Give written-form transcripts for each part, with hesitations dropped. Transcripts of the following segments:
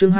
chương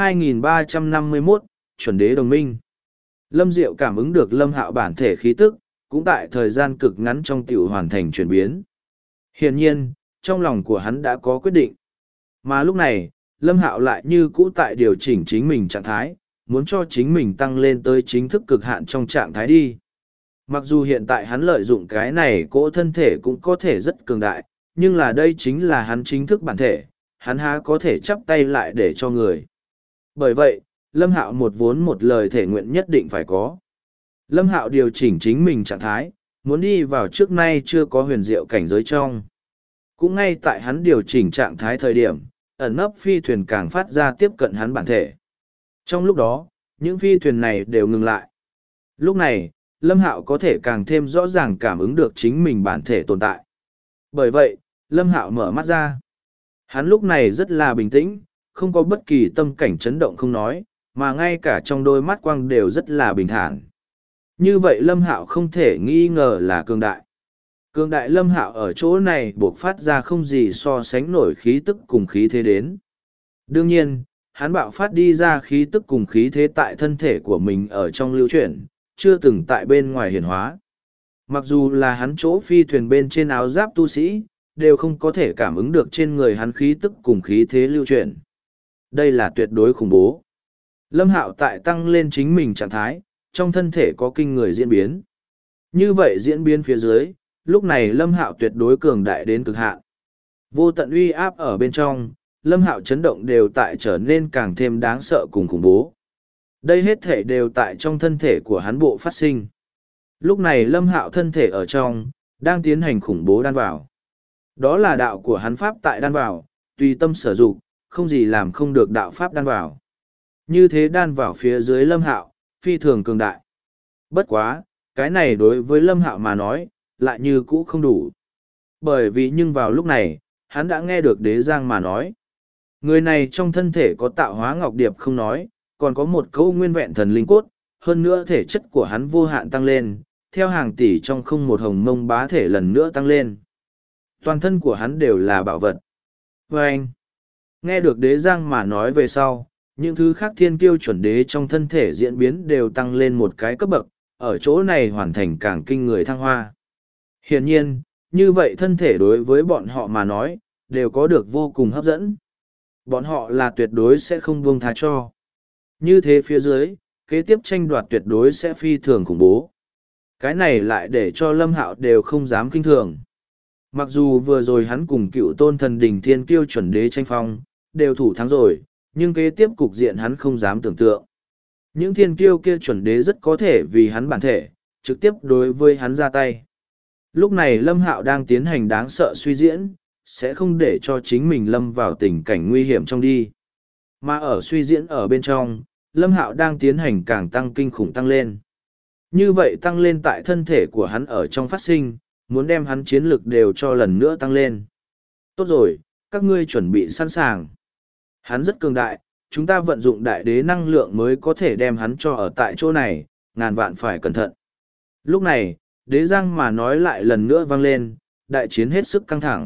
2351, chuẩn đế đồng minh. Lâm Diệu cảm ứng được Lâm Hạo bản thể khí tức, cũng tại thời gian cực ngắn trong tiểu hoàn thành chuyển biến. Hiển nhiên, trong lòng của hắn đã có quyết định. Mà lúc này, Lâm Hạo lại như cũ tại điều chỉnh chính mình trạng thái, muốn cho chính mình tăng lên tới chính thức cực hạn trong trạng thái đi. Mặc dù hiện tại hắn lợi dụng cái này cỗ thân thể cũng có thể rất cường đại, nhưng là đây chính là hắn chính thức bản thể, hắn há có thể chắp tay lại để cho người. Bởi vậy, Lâm Hạo một vốn một lời thể nguyện nhất định phải có. Lâm Hạo điều chỉnh chính mình trạng thái, muốn đi vào trước nay chưa có huyền diệu cảnh giới trong. Cũng ngay tại hắn điều chỉnh trạng thái thời điểm, ẩn nấp phi thuyền càng phát ra tiếp cận hắn bản thể. Trong lúc đó, những phi thuyền này đều ngừng lại. Lúc này, Lâm Hạo có thể càng thêm rõ ràng cảm ứng được chính mình bản thể tồn tại. Bởi vậy, Lâm Hạo mở mắt ra. Hắn lúc này rất là bình tĩnh, không có bất kỳ tâm cảnh chấn động không nói, mà ngay cả trong đôi mắt quang đều rất là bình thản. Như vậy Lâm Hạo không thể nghi ngờ là cường đại. Cường đại Lâm Hạo ở chỗ này buộc phát ra không gì so sánh nổi khí tức cùng khí thế đến. Đương nhiên, hắn bạo phát đi ra khí tức cùng khí thế tại thân thể của mình ở trong lưu chuyển, chưa từng tại bên ngoài hiển hóa. Mặc dù là hắn chỗ phi thuyền bên trên áo giáp tu sĩ, đều không có thể cảm ứng được trên người hắn khí tức cùng khí thế lưu chuyển. Đây là tuyệt đối khủng bố. Lâm Hạo tại tăng lên chính mình trạng thái, trong thân thể có kinh người diễn biến. Như vậy diễn biến phía dưới, lúc này Lâm Hạo tuyệt đối cường đại đến cực hạn. Vô tận uy áp ở bên trong, Lâm Hạo chấn động đều tại trở nên càng thêm đáng sợ cùng khủng bố. Đây hết thể đều tại trong thân thể của hắn bộ phát sinh. Lúc này Lâm Hạo thân thể ở trong, đang tiến hành khủng bố đan vào. Đó là đạo của hắn pháp tại đan vào, tùy tâm sở dụng, không gì làm không được đạo pháp đan vào. Như thế đan vào phía dưới Lâm Hạo, phi thường cường đại. Bất quá, cái này đối với Lâm Hạo mà nói, lại như cũ không đủ. Bởi vì nhưng vào lúc này, hắn đã nghe được Đế Giang mà nói. Người này trong thân thể có tạo hóa ngọc điệp không nói, còn có một câu nguyên vẹn thần linh cốt, hơn nữa thể chất của hắn vô hạn tăng lên, theo hàng tỷ trong không một hồng mông bá thể lần nữa tăng lên. Toàn thân của hắn đều là bảo vật. Và anh, nghe được Đế Giang mà nói về sau, những thứ khác thiên kiêu chuẩn đế trong thân thể diễn biến đều tăng lên một cái cấp bậc, ở chỗ này hoàn thành càng kinh người thăng hoa. Hiển nhiên, như vậy thân thể đối với bọn họ mà nói, đều có được vô cùng hấp dẫn. Bọn họ là tuyệt đối sẽ không buông tha cho. Như thế phía dưới, kế tiếp tranh đoạt tuyệt đối sẽ phi thường khủng bố. Cái này lại để cho Lâm Hạo đều không dám kinh thường. Mặc dù vừa rồi hắn cùng cựu tôn thần đỉnh thiên kiêu chuẩn đế tranh phong, đều thủ thắng rồi, nhưng kế tiếp cục diện hắn không dám tưởng tượng. Những thiên kiêu kia chuẩn đế rất có thể vì hắn bản thể, trực tiếp đối với hắn ra tay. Lúc này Lâm Hạo đang tiến hành đáng sợ suy diễn, sẽ không để cho chính mình lâm vào tình cảnh nguy hiểm trong đi. Mà ở suy diễn ở bên trong, Lâm Hạo đang tiến hành càng tăng kinh khủng tăng lên. Như vậy tăng lên tại thân thể của hắn ở trong phát sinh, muốn đem hắn chiến lực đều cho lần nữa tăng lên. Tốt rồi, các ngươi chuẩn bị sẵn sàng. Hắn rất cường đại, chúng ta vận dụng đại đế năng lượng mới có thể đem hắn cho ở tại chỗ này, ngàn vạn phải cẩn thận. Lúc này, Đế Giang mà nói lại lần nữa vang lên, đại chiến hết sức căng thẳng.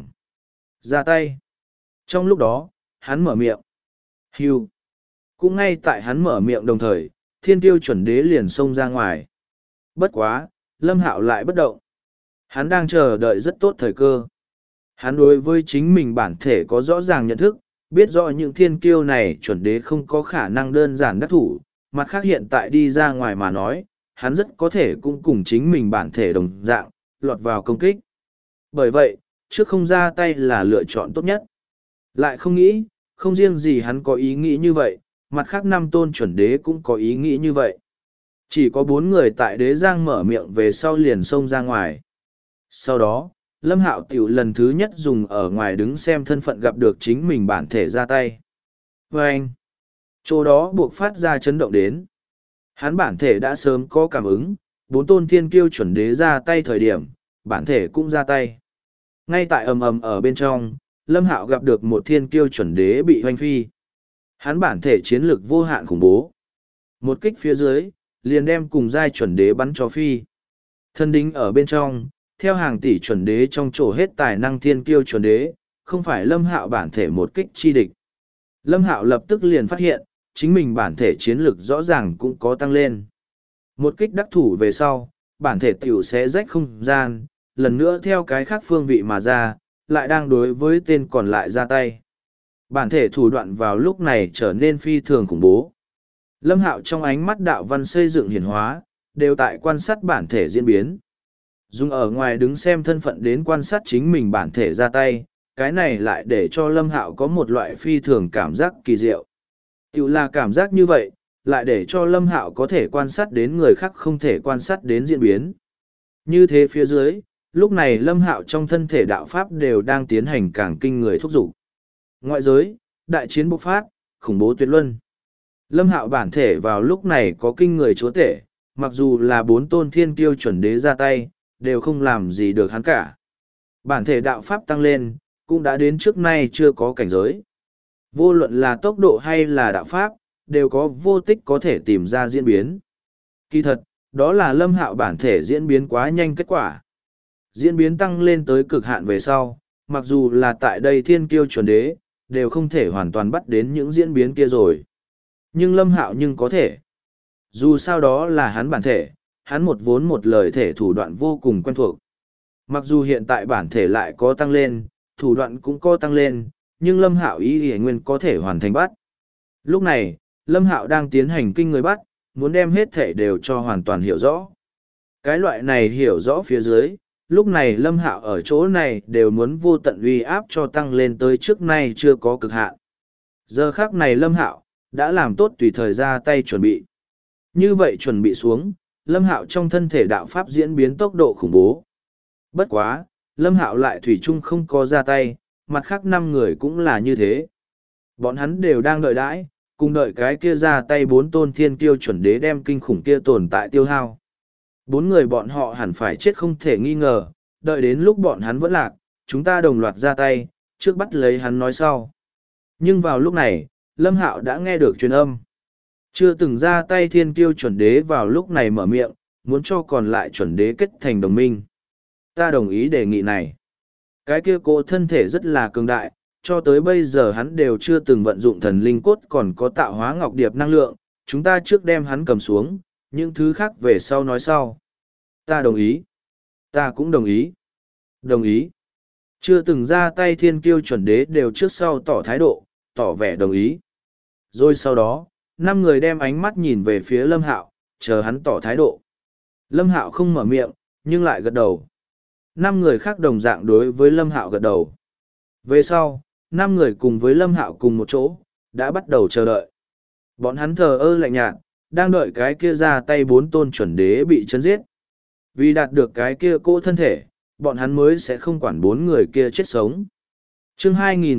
Ra tay. Trong lúc đó, hắn mở miệng. Hưu. Cũng ngay tại hắn mở miệng đồng thời, thiên tiêu chuẩn đế liền xông ra ngoài. Bất quá, Lâm Hạo lại bất động. Hắn đang chờ đợi rất tốt thời cơ. Hắn đối với chính mình bản thể có rõ ràng nhận thức, biết rõ những thiên kiêu này chuẩn đế không có khả năng đơn giản đắc thủ, mặt khác hiện tại đi ra ngoài mà nói, hắn rất có thể cũng cùng chính mình bản thể đồng dạng, lọt vào công kích. Bởi vậy, trước không ra tay là lựa chọn tốt nhất. Lại không nghĩ, không riêng gì hắn có ý nghĩ như vậy, mặt khác năm tôn chuẩn đế cũng có ý nghĩ như vậy. Chỉ có 4 người tại Đế Giang mở miệng về sau liền xông ra ngoài. Sau đó, Lâm Hạo tiểu lần thứ nhất dùng ở ngoài đứng xem thân phận gặp được chính mình bản thể ra tay. Và anh, chỗ đó buộc phát ra chấn động đến. Hắn bản thể đã sớm có cảm ứng, 4 tôn thiên kiêu chuẩn đế ra tay thời điểm, bản thể cũng ra tay. Ngay tại ầm ầm ở bên trong, Lâm Hạo gặp được một thiên kiêu chuẩn đế bị hoanh phi. Hắn bản thể chiến lực vô hạn khủng bố. Một kích phía dưới, liền đem cùng giai chuẩn đế bắn cho phi. Thân đính ở bên trong, theo hàng tỷ chuẩn đế trong chỗ hết tài năng thiên kiêu chuẩn đế, không phải Lâm Hạo bản thể một kích chi địch. Lâm Hạo lập tức liền phát hiện, chính mình bản thể chiến lực rõ ràng cũng có tăng lên. Một kích đắc thủ về sau, bản thể tiểu sẽ rách không gian, lần nữa theo cái khác phương vị mà ra, lại đang đối với tên còn lại ra tay. Bản thể thủ đoạn vào lúc này trở nên phi thường khủng bố. Lâm Hạo trong ánh mắt đạo văn xây dựng hiển hóa, đều tại quan sát bản thể diễn biến. Dùng ở ngoài đứng xem thân phận đến quan sát chính mình bản thể ra tay, cái này lại để cho Lâm Hạo có một loại phi thường cảm giác kỳ diệu. Tiểu là cảm giác như vậy, lại để cho Lâm Hạo có thể quan sát đến người khác không thể quan sát đến diễn biến. Như thế phía dưới, lúc này Lâm Hạo trong thân thể đạo pháp đều đang tiến hành càng kinh người thúc giục. Ngoại giới, đại chiến bộc phát, khủng bố tuyệt luân. Lâm Hạo bản thể vào lúc này có kinh người chúa tể, mặc dù là 4 tôn thiên kiêu chuẩn đế ra tay, đều không làm gì được hắn cả. Bản thể đạo pháp tăng lên, cũng đã đến trước nay chưa có cảnh giới. Vô luận là tốc độ hay là đạo pháp, đều có vô tích có thể tìm ra diễn biến. Kỳ thật, đó là Lâm Hạo bản thể diễn biến quá nhanh kết quả. Diễn biến tăng lên tới cực hạn về sau, mặc dù là tại đây thiên kiêu chuẩn đế, đều không thể hoàn toàn bắt đến những diễn biến kia rồi. Nhưng Lâm Hạo nhưng có thể. Dù sao đó là hắn bản thể, hắn một vốn một lời thể thủ đoạn vô cùng quen thuộc. Mặc dù hiện tại bản thể lại có tăng lên, thủ đoạn cũng có tăng lên, nhưng Lâm Hạo ý y nguyên có thể hoàn thành bắt. Lúc này, Lâm Hạo đang tiến hành kinh người bắt, muốn đem hết thể đều cho hoàn toàn hiểu rõ. Cái loại này hiểu rõ phía dưới, lúc này Lâm Hạo ở chỗ này đều muốn vô tận uy áp cho tăng lên tới trước nay chưa có cực hạn. Giờ khắc này Lâm Hạo đã làm tốt tùy thời ra tay chuẩn bị. Như vậy chuẩn bị xuống, Lâm Hạo trong thân thể đạo pháp diễn biến tốc độ khủng bố. Bất quá, Lâm Hạo lại thủy chung không có ra tay, mặt khác 5 người cũng là như thế. Bọn hắn đều đang đợi đãi, cùng đợi cái kia ra tay 4 tôn thiên kiêu chuẩn đế đem kinh khủng kia tồn tại tiêu hao. 4 người bọn họ hẳn phải chết không thể nghi ngờ, đợi đến lúc bọn hắn vẫn lạc, chúng ta đồng loạt ra tay, trước bắt lấy hắn nói sau. Nhưng vào lúc này, Lâm Hạo đã nghe được truyền âm. Chưa từng ra tay thiên kiêu chuẩn đế vào lúc này mở miệng, muốn cho còn lại chuẩn đế kết thành đồng minh. Ta đồng ý đề nghị này. Cái kia cỗ thân thể rất là cường đại, cho tới bây giờ hắn đều chưa từng vận dụng thần linh cốt còn có tạo hóa ngọc điệp năng lượng, chúng ta trước đem hắn cầm xuống, những thứ khác về sau nói sau. Ta đồng ý. Ta cũng đồng ý. Đồng ý. Chưa từng ra tay thiên kiêu chuẩn đế đều trước sau tỏ thái độ, tỏ vẻ đồng ý. Rồi sau đó, 5 người đem ánh mắt nhìn về phía Lâm Hạo, chờ hắn tỏ thái độ. Lâm Hạo không mở miệng, nhưng lại gật đầu. 5 người khác đồng dạng đối với Lâm Hạo gật đầu. Về sau, 5 người cùng với Lâm Hạo cùng một chỗ, đã bắt đầu chờ đợi. Bọn hắn thờ ơ lạnh nhạt, đang đợi cái kia ra tay 4 tôn chuẩn đế bị chấn giết. Vì đạt được cái kia cỗ thân thể, bọn hắn mới sẽ không quản 4 người kia chết sống. Chương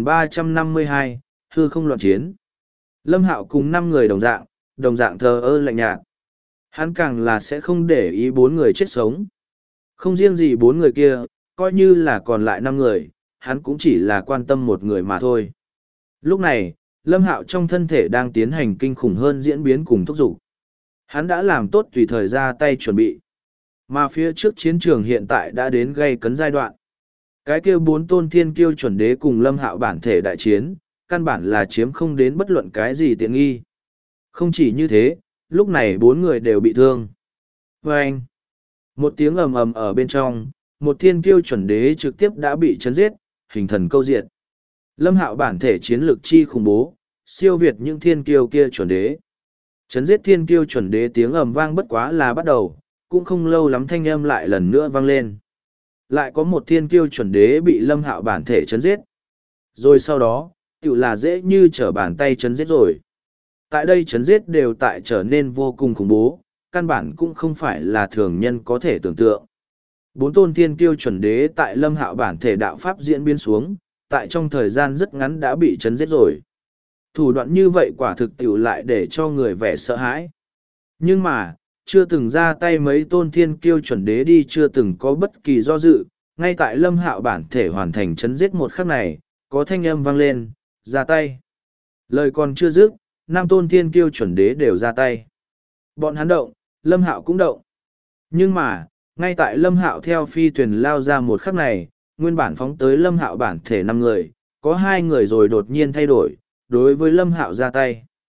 2352, hư không loạn chiến. Lâm Hạo cùng 5 người đồng dạng thờ ơ lạnh nhạt. Hắn càng là sẽ không để ý 4 người chết sống. Không riêng gì 4 người kia, coi như là còn lại 5 người, hắn cũng chỉ là quan tâm một người mà thôi. Lúc này, Lâm Hạo trong thân thể đang tiến hành kinh khủng hơn diễn biến cùng thúc giục. Hắn đã làm tốt tùy thời ra tay chuẩn bị. Mà phía trước chiến trường hiện tại đã đến gây cấn giai đoạn. Cái kia 4 tôn thiên kiêu chuẩn đế cùng Lâm Hạo bản thể đại chiến, căn bản là chiếm không đến bất luận cái gì tiện nghi. Không chỉ như thế, lúc này 4 người đều bị thương. Vâng! Một tiếng ầm ầm ở bên trong, một thiên kiêu chuẩn đế trực tiếp đã bị chấn giết, hình thần câu diệt. Lâm Hạo bản thể chiến lược chi khủng bố, siêu việt những thiên kiêu kia chuẩn đế. Chấn giết thiên kiêu chuẩn đế tiếng ầm vang bất quá là bắt đầu, cũng không lâu lắm thanh âm lại lần nữa vang lên. Lại có một thiên kiêu chuẩn đế bị Lâm Hạo bản thể chấn giết. Rồi sau đó, tự là dễ như trở bàn tay chấn giết rồi. Tại đây chấn giết đều tại trở nên vô cùng khủng bố, căn bản cũng không phải là thường nhân có thể tưởng tượng. 4 tôn thiên kiêu chuẩn đế tại Lâm Hạo bản thể đạo pháp diễn biến xuống, tại trong thời gian rất ngắn đã bị chấn giết rồi. Thủ đoạn như vậy quả thực tiểu lại để cho người vẻ sợ hãi. Nhưng mà, chưa từng ra tay mấy tôn thiên kiêu chuẩn đế đi chưa từng có bất kỳ do dự, ngay tại Lâm Hạo bản thể hoàn thành chấn giết một khắc này, có thanh âm vang lên, ra tay. Lời còn chưa dứt, 5 tôn thiên kiêu chuẩn đế đều ra tay. Bọn hắn động, Lâm Hạo cũng động. Nhưng mà, ngay tại Lâm Hạo theo phi thuyền lao ra một khắc này, nguyên bản phóng tới Lâm Hạo bản thể 5 người, có 2 người rồi đột nhiên thay đổi, đối với Lâm Hạo ra tay.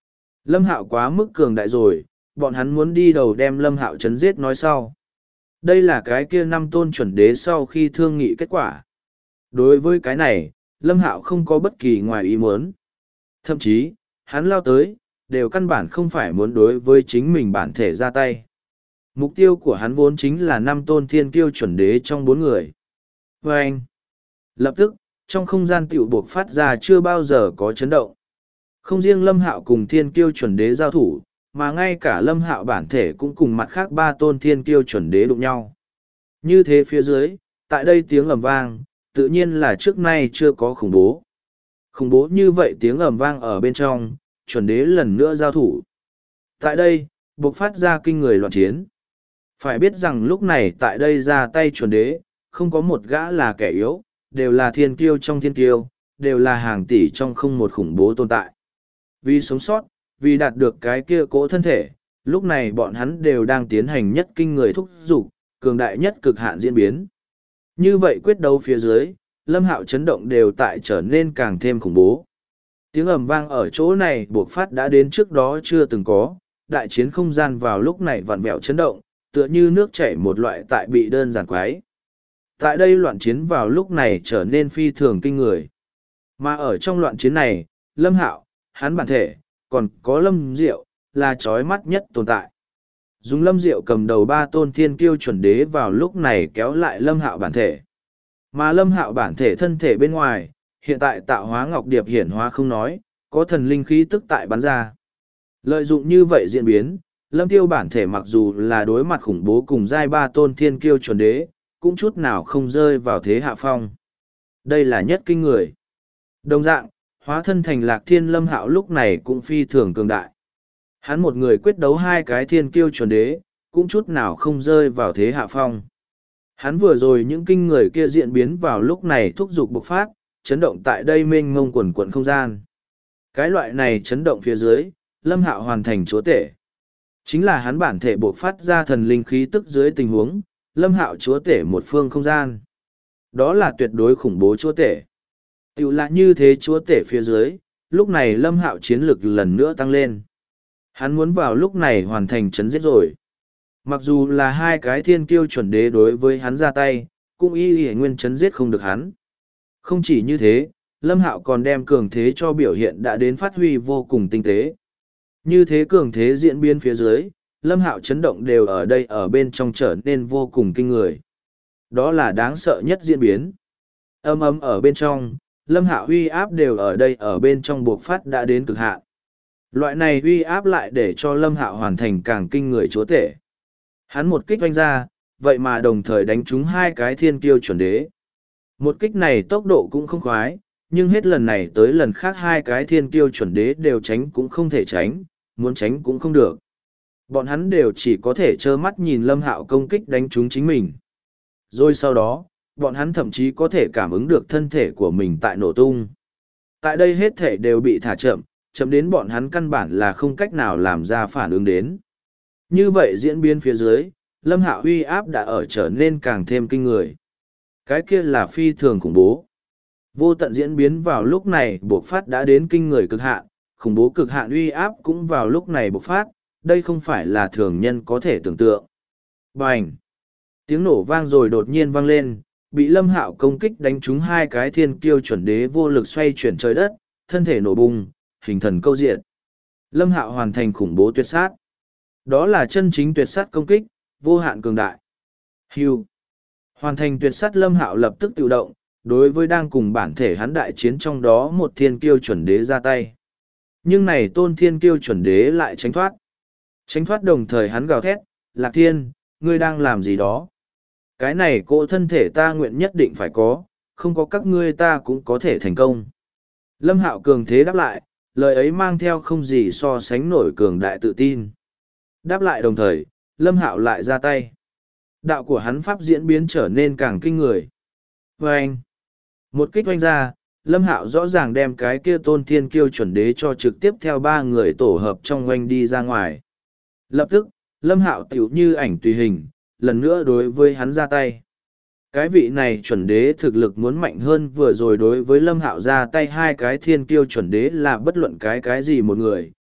Lâm Hạo quá mức cường đại rồi, bọn hắn muốn đi đầu đem Lâm Hạo chấn giết nói sau. Đây là cái kia 5 tôn chuẩn đế sau khi thương nghị kết quả. Đối với cái này, Lâm Hạo không có bất kỳ ngoài ý muốn. Thậm chí, hắn lao tới, đều căn bản không phải muốn đối với chính mình bản thể ra tay. Mục tiêu của hắn vốn chính là 5 tôn thiên kiêu chuẩn đế trong 4 người. Và anh, lập tức, trong không gian tiểu buộc phát ra chưa bao giờ có chấn động. Không riêng Lâm Hạo cùng thiên kiêu chuẩn đế giao thủ, mà ngay cả Lâm Hạo bản thể cũng cùng mặt khác 3 tôn thiên kiêu chuẩn đế đụng nhau. Như thế phía dưới, tại đây tiếng ầm vang, tự nhiên là trước nay chưa có khủng bố. Khủng bố như vậy tiếng ầm vang ở bên trong, chuẩn đế lần nữa giao thủ. Tại đây, buộc phát ra kinh người loạn chiến. Phải biết rằng lúc này tại đây ra tay chuẩn đế, không có một gã là kẻ yếu, đều là thiên kiêu trong thiên kiêu, đều là hàng tỷ trong không một khủng bố tồn tại. Vì sống sót, vì đạt được cái kia cỗ thân thể, lúc này bọn hắn đều đang tiến hành nhất kinh người thúc giục, cường đại nhất cực hạn diễn biến. Như vậy quyết đấu phía dưới, Lâm Hạo chấn động đều tại trở nên càng thêm khủng bố. Tiếng ầm vang ở chỗ này buộc phát đã đến trước đó chưa từng có, đại chiến không gian vào lúc này vặn vẹo chấn động, tựa như nước chảy một loại tại bị đơn giản quái. Tại đây loạn chiến vào lúc này trở nên phi thường kinh người. Mà ở trong loạn chiến này, Lâm Hạo, hắn bản thể, còn có Lâm Diệu, là chói mắt nhất tồn tại. Dùng Lâm Diệu cầm đầu 3 tôn thiên kiêu chuẩn đế vào lúc này kéo lại Lâm Hạo bản thể. Mà Lâm Hạo bản thể thân thể bên ngoài, hiện tại tạo hóa ngọc điệp hiển hóa không nói, có thần linh khí tức tại bắn ra. Lợi dụng như vậy diễn biến, Lâm Tiêu bản thể mặc dù là đối mặt khủng bố cùng giai 3 tôn thiên kiêu chuẩn đế, cũng chút nào không rơi vào thế hạ phong. Đây là nhất kinh người. Đồng dạng, hóa thân thành Lạc Thiên Lâm Hạo lúc này cũng phi thường cường đại. Hắn một người quyết đấu 2 cái thiên kiêu chuẩn đế, cũng chút nào không rơi vào thế hạ phong. Hắn vừa rồi những kinh người kia diễn biến vào lúc này thúc giục bộc phát, chấn động tại đây mênh mông quần quận không gian. Cái loại này chấn động phía dưới, Lâm Hạo hoàn thành chúa tể. Chính là hắn bản thể bộc phát ra thần linh khí tức dưới tình huống, Lâm Hạo chúa tể một phương không gian. Đó là tuyệt đối khủng bố chúa tể. Tiểu là như thế chúa tể phía dưới, lúc này Lâm Hạo chiến lực lần nữa tăng lên. Hắn muốn vào lúc này hoàn thành chấn giết rồi. Mặc dù là 2 cái thiên kiêu chuẩn đế đối với hắn ra tay, cũng y nguyên chấn giết không được hắn. Không chỉ như thế, Lâm Hạo còn đem cường thế cho biểu hiện đã đến phát huy vô cùng tinh tế. Như thế cường thế diễn biến phía dưới, Lâm Hạo chấn động đều ở đây ở bên trong trở nên vô cùng kinh người. Đó là đáng sợ nhất diễn biến. Âm ấm ở bên trong, Lâm Hạo uy áp đều ở đây ở bên trong buộc phát đã đến cực hạn. Loại này uy áp lại để cho Lâm Hạo hoàn thành càng kinh người chúa tể. Hắn một kích vanh ra, vậy mà đồng thời đánh trúng 2 cái thiên kiêu chuẩn đế. Một kích này tốc độ cũng không khoái, nhưng hết lần này tới lần khác 2 cái thiên kiêu chuẩn đế đều tránh cũng không thể tránh, muốn tránh cũng không được. Bọn hắn đều chỉ có thể trơ mắt nhìn Lâm Hạo công kích đánh trúng chính mình. Rồi sau đó, bọn hắn thậm chí có thể cảm ứng được thân thể của mình tại nổ tung. Tại đây hết thể đều bị thả chậm, chậm đến bọn hắn căn bản là không cách nào làm ra phản ứng đến. Như vậy diễn biến phía dưới, Lâm Hạo uy áp đã ở trở nên càng thêm kinh người. Cái kia là phi thường khủng bố. Vô tận diễn biến vào lúc này bộc phát đã đến kinh người cực hạn, khủng bố cực hạn uy áp cũng vào lúc này bộc phát, đây không phải là thường nhân có thể tưởng tượng. Bành! Tiếng nổ vang rồi đột nhiên vang lên, bị Lâm Hạo công kích đánh trúng 2 cái thiên kiêu chuẩn đế vô lực xoay chuyển trời đất, thân thể nổ bung, hình thần câu diện. Lâm Hạo hoàn thành khủng bố tuyệt sát. Đó là chân chính tuyệt sát công kích, vô hạn cường đại. Hưu. Hoàn thành tuyệt sát Lâm Hạo lập tức tự động, đối với đang cùng bản thể hắn đại chiến trong đó một thiên kiêu chuẩn đế ra tay. Nhưng này tôn thiên kiêu chuẩn đế lại tránh thoát. Tránh thoát đồng thời hắn gào thét, Lạc Thiên, ngươi đang làm gì đó? Cái này cỗ thân thể ta nguyện nhất định phải có, không có các ngươi ta cũng có thể thành công. Lâm Hạo cường thế đáp lại, lời ấy mang theo không gì so sánh nổi cường đại tự tin. Đáp lại đồng thời, Lâm Hạo lại ra tay. Đạo của hắn pháp diễn biến trở nên càng kinh người. Vâng! Một kích oanh ra, Lâm Hạo rõ ràng đem cái kia tôn thiên kiêu chuẩn đế cho trực tiếp theo 3 người tổ hợp trong oanh đi ra ngoài. Lập tức, Lâm Hạo tiểu như ảnh tùy hình, lần nữa đối với hắn ra tay. Cái vị này chuẩn đế thực lực muốn mạnh hơn vừa rồi đối với Lâm Hạo ra tay 2 cái thiên kiêu chuẩn đế là bất luận cái gì một người,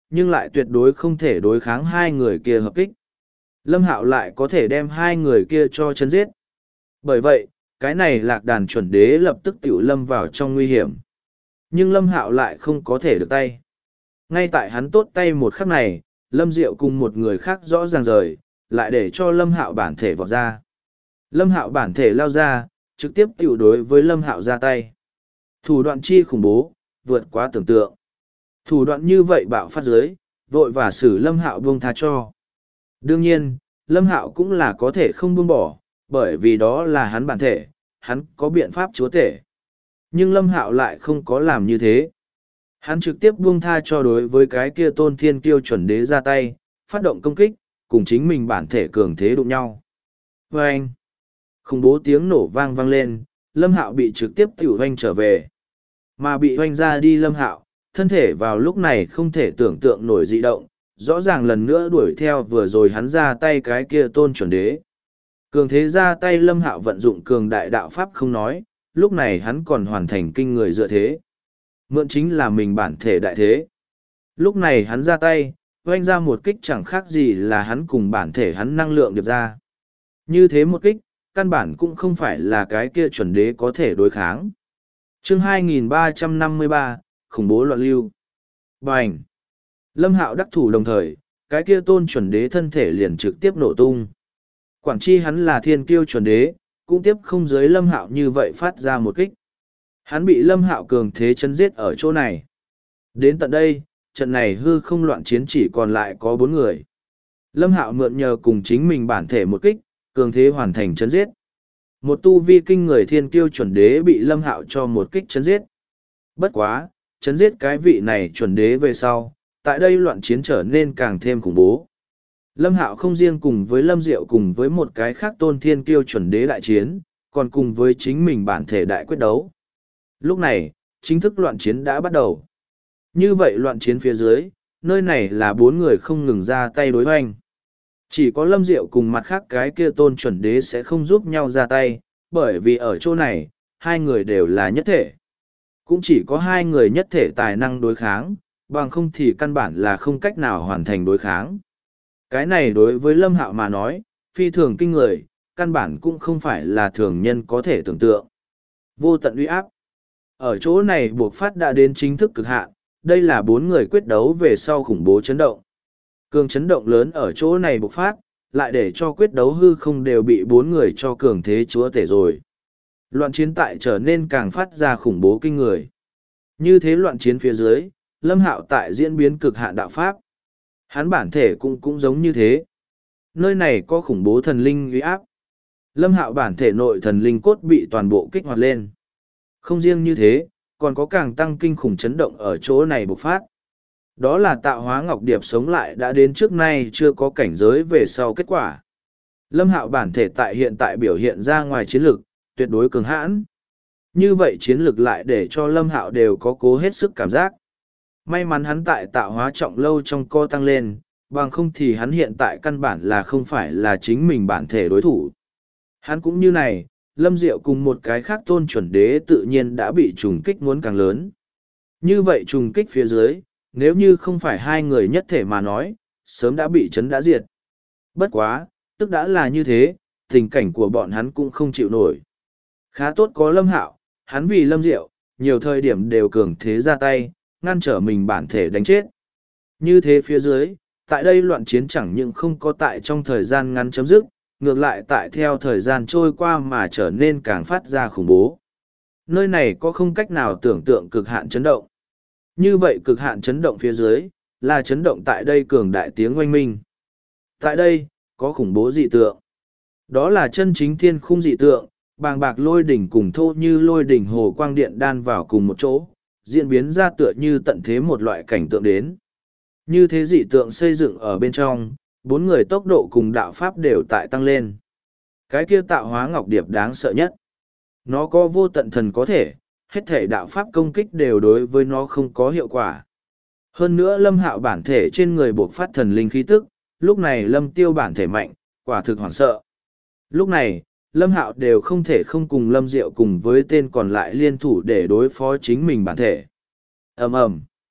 nhưng lại tuyệt đối không thể đối kháng hai người kia hợp kích. Lâm Hạo lại có thể đem hai người kia cho chấn giết. Bởi vậy, cái này Lạc Đàn chuẩn đế lập tức tiểu lâm vào trong nguy hiểm. Nhưng Lâm Hạo lại không có thể được tay. Ngay tại hắn tốt tay một khắc này, Lâm Diệu cùng một người khác rõ ràng rời, lại để cho Lâm Hạo bản thể vọt ra. Lâm Hạo bản thể lao ra, trực tiếp tiểu đối với Lâm Hạo ra tay. Thủ đoạn chi khủng bố, vượt quá tưởng tượng. Thủ đoạn như vậy bạo phát dưới, vội và xử Lâm Hạo buông tha cho. Đương nhiên, Lâm Hạo cũng là có thể không buông bỏ, bởi vì đó là hắn bản thể, hắn có biện pháp chúa tể. Nhưng Lâm Hạo lại không có làm như thế. Hắn trực tiếp buông tha cho đối với cái kia Tôn Thiên Kiêu chuẩn đế ra tay, phát động công kích, cùng chính mình bản thể cường thế đụng nhau. Và anh, khủng bố tiếng nổ vang vang lên, Lâm Hạo bị trực tiếp tiểu hoanh trở về. Mà bị hoanh ra đi Lâm Hạo, thân thể vào lúc này không thể tưởng tượng nổi dị động, rõ ràng lần nữa đuổi theo vừa rồi hắn ra tay cái kia Tôn chuẩn đế. Cường thế ra tay Lâm Hạo vận dụng cường đại đạo pháp không nói, lúc này hắn còn hoàn thành kinh người dựa thế. Mượn chính là mình bản thể đại thế. Lúc này hắn ra tay, oanh ra một kích chẳng khác gì là hắn cùng bản thể hắn năng lượng điệp ra. Như thế một kích, căn bản cũng không phải là cái kia chuẩn đế có thể đối kháng. Chương 2353, khủng bố loạn lưu. Bành! Lâm Hạo đắc thủ đồng thời, cái kia Tôn chuẩn đế thân thể liền trực tiếp nổ tung. Quản chi hắn là thiên kiêu chuẩn đế, cũng tiếp không giới Lâm Hạo như vậy phát ra một kích. Hắn bị Lâm Hạo cường thế chấn giết ở chỗ này. Đến tận đây, trận này hư không loạn chiến chỉ còn lại có 4 người. Lâm Hạo mượn nhờ cùng chính mình bản thể một kích, cường thế hoàn thành chấn giết. Một tu vi kinh người thiên kiêu chuẩn đế bị Lâm Hạo cho một kích chấn giết. Bất quá, chấn giết cái vị này chuẩn đế về sau, tại đây loạn chiến trở nên càng thêm khủng bố. Lâm Hạo không riêng cùng với Lâm Diệu cùng với một cái khác Tôn Thiên Kiêu chuẩn đế đại chiến, còn cùng với chính mình bản thể đại quyết đấu. Lúc này, chính thức loạn chiến đã bắt đầu. Như vậy loạn chiến phía dưới, nơi này là 4 người không ngừng ra tay đối hoành. Chỉ có Lâm Diệu cùng mặt khác cái kia Tôn chuẩn đế sẽ không giúp nhau ra tay, bởi vì ở chỗ này, hai người đều là nhất thể. Cũng chỉ có hai người nhất thể tài năng đối kháng, bằng không thì căn bản là không cách nào hoàn thành đối kháng. Cái này đối với Lâm Hạo mà nói, phi thường kinh người, căn bản cũng không phải là thường nhân có thể tưởng tượng. Vô tận uy áp. Ở chỗ này buộc phát đã đến chính thức cực hạn, đây là 4 người quyết đấu về sau khủng bố chấn động. Cường chấn động lớn ở chỗ này bộc phát, lại để cho quyết đấu hư không đều bị 4 người cho cường thế chúa tể rồi. Loạn chiến tại trở nên càng phát ra khủng bố kinh người. Như thế loạn chiến phía dưới, Lâm Hạo tại diễn biến cực hạn đạo pháp. Hắn bản thể cũng giống như thế. Nơi này có khủng bố thần linh uy áp. Lâm Hạo bản thể nội thần linh cốt bị toàn bộ kích hoạt lên. Không riêng như thế, còn có càng tăng kinh khủng chấn động ở chỗ này bộc phát. Đó là tạo hóa ngọc điệp sống lại đã đến trước nay chưa có cảnh giới về sau kết quả. Lâm Hạo bản thể tại hiện tại biểu hiện ra ngoài chiến lực, tuyệt đối cường hãn. Như vậy chiến lực lại để cho Lâm Hạo đều có cố hết sức cảm giác. May mắn hắn tại tạo hóa trọng lâu trong co tăng lên, bằng không thì hắn hiện tại căn bản là không phải là chính mình bản thể đối thủ. Hắn cũng như này, Lâm Diệu cùng một cái khác Tôn chuẩn đế tự nhiên đã bị trùng kích muốn càng lớn. Như vậy trùng kích phía dưới, nếu như không phải hai người nhất thể mà nói, sớm đã bị chấn đã diệt. Bất quá, tức đã là như thế, tình cảnh của bọn hắn cũng không chịu nổi. Khá tốt có Lâm Hạo, hắn vì Lâm Diệu, nhiều thời điểm đều cường thế ra tay, ngăn trở mình bản thể đánh chết. Như thế phía dưới, tại đây loạn chiến chẳng những không có tại trong thời gian ngắn chấm dứt, ngược lại tại theo thời gian trôi qua mà trở nên càng phát ra khủng bố. Nơi này có không cách nào tưởng tượng cực hạn chấn động. Như vậy cực hạn chấn động phía dưới, là chấn động tại đây cường đại tiếng oanh minh. Tại đây, có khủng bố dị tượng. Đó là chân chính thiên khung dị tượng, bàng bạc lôi đỉnh cùng thô như lôi đỉnh hồ quang điện đan vào cùng một chỗ, diễn biến ra tựa như tận thế một loại cảnh tượng đến. Như thế dị tượng xây dựng ở bên trong, 4 người tốc độ cùng đạo pháp đều tại tăng lên. Cái kia tạo hóa ngọc điệp đáng sợ nhất. Nó có vô tận thần có thể, hết thể đạo pháp công kích đều đối với nó không có hiệu quả. Hơn nữa Lâm Hạo bản thể trên người buộc phát thần linh khí tức, lúc này Lâm Tiêu bản thể mạnh, quả thực hoảng sợ. Lúc này, Lâm Hạo đều không thể không cùng Lâm Diệu cùng với tên còn lại liên thủ để đối phó chính mình bản thể. Ầm ầm.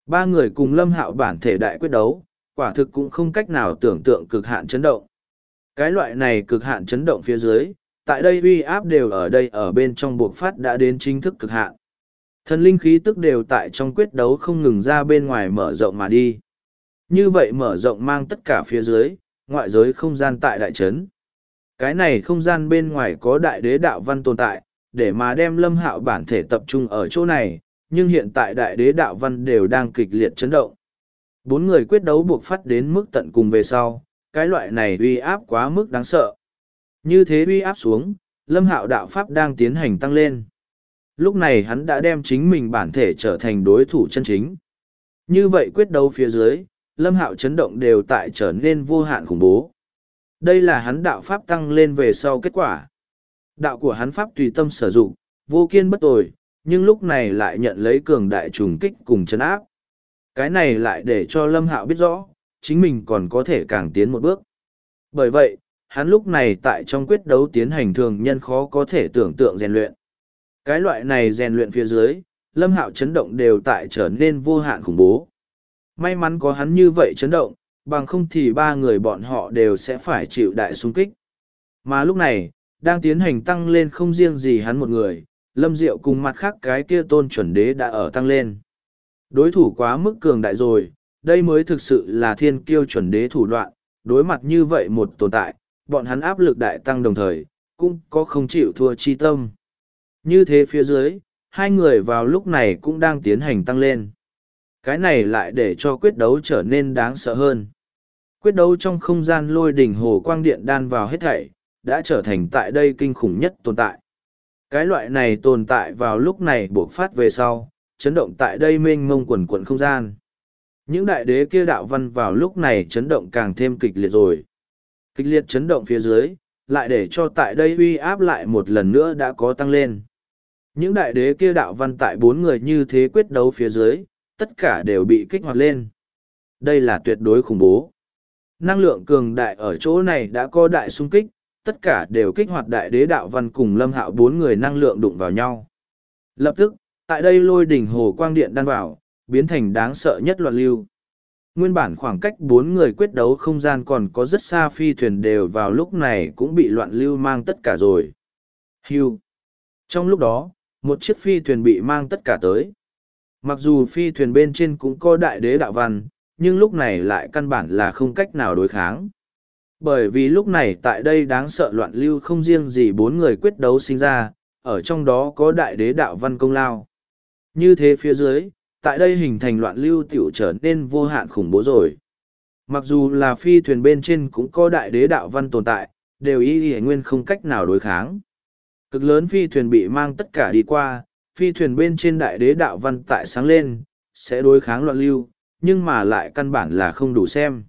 Ba người cùng Lâm Hạo bản thể đại quyết đấu, quả thực cũng không cách nào tưởng tượng cực hạn chấn động. Cái loại này cực hạn chấn động phía dưới, tại đây uy áp đều ở đây ở bên trong buộc phát đã đến chính thức cực hạn. Thần linh khí tức đều tại trong quyết đấu không ngừng ra bên ngoài mở rộng mà đi. Như vậy mở rộng mang tất cả phía dưới, ngoại giới không gian tại đại trấn. Cái này không gian bên ngoài có đại đế đạo văn tồn tại, để mà đem Lâm Hạo bản thể tập trung ở chỗ này, nhưng hiện tại đại đế đạo văn đều đang kịch liệt chấn động. Bốn người quyết đấu buộc phát đến mức tận cùng về sau, cái loại này uy áp quá mức đáng sợ. Như thế uy áp xuống, Lâm Hạo đạo pháp đang tiến hành tăng lên. Lúc này hắn đã đem chính mình bản thể trở thành đối thủ chân chính. Như vậy quyết đấu phía dưới, Lâm Hạo chấn động đều tại trở nên vô hạn khủng bố. Đây là hắn đạo pháp tăng lên về sau kết quả. Đạo của hắn pháp tùy tâm sử dụng, vô kiên bất tồi, nhưng lúc này lại nhận lấy cường đại trùng kích cùng chấn áp. Cái này lại để cho Lâm Hạo biết rõ, chính mình còn có thể càng tiến một bước. Bởi vậy, hắn lúc này tại trong quyết đấu tiến hành thường nhân khó có thể tưởng tượng rèn luyện. Cái loại này rèn luyện phía dưới, Lâm Hạo chấn động đều tại trở nên vô hạn khủng bố. May mắn có hắn như vậy chấn động, bằng không thì ba người bọn họ đều sẽ phải chịu đại xung kích. Mà lúc này, đang tiến hành tăng lên không riêng gì hắn một người, Lâm Diệu cùng mặt khác cái kia tôn chuẩn đế đã ở tăng lên. Đối thủ quá mức cường đại rồi, đây mới thực sự là thiên kiêu chuẩn đế thủ đoạn, đối mặt như vậy một tồn tại, bọn hắn áp lực đại tăng đồng thời, cũng có không chịu thua chi tâm. Như thế phía dưới, hai người vào lúc này cũng đang tiến hành tăng lên. Cái này lại để cho quyết đấu trở nên đáng sợ hơn. Quyết đấu trong không gian lôi đỉnh hồ quang điện đan vào hết thảy, đã trở thành tại đây kinh khủng nhất tồn tại. Cái loại này tồn tại vào lúc này bộc phát về sau, chấn động tại đây mênh mông quần quận không gian. Những đại đế kia đạo văn vào lúc này chấn động càng thêm kịch liệt rồi. Kịch liệt chấn động phía dưới, lại để cho tại đây uy áp lại một lần nữa đã có tăng lên. Những đại đế kia đạo văn tại bốn người như thế quyết đấu phía dưới, tất cả đều bị kích hoạt lên. Đây là tuyệt đối khủng bố. Năng lượng cường đại ở chỗ này đã có đại xung kích, tất cả đều kích hoạt đại đế đạo văn cùng Lâm Hạo bốn người năng lượng đụng vào nhau. Lập tức, tại đây lôi đỉnh hồ quang điện đan vào, biến thành đáng sợ nhất loạn lưu. Nguyên bản khoảng cách bốn người quyết đấu không gian còn có rất xa phi thuyền đều vào lúc này cũng bị loạn lưu mang tất cả rồi. Hưu. Trong lúc đó, một chiếc phi thuyền bị mang tất cả tới. Mặc dù phi thuyền bên trên cũng có đại đế đạo văn, nhưng lúc này lại căn bản là không cách nào đối kháng. Bởi vì lúc này tại đây đáng sợ loạn lưu không riêng gì bốn người quyết đấu sinh ra, ở trong đó có đại đế đạo văn công lao. Như thế phía dưới, tại đây hình thành loạn lưu tiểu trở nên vô hạn khủng bố rồi. Mặc dù là phi thuyền bên trên cũng có đại đế đạo văn tồn tại, đều y nguyên không cách nào đối kháng. Cực lớn phi thuyền bị mang tất cả đi qua, phi thuyền bên trên đại đế đạo văn tại sáng lên, sẽ đối kháng loạn lưu, nhưng mà lại căn bản là không đủ xem.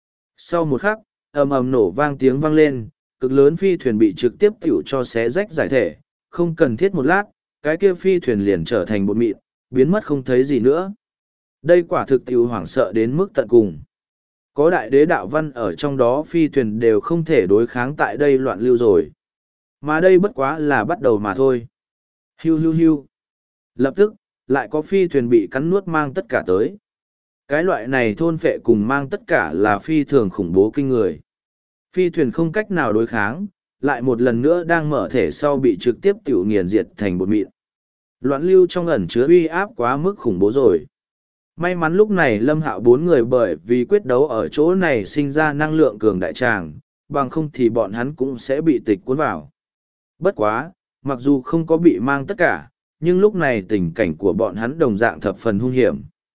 Sau một khắc, ầm ầm nổ vang tiếng vang lên, cực lớn phi thuyền bị trực tiếp tiểu cho xé rách giải thể, không cần thiết một lát, cái kia phi thuyền liền trở thành bột mịn, biến mất không thấy gì nữa. Đây quả thực tiểu hoảng sợ đến mức tận cùng. Có đại đế đạo văn ở trong đó phi thuyền đều không thể đối kháng tại đây loạn lưu rồi. Mà đây bất quá là bắt đầu mà thôi. Hiu hiu hiu. Lập tức, lại có phi thuyền bị cắn nuốt mang tất cả tới. Cái loại này thôn phệ cùng mang tất cả là phi thường khủng bố kinh người. Phi thuyền không cách nào đối kháng, lại một lần nữa đang mở thể sau bị trực tiếp tiểu nghiền diệt thành bột mịn. Loạn lưu trong ẩn chứa uy áp quá mức khủng bố rồi. May mắn lúc này Lâm Hạo bốn người bởi vì quyết đấu ở chỗ này sinh ra năng lượng cường đại tràng, bằng không thì bọn hắn cũng sẽ bị tịch cuốn vào. Bất quá, mặc dù không có bị mang tất cả, nhưng lúc này tình cảnh của bọn hắn đồng dạng thập phần hung hiểm.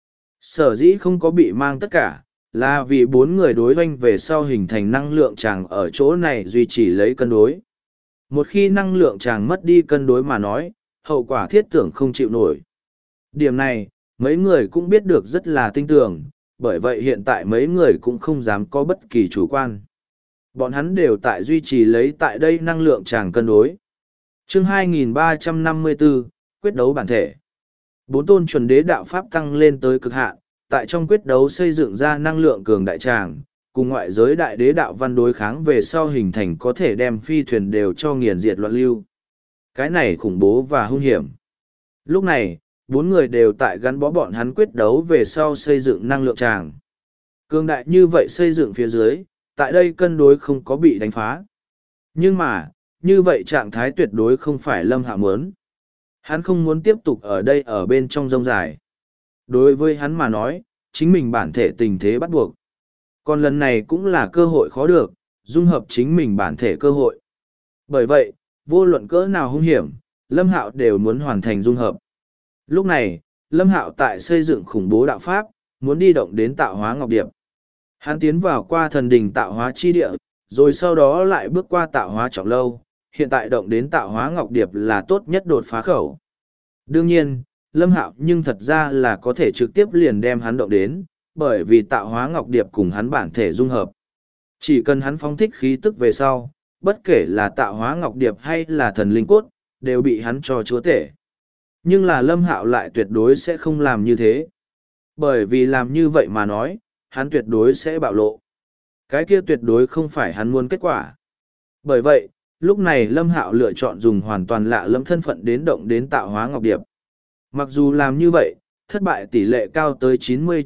Sở dĩ không có bị mang tất cả, là vì bốn người đối oanh về sau hình thành năng lượng tràng ở chỗ này duy trì lấy cân đối. Một khi năng lượng tràng mất đi cân đối mà nói, hậu quả thiết tưởng không chịu nổi. Điểm này, mấy người cũng biết được rất là tinh tường, bởi vậy hiện tại mấy người cũng không dám có bất kỳ chủ quan. Bọn hắn đều tại duy trì lấy tại đây năng lượng tràng cân đối. Chương 2354, quyết đấu bản thể. Bốn tôn chuẩn đế đạo pháp tăng lên tới cực hạn, tại trong quyết đấu xây dựng ra năng lượng cường đại tràng, cùng ngoại giới đại đế đạo văn đối kháng về sau hình thành có thể đem phi thuyền đều cho nghiền diệt loạn lưu. Cái này khủng bố và hung hiểm. Lúc này, bốn người đều tại gắn bó bọn hắn quyết đấu về sau xây dựng năng lượng tràng. Cường đại như vậy xây dựng phía dưới, tại đây cân đối không có bị đánh phá. Nhưng mà, như vậy trạng thái tuyệt đối không phải Lâm Hạo muốn. Hắn không muốn tiếp tục ở đây ở bên trong rông dài. Đối với hắn mà nói, chính mình bản thể tình thế bắt buộc. Còn lần này cũng là cơ hội khó được, dung hợp chính mình bản thể cơ hội. Bởi vậy, vô luận cỡ nào hung hiểm, Lâm Hạo đều muốn hoàn thành dung hợp. Lúc này, Lâm Hạo tại xây dựng khủng bố đạo pháp, muốn đi động đến tạo hóa ngọc điệp. Hắn tiến vào qua thần đình tạo hóa chi địa, rồi sau đó lại bước qua tạo hóa trọng lâu, hiện tại động đến tạo hóa ngọc điệp là tốt nhất đột phá khẩu. Đương nhiên, Lâm Hạo nhưng thật ra là có thể trực tiếp liền đem hắn động đến, bởi vì tạo hóa ngọc điệp cùng hắn bản thể dung hợp. Chỉ cần hắn phóng thích khí tức về sau, bất kể là tạo hóa ngọc điệp hay là thần linh cốt, đều bị hắn cho chúa tể. Nhưng là Lâm Hạo lại tuyệt đối sẽ không làm như thế. Bởi vì làm như vậy mà nói, hắn tuyệt đối sẽ bạo lộ. Cái kia tuyệt đối không phải hắn muốn kết quả. Bởi vậy, lúc này Lâm Hạo lựa chọn dùng hoàn toàn lạ lẫm thân phận đến động đến tạo hóa ngọc điệp. Mặc dù làm như vậy, thất bại tỷ lệ cao tới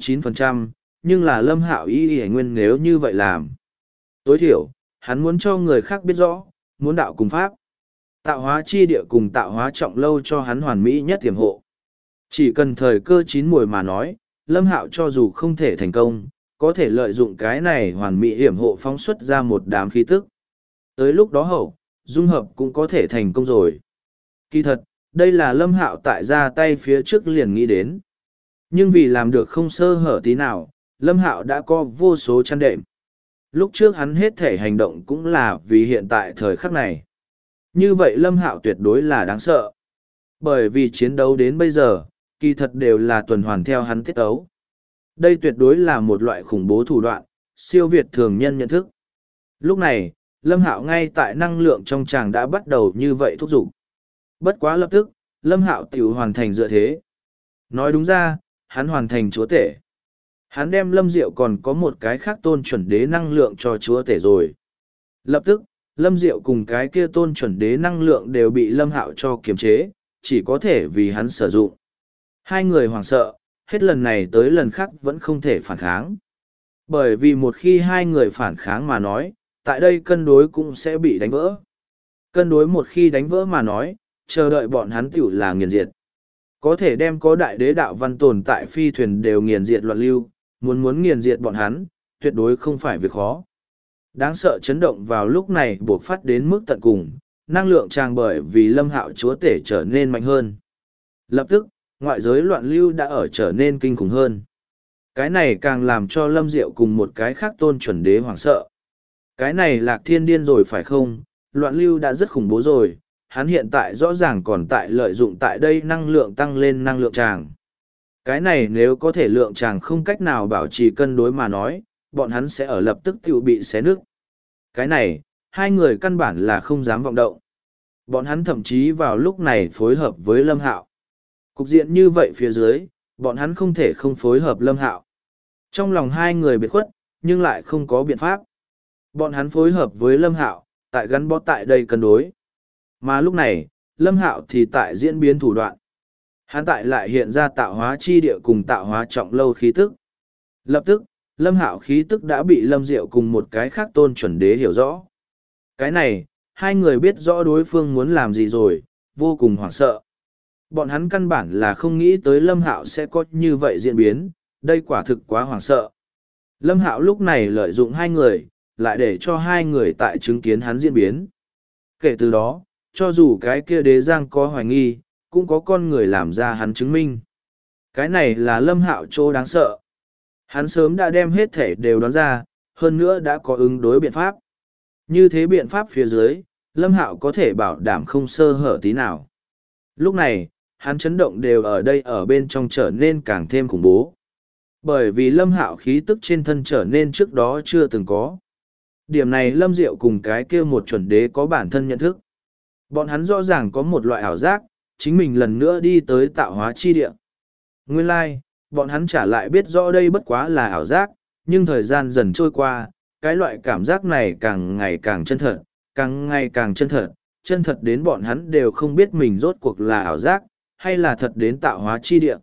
99%, nhưng là Lâm Hạo ý nguyên nếu như vậy làm. Tối thiểu, hắn muốn cho người khác biết rõ, muốn đạo cùng pháp. Tạo hóa chi địa cùng tạo hóa trọng lâu cho hắn hoàn mỹ nhất tiềm hộ. Chỉ cần thời cơ chín muồi mà nói, Lâm Hạo cho dù không thể thành công, có thể lợi dụng cái này hoàn mỹ hiểm hộ phóng xuất ra một đám khí tức. Tới lúc đó hậu, dung hợp cũng có thể thành công rồi. Kỳ thật, đây là Lâm Hạo tại ra tay phía trước liền nghĩ đến. Nhưng vì làm được không sơ hở tí nào, Lâm Hạo đã có vô số chăn đệm. Lúc trước hắn hết thể hành động cũng là vì hiện tại thời khắc này. Như vậy Lâm Hạo tuyệt đối là đáng sợ. Bởi vì chiến đấu đến bây giờ, kỳ thật đều là tuần hoàn theo hắn tiết ấu. Đây tuyệt đối là một loại khủng bố thủ đoạn, siêu việt thường nhân nhận thức. Lúc này, Lâm Hạo ngay tại năng lượng trong tràng đã bắt đầu như vậy thúc giục. Bất quá lập tức, Lâm Hạo tiểu hoàn thành dựa thế. Nói đúng ra, hắn hoàn thành chúa tể. Hắn đem Lâm Diệu còn có một cái khác tôn chuẩn đế năng lượng cho chúa tể rồi. Lập tức, Lâm Diệu cùng cái kia tôn chuẩn đế năng lượng đều bị Lâm Hạo cho kiềm chế, chỉ có thể vì hắn sử dụng. Hai người hoảng sợ, hết lần này tới lần khác vẫn không thể phản kháng. Bởi vì một khi hai người phản kháng mà nói, tại đây cân đối cũng sẽ bị đánh vỡ. Cân đối một khi đánh vỡ mà nói, chờ đợi bọn hắn tiểu là nghiền diệt. Có thể đem có đại đế đạo văn tồn tại phi thuyền đều nghiền diệt loạn lưu, muốn nghiền diệt bọn hắn, tuyệt đối không phải việc khó. Đáng sợ chấn động vào lúc này buộc phát đến mức tận cùng, năng lượng tràn bởi vì Lâm Hạo chúa tể trở nên mạnh hơn. Lập tức, ngoại giới loạn lưu đã ở trở nên kinh khủng hơn. Cái này càng làm cho Lâm Diệu cùng một cái khác tôn chuẩn đế hoảng sợ. Cái này Lạc Thiên điên rồi phải không? Loạn lưu đã rất khủng bố rồi, hắn hiện tại rõ ràng còn tại lợi dụng tại đây năng lượng tăng lên năng lượng tràng. Cái này nếu có thể lượng tràng không cách nào bảo trì cân đối mà nói, bọn hắn sẽ ở lập tức tự bị xé nước. Cái này, hai người căn bản là không dám vọng động. Bọn hắn thậm chí vào lúc này phối hợp với Lâm Hạo. Cục diện như vậy phía dưới, bọn hắn không thể không phối hợp Lâm Hạo. Trong lòng hai người biệt khuất, nhưng lại không có biện pháp. Bọn hắn phối hợp với Lâm Hạo, tại gắn bó tại đây cân đối. Mà lúc này, Lâm Hạo thì tại diễn biến thủ đoạn. Hắn tại lại hiện ra tạo hóa chi địa cùng tạo hóa trọng lâu khí tức. Lập tức, Lâm Hạo khí tức đã bị Lâm Diệu cùng một cái khác tôn chuẩn đế hiểu rõ. Cái này, hai người biết rõ đối phương muốn làm gì rồi, vô cùng hoảng sợ. Bọn hắn căn bản là không nghĩ tới Lâm Hạo sẽ có như vậy diễn biến, đây quả thực quá hoảng sợ. Lâm Hạo lúc này lợi dụng hai người, lại để cho hai người tại chứng kiến hắn diễn biến. Kể từ đó, cho dù cái kia đế giang có hoài nghi, cũng có con người làm ra hắn chứng minh. Cái này là Lâm Hạo chỗ đáng sợ. Hắn sớm đã đem hết thể đều đoán ra, hơn nữa đã có ứng đối biện pháp. Như thế biện pháp phía dưới, Lâm Hạo có thể bảo đảm không sơ hở tí nào. Lúc này, hắn chấn động đều ở đây ở bên trong trở nên càng thêm khủng bố. Bởi vì Lâm Hạo khí tức trên thân trở nên trước đó chưa từng có. Điểm này Lâm Diệu cùng cái kia một chuẩn đế có bản thân nhận thức. Bọn hắn rõ ràng có một loại ảo giác, chính mình lần nữa đi tới tạo hóa chi địa. Nguyên lai, bọn hắn trả lại biết rõ đây bất quá là ảo giác, nhưng thời gian dần trôi qua, cái loại cảm giác này càng ngày càng chân thật, càng ngày càng chân thật đến bọn hắn đều không biết mình rốt cuộc là ảo giác, hay là thật đến tạo hóa chi địa.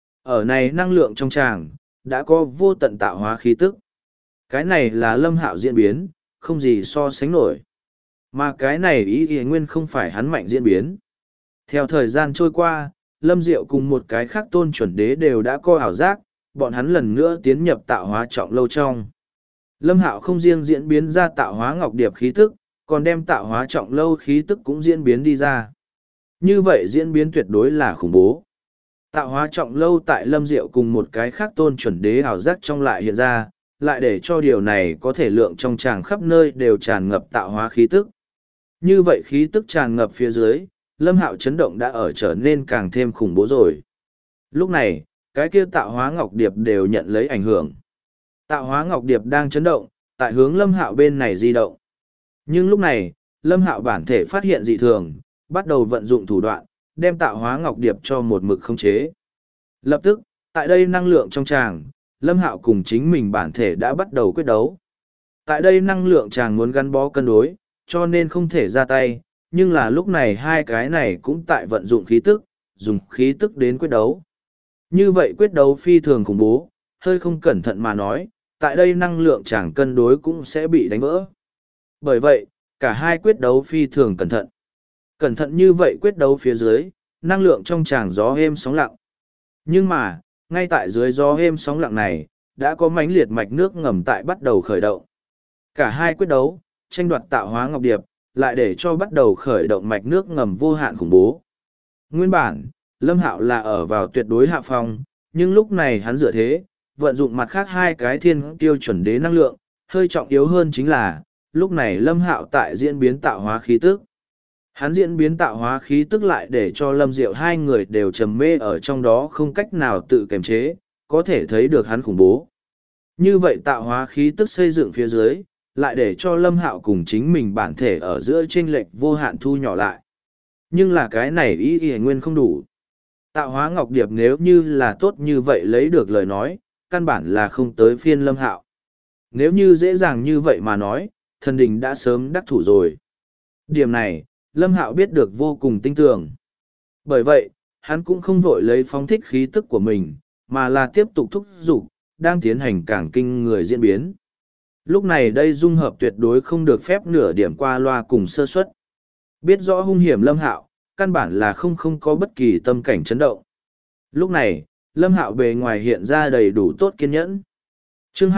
Ở này năng lượng trong tràng, đã có vô tận tạo hóa khí tức. Cái này là Lâm Hạo diễn biến, không gì so sánh nổi. Mà cái này ý nghĩa nguyên không phải hắn mạnh diễn biến. Theo thời gian trôi qua, Lâm Diệu cùng một cái khác tôn chuẩn đế đều đã có ảo giác, bọn hắn lần nữa tiến nhập tạo hóa trọng lâu trong. Lâm Hạo không riêng diễn biến ra tạo hóa ngọc điệp khí tức, còn đem tạo hóa trọng lâu khí tức cũng diễn biến đi ra. Như vậy diễn biến tuyệt đối là khủng bố. Tạo hóa trọng lâu tại Lâm Diệu cùng một cái khác tôn chuẩn đế ảo giác trong lại hiện ra, lại để cho điều này có thể lượng trong tràng khắp nơi đều tràn ngập tạo hóa khí tức. Như vậy khí tức tràn ngập phía dưới, Lâm Hạo chấn động đã ở trở nên càng thêm khủng bố rồi. Lúc này, cái kia tạo hóa ngọc điệp đều nhận lấy ảnh hưởng. Tạo hóa ngọc điệp đang chấn động, tại hướng Lâm Hạo bên này di động. Nhưng lúc này, Lâm Hạo bản thể phát hiện dị thường, bắt đầu vận dụng thủ đoạn, đem tạo hóa ngọc điệp cho một mực khống chế. Lập tức, tại đây năng lượng trong tràng, Lâm Hạo cùng chính mình bản thể đã bắt đầu quyết đấu. Tại đây năng lượng tràng muốn gắn bó cân đối, cho nên không thể ra tay, nhưng là lúc này hai cái này cũng tại vận dụng khí tức, dùng khí tức đến quyết đấu. Như vậy quyết đấu phi thường khủng bố, hơi không cẩn thận mà nói, tại đây năng lượng tràng cân đối cũng sẽ bị đánh vỡ. Bởi vậy, cả hai quyết đấu phi thường cẩn thận. Cẩn thận như vậy quyết đấu phía dưới, năng lượng trong tràng gió êm sóng lặng. Nhưng mà, ngay tại dưới gió êm sóng lặng này, đã có mãnh liệt mạch nước ngầm tại bắt đầu khởi động. Cả hai quyết đấu, tranh đoạt tạo hóa ngọc điệp, lại để cho bắt đầu khởi động mạch nước ngầm vô hạn khủng bố. Nguyên bản, Lâm Hạo là ở vào tuyệt đối hạ phong, nhưng lúc này hắn dựa thế, vận dụng mặt khác hai cái thiên tiêu chuẩn đế năng lượng, hơi trọng yếu hơn chính là, lúc này Lâm Hạo tại diễn biến tạo hóa khí tức. Hắn diễn biến tạo hóa khí tức lại để cho Lâm Diệu hai người đều trầm mê ở trong đó không cách nào tự kiềm chế, có thể thấy được hắn khủng bố. Như vậy tạo hóa khí tức xây dựng phía dưới, lại để cho Lâm Hạo cùng chính mình bản thể ở giữa chênh lệch vô hạn thu nhỏ lại. Nhưng là cái này ý nghĩa nguyên không đủ. Tạo hóa ngọc điệp nếu như là tốt như vậy lấy được lời nói, căn bản là không tới phiên Lâm Hạo. Nếu như dễ dàng như vậy mà nói, thần đình đã sớm đắc thủ rồi. Điểm này, Lâm Hạo biết được vô cùng tinh tường. Bởi vậy, hắn cũng không vội lấy phóng thích khí tức của mình, mà là tiếp tục thúc giục, đang tiến hành càng kinh người diễn biến. Lúc này đây dung hợp tuyệt đối không được phép nửa điểm qua loa cùng sơ suất. Biết rõ hung hiểm Lâm Hạo, căn bản là không có bất kỳ tâm cảnh chấn động. Lúc này, Lâm Hạo bề ngoài hiện ra đầy đủ tốt kiên nhẫn. Chương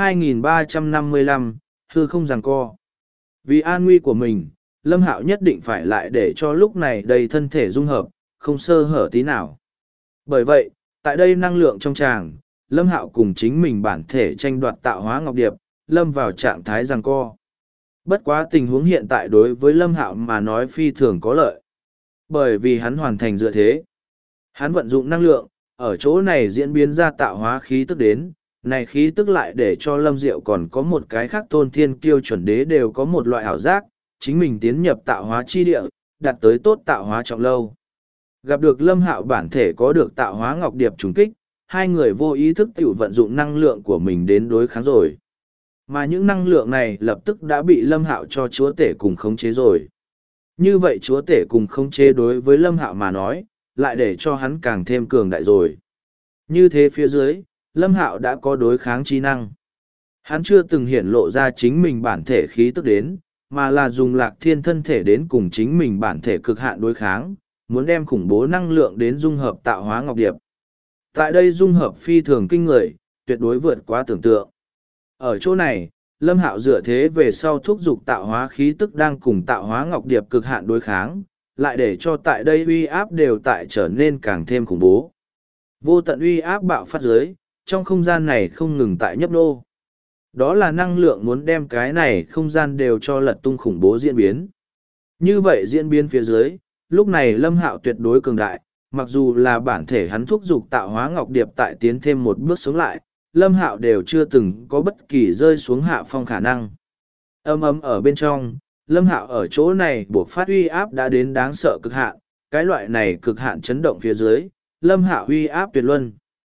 2355, hư không giằng co. Vì an nguy của mình, Lâm Hạo nhất định phải lại để cho lúc này đầy thân thể dung hợp, không sơ hở tí nào. Bởi vậy, tại đây năng lượng trong tràng, Lâm Hạo cùng chính mình bản thể tranh đoạt tạo hóa ngọc điệp, lâm vào trạng thái giằng co. Bất quá tình huống hiện tại đối với Lâm Hạo mà nói phi thường có lợi. Bởi vì hắn hoàn thành dựa thế. Hắn vận dụng năng lượng, ở chỗ này diễn biến ra tạo hóa khí tức đến, này khí tức lại để cho Lâm Diệu còn có một cái khác tôn thiên kiêu chuẩn đế đều có một loại ảo giác, chính mình tiến nhập tạo hóa chi địa, đạt tới tốt tạo hóa trọng lâu. Gặp được Lâm Hạo bản thể có được tạo hóa ngọc điệp trùng kích, hai người vô ý thức tự vận dụng năng lượng của mình đến đối kháng rồi. Mà những năng lượng này lập tức đã bị Lâm Hạo cho chúa tể cùng khống chế rồi. Như vậy chúa tể cùng khống chế đối với Lâm Hạo mà nói, lại để cho hắn càng thêm cường đại rồi. Như thế phía dưới, Lâm Hạo đã có đối kháng trí năng. Hắn chưa từng hiển lộ ra chính mình bản thể khí tức đến, mà là dùng Lạc Thiên thân thể đến cùng chính mình bản thể cực hạn đối kháng, muốn đem khủng bố năng lượng đến dung hợp tạo hóa ngọc điệp. Tại đây dung hợp phi thường kinh người, tuyệt đối vượt quá tưởng tượng. Ở chỗ này, Lâm Hạo dựa thế về sau thúc giục tạo hóa khí tức đang cùng tạo hóa ngọc điệp cực hạn đối kháng, lại để cho tại đây uy áp đều tại trở nên càng thêm khủng bố. Vô tận uy áp bạo phát dưới, trong không gian này không ngừng tại nhấp nô. Đó là năng lượng muốn đem cái này không gian đều cho lật tung khủng bố diễn biến. Như vậy diễn biến phía dưới, lúc này Lâm Hạo tuyệt đối cường đại, mặc dù là bản thể hắn thúc giục tạo hóa ngọc điệp tại tiến thêm một bước sống lại, Lâm Hạo đều chưa từng có bất kỳ rơi xuống hạ phong khả năng. Âm ấm ở bên trong, Lâm Hạo ở chỗ này buộc phát uy áp đã đến đáng sợ cực hạn, cái loại này cực hạn chấn động phía dưới, Lâm Hạo uy áp tuyệt luân.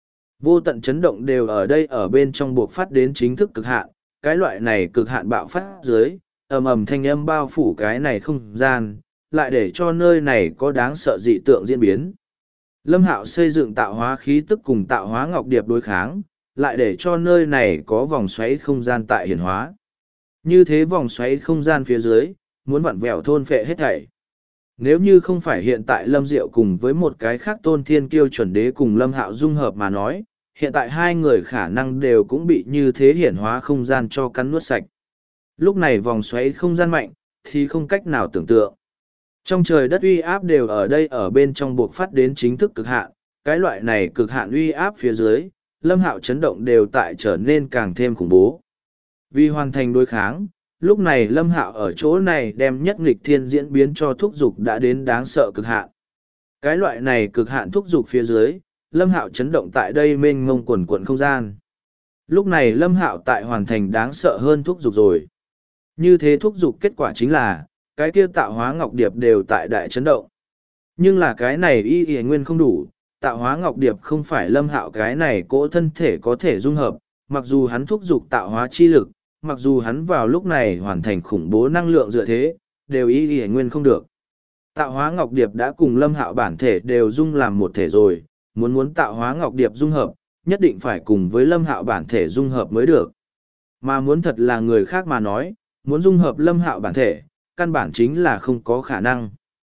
Vô tận chấn động đều ở đây ở bên trong buộc phát đến chính thức cực hạn, cái loại này cực hạn bạo phát dưới, ầm thanh âm bao phủ cái này không gian, lại để cho nơi này có đáng sợ dị tượng diễn biến. Lâm Hạo xây dựng tạo hóa khí tức cùng tạo hóa ngọc điệp đối kháng, lại để cho nơi này có vòng xoáy không gian tại hiển hóa. Như thế vòng xoáy không gian phía dưới, muốn vặn vẹo thôn phệ hết thảy. Nếu như không phải hiện tại Lâm Diệu cùng với một cái khác Tôn Thiên Kiêu chuẩn đế cùng Lâm Hạo dung hợp mà nói, hiện tại hai người khả năng đều cũng bị như thế hiển hóa không gian cho cắn nuốt sạch. Lúc này vòng xoáy không gian mạnh, thì không cách nào tưởng tượng. Trong trời đất uy áp đều ở đây ở bên trong buộc phát đến chính thức cực hạn, cái loại này cực hạn uy áp phía dưới, Lâm Hạo chấn động đều tại trở nên càng thêm khủng bố. Vì hoàn thành đối kháng, lúc này Lâm Hạo ở chỗ này đem nhất nghịch thiên diễn biến cho thúc dục đã đến đáng sợ cực hạn. Cái loại này cực hạn thúc dục phía dưới, Lâm Hạo chấn động tại đây mênh mông quần quận không gian. Lúc này Lâm Hạo tại hoàn thành đáng sợ hơn thúc dục rồi. Như thế thúc dục kết quả chính là, cái kia tạo hóa ngọc điệp đều tại đại chấn động. Nhưng là cái này y nguyên không đủ, tạo hóa ngọc điệp không phải Lâm Hạo cái này cỗ thân thể có thể dung hợp, mặc dù hắn thúc dục tạo hóa chi lực, mặc dù hắn vào lúc này hoàn thành khủng bố năng lượng dựa thế, đều y nguyên không được. Tạo hóa ngọc điệp đã cùng Lâm Hạo bản thể đều dung làm một thể rồi, muốn tạo hóa ngọc điệp dung hợp, nhất định phải cùng với Lâm Hạo bản thể dung hợp mới được. Mà muốn thật là người khác mà nói, muốn dung hợp Lâm Hạo bản thể, căn bản chính là không có khả năng.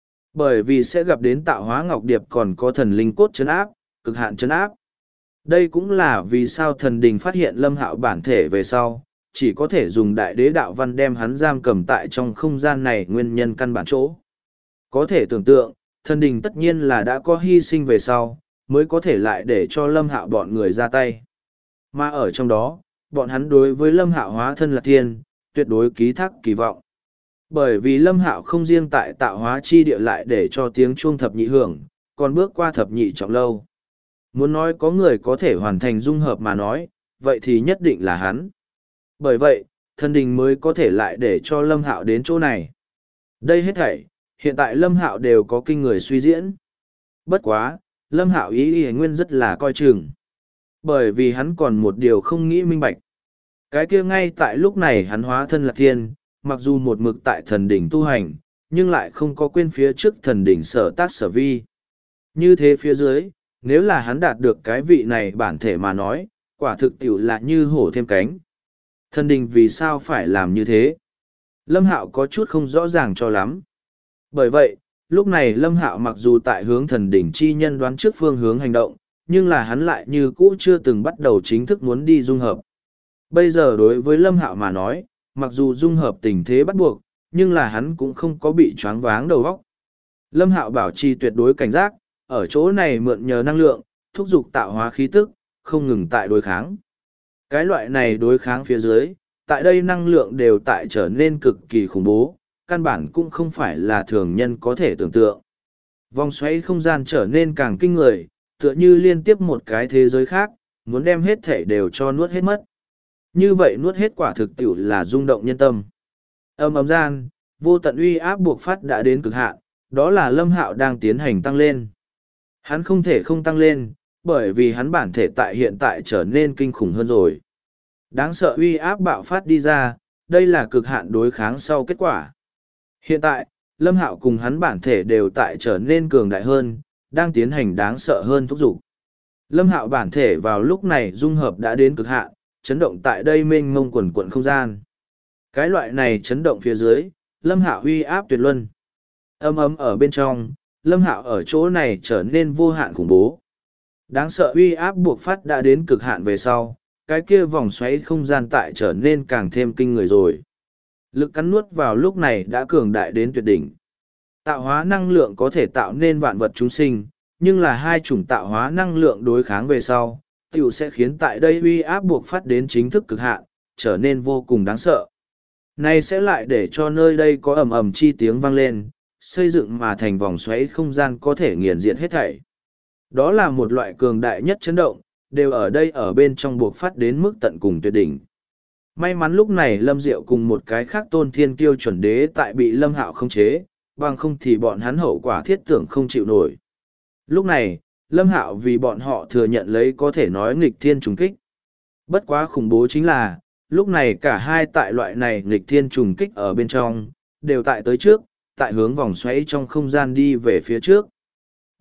Bởi vì sẽ gặp đến tạo hóa ngọc điệp còn có thần linh cốt chấn áp, cực hạn chấn áp. Đây cũng là vì sao thần đình phát hiện Lâm Hạo bản thể về sau, chỉ có thể dùng đại đế đạo văn đem hắn giam cầm tại trong không gian này nguyên nhân căn bản chỗ. Có thể tưởng tượng, thần đình tất nhiên là đã có hy sinh về sau, mới có thể lại để cho Lâm Hạo bọn người ra tay. Mà ở trong đó, bọn hắn đối với Lâm Hạo hóa thân là thiên, tuyệt đối ký thác kỳ vọng. Bởi vì Lâm Hạo không riêng tại tạo hóa chi địa lại để cho tiếng chuông thập nhị hưởng, còn bước qua thập nhị trọng lâu. Muốn nói có người có thể hoàn thành dung hợp mà nói, vậy thì nhất định là hắn. Bởi vậy, thần đình mới có thể lại để cho Lâm Hạo đến chỗ này. Đây hết thảy, hiện tại Lâm Hạo đều có kinh người suy diễn. Bất quá, Lâm Hạo ý nguyên rất là coi chừng. Bởi vì hắn còn một điều không nghĩ minh bạch. Cái kia ngay tại lúc này hắn hóa thân là thiên, mặc dù một mực tại thần đỉnh tu hành, nhưng lại không có quên phía trước thần đỉnh sở tác sở vi. Như thế phía dưới, nếu là hắn đạt được cái vị này bản thể mà nói, quả thực tiểu là như hổ thêm cánh. Thần đỉnh vì sao phải làm như thế? Lâm Hạo có chút không rõ ràng cho lắm. Bởi vậy, lúc này Lâm Hạo mặc dù tại hướng thần đỉnh chi nhân đoán trước phương hướng hành động, nhưng là hắn lại như cũ chưa từng bắt đầu chính thức muốn đi dung hợp. Bây giờ đối với Lâm Hạo mà nói, mặc dù dung hợp tình thế bắt buộc, nhưng là hắn cũng không có bị choáng váng đầu óc. Lâm Hạo bảo trì tuyệt đối cảnh giác, ở chỗ này mượn nhờ năng lượng, thúc giục tạo hóa khí tức, không ngừng tại đối kháng. Cái loại này đối kháng phía dưới, tại đây năng lượng đều tại trở nên cực kỳ khủng bố, căn bản cũng không phải là thường nhân có thể tưởng tượng. Vòng xoáy không gian trở nên càng kinh người, tựa như liên tiếp một cái thế giới khác, muốn đem hết thể đều cho nuốt hết mất. Như vậy nuốt hết quả thực tiểu là rung động nhân tâm. Ầm gian, vô tận uy áp buộc phát đã đến cực hạn, đó là Lâm Hạo đang tiến hành tăng lên. Hắn không thể không tăng lên, bởi vì hắn bản thể tại hiện tại trở nên kinh khủng hơn rồi. Đáng sợ uy áp bạo phát đi ra, đây là cực hạn đối kháng sau kết quả. Hiện tại, Lâm Hạo cùng hắn bản thể đều tại trở nên cường đại hơn, đang tiến hành đáng sợ hơn thúc giục. Lâm Hạo bản thể vào lúc này dung hợp đã đến cực hạn, chấn động tại đây mênh mông quần quận không gian. Cái loại này chấn động phía dưới, Lâm Hạo uy áp tuyệt luân. Ấm ở bên trong, Lâm Hạo ở chỗ này trở nên vô hạn khủng bố. Đáng sợ uy áp buộc phát đã đến cực hạn về sau, cái kia vòng xoáy không gian tại trở nên càng thêm kinh người rồi. Lực cắn nuốt vào lúc này đã cường đại đến tuyệt đỉnh. Tạo hóa năng lượng có thể tạo nên vạn vật chúng sinh, nhưng là hai chủng tạo hóa năng lượng đối kháng về sau, tiểu sẽ khiến tại đây uy áp buộc phát đến chính thức cực hạn, trở nên vô cùng đáng sợ. Này sẽ lại để cho nơi đây có ầm chi tiếng vang lên, xây dựng mà thành vòng xoáy không gian có thể nghiền diệt hết thảy. Đó là một loại cường đại nhất chấn động, đều ở đây ở bên trong buộc phát đến mức tận cùng tuyệt đỉnh. May mắn lúc này Lâm Diệu cùng một cái khác Tôn Thiên Kiêu chuẩn đế tại bị Lâm Hạo khống chế, bằng không thì bọn hắn hậu quả thiết tưởng không chịu nổi. Lúc này, Lâm Hạo vì bọn họ thừa nhận lấy có thể nói nghịch thiên trùng kích. Bất quá khủng bố chính là, lúc này cả hai tại loại này nghịch thiên trùng kích ở bên trong, đều tại tới trước, tại hướng vòng xoáy trong không gian đi về phía trước.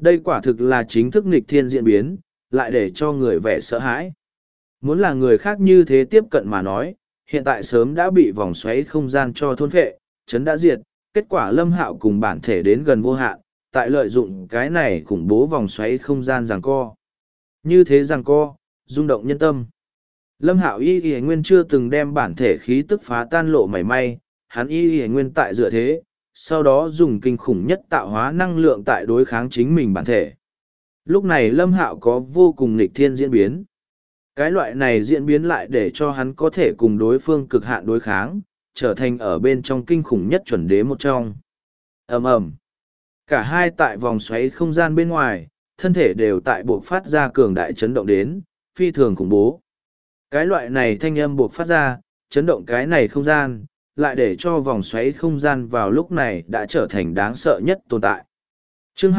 Đây quả thực là chính thức nghịch thiên diễn biến, lại để cho người vẻ sợ hãi. Muốn là người khác như thế tiếp cận mà nói, hiện tại sớm đã bị vòng xoáy không gian cho thôn phệ, chấn đã diệt, kết quả Lâm Hạo cùng bản thể đến gần vô hạn, tại lợi dụng cái này khủng bố vòng xoáy không gian giằng co. Như thế giằng co, rung động nhân tâm. Lâm Hạo y nguyên chưa từng đem bản thể khí tức phá tan lộ mảy may, hắn y nguyên tại dựa thế, sau đó dùng kinh khủng nhất tạo hóa năng lượng tại đối kháng chính mình bản thể. Lúc này Lâm Hạo có vô cùng nghịch thiên diễn biến. Cái loại này diễn biến lại để cho hắn có thể cùng đối phương cực hạn đối kháng, trở thành ở bên trong kinh khủng nhất chuẩn đế một trong. Ầm ầm. Cả hai tại vòng xoáy không gian bên ngoài, thân thể đều tại buộc phát ra cường đại chấn động đến, phi thường khủng bố. Cái loại này thanh âm buộc phát ra, chấn động cái này không gian, lại để cho vòng xoáy không gian vào lúc này đã trở thành đáng sợ nhất tồn tại. Chương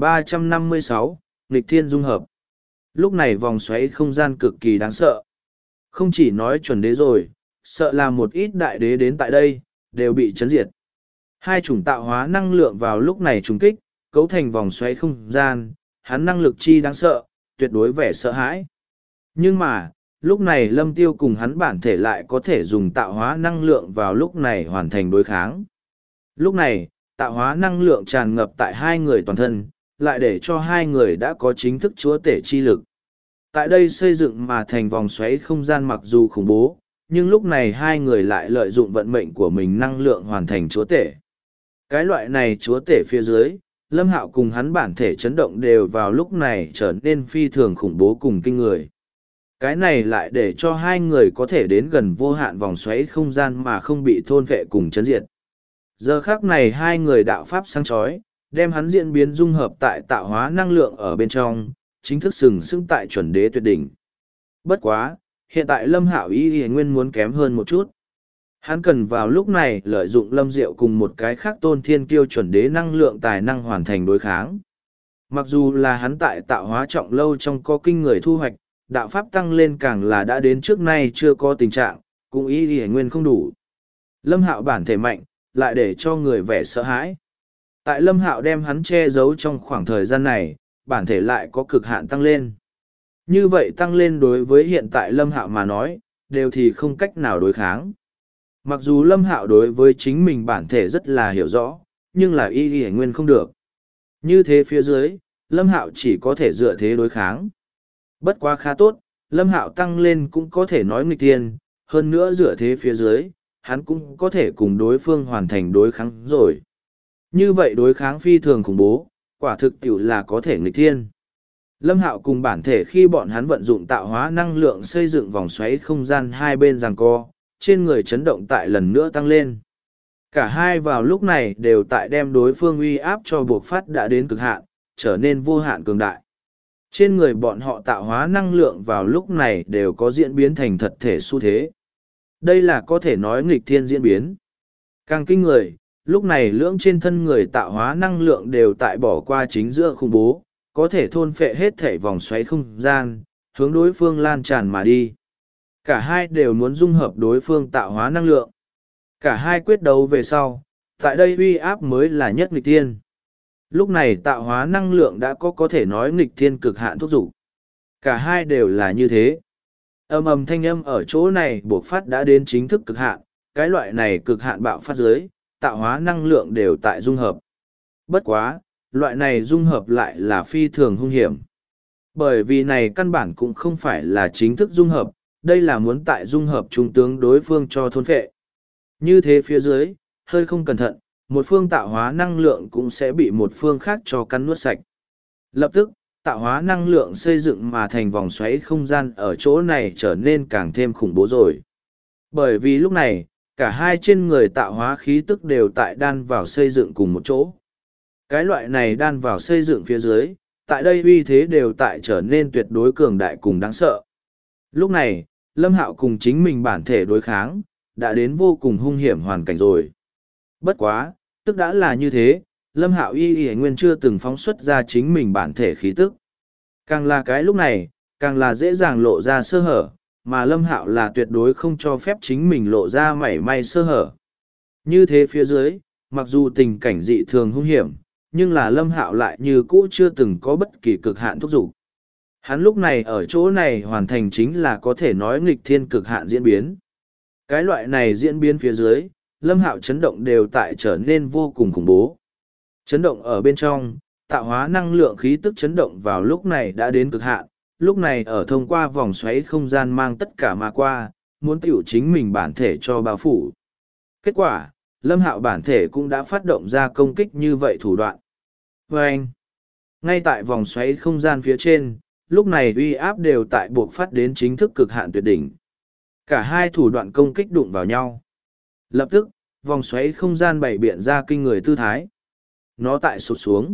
2356, Nghịch Thiên Dung Hợp. Lúc này vòng xoáy không gian cực kỳ đáng sợ. Không chỉ nói chuẩn đế rồi, sợ là một ít đại đế đến tại đây, đều bị chấn diệt. Hai chủng tạo hóa năng lượng vào lúc này trùng kích, cấu thành vòng xoáy không gian, hắn năng lực chi đáng sợ, tuyệt đối vẻ sợ hãi. Nhưng mà, lúc này Lâm Tiêu cùng hắn bản thể lại có thể dùng tạo hóa năng lượng vào lúc này hoàn thành đối kháng. Lúc này, tạo hóa năng lượng tràn ngập tại hai người toàn thân, lại để cho hai người đã có chính thức chúa tể chi lực. Tại đây xây dựng mà thành vòng xoáy không gian mặc dù khủng bố, nhưng lúc này hai người lại lợi dụng vận mệnh của mình năng lượng hoàn thành chúa tể. Cái loại này chúa tể phía dưới, Lâm Hạo cùng hắn bản thể chấn động đều vào lúc này trở nên phi thường khủng bố cùng kinh người. Cái này lại để cho hai người có thể đến gần vô hạn vòng xoáy không gian mà không bị thôn vệ cùng chấn diệt. Giờ khác này hai người đạo pháp sáng chói, đem hắn diễn biến dung hợp tại tạo hóa năng lượng ở bên trong, chính thức sừng sững tại chuẩn đế tuyệt đỉnh. Bất quá, hiện tại Lâm Hạo y nguyên muốn kém hơn một chút. Hắn cần vào lúc này lợi dụng Lâm Diệu cùng một cái khác tôn thiên kiêu chuẩn đế năng lượng tài năng hoàn thành đối kháng. Mặc dù là hắn tại tạo hóa trọng lâu trong có kinh người thu hoạch, đạo pháp tăng lên càng là đã đến trước nay chưa có tình trạng, cũng y nguyên không đủ. Lâm Hạo bản thể mạnh, lại để cho người vẻ sợ hãi. Tại Lâm Hạo đem hắn che giấu trong khoảng thời gian này, bản thể lại có cực hạn tăng lên. Như vậy tăng lên đối với hiện tại Lâm Hạo mà nói, đều thì không cách nào đối kháng. Mặc dù Lâm Hạo đối với chính mình bản thể rất là hiểu rõ, nhưng là y nguyên không được. Như thế phía dưới, Lâm Hạo chỉ có thể dựa thế đối kháng. Bất quá khá tốt, Lâm Hạo tăng lên cũng có thể nói nghịch thiên, hơn nữa dựa thế phía dưới, hắn cũng có thể cùng đối phương hoàn thành đối kháng rồi. Như vậy đối kháng phi thường khủng bố, quả thực tiểu là có thể nghịch thiên. Lâm Hạo cùng bản thể khi bọn hắn vận dụng tạo hóa năng lượng xây dựng vòng xoáy không gian hai bên giằng co, trên người chấn động tại lần nữa tăng lên. Cả hai vào lúc này đều tại đem đối phương uy áp cho buộc phát đã đến cực hạn, trở nên vô hạn cường đại. Trên người bọn họ tạo hóa năng lượng vào lúc này đều có diễn biến thành thật thể xu thế. Đây là có thể nói nghịch thiên diễn biến. Càng kinh người, lúc này lưỡng trên thân người tạo hóa năng lượng đều tại bỏ qua chính giữa khủng bố, có thể thôn phệ hết thể vòng xoáy không gian, hướng đối phương lan tràn mà đi. Cả hai đều muốn dung hợp đối phương tạo hóa năng lượng. Cả hai quyết đấu về sau, tại đây uy áp mới là nhất nghịch thiên. Lúc này tạo hóa năng lượng đã có thể nói nghịch thiên cực hạn thúc dục. Cả hai đều là như thế. Ầm ầm thanh âm ở chỗ này buộc phát đã đến chính thức cực hạn, cái loại này cực hạn bạo phát dưới, tạo hóa năng lượng đều tại dung hợp. Bất quá, loại này dung hợp lại là phi thường hung hiểm. Bởi vì này căn bản cũng không phải là chính thức dung hợp, đây là muốn tại dung hợp trung tướng đối phương cho thôn phệ. Như thế phía dưới, hơi không cẩn thận, một phương tạo hóa năng lượng cũng sẽ bị một phương khác cho cắn nuốt sạch. Lập tức, tạo hóa năng lượng xây dựng mà thành vòng xoáy không gian ở chỗ này trở nên càng thêm khủng bố rồi. Bởi vì lúc này, cả hai trên người tạo hóa khí tức đều tại đan vào xây dựng cùng một chỗ. Cái loại này đan vào xây dựng phía dưới, tại đây uy thế đều tại trở nên tuyệt đối cường đại cùng đáng sợ. Lúc này, Lâm Hạo cùng chính mình bản thể đối kháng, đã đến vô cùng hung hiểm hoàn cảnh rồi. Bất quá, tức đã là như thế, Lâm Hạo y nguyên chưa từng phóng xuất ra chính mình bản thể khí tức. Càng là cái lúc này, càng là dễ dàng lộ ra sơ hở, mà Lâm Hạo là tuyệt đối không cho phép chính mình lộ ra mảy may sơ hở. Như thế phía dưới, mặc dù tình cảnh dị thường hung hiểm, nhưng là Lâm Hạo lại như cũ chưa từng có bất kỳ cực hạn thúc giục. Hắn lúc này ở chỗ này hoàn thành chính là có thể nói nghịch thiên cực hạn diễn biến. Cái loại này diễn biến phía dưới, Lâm Hạo chấn động đều tại trở nên vô cùng khủng bố. Chấn động ở bên trong, tạo hóa năng lượng khí tức chấn động vào lúc này đã đến cực hạn, lúc này ở thông qua vòng xoáy không gian mang tất cả mà qua, muốn tiểu chính mình bản thể cho bao phủ. Kết quả, Lâm Hạo bản thể cũng đã phát động ra công kích như vậy thủ đoạn. Và anh, ngay tại vòng xoáy không gian phía trên, lúc này uy áp đều tại buộc phát đến chính thức cực hạn tuyệt đỉnh. Cả hai thủ đoạn công kích đụng vào nhau. Lập tức, vòng xoáy không gian bày biện ra kinh người tư thái. Nó tại sụp xuống.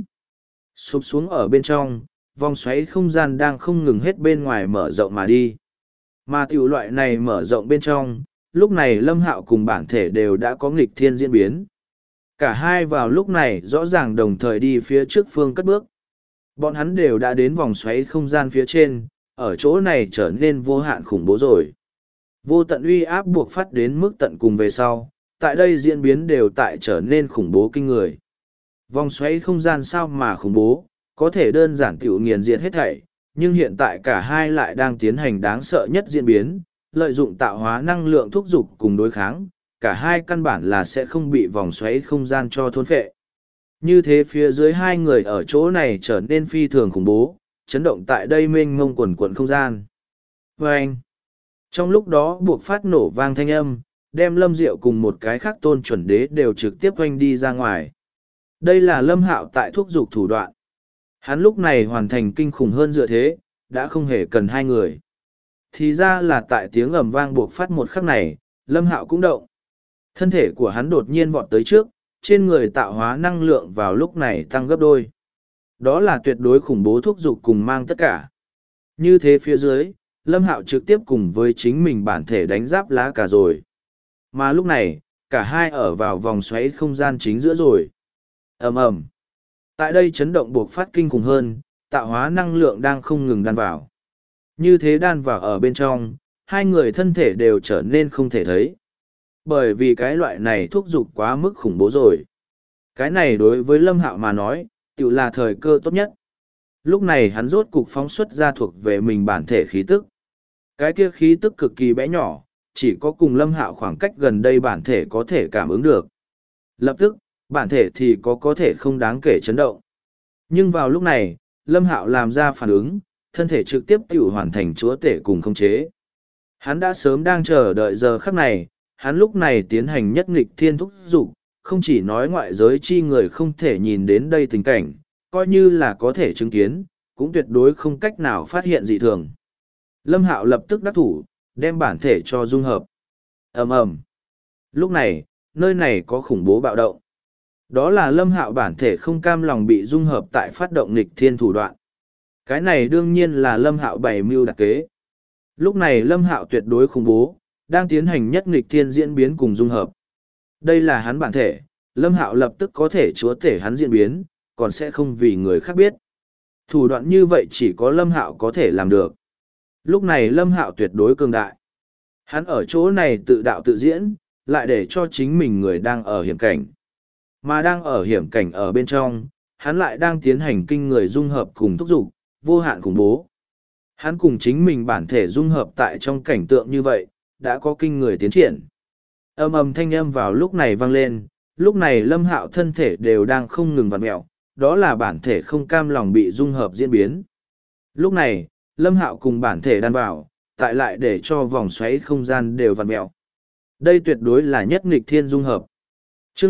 Sụp xuống ở bên trong, vòng xoáy không gian đang không ngừng hết bên ngoài mở rộng mà đi. Mà tiểu loại này mở rộng bên trong, lúc này Lâm Hạo cùng bản thể đều đã có nghịch thiên diễn biến. Cả hai vào lúc này rõ ràng đồng thời đi phía trước phương cất bước. Bọn hắn đều đã đến vòng xoáy không gian phía trên, ở chỗ này trở nên vô hạn khủng bố rồi. Vô tận uy áp buộc phát đến mức tận cùng về sau, tại đây diễn biến đều tại trở nên khủng bố kinh người. Vòng xoáy không gian sao mà khủng bố, có thể đơn giản tiểu nghiền diệt hết thảy, nhưng hiện tại cả hai lại đang tiến hành đáng sợ nhất diễn biến, lợi dụng tạo hóa năng lượng thúc giục cùng đối kháng, cả hai căn bản là sẽ không bị vòng xoáy không gian cho thôn phệ. Như thế phía dưới hai người ở chỗ này trở nên phi thường khủng bố, chấn động tại đây mênh mông quần quần không gian. Và anh, trong lúc đó buộc phát nổ vang thanh âm, đem Lâm Diệu cùng một cái khác tôn chuẩn đế đều trực tiếp oanh đi ra ngoài. Đây là Lâm Hạo tại thúc giục thủ đoạn. Hắn lúc này hoàn thành kinh khủng hơn dựa thế, đã không hề cần hai người. Thì ra là tại tiếng ầm vang buộc phát một khắc này, Lâm Hạo cũng động. Thân thể của hắn đột nhiên vọt tới trước, trên người tạo hóa năng lượng vào lúc này tăng gấp đôi. Đó là tuyệt đối khủng bố thúc giục cùng mang tất cả. Như thế phía dưới, Lâm Hạo trực tiếp cùng với chính mình bản thể đánh giáp lá cả rồi. Mà lúc này, cả hai ở vào vòng xoáy không gian chính giữa rồi. Ầm ầm. Tại đây chấn động buộc phát kinh khủng hơn, tạo hóa năng lượng đang không ngừng đan vào. Như thế đan vào ở bên trong, hai người thân thể đều trở nên không thể thấy. Bởi vì cái loại này thúc giục quá mức khủng bố rồi. Cái này đối với Lâm Hạo mà nói, tự là thời cơ tốt nhất. Lúc này hắn rốt cục phóng xuất ra thuộc về mình bản thể khí tức. Cái kia khí tức cực kỳ bé nhỏ, chỉ có cùng Lâm Hạo khoảng cách gần đây bản thể có thể cảm ứng được. Lập tức, bản thể thì có thể không đáng kể chấn động. Nhưng vào lúc này, Lâm Hạo làm ra phản ứng, thân thể trực tiếp tự hoàn thành chúa tể cùng khống chế. Hắn đã sớm đang chờ đợi giờ khắc này, hắn lúc này tiến hành nhất nghịch thiên thúc dục, không chỉ nói ngoại giới chi người không thể nhìn đến đây tình cảnh, coi như là có thể chứng kiến, cũng tuyệt đối không cách nào phát hiện dị thường. Lâm Hạo lập tức đắc thủ, đem bản thể cho dung hợp. Ầm ầm. Lúc này, nơi này có khủng bố bạo động. Đó là Lâm Hạo bản thể không cam lòng bị dung hợp tại phát động nghịch thiên thủ đoạn. Cái này đương nhiên là Lâm Hạo bày mưu đặc kế. Lúc này Lâm Hạo tuyệt đối khủng bố, đang tiến hành nhất nghịch thiên diễn biến cùng dung hợp. Đây là hắn bản thể, Lâm Hạo lập tức có thể chúa tể hắn diễn biến, còn sẽ không vì người khác biết. Thủ đoạn như vậy chỉ có Lâm Hạo có thể làm được. Lúc này Lâm Hạo tuyệt đối cường đại. Hắn ở chỗ này tự đạo tự diễn, lại để cho chính mình người đang ở hiểm cảnh. Mà đang ở hiểm cảnh ở bên trong, hắn lại đang tiến hành kinh người dung hợp cùng thúc giục, vô hạn khủng bố. Hắn cùng chính mình bản thể dung hợp tại trong cảnh tượng như vậy, đã có kinh người tiến triển. Ầm ầm thanh âm vào lúc này vang lên, lúc này Lâm Hạo thân thể đều đang không ngừng vặn mẹo, đó là bản thể không cam lòng bị dung hợp diễn biến. Lúc này, Lâm Hạo cùng bản thể đan vào, tại lại để cho vòng xoáy không gian đều vặn mẹo. Đây tuyệt đối là nhất nghịch thiên dung hợp. Chương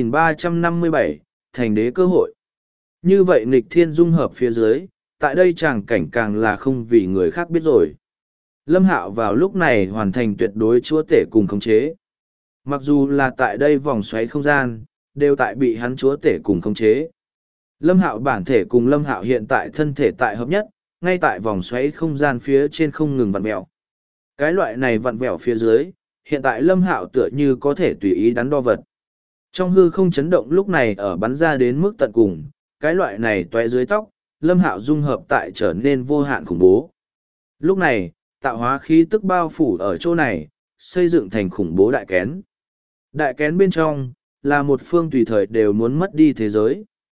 2357, Thành đế cơ hội. Như vậy nghịch thiên dung hợp phía dưới, tại đây tràng cảnh càng là không vì người khác biết rồi. Lâm Hạo vào lúc này hoàn thành tuyệt đối chúa tể cùng khống chế. Mặc dù là tại đây vòng xoáy không gian, đều tại bị hắn chúa tể cùng khống chế. Lâm Hạo bản thể cùng Lâm Hạo hiện tại thân thể tại hợp nhất, ngay tại vòng xoáy không gian phía trên không ngừng vặn vẹo. Cái loại này vặn vẹo phía dưới, hiện tại Lâm Hạo tựa như có thể tùy ý đắn đo vật. Trong hư không chấn động lúc này ở bắn ra đến mức tận cùng, cái loại này toé dưới tóc, Lâm Hạo dung hợp tại trở nên vô hạn khủng bố. Lúc này, tạo hóa khí tức bao phủ ở chỗ này, xây dựng thành khủng bố đại kén. Đại kén bên trong, là một phương tùy thời đều muốn mất đi thế giới.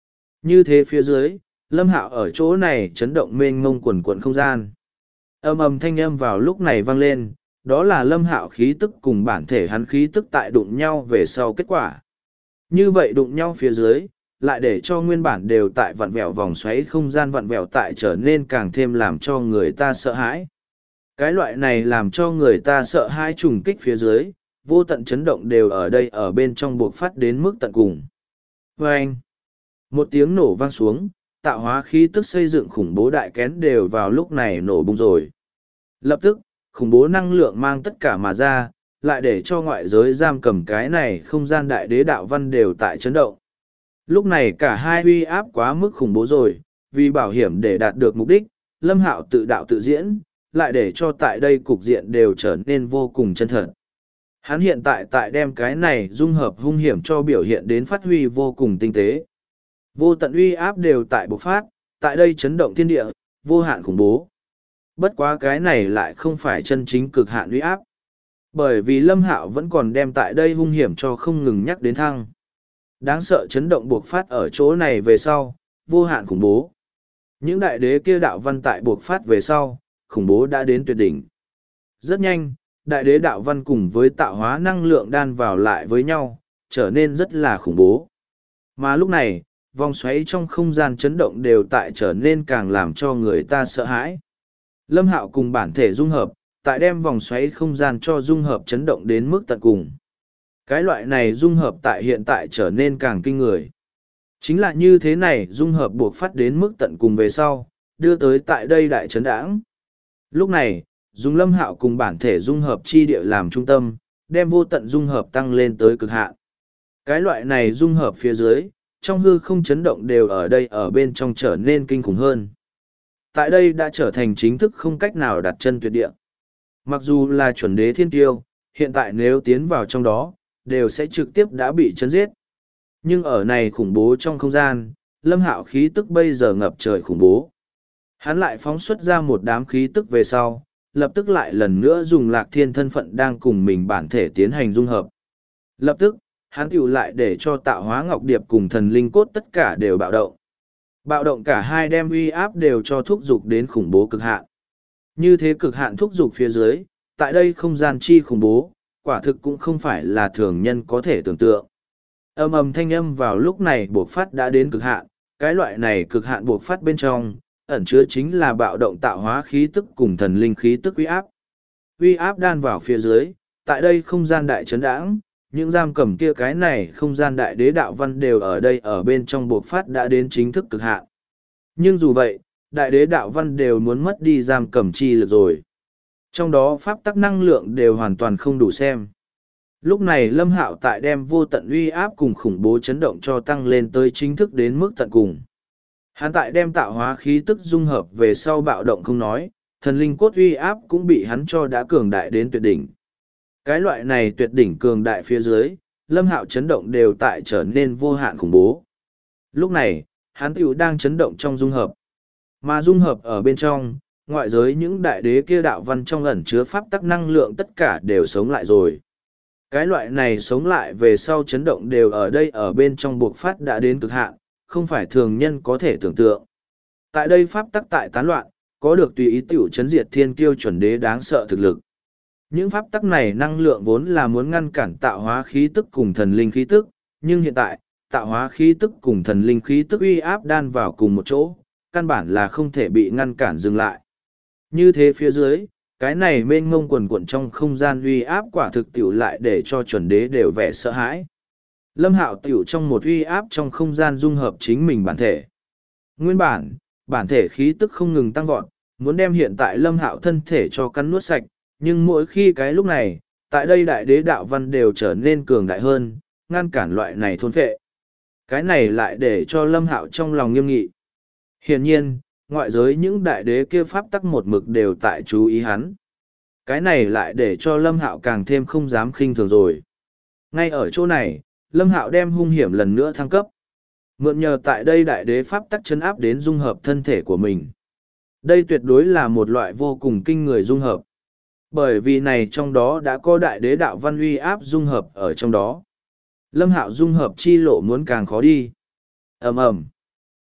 Như thế phía dưới, Lâm Hạo ở chỗ này chấn động mênh mông quần quận không gian. Ầm ầm thanh âm vào lúc này vang lên, đó là Lâm Hạo khí tức cùng bản thể hắn khí tức tại đụng nhau về sau kết quả. Như vậy đụng nhau phía dưới, lại để cho nguyên bản đều tại vặn vẹo vòng xoáy không gian vặn vẹo tại trở nên càng thêm làm cho người ta sợ hãi. Cái loại này làm cho người ta sợ hãi trùng kích phía dưới, vô tận chấn động đều ở đây ở bên trong buộc phát đến mức tận cùng. Vâng! Một tiếng nổ vang xuống, tạo hóa khí tức xây dựng khủng bố đại kén đều vào lúc này nổ bung rồi. Lập tức, khủng bố năng lượng mang tất cả mà ra, lại để cho ngoại giới giam cầm cái này không gian đại đế đạo văn đều tại chấn động. Lúc này cả hai uy áp quá mức khủng bố rồi, vì bảo hiểm để đạt được mục đích, Lâm Hạo tự đạo tự diễn, lại để cho tại đây cục diện đều trở nên vô cùng chân thật. Hắn hiện tại đem cái này dung hợp hung hiểm cho biểu hiện đến phát huy vô cùng tinh tế. Vô tận uy áp đều tại bộc phát, tại đây chấn động thiên địa, vô hạn khủng bố. Bất quá cái này lại không phải chân chính cực hạn uy áp. Bởi vì Lâm Hạo vẫn còn đem tại đây hung hiểm cho không ngừng nhắc đến thăng. Đáng sợ chấn động bộc phát ở chỗ này về sau, vô hạn khủng bố. Những đại đế kia đạo văn tại bộc phát về sau, khủng bố đã đến tuyệt đỉnh. Rất nhanh, đại đế đạo văn cùng với tạo hóa năng lượng đan vào lại với nhau, trở nên rất là khủng bố. Mà lúc này, vòng xoáy trong không gian chấn động đều tại trở nên càng làm cho người ta sợ hãi. Lâm Hạo cùng bản thể dung hợp, tại đem vòng xoáy không gian cho dung hợp chấn động đến mức tận cùng. Cái loại này dung hợp tại hiện tại trở nên càng kinh người. Chính là như thế này dung hợp buộc phát đến mức tận cùng về sau, đưa tới tại đây đại chấn đãng. Lúc này, dùng Lâm Hạo cùng bản thể dung hợp chi địa làm trung tâm, đem vô tận dung hợp tăng lên tới cực hạn. Cái loại này dung hợp phía dưới, trong hư không chấn động đều ở đây ở bên trong trở nên kinh khủng hơn. Tại đây đã trở thành chính thức không cách nào đặt chân tuyệt địa. Mặc dù là chuẩn đế thiên tiêu, hiện tại nếu tiến vào trong đó, đều sẽ trực tiếp đã bị chấn giết. Nhưng ở này khủng bố trong không gian, Lâm Hạo khí tức bây giờ ngập trời khủng bố. Hắn lại phóng xuất ra một đám khí tức về sau, lập tức lại lần nữa dùng Lạc Thiên thân phận đang cùng mình bản thể tiến hành dung hợp. Lập tức, hắn tiểu lại để cho tạo hóa ngọc điệp cùng thần linh cốt tất cả đều bạo động. Bạo động cả hai đem uy áp đều cho thúc dục đến khủng bố cực hạn. Như thế cực hạn thúc dục phía dưới, tại đây không gian chi khủng bố, quả thực cũng không phải là thường nhân có thể tưởng tượng. Ầm ầm thanh âm vào lúc này buộc phát đã đến cực hạn, cái loại này cực hạn buộc phát bên trong, ẩn chứa chính là bạo động tạo hóa khí tức cùng thần linh khí tức uy áp. Uy áp đan vào phía dưới, tại đây không gian đại chấn đãng, những giam cầm kia cái này không gian đại đế đạo văn đều ở đây ở bên trong buộc phát đã đến chính thức cực hạn. Nhưng dù vậy, đại đế đạo văn đều muốn mất đi giam cầm chi lực rồi. Trong đó pháp tắc năng lượng đều hoàn toàn không đủ xem. Lúc này Lâm Hạo tại đem vô tận uy áp cùng khủng bố chấn động cho tăng lên tới chính thức đến mức tận cùng. Hắn tại đem tạo hóa khí tức dung hợp về sau bạo động không nói, thần linh cốt uy áp cũng bị hắn cho đã cường đại đến tuyệt đỉnh. Cái loại này tuyệt đỉnh cường đại phía dưới, Lâm Hạo chấn động đều tại trở nên vô hạn khủng bố. Lúc này, hắn tiểu đang chấn động trong dung hợp. Mà dung hợp ở bên trong, ngoại giới những đại đế kia đạo văn trong ẩn chứa pháp tắc năng lượng tất cả đều sống lại rồi. Cái loại này sống lại về sau chấn động đều ở đây ở bên trong buộc phát đã đến cực hạn, không phải thường nhân có thể tưởng tượng. Tại đây pháp tắc tại tán loạn, có được tùy ý tiểu chấn diệt thiên kiêu chuẩn đế đáng sợ thực lực. Những pháp tắc này năng lượng vốn là muốn ngăn cản tạo hóa khí tức cùng thần linh khí tức, nhưng hiện tại, tạo hóa khí tức cùng thần linh khí tức uy áp đan vào cùng một chỗ, căn bản là không thể bị ngăn cản dừng lại. Như thế phía dưới, cái này mênh mông quần quận trong không gian uy áp quả thực tiểu lại để cho chuẩn đế đều vẻ sợ hãi. Lâm Hạo tiểu trong một uy áp trong không gian dung hợp chính mình bản thể. Nguyên bản thể khí tức không ngừng tăng vọt, muốn đem hiện tại Lâm Hạo thân thể cho cắn nuốt sạch, nhưng mỗi khi cái lúc này, tại đây đại đế đạo văn đều trở nên cường đại hơn, ngăn cản loại này thôn phệ. Cái này lại để cho Lâm Hạo trong lòng nghiêm nghị. Hiển nhiên, ngoại giới những đại đế kia pháp tắc một mực đều tại chú ý hắn. Cái này lại để cho Lâm Hạo càng thêm không dám khinh thường rồi. Ngay ở chỗ này, Lâm Hạo đem hung hiểm lần nữa thăng cấp. Mượn nhờ tại đây đại đế pháp tắc chấn áp đến dung hợp thân thể của mình. Đây tuyệt đối là một loại vô cùng kinh người dung hợp. Bởi vì này trong đó đã có đại đế đạo văn uy áp dung hợp ở trong đó. Lâm Hạo dung hợp chi lộ muốn càng khó đi. Ầm ầm.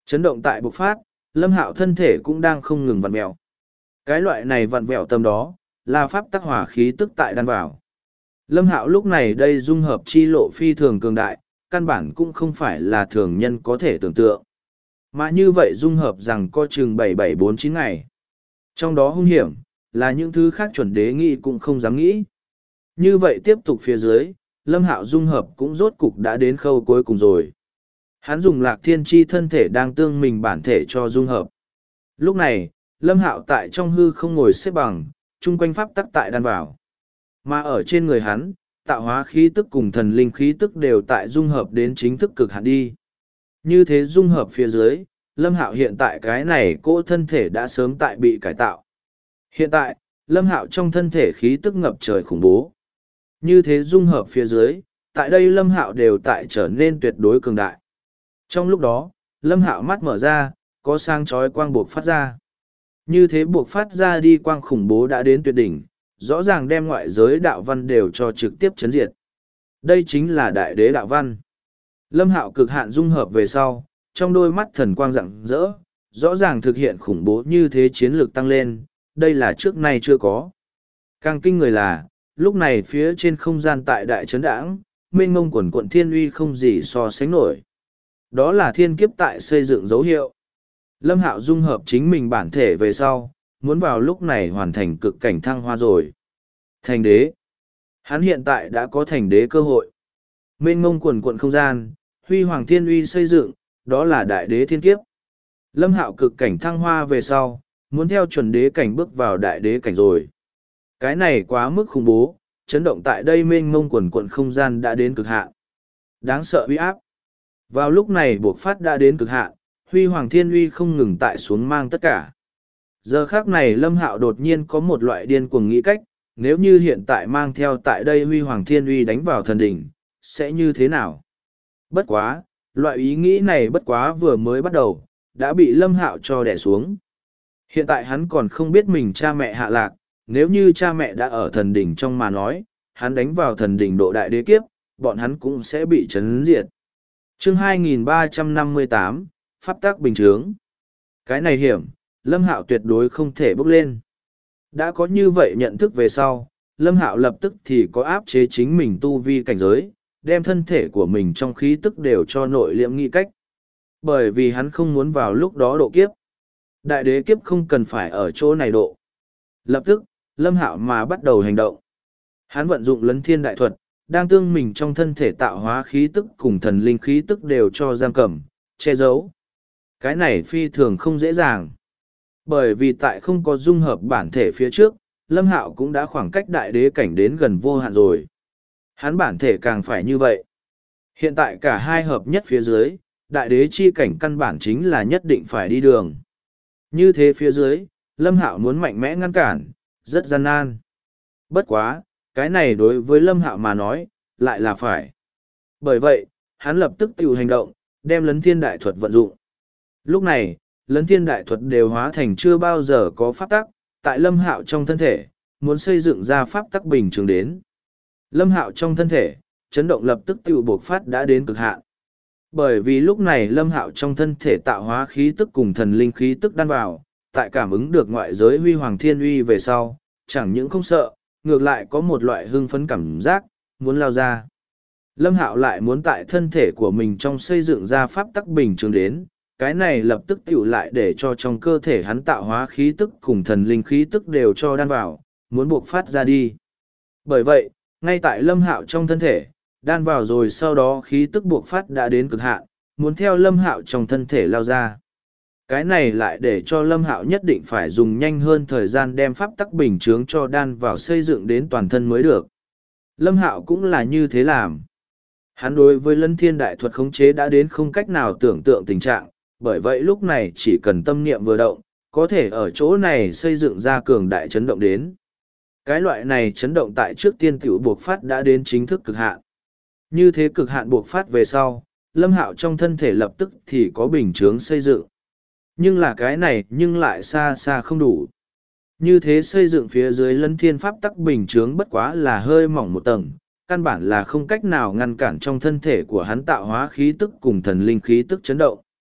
Chấn động tại bộc phát, Lâm Hạo thân thể cũng đang không ngừng vặn vẹo. Cái loại này vặn vẹo tầm đó, là pháp tắc hỏa khí tức tại đan vào. Lâm Hạo lúc này đây dung hợp chi lộ phi thường cường đại, căn bản cũng không phải là thường nhân có thể tưởng tượng. Mà như vậy dung hợp rằng có chừng 7749 ngày. Trong đó hung hiểm, là những thứ khác chuẩn đế nghĩ cũng không dám nghĩ. Như vậy tiếp tục phía dưới, Lâm Hạo dung hợp cũng rốt cục đã đến khâu cuối cùng rồi. Hắn dùng Lạc Thiên Chi thân thể đang tương mình bản thể cho dung hợp. Lúc này, Lâm Hạo tại trong hư không ngồi xếp bằng, chung quanh pháp tắc tại đan vào. Mà ở trên người hắn, tạo hóa khí tức cùng thần linh khí tức đều tại dung hợp đến chính thức cực hạn đi. Như thế dung hợp phía dưới, Lâm Hạo hiện tại cái này cỗ thân thể đã sớm tại bị cải tạo. Hiện tại, Lâm Hạo trong thân thể khí tức ngập trời khủng bố. Như thế dung hợp phía dưới, tại đây Lâm Hạo đều tại trở nên tuyệt đối cường đại. Trong lúc đó, Lâm Hạo mắt mở ra, có sáng chói quang buộc phát ra. Như thế buộc phát ra đi quang khủng bố đã đến tuyệt đỉnh, rõ ràng đem ngoại giới đạo văn đều cho trực tiếp chấn diệt. Đây chính là đại đế đạo văn. Lâm Hạo cực hạn dung hợp về sau, trong đôi mắt thần quang rạng rỡ, rõ ràng thực hiện khủng bố như thế chiến lược tăng lên, đây là trước nay chưa có. Càng kinh người là, lúc này phía trên không gian tại đại trấn đãng, mênh mông quần quận thiên uy không gì so sánh nổi. Đó là thiên kiếp tại xây dựng dấu hiệu. Lâm Hạo dung hợp chính mình bản thể về sau, muốn vào lúc này hoàn thành cực cảnh thăng hoa rồi. Thành đế. Hắn hiện tại đã có thành đế cơ hội. Mênh mông quần quận không gian, huy hoàng thiên uy xây dựng, đó là đại đế thiên kiếp. Lâm Hạo cực cảnh thăng hoa về sau, muốn theo chuẩn đế cảnh bước vào đại đế cảnh rồi. Cái này quá mức khủng bố, chấn động tại đây mênh mông quần quận không gian đã đến cực hạn. Đáng sợ uy áp. Vào lúc này buộc phát đã đến cực hạn, huy hoàng thiên uy không ngừng tại xuống mang tất cả. Giờ khác này Lâm Hạo đột nhiên có một loại điên cuồng nghĩ cách, nếu như hiện tại mang theo tại đây huy hoàng thiên uy đánh vào thần đỉnh, sẽ như thế nào? Bất quá, loại ý nghĩ này bất quá vừa mới bắt đầu, đã bị Lâm Hạo cho đè xuống. Hiện tại hắn còn không biết mình cha mẹ hạ lạc, nếu như cha mẹ đã ở thần đỉnh trong mà nói, hắn đánh vào thần đỉnh độ đại đế kiếp, bọn hắn cũng sẽ bị chấn diệt. Chương 2358, Pháp tắc bình chướng. Cái này hiểm, Lâm Hạo tuyệt đối không thể bước lên. Đã có như vậy nhận thức về sau, Lâm Hạo lập tức thì có áp chế chính mình tu vi cảnh giới, đem thân thể của mình trong khí tức đều cho nội liễm nghĩ cách. Bởi vì hắn không muốn vào lúc đó độ kiếp. Đại đế kiếp không cần phải ở chỗ này độ. Lập tức, Lâm Hạo mà bắt đầu hành động. Hắn vận dụng Lấn Thiên Đại Thuật, đang tương mình trong thân thể tạo hóa khí tức cùng thần linh khí tức đều cho giam cầm, che giấu. Cái này phi thường không dễ dàng. Bởi vì tại không có dung hợp bản thể phía trước, Lâm Hạo cũng đã khoảng cách đại đế cảnh đến gần vô hạn rồi. Hắn bản thể càng phải như vậy. Hiện tại cả hai hợp nhất phía dưới, đại đế chi cảnh căn bản chính là nhất định phải đi đường. Như thế phía dưới, Lâm Hạo muốn mạnh mẽ ngăn cản, rất gian nan. Bất quá, cái này đối với Lâm Hạo mà nói, lại là phải. Bởi vậy, hắn lập tức tự hành động, đem Lấn Thiên Đại Thuật vận dụng. Lúc này, Lấn Thiên Đại Thuật đều hóa thành chưa bao giờ có pháp tắc, tại Lâm Hạo trong thân thể, muốn xây dựng ra pháp tắc bình thường đến. Lâm Hạo trong thân thể, chấn động lập tức tự bộc phát đã đến cực hạn. Bởi vì lúc này Lâm Hạo trong thân thể tạo hóa khí tức cùng thần linh khí tức đan vào, tại cảm ứng được ngoại giới huy hoàng thiên uy về sau, chẳng những không sợ, ngược lại có một loại hưng phấn cảm giác, muốn lao ra. Lâm Hạo lại muốn tại thân thể của mình trong xây dựng ra pháp tắc bình thường đến, cái này lập tức tiểu lại để cho trong cơ thể hắn tạo hóa khí tức cùng thần linh khí tức đều cho đan vào, muốn buộc phát ra đi. Bởi vậy, ngay tại Lâm Hạo trong thân thể, đan vào rồi sau đó khí tức buộc phát đã đến cực hạn, muốn theo Lâm Hạo trong thân thể lao ra. Cái này lại để cho Lâm Hạo nhất định phải dùng nhanh hơn thời gian đem pháp tắc bình chướng cho đan vào xây dựng đến toàn thân mới được. Lâm Hạo cũng là như thế làm. Hắn đối với Lân Thiên Đại Thuật khống chế đã đến không cách nào tưởng tượng tình trạng, bởi vậy lúc này chỉ cần tâm niệm vừa động, có thể ở chỗ này xây dựng ra cường đại chấn động đến. Cái loại này chấn động tại trước tiên tiểu buộc phát đã đến chính thức cực hạn. Như thế cực hạn buộc phát về sau, Lâm Hạo trong thân thể lập tức thì có bình chướng xây dựng. Nhưng là cái này nhưng lại xa xa không đủ. Như thế xây dựng phía dưới Lân Thiên Pháp tắc bình chướng bất quá là hơi mỏng một tầng, căn bản là không cách nào ngăn cản trong thân thể của hắn tạo hóa khí tức cùng thần linh khí tức chấn động.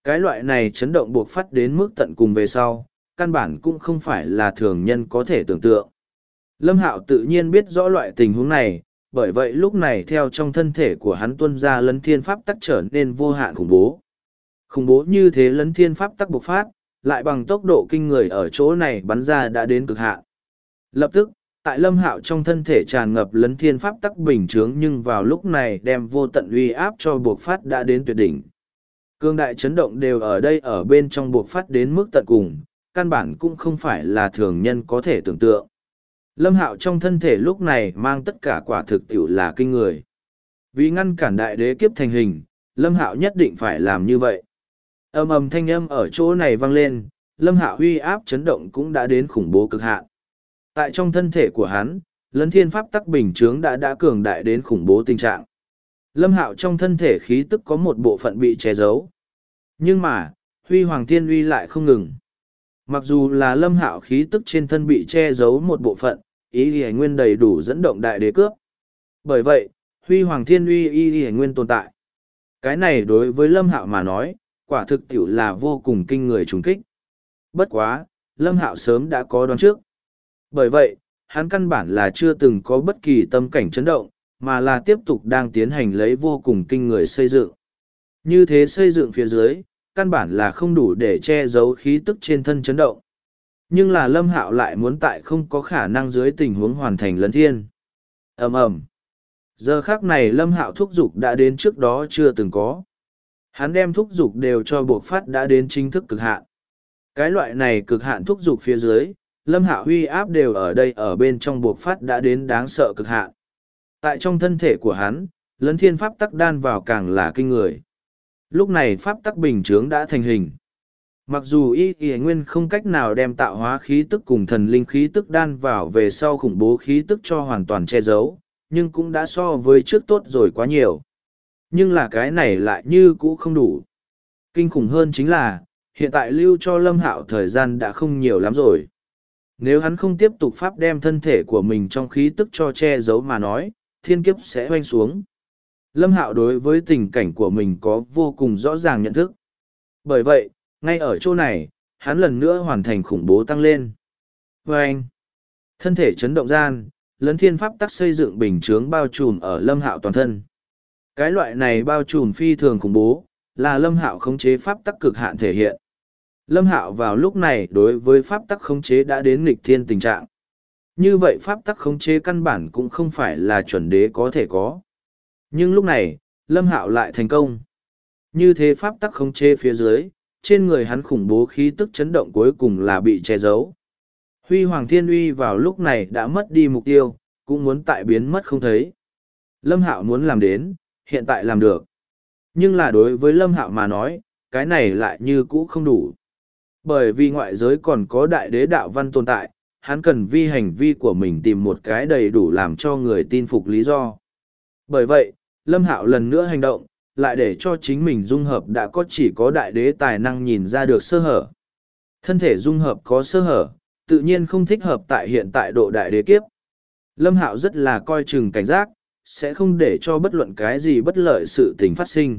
Cái loại này chấn động buộc phát đến mức tận cùng về sau, căn bản cũng không phải là thường nhân có thể tưởng tượng. Lâm Hạo tự nhiên biết rõ loại tình huống này, bởi vậy lúc này theo trong thân thể của hắn tuôn ra lấn thiên pháp tắc trở nên vô hạn khủng bố. Khủng bố như thế lấn thiên pháp tắc bộc phát, lại bằng tốc độ kinh người ở chỗ này bắn ra đã đến cực hạn. Lập tức, tại Lâm Hạo trong thân thể tràn ngập lấn thiên pháp tắc bình chướng, nhưng vào lúc này đem vô tận uy áp cho bộc phát đã đến tuyệt đỉnh. Cương đại chấn động đều ở đây ở bên trong bộc phát đến mức tận cùng, căn bản cũng không phải là thường nhân có thể tưởng tượng. Lâm Hạo trong thân thể lúc này mang tất cả quả thực tiểu là kinh người. Vì ngăn cản đại đế kiếp thành hình, Lâm Hạo nhất định phải làm như vậy. Ầm ầm thanh âm ở chỗ này vang lên, Lâm Hạo uy áp chấn động cũng đã đến khủng bố cực hạn. Tại trong thân thể của hắn, lấn thiên pháp tắc bình chướng đã cường đại đến khủng bố tình trạng. Lâm Hạo trong thân thể khí tức có một bộ phận bị che giấu. Nhưng mà, huy hoàng thiên uy lại không ngừng. Mặc dù là Lâm Hạo khí tức trên thân bị che giấu một bộ phận, ý y nguyên đầy đủ dẫn động đại đế cướp. Bởi vậy, huy hoàng thiên uy y nguyên tồn tại. Cái này đối với Lâm Hạo mà nói, quả thực tiểu là vô cùng kinh người trùng kích. Bất quá, Lâm Hạo sớm đã có đoán trước. Bởi vậy, hắn căn bản là chưa từng có bất kỳ tâm cảnh chấn động, mà là tiếp tục đang tiến hành lấy vô cùng kinh người xây dựng. Như thế xây dựng phía dưới, căn bản là không đủ để che giấu khí tức trên thân chấn động. Nhưng là Lâm Hạo lại muốn tại không có khả năng dưới tình huống hoàn thành lấn thiên. Ầm ầm. Giờ khắc này Lâm Hạo thúc dục đã đến trước đó chưa từng có. Hắn đem thúc dục đều cho buộc phát đã đến chính thức cực hạn. Cái loại này cực hạn thúc dục phía dưới, Lâm Hạo huy áp đều ở đây ở bên trong buộc phát đã đến đáng sợ cực hạn. Tại trong thân thể của hắn, lấn thiên pháp tắc đan vào càng là kinh người. Lúc này pháp tắc bình chướng đã thành hình. Mặc dù y nguyên không cách nào đem tạo hóa khí tức cùng thần linh khí tức đan vào về sau khủng bố khí tức cho hoàn toàn che giấu, nhưng cũng đã so với trước tốt rồi quá nhiều. Nhưng là cái này lại như cũ không đủ. Kinh khủng hơn chính là, hiện tại lưu cho Lâm Hạo thời gian đã không nhiều lắm rồi. Nếu hắn không tiếp tục pháp đem thân thể của mình trong khí tức cho che giấu mà nói, thiên kiếp sẽ hoanh xuống. Lâm Hạo đối với tình cảnh của mình có vô cùng rõ ràng nhận thức. Bởi vậy, ngay ở chỗ này, hắn lần nữa hoàn thành khủng bố tăng lên. Và anh, thân thể chấn động gian, lấn thiên pháp tắc xây dựng bình chướng bao trùm ở Lâm Hạo toàn thân. Cái loại này bao trùm phi thường khủng bố, là Lâm Hạo khống chế pháp tắc cực hạn thể hiện. Lâm Hạo vào lúc này đối với pháp tắc khống chế đã đến nghịch thiên tình trạng. Như vậy pháp tắc khống chế căn bản cũng không phải là chuẩn đế có thể có. Nhưng lúc này, Lâm Hạo lại thành công. Như thế pháp tắc khống chế phía dưới, trên người hắn khủng bố khí tức chấn động cuối cùng là bị che giấu. Huy Hoàng Thiên Uy vào lúc này đã mất đi mục tiêu, cũng muốn tại biến mất không thấy. Lâm Hạo muốn làm đến, hiện tại làm được. Nhưng là đối với Lâm Hạo mà nói, cái này lại như cũ không đủ. Bởi vì ngoại giới còn có đại đế đạo văn tồn tại, hắn cần vi hành vi của mình tìm một cái đầy đủ làm cho người tin phục lý do. Bởi vậy, Lâm Hạo lần nữa hành động, lại để cho chính mình dung hợp đã có chỉ có đại đế tài năng nhìn ra được sơ hở. Thân thể dung hợp có sơ hở, tự nhiên không thích hợp tại hiện tại độ đại đế kiếp. Lâm Hạo rất là coi chừng cảnh giác, sẽ không để cho bất luận cái gì bất lợi sự tình phát sinh.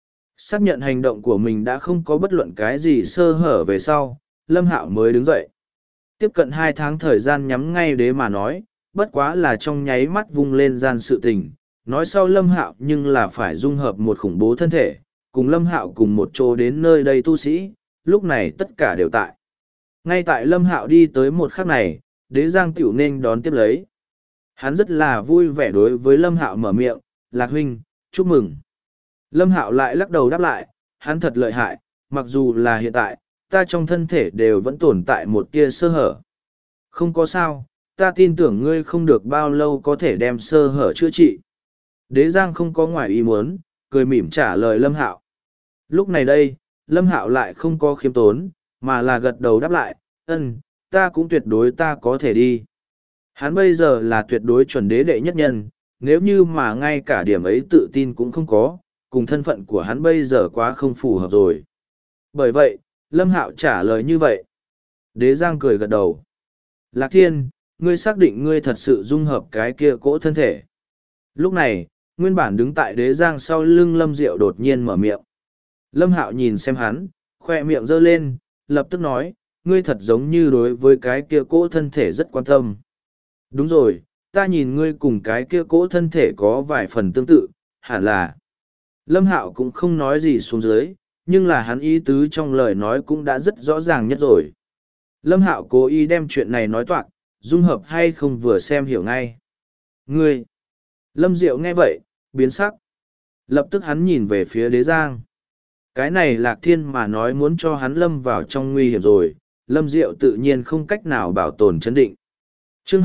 Xác nhận hành động của mình đã không có bất luận cái gì sơ hở về sau, Lâm Hạo mới đứng dậy. Tiếp cận 2 tháng thời gian nhắm ngay đế mà nói, bất quá là trong nháy mắt vung lên gian sự tình. Nói sau Lâm Hạo nhưng là phải dung hợp một khủng bố thân thể, cùng Lâm Hạo cùng một chỗ đến nơi đây tu sĩ, lúc này tất cả đều tại. Ngay tại Lâm Hạo đi tới một khắc này, đế giang tiểu nên đón tiếp lấy. Hắn rất là vui vẻ đối với Lâm Hạo mở miệng, Lạc huynh, chúc mừng. Lâm Hạo lại lắc đầu đáp lại, hắn thật lợi hại, mặc dù là hiện tại, ta trong thân thể đều vẫn tồn tại một tia sơ hở. Không có sao, ta tin tưởng ngươi không được bao lâu có thể đem sơ hở chữa trị. Đế Giang không có ngoài ý muốn, cười mỉm trả lời Lâm Hạo. Lúc này đây, Lâm Hạo lại không có khiêm tốn, mà là gật đầu đáp lại, ta cũng tuyệt đối ta có thể đi. Hắn bây giờ là tuyệt đối chuẩn đế đệ nhất nhân, nếu như mà ngay cả điểm ấy tự tin cũng không có, cùng thân phận của hắn bây giờ quá không phù hợp rồi. Bởi vậy, Lâm Hạo trả lời như vậy. Đế Giang cười gật đầu. Lạc Thiên, ngươi xác định ngươi thật sự dung hợp cái kia cỗ thân thể. Lúc này, nguyên bản đứng tại Đế Giang sau lưng Lâm Diệu đột nhiên mở miệng. Lâm Hạo nhìn xem hắn, khoe miệng giơ lên, lập tức nói, ngươi thật giống như đối với cái kia cỗ thân thể rất quan tâm. Đúng rồi, ta nhìn ngươi cùng cái kia cỗ thân thể có vài phần tương tự, hẳn là. Lâm Hạo cũng không nói gì xuống dưới, nhưng là hắn ý tứ trong lời nói cũng đã rất rõ ràng nhất rồi. Lâm Hạo cố ý đem chuyện này nói toạc, dung hợp hay không vừa xem hiểu ngay. Ngươi! Lâm Diệu nghe vậy, biến sắc. Lập tức hắn nhìn về phía Đế Giang. Cái này Lạc Thiên mà nói muốn cho hắn lâm vào trong nguy hiểm rồi, Lâm Diệu tự nhiên không cách nào bảo tồn chấn định. Chương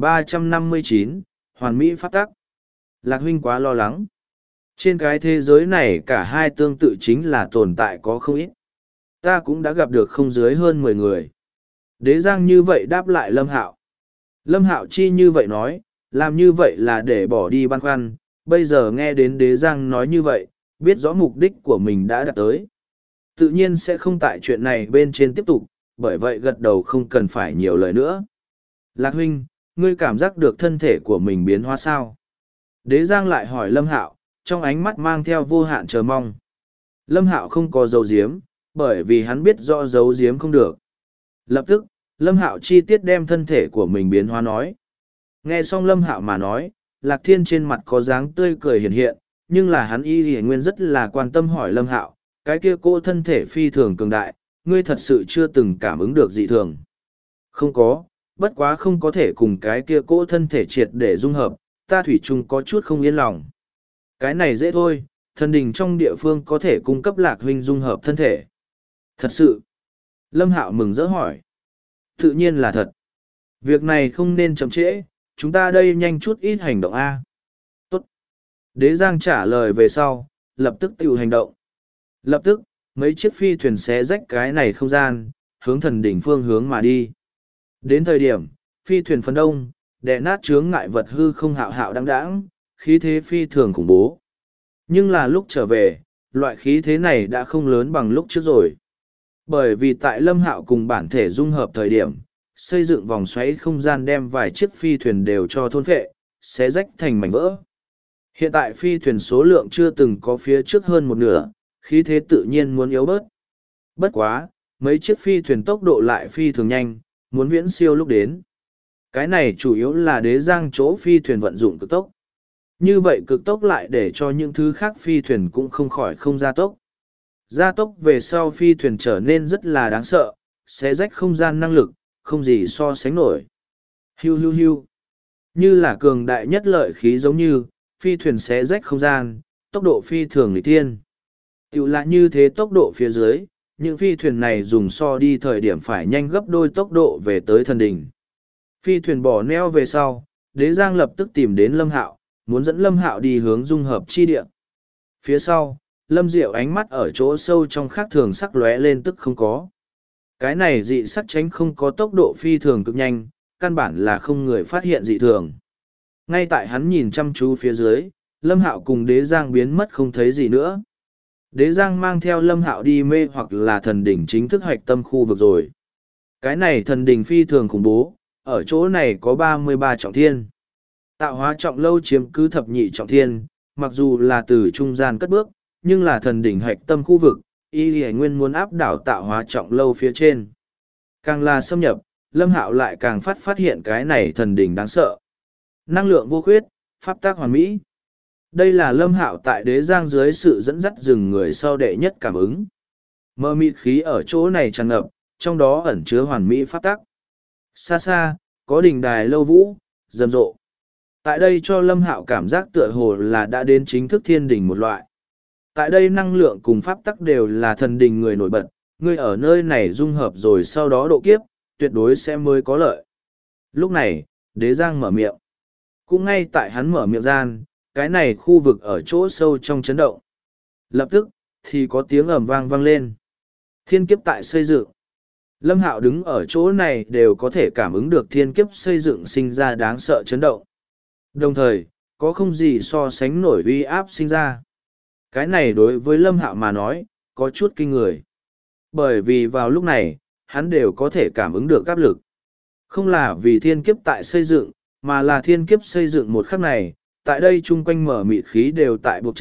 2359, Hoàn Mỹ Pháp Tắc. Lạc huynh quá lo lắng. Trên cái thế giới này cả hai tương tự chính là tồn tại có không ít. Ta cũng đã gặp được không dưới hơn 10 người. Đế Giang như vậy đáp lại Lâm Hạo. Lâm Hạo chi như vậy nói, làm như vậy là để bỏ đi băn khoăn, bây giờ nghe đến Đế Giang nói như vậy, biết rõ mục đích của mình đã đạt tới. Tự nhiên sẽ không tại chuyện này bên trên tiếp tục, bởi vậy gật đầu không cần phải nhiều lời nữa. Lạc huynh, ngươi cảm giác được thân thể của mình biến hóa sao? Đế Giang lại hỏi Lâm Hạo, trong ánh mắt mang theo vô hạn chờ mong. Lâm Hạo không có dấu diếm, bởi vì hắn biết rõ dấu diếm không được. Lập tức, Lâm Hạo chi tiết đem thân thể của mình biến hóa nói. Nghe xong Lâm Hạo mà nói, Lạc Thiên trên mặt có dáng tươi cười hiện hiện, nhưng là hắn y nguyên rất là quan tâm hỏi Lâm Hạo, cái kia cô thân thể phi thường cường đại, ngươi thật sự chưa từng cảm ứng được dị thường. Không có, bất quá không có thể cùng cái kia cô thân thể triệt để dung hợp, ta thủy chung có chút không yên lòng. Cái này dễ thôi, thần đình trong địa phương có thể cung cấp Lạc huynh dung hợp thân thể. Thật sự. Lâm Hạo mừng rỡ hỏi. Tự nhiên là thật. Việc này không nên chậm trễ, chúng ta đây nhanh chút ít hành động A. Tốt. Đế Giang trả lời về sau, lập tức tự hành động. Lập tức, mấy chiếc phi thuyền xé rách cái này không gian, hướng thần đỉnh phương hướng mà đi. Đến thời điểm, phi thuyền phấn đông, đè nát chướng ngại vật hư không hạo hạo đăng đãng, khí thế phi thường khủng bố. Nhưng là lúc trở về, loại khí thế này đã không lớn bằng lúc trước rồi. Bởi vì tại Lâm Hạo cùng bản thể dung hợp thời điểm, xây dựng vòng xoáy không gian đem vài chiếc phi thuyền đều cho thôn phệ, xé rách thành mảnh vỡ. Hiện tại phi thuyền số lượng chưa từng có phía trước hơn một nửa, khí thế tự nhiên muốn yếu bớt. Bất quá, mấy chiếc phi thuyền tốc độ lại phi thường nhanh, muốn viễn siêu lúc đến. Cái này chủ yếu là Đế Giang chỗ phi thuyền vận dụng cực tốc. Như vậy cực tốc lại để cho những thứ khác phi thuyền cũng không khỏi không gia tốc. Gia tốc về sau phi thuyền trở nên rất là đáng sợ, xé rách không gian năng lực, không gì so sánh nổi. Hiu hiu hiu. Như là cường đại nhất lợi khí giống như, phi thuyền xé rách không gian, tốc độ phi thường nghịch thiên. Tiểu là như thế tốc độ phía dưới, những phi thuyền này dùng so đi thời điểm phải nhanh gấp đôi tốc độ về tới thần đỉnh. Phi thuyền bỏ neo về sau, Đế Giang lập tức tìm đến Lâm Hạo, muốn dẫn Lâm Hạo đi hướng dung hợp chi địa. Phía sau, Lâm Diệu ánh mắt ở chỗ sâu trong khác thường sắc lóe lên tức không có. Cái này dị sắc tránh không có tốc độ phi thường cực nhanh, căn bản là không người phát hiện dị thường. Ngay tại hắn nhìn chăm chú phía dưới, Lâm Hạo cùng Đế Giang biến mất không thấy gì nữa. Đế Giang mang theo Lâm Hạo đi mê hoặc là thần đỉnh chính thức hoạch tâm khu vực rồi. Cái này thần đỉnh phi thường khủng bố, ở chỗ này có 33 trọng thiên. Tạo hóa trọng lâu chiếm cứ thập nhị trọng thiên, mặc dù là từ trung gian cất bước, nhưng là thần đỉnh hoạch tâm khu vực, y hề nguyên muốn áp đảo tạo hóa trọng lâu phía trên. Càng là xâm nhập, Lâm Hạo lại càng phát hiện cái này thần đỉnh đáng sợ. Năng lượng vô khuyết, pháp tác hoàn mỹ. Đây là Lâm Hạo tại Đế Giang dưới sự dẫn dắt rừng người sau đệ nhất cảm ứng. Mơ mịt khí ở chỗ này tràn ngập, trong đó ẩn chứa hoàn mỹ pháp tắc. Xa xa, có đỉnh đài lâu vũ, rầm rộ. Tại đây cho Lâm Hạo cảm giác tựa hồ là đã đến chính thức thiên đỉnh một loại. Tại đây năng lượng cùng pháp tắc đều là thần đình người nổi bật, người ở nơi này dung hợp rồi sau đó độ kiếp, tuyệt đối sẽ mới có lợi. Lúc này, Đế Giang mở miệng. Cũng ngay tại hắn mở miệng gian, cái này khu vực ở chỗ sâu trong chấn động. Lập tức, thì có tiếng ầm vang vang lên. Thiên kiếp tại xây dựng. Lâm Hạo đứng ở chỗ này đều có thể cảm ứng được thiên kiếp xây dựng sinh ra đáng sợ chấn động. Đồng thời, có không gì so sánh nổi uy áp sinh ra. Cái này đối với Lâm Hạo mà nói, có chút kinh người. Bởi vì vào lúc này, hắn đều có thể cảm ứng được áp lực. Không là vì thiên kiếp tại xây dựng, mà là thiên kiếp xây dựng một khắc này, tại đây chung quanh mở mịt khí đều tại buộc chặt,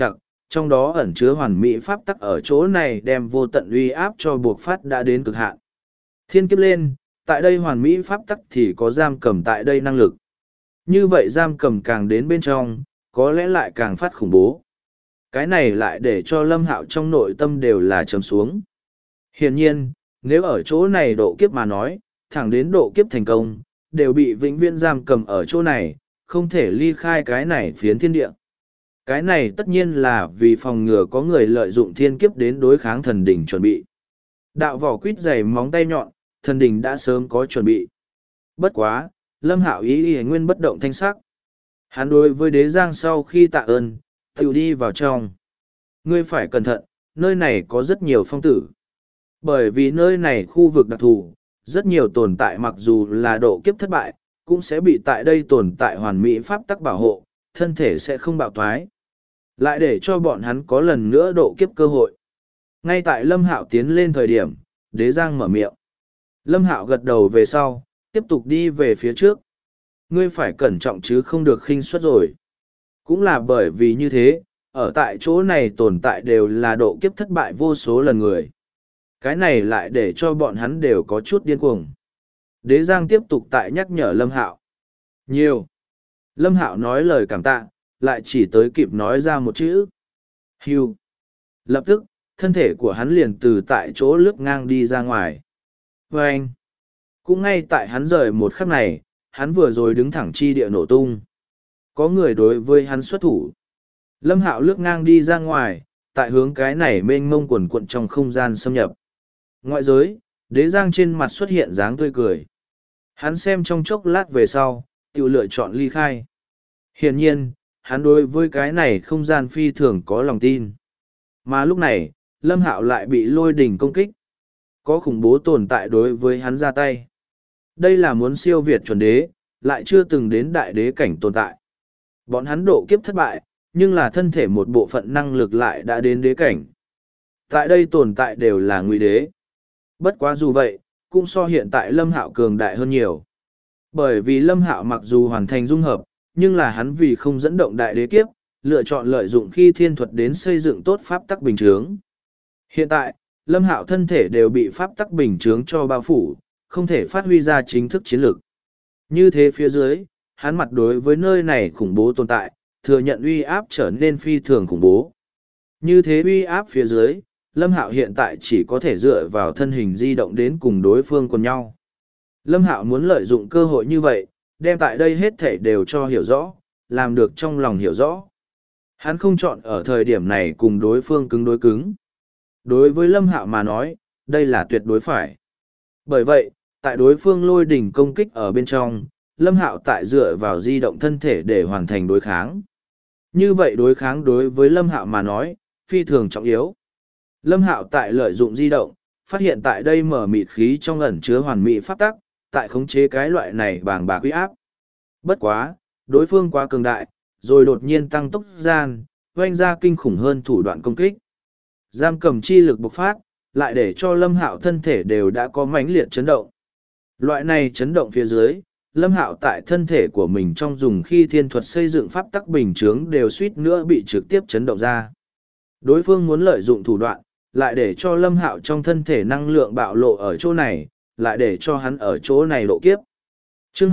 trong đó ẩn chứa hoàn mỹ pháp tắc ở chỗ này đem vô tận uy áp cho buộc phát đã đến cực hạn. Thiên kiếp lên, tại đây hoàn mỹ pháp tắc thì có giam cầm tại đây năng lực. Như vậy giam cầm càng đến bên trong, có lẽ lại càng phát khủng bố. Cái này lại để cho Lâm Hạo trong nội tâm đều là trầm xuống. Hiển nhiên, nếu ở chỗ này độ kiếp mà nói, thẳng đến độ kiếp thành công, đều bị vĩnh viễn giam cầm ở chỗ này, không thể ly khai cái này phiến thiên địa. Cái này tất nhiên là vì phòng ngừa có người lợi dụng thiên kiếp đến đối kháng thần đỉnh chuẩn bị. Đạo vỏ quýt dày móng tay nhọn, thần đỉnh đã sớm có chuẩn bị. Bất quá, Lâm Hạo ý nguyên bất động thanh sắc. Hắn đối với Đế Giang sau khi tạ ơn, tự đi vào trong. Ngươi phải cẩn thận, nơi này có rất nhiều phong tử. Bởi vì nơi này khu vực đặc thù, rất nhiều tồn tại mặc dù là độ kiếp thất bại, cũng sẽ bị tại đây tồn tại hoàn mỹ pháp tắc bảo hộ, thân thể sẽ không bạo thoái. Lại để cho bọn hắn có lần nữa độ kiếp cơ hội. Ngay tại Lâm Hạo tiến lên thời điểm, Đế Giang mở miệng. Lâm Hạo gật đầu về sau, tiếp tục đi về phía trước. Ngươi phải cẩn trọng chứ không được khinh suất rồi. Cũng là bởi vì như thế, ở tại chỗ này tồn tại đều là độ kiếp thất bại vô số lần người. Cái này lại để cho bọn hắn đều có chút điên cuồng. Đế Giang tiếp tục tại nhắc nhở Lâm Hạo. Nhiều. Lâm Hạo nói lời cảm tạ, lại chỉ tới kịp nói ra một chữ. Hưu. Lập tức, thân thể của hắn liền từ tại chỗ lướt ngang đi ra ngoài. Và anh. Cũng ngay tại hắn rời một khắc này, hắn vừa rồi đứng thẳng chi địa nổ tung. Có người đối với hắn xuất thủ. Lâm Hạo lướt ngang đi ra ngoài, tại hướng cái này mênh mông quần quận trong không gian xâm nhập. Ngoại giới, Đế Giang trên mặt xuất hiện dáng tươi cười. Hắn xem trong chốc lát về sau, tự lựa chọn ly khai. Hiển nhiên, hắn đối với cái này không gian phi thường có lòng tin. Mà lúc này, Lâm Hạo lại bị lôi đỉnh công kích. Có khủng bố tồn tại đối với hắn ra tay. Đây là muốn siêu việt chuẩn đế, lại chưa từng đến đại đế cảnh tồn tại. Bọn hắn độ kiếp thất bại, nhưng là thân thể một bộ phận năng lực lại đã đến đế cảnh. Tại đây tồn tại đều là ngụy đế. Bất quá dù vậy, cũng so hiện tại Lâm Hạo cường đại hơn nhiều. Bởi vì Lâm Hạo mặc dù hoàn thành dung hợp, nhưng là hắn vì không dẫn động đại đế kiếp, lựa chọn lợi dụng khi thiên thuật đến xây dựng tốt pháp tắc bình chướng. Hiện tại, Lâm Hạo thân thể đều bị pháp tắc bình chướng cho bao phủ, không thể phát huy ra chính thức chiến lược. Như thế phía dưới, hắn mặt đối với nơi này khủng bố tồn tại, thừa nhận uy áp trở nên phi thường khủng bố. Như thế uy áp phía dưới, Lâm Hạo hiện tại chỉ có thể dựa vào thân hình di động đến cùng đối phương quần nhau. Lâm Hạo muốn lợi dụng cơ hội như vậy, đem tại đây hết thể đều cho hiểu rõ, làm được trong lòng hiểu rõ. Hắn không chọn ở thời điểm này cùng đối phương cứng đối cứng. Đối với Lâm Hạo mà nói, đây là tuyệt đối phải. Bởi vậy, tại đối phương lôi đỉnh công kích ở bên trong, Lâm Hạo tại dựa vào di động thân thể để hoàn thành đối kháng. Như vậy đối kháng đối với Lâm Hạo mà nói, phi thường trọng yếu. Lâm Hạo tại lợi dụng di động, phát hiện tại đây mở mịt khí trong ẩn chứa hoàn mỹ pháp tắc, tại khống chế cái loại này bàng bạc uy áp. Bất quá, đối phương quá cường đại, rồi đột nhiên tăng tốc gian, oanh ra kinh khủng hơn thủ đoạn công kích. Giam cầm chi lực bộc phát, lại để cho Lâm Hạo thân thể đều đã có mãnh liệt chấn động. Loại này chấn động phía dưới, Lâm Hạo tại thân thể của mình trong dùng khi thiên thuật xây dựng pháp tắc bình chướng đều suýt nữa bị trực tiếp chấn động ra. Đối phương muốn lợi dụng thủ đoạn, lại để cho Lâm Hạo trong thân thể năng lượng bạo lộ ở chỗ này, lại để cho hắn ở chỗ này độ kiếp. Chương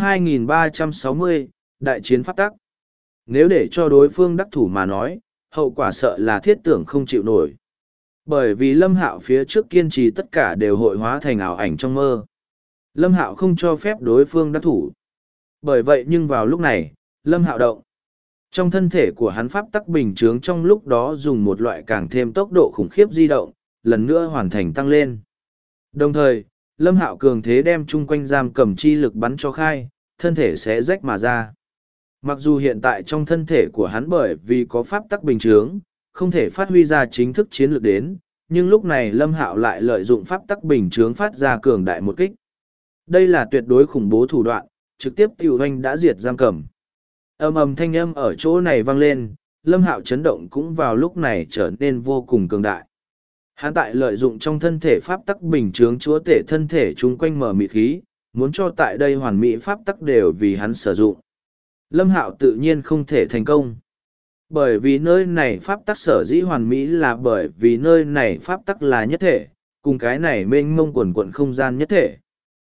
2360, Đại chiến pháp tắc. Nếu để cho đối phương đắc thủ mà nói, hậu quả sợ là thiết tưởng không chịu nổi. Bởi vì Lâm Hạo phía trước kiên trì tất cả đều hội hóa thành ảo ảnh trong mơ. Lâm Hạo không cho phép đối phương đắc thủ. Bởi vậy nhưng vào lúc này, Lâm Hạo động. Trong thân thể của hắn pháp tắc bình chướng trong lúc đó dùng một loại càng thêm tốc độ khủng khiếp di động, lần nữa hoàn thành tăng lên. Đồng thời, Lâm Hạo cường thế đem chung quanh giam cầm chi lực bắn cho khai, thân thể sẽ rách mà ra. Mặc dù hiện tại trong thân thể của hắn bởi vì có pháp tắc bình chướng, không thể phát huy ra chính thức chiến lược đến, nhưng lúc này Lâm Hạo lại lợi dụng pháp tắc bình chướng phát ra cường đại một kích. Đây là tuyệt đối khủng bố thủ đoạn, trực tiếp tiểu hoanh đã diệt giam cầm. Ầm ầm thanh âm ở chỗ này vang lên, Lâm Hạo chấn động cũng vào lúc này trở nên vô cùng cường đại. Hắn tại lợi dụng trong thân thể pháp tắc bình chướng chúa tể thân thể chung quanh mở mịt khí, muốn cho tại đây hoàn mỹ pháp tắc đều vì hắn sử dụng. Lâm Hạo tự nhiên không thể thành công. Bởi vì nơi này pháp tắc sở dĩ hoàn mỹ là bởi vì nơi này pháp tắc là nhất thể, cùng cái này mênh mông quần quận không gian nhất thể.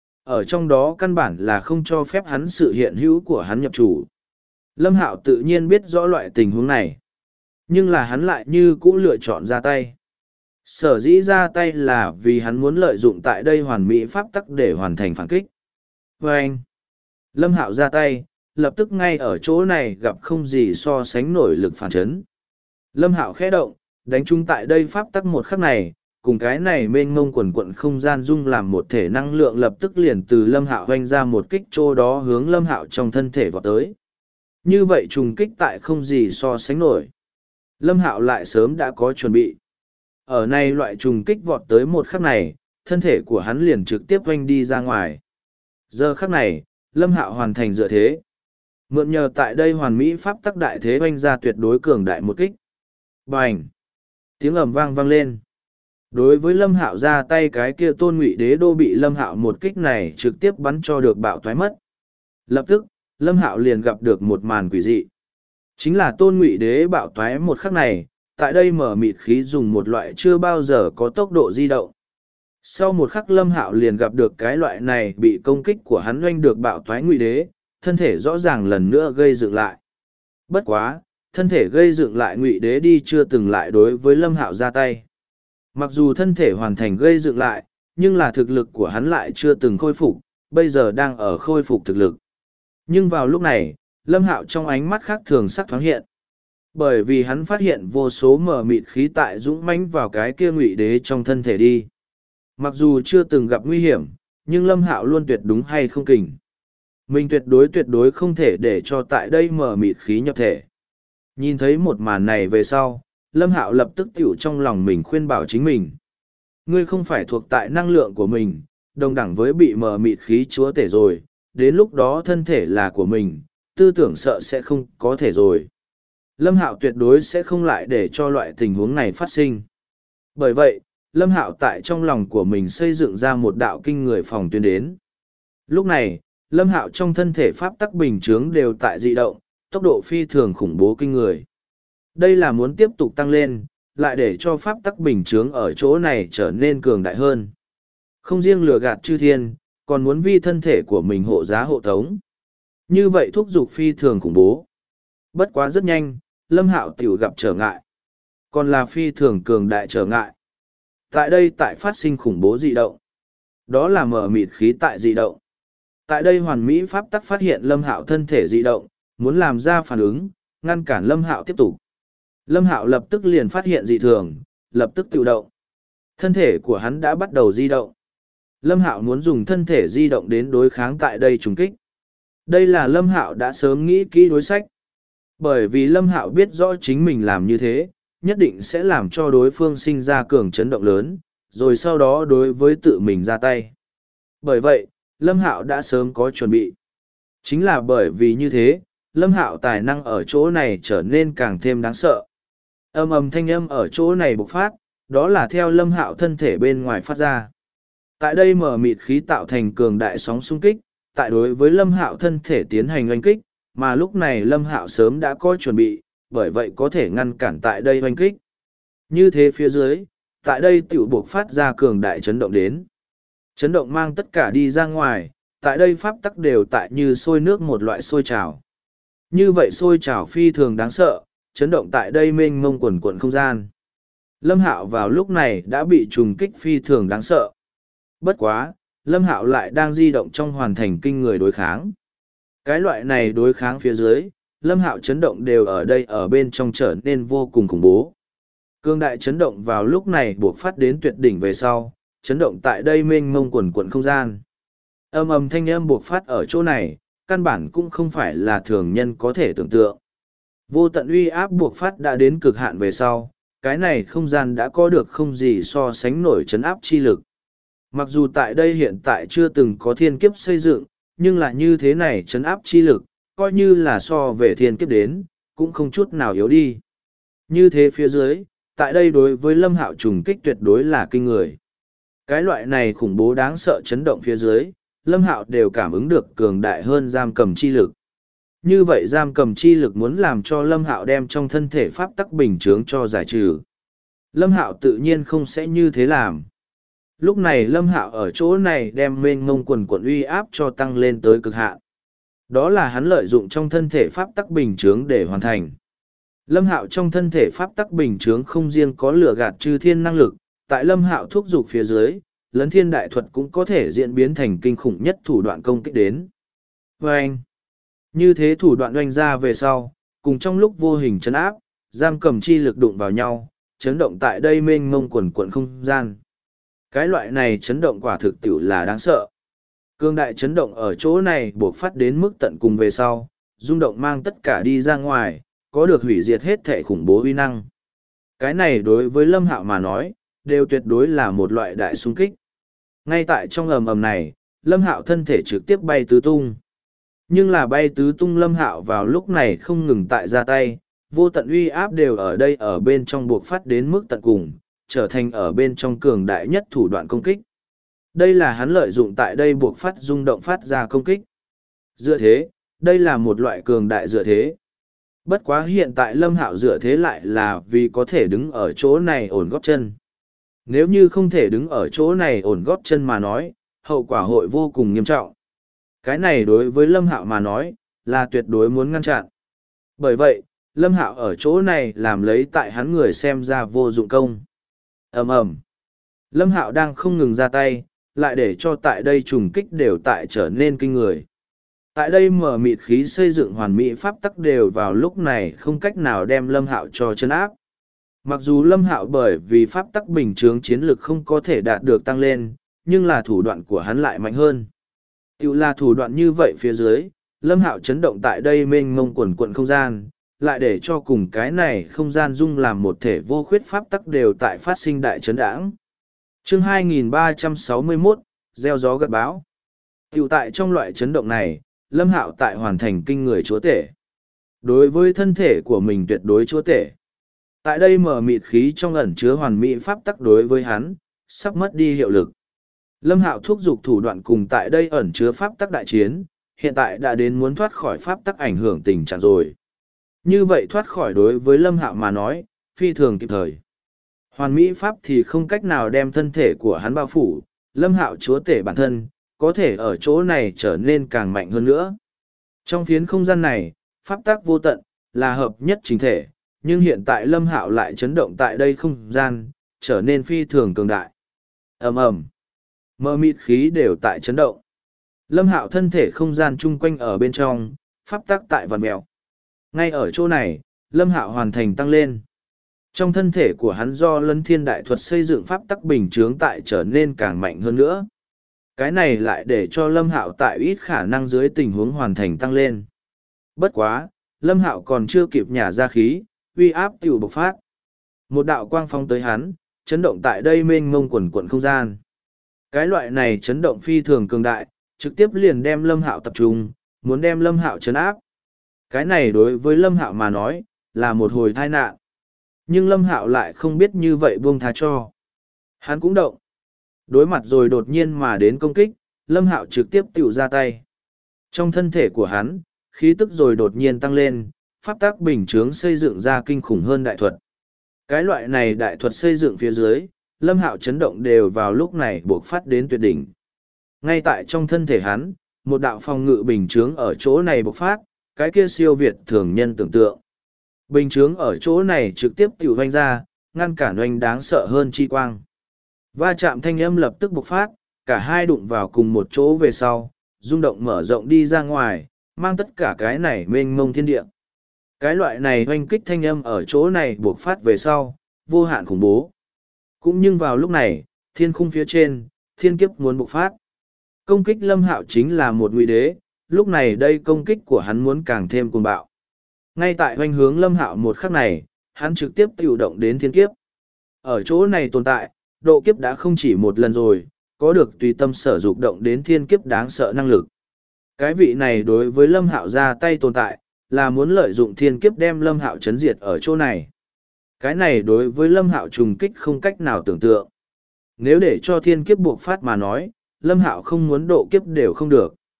Ở trong đó căn bản là không cho phép hắn sự hiện hữu của hắn nhập chủ. Lâm Hạo tự nhiên biết rõ loại tình huống này. Nhưng là hắn lại như cũ lựa chọn ra tay. Sở dĩ ra tay là vì hắn muốn lợi dụng tại đây hoàn mỹ pháp tắc để hoàn thành phản kích. Và anh, Lâm Hạo ra tay, lập tức ngay ở chỗ này gặp không gì so sánh nổi lực phản chấn. Lâm Hạo khẽ động, đánh trúng tại đây pháp tắc một khắc này, cùng cái này mênh mông quần quận không gian dung làm một thể năng lượng lập tức liền từ Lâm Hạo hoanh ra một kích chỗ đó hướng Lâm Hạo trong thân thể vọt tới. Như vậy trùng kích tại không gì so sánh nổi. Lâm Hạo lại sớm đã có chuẩn bị. Ở này loại trùng kích vọt tới một khắc này, thân thể của hắn liền trực tiếp hoanh đi ra ngoài. Giờ khắc này, Lâm Hạo hoàn thành dựa thế. Mượn nhờ tại đây hoàn mỹ pháp tắc đại thế hoanh ra tuyệt đối cường đại một kích. Bành! Tiếng ầm vang vang lên. Đối với Lâm Hạo ra tay cái kia Tôn Ngụy Đế đô bị Lâm Hạo một kích này trực tiếp bắn cho được bạo toái mất. Lập tức, Lâm Hạo liền gặp được một màn quỷ dị. Chính là Tôn Ngụy Đế bạo toái một khắc này, tại đây mở mịt khí dùng một loại chưa bao giờ có tốc độ di động. Sau một khắc Lâm Hạo liền gặp được cái loại này bị công kích của hắn oanh được bạo toái Ngụy Đế, thân thể rõ ràng lần nữa gây dựng lại. Bất quá, thân thể gây dựng lại Ngụy Đế đi chưa từng lại đối với Lâm Hạo ra tay. Mặc dù thân thể hoàn thành gây dựng lại, nhưng là thực lực của hắn lại chưa từng khôi phục, bây giờ đang ở khôi phục thực lực. Nhưng vào lúc này, Lâm Hạo trong ánh mắt khác thường sắc thoáng hiện. Bởi vì hắn phát hiện vô số mờ mịt khí tại dũng mãnh vào cái kia Ngụy Đế trong thân thể đi. Mặc dù chưa từng gặp nguy hiểm, nhưng Lâm Hạo luôn tuyệt đúng hay không kình. Mình tuyệt đối không thể để cho tại đây mờ mịt khí nhập thể. Nhìn thấy một màn này về sau, Lâm Hạo lập tức tiểu trong lòng mình khuyên bảo chính mình. Ngươi không phải thuộc tại năng lượng của mình, đồng đẳng với bị mờ mịt khí chúa tể rồi, đến lúc đó thân thể là của mình, tư tưởng sợ sẽ không có thể rồi. Lâm Hạo tuyệt đối sẽ không lại để cho loại tình huống này phát sinh. Bởi vậy, Lâm Hạo tại trong lòng của mình xây dựng ra một đạo kinh người phòng tuyến đến. Lúc này, Lâm Hạo trong thân thể pháp tắc bình chướng đều tại dị động, tốc độ phi thường khủng bố kinh người. Đây là muốn tiếp tục tăng lên, lại để cho pháp tắc bình chướng ở chỗ này trở nên cường đại hơn. Không riêng lừa gạt chư thiên, còn muốn vi thân thể của mình hộ giá hộ tống. Như vậy thúc giục phi thường khủng bố. Bất quá rất nhanh, Lâm Hạo tiểu gặp trở ngại. Còn là phi thường cường đại trở ngại. Tại đây tại phát sinh khủng bố dị động. Đó là mở mịt khí tại dị động. Tại đây hoàn mỹ pháp tắc phát hiện Lâm Hạo thân thể dị động, muốn làm ra phản ứng, ngăn cản Lâm Hạo tiếp tục. Lâm Hạo lập tức liền phát hiện dị thường, lập tức tự động. Thân thể của hắn đã bắt đầu di động. Lâm Hạo muốn dùng thân thể di động đến đối kháng tại đây trùng kích. Đây là Lâm Hạo đã sớm nghĩ kỹ đối sách. Bởi vì Lâm Hạo biết rõ chính mình làm như thế, nhất định sẽ làm cho đối phương sinh ra cường chấn động lớn, rồi sau đó đối với tự mình ra tay. Bởi vậy, Lâm Hạo đã sớm có chuẩn bị. Chính là bởi vì như thế, Lâm Hạo tài năng ở chỗ này trở nên càng thêm đáng sợ. Âm ầm thanh âm ở chỗ này bộc phát, đó là theo Lâm Hạo thân thể bên ngoài phát ra. Tại đây mở mịt khí tạo thành cường đại sóng xung kích, tại đối với Lâm Hạo thân thể tiến hành oanh kích, mà lúc này Lâm Hạo sớm đã có chuẩn bị, bởi vậy có thể ngăn cản tại đây oanh kích. Như thế phía dưới, tại đây tiểu buộc phát ra cường đại chấn động đến. Chấn động mang tất cả đi ra ngoài, tại đây pháp tắc đều tại như sôi nước một loại sôi trào. Như vậy sôi trào phi thường đáng sợ, chấn động tại đây mênh mông quần quận không gian. Lâm Hạo vào lúc này đã bị trùng kích phi thường đáng sợ. Bất quá, Lâm Hạo lại đang di động trong hoàn thành kinh người đối kháng. Cái loại này đối kháng phía dưới, Lâm Hạo chấn động đều ở đây ở bên trong trở nên vô cùng khủng bố. Cương đại chấn động vào lúc này buộc phát đến tuyệt đỉnh về sau, chấn động tại đây mênh mông quần quận không gian. Âm ầm thanh âm buộc phát ở chỗ này, căn bản cũng không phải là thường nhân có thể tưởng tượng. Vô tận uy áp buộc phát đã đến cực hạn về sau, cái này không gian đã có được không gì so sánh nổi chấn áp chi lực. Mặc dù tại đây hiện tại chưa từng có thiên kiếp xây dựng, nhưng là như thế này chấn áp chi lực, coi như là so về thiên kiếp đến, cũng không chút nào yếu đi. Như thế phía dưới, tại đây đối với Lâm Hạo trùng kích tuyệt đối là kinh người. Cái loại này khủng bố đáng sợ chấn động phía dưới, Lâm Hạo đều cảm ứng được cường đại hơn giam cầm chi lực. Như vậy giam cầm chi lực muốn làm cho Lâm Hạo đem trong thân thể pháp tắc bình chướng cho giải trừ. Lâm Hạo tự nhiên không sẽ như thế làm. Lúc này Lâm Hạo ở chỗ này đem mênh mông quần quần uy áp cho tăng lên tới cực hạn. Đó là hắn lợi dụng trong thân thể pháp tắc bình chướng để hoàn thành. Lâm Hạo trong thân thể pháp tắc bình chướng không riêng có lửa gạt chư thiên năng lực, tại Lâm Hạo thúc giục phía dưới, Lấn Thiên Đại Thuật cũng có thể diễn biến thành kinh khủng nhất thủ đoạn công kích đến. Vâng! Như thế thủ đoạn oanh ra về sau, cùng trong lúc vô hình chấn áp, giam cầm chi lực đụng vào nhau, chấn động tại đây mênh mông quần quận không gian. Cái loại này chấn động quả thực tiểu là đáng sợ. Cương đại chấn động ở chỗ này buộc phát đến mức tận cùng về sau, rung động mang tất cả đi ra ngoài, có được hủy diệt hết thể khủng bố uy năng. Cái này đối với Lâm Hạo mà nói, đều tuyệt đối là một loại đại xung kích. Ngay tại trong ầm ầm này, Lâm Hạo thân thể trực tiếp bay tứ tung. Nhưng là bay tứ tung Lâm Hạo vào lúc này không ngừng tại ra tay, vô tận uy áp đều ở đây ở bên trong buộc phát đến mức tận cùng, trở thành ở bên trong cường đại nhất thủ đoạn công kích. Đây là hắn lợi dụng tại đây buộc phát rung động phát ra công kích. Dựa thế, đây là một loại cường đại dựa thế. Bất quá hiện tại Lâm Hạo dựa thế lại là vì có thể đứng ở chỗ này ổn gót chân. Nếu như không thể đứng ở chỗ này ổn gót chân mà nói, hậu quả hội vô cùng nghiêm trọng. Cái này đối với Lâm Hạo mà nói, là tuyệt đối muốn ngăn chặn. Bởi vậy, Lâm Hạo ở chỗ này làm lấy tại hắn người xem ra vô dụng công. Ầm ầm. Lâm Hạo đang không ngừng ra tay, lại để cho tại đây trùng kích đều tại trở nên kinh người. Tại đây mở mịt khí xây dựng hoàn mỹ pháp tắc đều vào lúc này không cách nào đem Lâm Hạo cho chân áp. Mặc dù Lâm Hạo bởi vì pháp tắc bình chướng chiến lực không có thể đạt được tăng lên, nhưng là thủ đoạn của hắn lại mạnh hơn. Tiểu là thủ đoạn như vậy phía dưới, Lâm Hạo chấn động tại đây mênh mông quần quận không gian, lại để cho cùng cái này không gian dung làm một thể vô khuyết pháp tắc đều tại phát sinh đại chấn đãng. Chương 2361, gieo gió gặt bão. Tiểu tại trong loại chấn động này, Lâm Hạo tại hoàn thành kinh người chúa tể. Đối với thân thể của mình tuyệt đối chúa tể. Tại đây mở mịt khí trong ẩn chứa hoàn mỹ pháp tắc đối với hắn, sắp mất đi hiệu lực. Lâm Hạo thúc giục thủ đoạn cùng tại đây ẩn chứa pháp tắc đại chiến, hiện tại đã đến muốn thoát khỏi pháp tắc ảnh hưởng tình trạng rồi. Như vậy thoát khỏi đối với Lâm Hạo mà nói, phi thường kịp thời. Hoàn mỹ pháp thì không cách nào đem thân thể của hắn bao phủ, Lâm Hạo chúa tể bản thân, có thể ở chỗ này trở nên càng mạnh hơn nữa. Trong phiến không gian này, pháp tắc vô tận, là hợp nhất chính thể, nhưng hiện tại Lâm Hạo lại chấn động tại đây không gian, trở nên phi thường cường đại. Ầm ầm, mờ mịt khí đều tại chấn động. Lâm Hạo thân thể không gian chung quanh ở bên trong, pháp tắc tại vằn mèo. Ngay ở chỗ này, Lâm Hạo hoàn thành tăng lên. Trong thân thể của hắn do Lân Thiên Đại Thuật xây dựng pháp tắc bình chướng tại trở nên càng mạnh hơn nữa. Cái này lại để cho Lâm Hạo tại ít khả năng dưới tình huống hoàn thành tăng lên. Bất quá, Lâm Hạo còn chưa kịp nhả ra khí, uy áp tiểu bộc phát. Một đạo quang phong tới hắn, chấn động tại đây mênh mông quần quận không gian. Cái loại này chấn động phi thường cường đại, trực tiếp liền đem Lâm Hạo tập trung, muốn đem Lâm Hạo chấn áp. Cái này đối với Lâm Hạo mà nói, là một hồi tai nạn. Nhưng Lâm Hạo lại không biết như vậy buông tha cho. Hắn cũng động. Đối mặt rồi đột nhiên mà đến công kích, Lâm Hạo trực tiếp tiểu ra tay. Trong thân thể của hắn, khí tức rồi đột nhiên tăng lên, pháp tắc bình chướng xây dựng ra kinh khủng hơn đại thuật. Cái loại này đại thuật xây dựng phía dưới, Lâm Hạo chấn động đều vào lúc này buộc phát đến tuyệt đỉnh. Ngay tại trong thân thể hắn, một đạo phòng ngự bình chướng ở chỗ này bộc phát, cái kia siêu việt thường nhân tưởng tượng. Bình chướng ở chỗ này trực tiếp tiểu hoanh ra, ngăn cản oanh đáng sợ hơn chi quang. Va chạm thanh âm lập tức bộc phát, cả hai đụng vào cùng một chỗ về sau, rung động mở rộng đi ra ngoài, mang tất cả cái này mênh mông thiên địa. Cái loại này hoanh kích thanh âm ở chỗ này bộc phát về sau, vô hạn khủng bố. Cũng nhưng vào lúc này, thiên khung phía trên, thiên kiếp muốn bộc phát. Công kích Lâm Hạo chính là một ngụy đế, lúc này đây công kích của hắn muốn càng thêm cuồng bạo. Ngay tại hoanh hướng Lâm Hạo một khắc này, hắn trực tiếp tiểu động đến thiên kiếp. Ở chỗ này tồn tại, độ kiếp đã không chỉ một lần rồi, có được tùy tâm sở dục động đến thiên kiếp đáng sợ năng lực. Cái vị này đối với Lâm Hạo ra tay tồn tại, là muốn lợi dụng thiên kiếp đem Lâm Hạo chấn diệt ở chỗ này. Cái này đối với Lâm Hạo trùng kích không cách nào tưởng tượng. Nếu để cho thiên kiếp buộc phát mà nói, Lâm Hạo không muốn độ kiếp đều không được.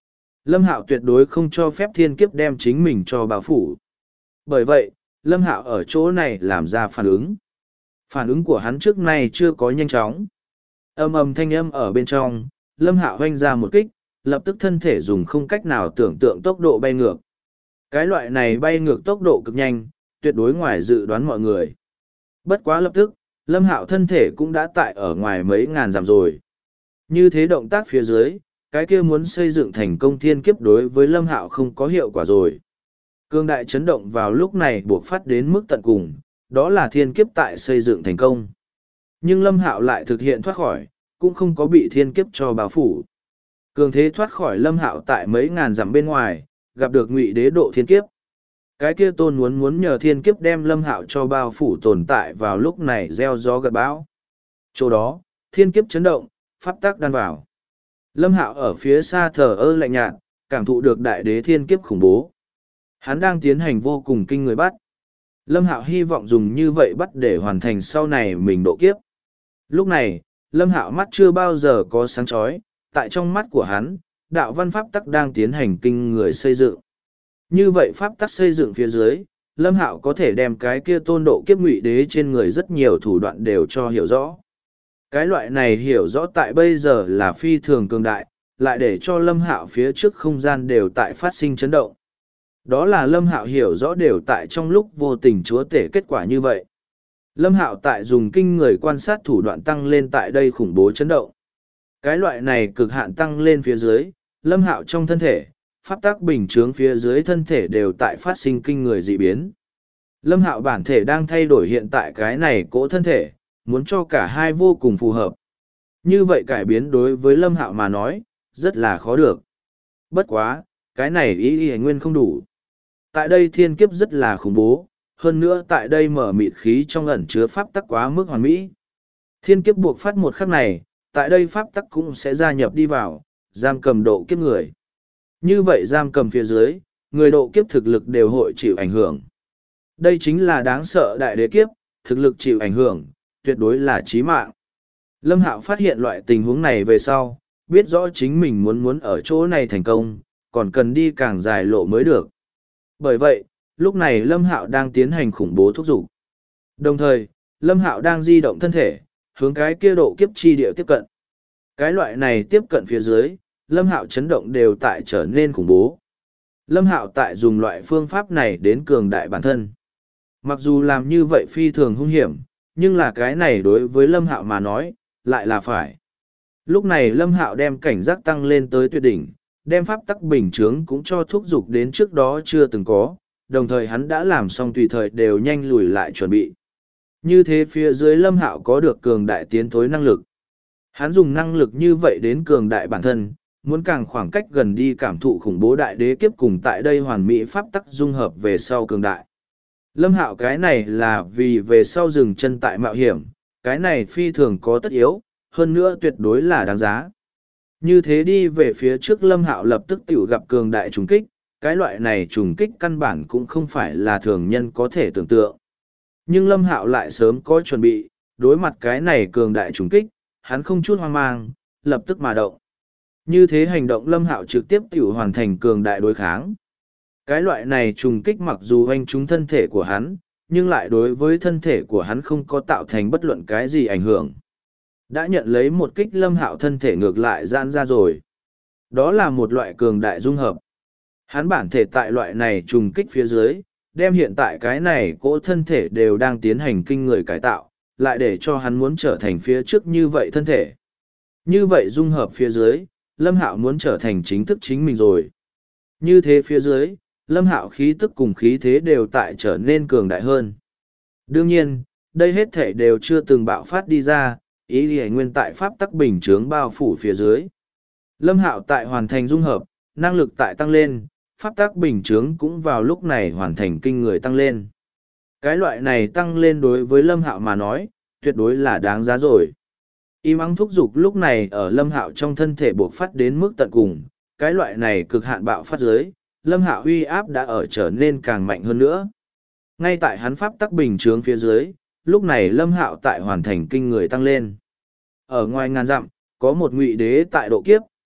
Lâm Hạo tuyệt đối không cho phép thiên kiếp đem chính mình cho bao phủ. Bởi vậy, Lâm Hạo ở chỗ này làm ra phản ứng. Phản ứng của hắn trước nay chưa có nhanh chóng. Âm ầm thanh âm ở bên trong, Lâm Hạo hoanh ra một kích, lập tức thân thể dùng không cách nào tưởng tượng tốc độ bay ngược. Cái loại này bay ngược tốc độ cực nhanh, tuyệt đối ngoài dự đoán mọi người. Bất quá lập tức, Lâm Hạo thân thể cũng đã tại ở ngoài mấy ngàn dặm rồi. Như thế động tác phía dưới, cái kia muốn xây dựng thành công thiên kiếp đối với Lâm Hạo không có hiệu quả rồi. Cương đại chấn động vào lúc này buộc phát đến mức tận cùng, đó là thiên kiếp tại xây dựng thành công. Nhưng Lâm Hạo lại thực hiện thoát khỏi, cũng không có bị thiên kiếp cho bao phủ. Cường thế thoát khỏi Lâm Hạo tại mấy ngàn dặm bên ngoài, gặp được Ngụy Đế độ thiên kiếp. Cái kia tôn muốn nhờ thiên kiếp đem Lâm Hạo cho bao phủ tồn tại vào lúc này gieo gió gặt bão. Chỗ đó, thiên kiếp chấn động, pháp tắc đan vào. Lâm Hạo ở phía xa thờ ơ lạnh nhạt, cảm thụ được đại đế thiên kiếp khủng bố. Hắn đang tiến hành vô cùng kinh người bắt. Lâm Hạo hy vọng dùng như vậy bắt để hoàn thành sau này mình độ kiếp. Lúc này, Lâm Hạo mắt chưa bao giờ có sáng chói, tại trong mắt của hắn, đạo văn pháp tắc đang tiến hành kinh người xây dựng. Như vậy pháp tắc xây dựng phía dưới, Lâm Hạo có thể đem cái kia tôn độ kiếp Ngụy Đế trên người rất nhiều thủ đoạn đều cho hiểu rõ. Cái loại này hiểu rõ tại bây giờ là phi thường cường đại, lại để cho Lâm Hạo phía trước không gian đều tại phát sinh chấn động. Đó là Lâm Hạo hiểu rõ đều tại trong lúc vô tình chúa tể kết quả như vậy. Lâm Hạo tại dùng kinh người quan sát thủ đoạn tăng lên tại đây khủng bố chấn động. Cái loại này cực hạn tăng lên phía dưới, Lâm Hạo trong thân thể, pháp tắc bình chướng phía dưới thân thể đều tại phát sinh kinh người dị biến. Lâm Hạo bản thể đang thay đổi hiện tại cái này cỗ thân thể, muốn cho cả hai vô cùng phù hợp. Như vậy cải biến đối với Lâm Hạo mà nói, rất là khó được. Bất quá, cái này ý nguyên không đủ. Tại đây thiên kiếp rất là khủng bố, hơn nữa tại đây mở mịt khí trong ẩn chứa pháp tắc quá mức hoàn mỹ. Thiên kiếp buộc phát một khắc này, tại đây pháp tắc cũng sẽ gia nhập đi vào, giam cầm độ kiếp người. Như vậy giam cầm phía dưới, người độ kiếp thực lực đều hội chịu ảnh hưởng. Đây chính là đáng sợ đại đế kiếp, thực lực chịu ảnh hưởng, tuyệt đối là chí mạng. Lâm Hạo phát hiện loại tình huống này về sau, biết rõ chính mình muốn ở chỗ này thành công, còn cần đi càng dài lộ mới được. Bởi vậy, lúc này Lâm Hạo đang tiến hành khủng bố thúc giục. Đồng thời, Lâm Hạo đang di động thân thể, hướng cái kia độ kiếp chi địa tiếp cận. Cái loại này tiếp cận phía dưới, Lâm Hạo chấn động đều tại trở nên khủng bố. Lâm Hạo tại dùng loại phương pháp này đến cường đại bản thân. Mặc dù làm như vậy phi thường hung hiểm, nhưng là cái này đối với Lâm Hạo mà nói, lại là phải. Lúc này Lâm Hạo đem cảnh giác tăng lên tới tuyệt đỉnh, đem pháp tắc bình chướng cũng cho thúc giục đến trước đó chưa từng có, đồng thời hắn đã làm xong tùy thời đều nhanh lùi lại chuẩn bị. Như thế phía dưới Lâm Hạo có được cường đại tiến thối năng lực. Hắn dùng năng lực như vậy đến cường đại bản thân, muốn càng khoảng cách gần đi cảm thụ khủng bố đại đế kiếp cùng tại đây hoàn mỹ pháp tắc dung hợp về sau cường đại. Lâm Hạo cái này là vì về sau dừng chân tại mạo hiểm, cái này phi thường có tất yếu, hơn nữa tuyệt đối là đáng giá. Như thế đi về phía trước Lâm Hạo lập tức tiểu gặp cường đại trùng kích, cái loại này trùng kích căn bản cũng không phải là thường nhân có thể tưởng tượng. Nhưng Lâm Hạo lại sớm có chuẩn bị, đối mặt cái này cường đại trùng kích, hắn không chút hoang mang, lập tức mà động. Như thế hành động Lâm Hạo trực tiếp tiểu hoàn thành cường đại đối kháng. Cái loại này trùng kích mặc dù hoanh trúng thân thể của hắn, nhưng lại đối với thân thể của hắn không có tạo thành bất luận cái gì ảnh hưởng. Đã nhận lấy một kích Lâm Hạo thân thể ngược lại giãn ra rồi. Đó là một loại cường đại dung hợp. Hắn bản thể tại loại này trùng kích phía dưới, đem hiện tại cái này cỗ thân thể đều đang tiến hành kinh người cải tạo, lại để cho hắn muốn trở thành phía trước như vậy thân thể. Như vậy dung hợp phía dưới, Lâm Hạo muốn trở thành chính thức chính mình rồi. Như thế phía dưới, Lâm Hạo khí tức cùng khí thế đều tại trở nên cường đại hơn. Đương nhiên, đây hết thể đều chưa từng bạo phát đi ra, ý lý nguyên tại pháp tắc bình chướng bao phủ phía dưới. Lâm Hạo tại hoàn thành dung hợp, năng lực tại tăng lên, pháp tắc bình chướng cũng vào lúc này hoàn thành kinh người tăng lên. Cái loại này tăng lên đối với Lâm Hạo mà nói, tuyệt đối là đáng giá rồi. Im ắng thúc giục lúc này ở Lâm Hạo trong thân thể buộc phát đến mức tận cùng, cái loại này cực hạn bạo phát dưới, Lâm Hạo uy áp đã ở trở nên càng mạnh hơn nữa. Ngay tại hắn pháp tắc bình chướng phía dưới, lúc này Lâm Hạo tại hoàn thành kinh người tăng lên. Ở ngoài ngàn dặm, có một Ngụy Đế tại độ kiếp,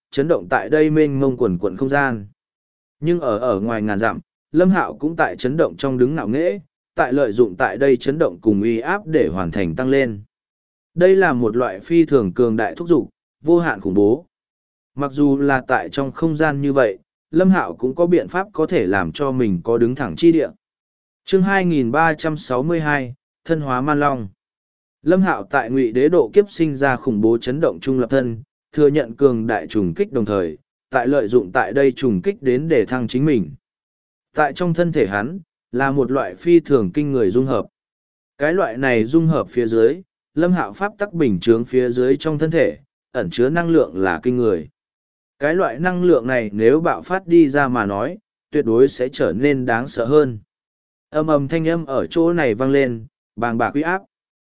chấn động tại đây mênh mông quần quận không gian. Nhưng ở ngoài ngàn dặm, Lâm Hạo cũng tại chấn động trong đứng ngạo nghễ, tại lợi dụng tại đây chấn động cùng uy áp để hoàn thành tăng lên. Đây là một loại phi thường cường đại thúc dục, vô hạn khủng bố. Mặc dù là tại trong không gian như vậy, Lâm Hạo cũng có biện pháp có thể làm cho mình có đứng thẳng chi địa. Chương 2362, Thân hóa Man Long. Lâm Hạo tại Ngụy Đế độ kiếp sinh ra khủng bố chấn động trung lập thân, thừa nhận cường đại trùng kích đồng thời, tại lợi dụng tại đây trùng kích đến để thăng chính mình. Tại trong thân thể hắn, là một loại phi thường kinh người dung hợp. Cái loại này dung hợp phía dưới, Lâm Hạo pháp tắc bình chướng phía dưới trong thân thể, ẩn chứa năng lượng là kinh người. Cái loại năng lượng này nếu bạo phát đi ra mà nói, tuyệt đối sẽ trở nên đáng sợ hơn. Ầm ầm thanh âm ở chỗ này vang lên, bàng bạc uy áp.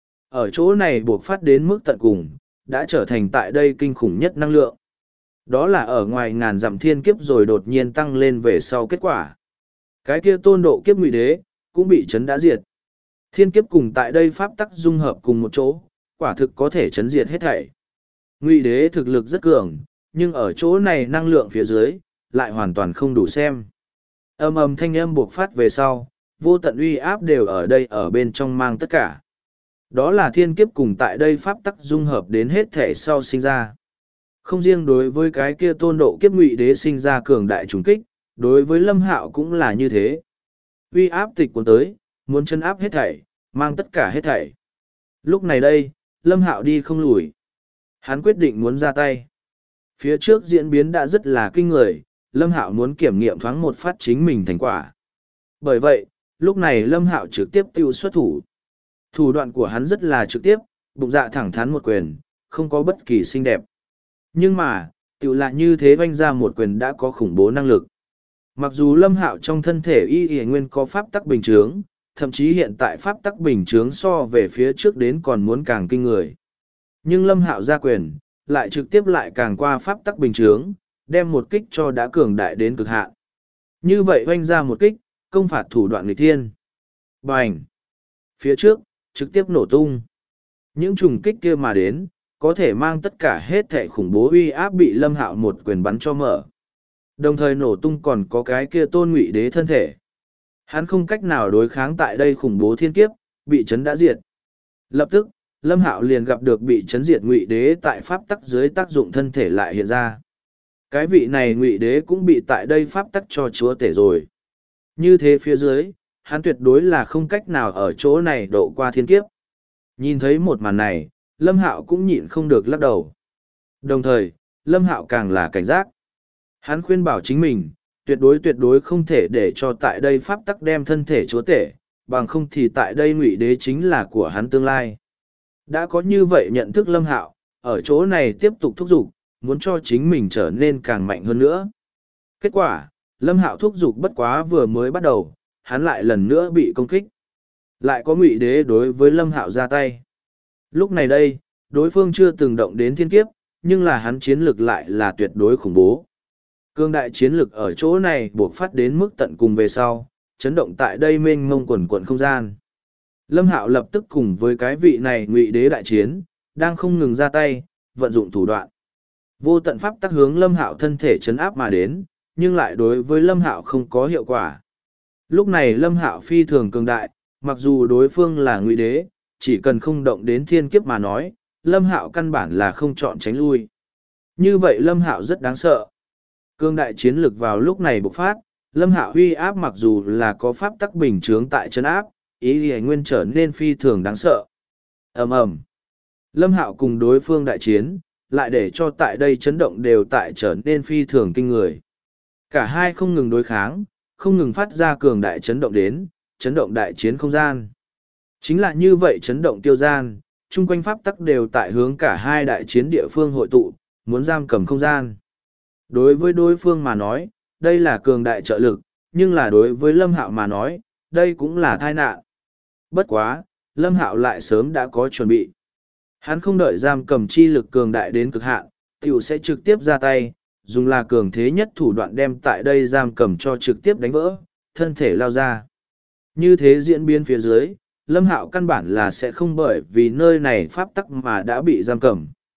Ở chỗ này buộc phát đến mức tận cùng, đã trở thành tại đây kinh khủng nhất năng lượng. Đó là ở ngoài ngàn dặm thiên kiếp rồi đột nhiên tăng lên về sau kết quả. Cái kia tôn độ kiếp Ngụy Đế, cũng bị chấn đã diệt. Thiên kiếp cùng tại đây pháp tắc dung hợp cùng một chỗ, quả thực có thể chấn diệt hết thảy. Ngụy Đế thực lực rất cường, nhưng ở chỗ này năng lượng phía dưới, lại hoàn toàn không đủ xem. Ầm ầm thanh âm buộc phát về sau, vô tận uy áp đều ở đây ở bên trong mang tất cả. Đó là thiên kiếp cùng tại đây pháp tắc dung hợp đến hết thể sau sinh ra. Không riêng đối với cái kia tôn độ kiếp Ngụy Đế sinh ra cường đại trùng kích, đối với Lâm Hạo cũng là như thế. Uy áp tịch cuốn tới, muốn chân áp hết thảy, mang tất cả hết thảy. Lúc này đây, Lâm Hạo đi không lùi. Hắn quyết định muốn ra tay. Phía trước diễn biến đã rất là kinh người, Lâm Hạo muốn kiểm nghiệm thoáng một phát chính mình thành quả. Bởi vậy, lúc này Lâm Hạo trực tiếp tiêu xuất thủ. Thủ đoạn của hắn rất là trực tiếp, bụng dạ thẳng thắn một quyền, không có bất kỳ xinh đẹp. Nhưng mà, tiểu lại như thế vanh ra một quyền đã có khủng bố năng lực. Mặc dù Lâm Hạo trong thân thể y nguyên có pháp tắc bình chướng, thậm chí hiện tại pháp tắc bình chướng so về phía trước đến còn muốn càng kinh người. Nhưng Lâm Hạo ra quyền, lại trực tiếp lại càng qua pháp tắc bình chướng, đem một kích cho đã cường đại đến cực hạn. Như vậy oanh ra một kích, công phạt thủ đoạn nghịch thiên. Bành! Phía trước, trực tiếp nổ tung. Những trùng kích kia mà đến, có thể mang tất cả hết thể khủng bố uy áp bị Lâm Hạo một quyền bắn cho mở. Đồng thời nổ tung còn có cái kia tôn Ngụy Đế thân thể. Hắn không cách nào đối kháng tại đây khủng bố thiên kiếp, bị chấn đã diệt. Lập tức, Lâm Hạo liền gặp được bị chấn diệt Ngụy Đế tại pháp tắc dưới tác dụng thân thể lại hiện ra. Cái vị này Ngụy Đế cũng bị tại đây pháp tắc cho chúa tể rồi. Như thế phía dưới, hắn tuyệt đối là không cách nào ở chỗ này độ qua thiên kiếp. Nhìn thấy một màn này, Lâm Hạo cũng nhịn không được lắc đầu. Đồng thời, Lâm Hạo càng là cảnh giác. Hắn khuyên bảo chính mình, tuyệt đối không thể để cho tại đây pháp tắc đem thân thể chúa tể, bằng không thì tại đây Ngụy Đế chính là của hắn tương lai. Đã có như vậy nhận thức Lâm Hạo, ở chỗ này tiếp tục thúc giục, muốn cho chính mình trở nên càng mạnh hơn nữa. Kết quả, Lâm Hạo thúc giục bất quá vừa mới bắt đầu, hắn lại lần nữa bị công kích. Lại có Ngụy Đế đối với Lâm Hạo ra tay. Lúc này đây, đối phương chưa từng động đến thiên kiếp, nhưng là hắn chiến lực lại là tuyệt đối khủng bố. Cương đại chiến lực ở chỗ này buộc phát đến mức tận cùng về sau, chấn động tại đây mênh mông quần quận không gian. Lâm Hạo lập tức cùng với cái vị này Ngụy Đế đại chiến, đang không ngừng ra tay, vận dụng thủ đoạn. Vô tận pháp tắc hướng Lâm Hạo thân thể chấn áp mà đến, nhưng lại đối với Lâm Hạo không có hiệu quả. Lúc này Lâm Hạo phi thường cường đại, mặc dù đối phương là Ngụy Đế, chỉ cần không động đến thiên kiếp mà nói, Lâm Hạo căn bản là không chọn tránh lui. Như vậy Lâm Hạo rất đáng sợ. Cương đại chiến lực vào lúc này bộc phát, Lâm Hạo huy áp mặc dù là có pháp tắc bình chướng tại chân áp, ý thì nguyên trở nên phi thường đáng sợ. Ầm ầm. Lâm Hạo cùng đối phương đại chiến, lại để cho tại đây chấn động đều tại trở nên phi thường kinh người. Cả hai không ngừng đối kháng, không ngừng phát ra cường đại chấn động đến, chấn động đại chiến không gian. Chính là như vậy chấn động tiêu gian, chung quanh pháp tắc đều tại hướng cả hai đại chiến địa phương hội tụ, muốn giam cầm không gian. Đối với đối phương mà nói, đây là cường đại trợ lực, nhưng là đối với Lâm Hạo mà nói, đây cũng là tai nạn. Bất quá, Lâm Hạo lại sớm đã có chuẩn bị. Hắn không đợi giam cầm chi lực cường đại đến cực hạn, tiểu sẽ trực tiếp ra tay, dùng là cường thế nhất thủ đoạn đem tại đây giam cầm cho trực tiếp đánh vỡ, thân thể lao ra. Như thế diễn biến phía dưới, Lâm Hạo căn bản là sẽ không bởi vì nơi này pháp tắc mà đã bị giam cầm.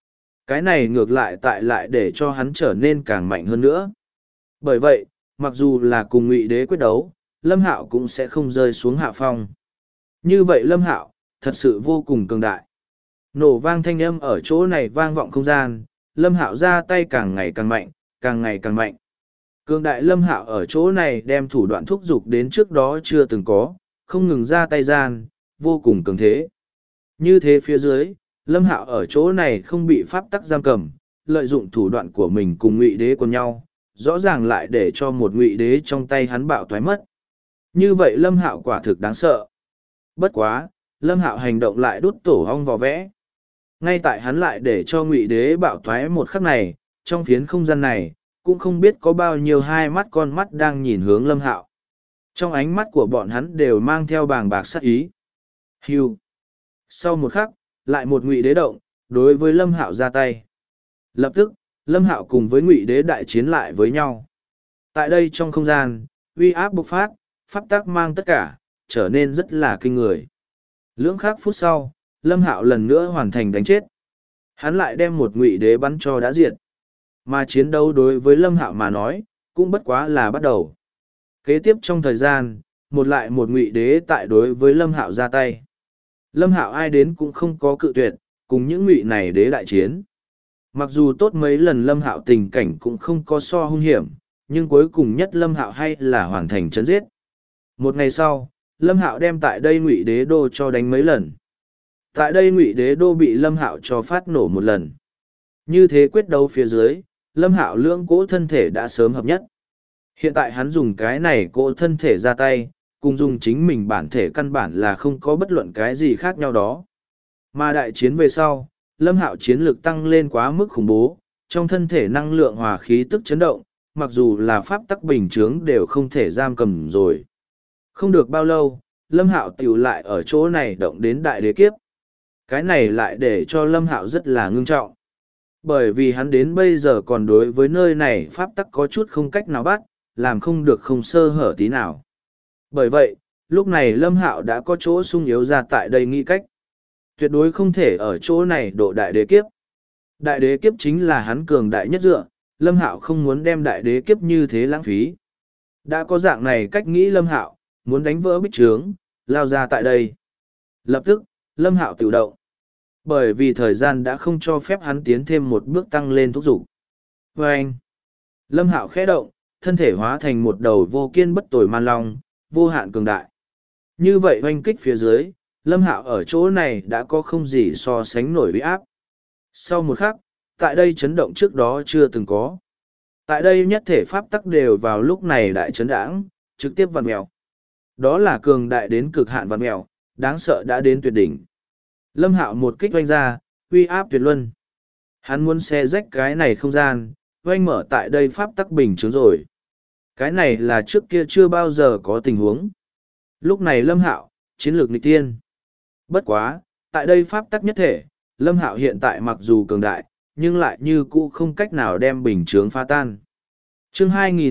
Cái này ngược lại để cho hắn trở nên càng mạnh hơn nữa. Bởi vậy, mặc dù là cùng Ngụy Đế quyết đấu, Lâm Hạo cũng sẽ không rơi xuống hạ phong. Như vậy Lâm Hạo, thật sự vô cùng cường đại. Nổ vang thanh âm ở chỗ này vang vọng không gian, Lâm Hạo ra tay càng ngày càng mạnh, càng ngày càng mạnh. Cường đại Lâm Hạo ở chỗ này đem thủ đoạn thúc giục đến trước đó chưa từng có, không ngừng ra tay gian, vô cùng cường thế. Như thế phía dưới, Lâm Hạo ở chỗ này không bị pháp tắc giam cầm, lợi dụng thủ đoạn của mình cùng Ngụy Đế của nhau, rõ ràng lại để cho một Ngụy Đế trong tay hắn bạo thoái mất. Như vậy Lâm Hạo quả thực đáng sợ. Bất quá, Lâm Hạo hành động lại đút tổ hong vò vẽ. Ngay tại hắn lại để cho Ngụy Đế bạo thoái một khắc này, trong phiến không gian này, cũng không biết có bao nhiêu hai mắt con mắt đang nhìn hướng Lâm Hạo. Trong ánh mắt của bọn hắn đều mang theo bàng bạc sát ý. Hưu. Sau một khắc, lại một Ngụy Đế động, đối với Lâm Hạo ra tay. Lập tức, Lâm Hạo cùng với Ngụy Đế đại chiến lại với nhau. Tại đây trong không gian, uy áp bộc phát, pháp tắc mang tất cả, trở nên rất là kinh người. Lưỡng khắc phút sau, Lâm Hạo lần nữa hoàn thành đánh chết. Hắn lại đem một Ngụy Đế bắn cho đã diệt. Mà chiến đấu đối với Lâm Hạo mà nói, cũng bất quá là bắt đầu. Kế tiếp trong thời gian, một Ngụy Đế tại đối với Lâm Hạo ra tay. Lâm Hạo ai đến cũng không có cự tuyệt, cùng những Ngụy này đế đại chiến. Mặc dù tốt mấy lần Lâm Hạo tình cảnh cũng không có so hung hiểm, nhưng cuối cùng nhất Lâm Hạo hay là hoàn thành chấn giết. Một ngày sau, Lâm Hạo đem tại đây Ngụy Đế đô cho đánh mấy lần. Tại đây Ngụy Đế đô bị Lâm Hạo cho phát nổ một lần. Như thế quyết đấu phía dưới, Lâm Hạo lưỡng cỗ thân thể đã sớm hợp nhất. Hiện tại hắn dùng cái này cỗ thân thể ra tay, cùng dùng chính mình bản thể căn bản là không có bất luận cái gì khác nhau đó. Mà đại chiến về sau, Lâm Hạo chiến lực tăng lên quá mức khủng bố, trong thân thể năng lượng hòa khí tức chấn động, mặc dù là pháp tắc bình chướng đều không thể giam cầm rồi. Không được bao lâu, Lâm Hạo tiểu lại ở chỗ này động đến đại đế kiếp. Cái này lại để cho Lâm Hạo rất là ngưng trọng. Bởi vì hắn đến bây giờ còn đối với nơi này pháp tắc có chút không cách nào bắt, làm không được không sơ hở tí nào. Bởi vậy, lúc này Lâm Hạo đã có chỗ sung yếu ra tại đây nghĩ cách. Tuyệt đối không thể ở chỗ này độ đại đế kiếp. Đại đế kiếp chính là hắn cường đại nhất dựa, Lâm Hạo không muốn đem đại đế kiếp như thế lãng phí. Đã có dạng này cách nghĩ Lâm Hạo, muốn đánh vỡ bích trướng, lao ra tại đây. Lập tức, Lâm Hạo tự động. Bởi vì thời gian đã không cho phép hắn tiến thêm một bước tăng lên thúc giục. Và anh, Lâm Hạo khẽ động, thân thể hóa thành một đầu vô kiên bất tồi man long, vô hạn cường đại. Như vậy oanh kích phía dưới, Lâm Hạo ở chỗ này đã có không gì so sánh nổi uy áp. Sau một khắc, tại đây chấn động trước đó chưa từng có. Tại đây nhất thể pháp tắc đều vào lúc này đại chấn đãng, trực tiếp vặn mèo. Đó là cường đại đến cực hạn vặn mèo, đáng sợ đã đến tuyệt đỉnh. Lâm Hạo một kích oanh ra, uy áp tuyệt luân. Hắn muốn xé rách cái này không gian, oanh mở tại đây pháp tắc bình chướng rồi. Cái này là trước kia chưa bao giờ có tình huống. Lúc này Lâm Hạo, chiến lược nghịch tiên. Bất quá, tại đây pháp tắc nhất thể, Lâm Hạo hiện tại mặc dù cường đại, nhưng lại như cũ không cách nào đem bình chướng phá tan. Chương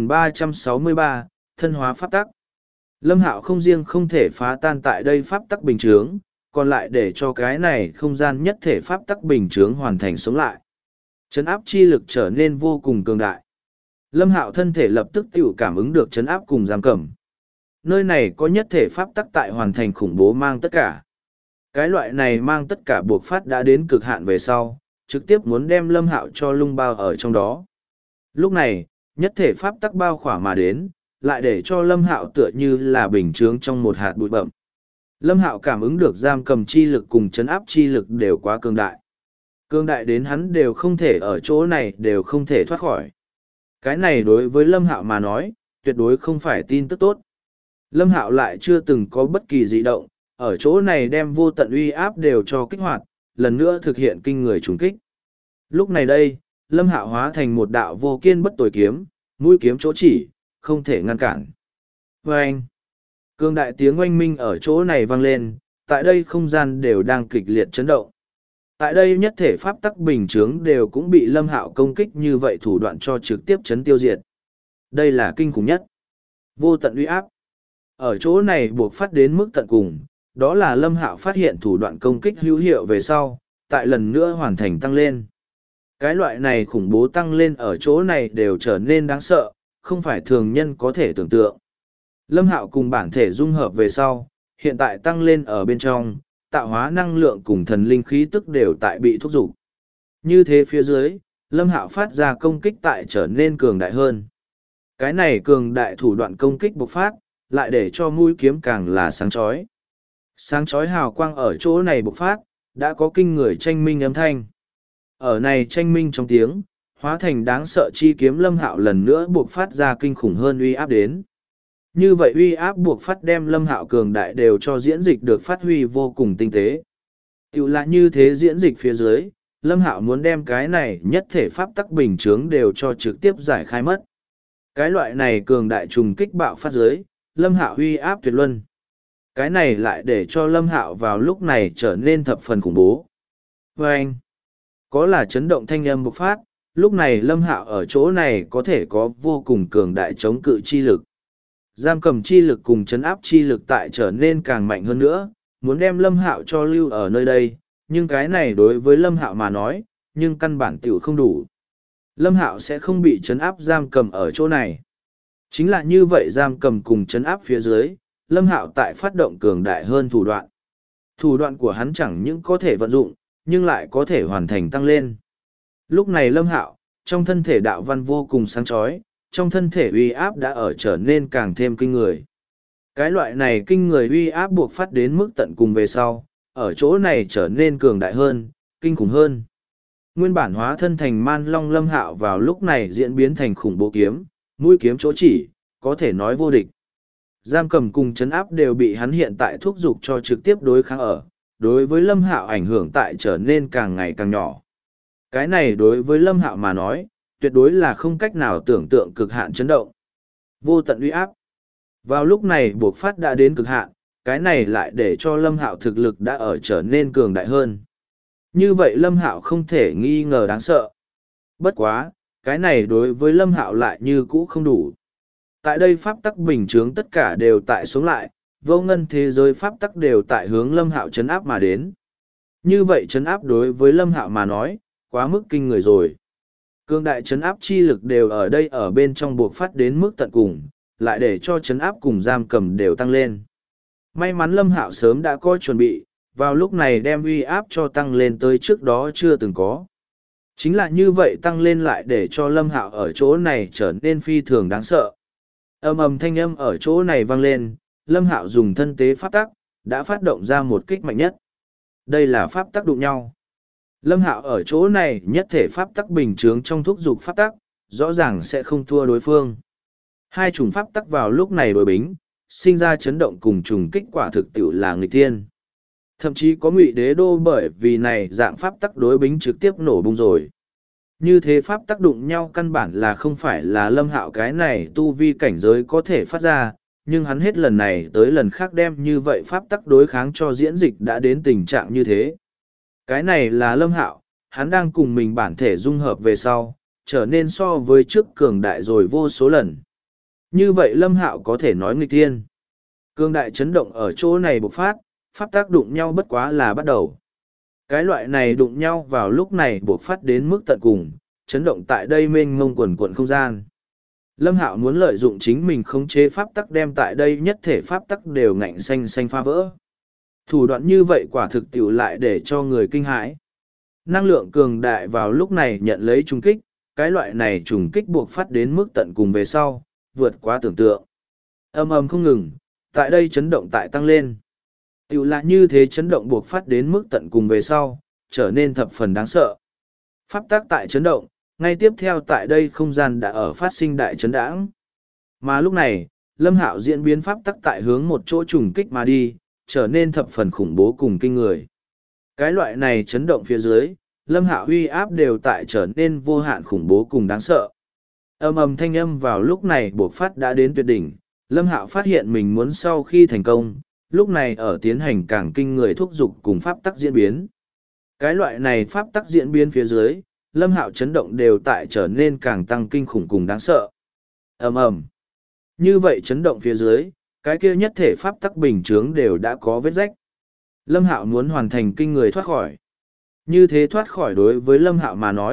2363, Thân hóa pháp tắc. Lâm Hạo không riêng không thể phá tan tại đây pháp tắc bình chướng, còn lại để cho cái này không gian nhất thể pháp tắc bình chướng hoàn thành sống lại. Trấn áp chi lực trở nên vô cùng cường đại. Lâm Hạo thân thể lập tức tự cảm ứng được trấn áp cùng giam cầm. Nơi này có nhất thể pháp tắc tại hoàn thành khủng bố mang tất cả. Cái loại này mang tất cả buộc phát đã đến cực hạn về sau, trực tiếp muốn đem Lâm Hạo cho lung bao ở trong đó. Lúc này, nhất thể pháp tắc bao khỏa mà đến, lại để cho Lâm Hạo tựa như là bình chướng trong một hạt bụi bậm. Lâm Hạo cảm ứng được giam cầm chi lực cùng trấn áp chi lực đều quá cường đại. Cường đại đến hắn đều không thể ở chỗ này đều không thể thoát khỏi. Cái này đối với Lâm Hạo mà nói, tuyệt đối không phải tin tức tốt. Lâm Hạo lại chưa từng có bất kỳ dị động, ở chỗ này đem vô tận uy áp đều cho kích hoạt, lần nữa thực hiện kinh người trùng kích. Lúc này đây, Lâm Hạo hóa thành một đạo vô kiên bất tồi kiếm, mũi kiếm chỗ chỉ, không thể ngăn cản. Vâng! Cương đại tiếng oanh minh ở chỗ này vang lên, tại đây không gian đều đang kịch liệt chấn động. Tại đây nhất thể pháp tắc bình chướng đều cũng bị Lâm Hạo công kích như vậy thủ đoạn cho trực tiếp chấn tiêu diệt. Đây là kinh khủng nhất. Vô tận uy áp. Ở chỗ này buộc phát đến mức tận cùng, đó là Lâm Hạo phát hiện thủ đoạn công kích hữu hiệu về sau, tại lần nữa hoàn thành tăng lên. Cái loại này khủng bố tăng lên ở chỗ này đều trở nên đáng sợ, không phải thường nhân có thể tưởng tượng. Lâm Hạo cùng bản thể dung hợp về sau, hiện tại tăng lên ở bên trong, tạo hóa năng lượng cùng thần linh khí tức đều tại bị thúc giục. Như thế phía dưới, Lâm Hạo phát ra công kích tại trở nên cường đại hơn. Cái này cường đại thủ đoạn công kích bộc phát, lại để cho mũi kiếm càng là sáng chói. Sáng chói hào quang ở chỗ này bộc phát, đã có kinh người tranh minh âm thanh. Ở này tranh minh trong tiếng, hóa thành đáng sợ chi kiếm Lâm Hạo lần nữa bộc phát ra kinh khủng hơn uy áp đến. Như vậy uy áp buộc phát đem Lâm Hạo cường đại đều cho diễn dịch được phát huy vô cùng tinh tế. Tiểu là như thế diễn dịch phía dưới, Lâm Hạo muốn đem cái này nhất thể pháp tắc bình chướng đều cho trực tiếp giải khai mất. Cái loại này cường đại trùng kích bạo phát dưới, Lâm Hạo uy áp tuyệt luân. Cái này lại để cho Lâm Hạo vào lúc này trở nên thập phần khủng bố. Và anh, có là chấn động thanh âm bộc phát, lúc này Lâm Hạo ở chỗ này có thể có vô cùng cường đại chống cự chi lực. Giam cầm chi lực cùng chấn áp chi lực tại trở nên càng mạnh hơn nữa, muốn đem Lâm Hạo cho lưu ở nơi đây, nhưng cái này đối với Lâm Hạo mà nói, nhưng căn bản tiểu không đủ. Lâm Hạo sẽ không bị chấn áp giam cầm ở chỗ này. Chính là như vậy giam cầm cùng chấn áp phía dưới, Lâm Hạo tại phát động cường đại hơn thủ đoạn. Thủ đoạn của hắn chẳng những có thể vận dụng, nhưng lại có thể hoàn thành tăng lên. Lúc này Lâm Hạo, trong thân thể đạo văn vô cùng sáng chói, trong thân thể uy áp đã ở trở nên càng thêm kinh người. Cái loại này kinh người uy áp buộc phát đến mức tận cùng về sau, ở chỗ này trở nên cường đại hơn, kinh khủng hơn. Nguyên bản hóa thân thành man long Lâm Hạo vào lúc này diễn biến thành khủng bố kiếm, mũi kiếm chỗ chỉ, có thể nói vô địch. Giam cầm cùng chấn áp đều bị hắn hiện tại thúc giục cho trực tiếp đối kháng ở, đối với Lâm Hạo ảnh hưởng tại trở nên càng ngày càng nhỏ. Cái này đối với Lâm Hạo mà nói, tuyệt đối là không cách nào tưởng tượng cực hạn chấn động. Vô tận uy áp. Vào lúc này buộc phát đã đến cực hạn, cái này lại để cho Lâm Hạo thực lực đã ở trở nên cường đại hơn. Như vậy Lâm Hạo không thể nghi ngờ đáng sợ. Bất quá, cái này đối với Lâm Hạo lại như cũ không đủ. Tại đây pháp tắc bình chướng tất cả đều tại sống lại, vô ngân thế giới pháp tắc đều tại hướng Lâm Hạo chấn áp mà đến. Như vậy chấn áp đối với Lâm Hạo mà nói, quá mức kinh người rồi. Cương đại chấn áp chi lực đều ở đây ở bên trong buộc phát đến mức tận cùng, lại để cho chấn áp cùng giam cầm đều tăng lên. May mắn Lâm Hạo sớm đã có chuẩn bị, vào lúc này đem uy áp cho tăng lên tới trước đó chưa từng có. Chính là như vậy tăng lên lại để cho Lâm Hạo ở chỗ này trở nên phi thường đáng sợ. Ầm ầm thanh âm ở chỗ này vang lên, Lâm Hạo dùng thân tế pháp tắc, đã phát động ra một kích mạnh nhất. Đây là pháp tắc đụng nhau. Lâm Hạo ở chỗ này nhất thể pháp tắc bình chướng trong thúc dục pháp tắc, rõ ràng sẽ không thua đối phương. Hai chủng pháp tắc vào lúc này đối bính, sinh ra chấn động cùng trùng kích quả thực tiệu là nghịch thiên. Thậm chí có Ngụy Đế Đô bởi vì này dạng pháp tắc đối bính trực tiếp nổ bung rồi. Như thế pháp tắc đụng nhau căn bản là không phải là Lâm Hạo cái này tu vi cảnh giới có thể phát ra, nhưng hắn hết lần này tới lần khác đem như vậy pháp tắc đối kháng cho diễn dịch đã đến tình trạng như thế. Cái này là Lâm Hạo, hắn đang cùng mình bản thể dung hợp về sau, trở nên so với trước cường đại rồi vô số lần. Như vậy Lâm Hạo có thể nói nghịch thiên. Cường đại chấn động ở chỗ này bộc phát, pháp tác đụng nhau bất quá là bắt đầu. Cái loại này đụng nhau vào lúc này bộc phát đến mức tận cùng, chấn động tại đây mênh mông quần quận không gian. Lâm Hạo muốn lợi dụng chính mình khống chế pháp tắc đem tại đây nhất thể pháp tắc đều ngạnh xanh xanh phá vỡ. Thủ đoạn như vậy quả thực tiểu lại để cho người kinh hãi. Năng lượng cường đại vào lúc này nhận lấy trùng kích, cái loại này trùng kích buộc phát đến mức tận cùng về sau, vượt quá tưởng tượng. Ầm ầm không ngừng, tại đây chấn động tại tăng lên. Tiểu là như thế chấn động buộc phát đến mức tận cùng về sau, trở nên thập phần đáng sợ. Pháp tác tại chấn động, ngay tiếp theo tại đây không gian đã ở phát sinh đại chấn đãng. Mà lúc này, Lâm Hạo diễn biến pháp tắc tại hướng một chỗ trùng kích mà đi, trở nên thập phần khủng bố cùng kinh người. Cái loại này chấn động phía dưới, Lâm Hạo uy áp đều tại trở nên vô hạn khủng bố cùng đáng sợ. Ầm ầm thanh âm vào lúc này buộc phát đã đến tuyệt đỉnh, Lâm Hạo phát hiện mình muốn sau khi thành công, lúc này ở tiến hành càng kinh người thúc giục cùng pháp tắc diễn biến. Cái loại này pháp tắc diễn biến phía dưới, Lâm Hạo chấn động đều tại trở nên càng tăng kinh khủng cùng đáng sợ. Ầm ầm. Như vậy chấn động phía dưới, cái kia nhất thể pháp tắc bình chướng đều đã có vết rách. Lâm Hạo muốn hoàn thành kinh người thoát khỏi. Như thế thoát khỏi đối với Lâm Hạo mà nói,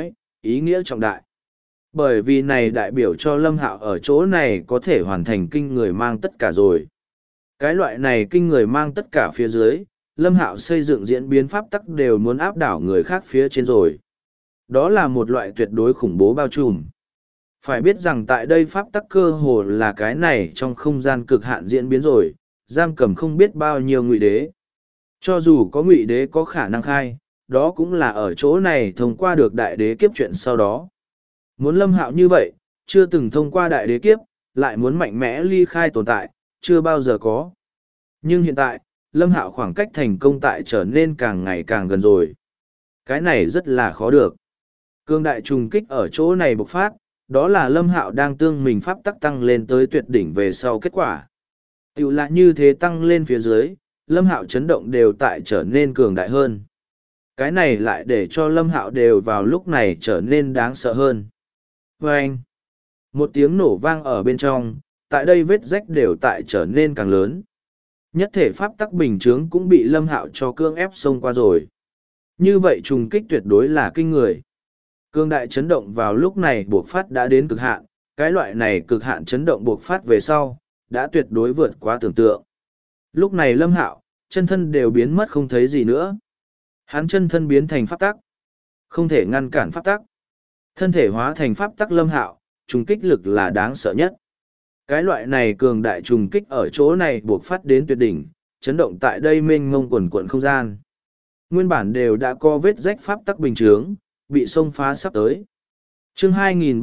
ý nghĩa trọng đại. Bởi vì này đại biểu cho Lâm Hạo ở chỗ này có thể hoàn thành kinh người mang tất cả rồi. Cái loại này kinh người mang tất cả phía dưới, Lâm Hạo xây dựng diễn biến pháp tắc đều muốn áp đảo người khác phía trên rồi. Đó là một loại tuyệt đối khủng bố bao trùm. Phải biết rằng tại đây pháp tắc cơ hồ là cái này trong không gian cực hạn diễn biến rồi, giam cầm không biết bao nhiêu ngụy đế. Cho dù có ngụy đế có khả năng khai, đó cũng là ở chỗ này thông qua được đại đế kiếp chuyện sau đó. Muốn Lâm Hạo như vậy, chưa từng thông qua đại đế kiếp, lại muốn mạnh mẽ ly khai tồn tại, chưa bao giờ có. Nhưng hiện tại, Lâm Hạo khoảng cách thành công tại trở nên càng ngày càng gần rồi. Cái này rất là khó được. Cương đại trùng kích ở chỗ này bộc phát, đó là Lâm Hạo đang tương mình pháp tắc tăng lên tới tuyệt đỉnh về sau kết quả. Tiểu là như thế tăng lên phía dưới, Lâm Hạo chấn động đều tại trở nên cường đại hơn. Cái này lại để cho Lâm Hạo đều vào lúc này trở nên đáng sợ hơn. Vâng! Một tiếng nổ vang ở bên trong, tại đây vết rách đều tại trở nên càng lớn. Nhất thể pháp tắc bình chướng cũng bị Lâm Hạo cho cương ép xông qua rồi. Như vậy trùng kích tuyệt đối là kinh người. Cương đại chấn động vào lúc này buộc phát đã đến cực hạn, cái loại này cực hạn chấn động buộc phát về sau, đã tuyệt đối vượt quá tưởng tượng. Lúc này Lâm Hạo, chân thân đều biến mất không thấy gì nữa. Hắn chân thân biến thành pháp tắc, không thể ngăn cản pháp tắc. Thân thể hóa thành pháp tắc Lâm Hạo, trùng kích lực là đáng sợ nhất. Cái loại này cường đại trùng kích ở chỗ này buộc phát đến tuyệt đỉnh, chấn động tại đây mênh mông quần quận không gian. Nguyên bản đều đã có vết rách pháp tắc bình chướng, bị xông phá sắp tới. Chương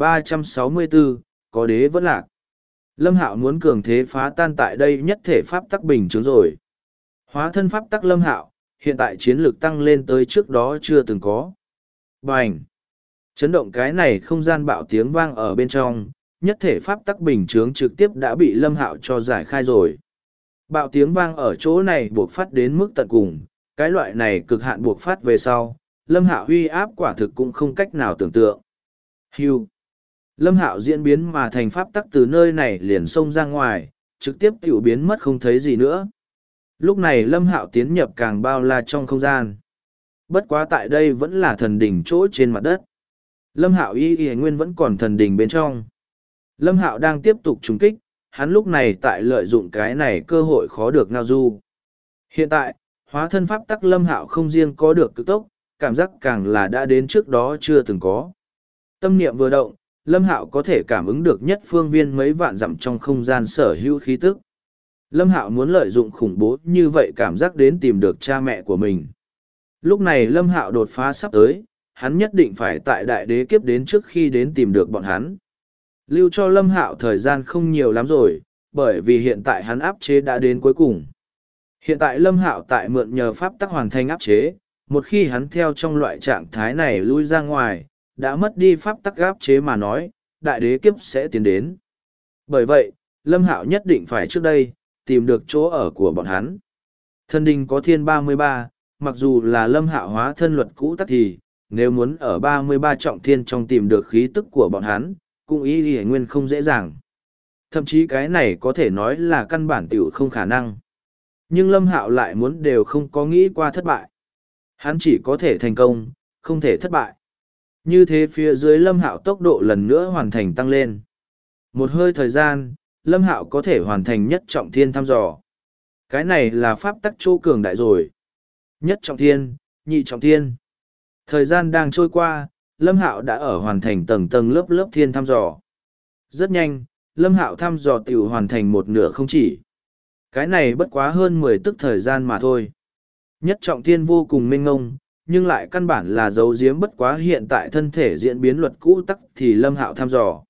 2364, có đế vẫn lạc. Lâm Hạo muốn cường thế phá tan tại đây nhất thể pháp tắc bình chướng rồi. Hóa thân pháp tắc Lâm Hạo, hiện tại chiến lược tăng lên tới trước đó chưa từng có. Bành! Chấn động cái này không gian bạo tiếng vang ở bên trong, nhất thể pháp tắc bình chướng trực tiếp đã bị Lâm Hạo cho giải khai rồi. Bạo tiếng vang ở chỗ này buộc phát đến mức tận cùng, cái loại này cực hạn buộc phát về sau, Lâm Hạo uy áp quả thực cũng không cách nào tưởng tượng. Hưu. Lâm Hạo diễn biến mà thành pháp tắc từ nơi này liền xông ra ngoài, trực tiếp tiểu biến mất không thấy gì nữa. Lúc này Lâm Hạo tiến nhập càng bao la trong không gian. Bất quá tại đây vẫn là thần đỉnh chỗ trên mặt đất. Lâm Hạo y nguyên vẫn còn thần đỉnh bên trong. Lâm Hạo đang tiếp tục trúng kích, hắn lúc này tại lợi dụng cái này cơ hội khó được ngao du. Hiện tại, hóa thân pháp tắc Lâm Hạo không riêng có được cực tốc, cảm giác càng là đã đến trước đó chưa từng có. Tâm niệm vừa động, Lâm Hạo có thể cảm ứng được nhất phương viên mấy vạn dặm trong không gian sở hữu khí tức. Lâm Hạo muốn lợi dụng khủng bố như vậy cảm giác đến tìm được cha mẹ của mình. Lúc này Lâm Hạo đột phá sắp tới, hắn nhất định phải tại đại đế kiếp đến trước khi đến tìm được bọn hắn. Lưu cho Lâm Hạo thời gian không nhiều lắm rồi, bởi vì hiện tại hắn áp chế đã đến cuối cùng. Hiện tại Lâm Hạo tại mượn nhờ pháp tắc hoàn thành áp chế, một khi hắn theo trong loại trạng thái này lui ra ngoài, đã mất đi pháp tắc áp chế mà nói, đại đế kiếp sẽ tiến đến. Bởi vậy, Lâm Hạo nhất định phải trước đây, tìm được chỗ ở của bọn hắn. Thân đình có thiên 33, mặc dù là Lâm Hạo hóa thân luật cũ tắc thì, nếu muốn ở 33 trọng thiên trong tìm được khí tức của bọn hắn, cũng ý nghĩa nguyên không dễ dàng. Thậm chí cái này có thể nói là căn bản tiểu không khả năng. Nhưng Lâm Hạo lại muốn đều không có nghĩ qua thất bại. Hắn chỉ có thể thành công, không thể thất bại. Như thế phía dưới Lâm Hạo tốc độ lần nữa hoàn thành tăng lên. Một hơi thời gian, Lâm Hạo có thể hoàn thành nhất trọng thiên thăm dò. Cái này là pháp tắc chỗ cường đại rồi. Nhất trọng thiên, nhị trọng thiên. Thời gian đang trôi qua, Lâm Hạo đã ở hoàn thành tầng tầng lớp lớp thiên thăm dò. Rất nhanh, Lâm Hạo thăm dò tiểu hoàn thành một nửa không chỉ. Cái này bất quá hơn 10 tức thời gian mà thôi. Nhất trọng thiên vô cùng mênh ngông, nhưng lại căn bản là giấu giếm bất quá hiện tại thân thể diễn biến luật cũ tắc thì Lâm Hạo thăm dò.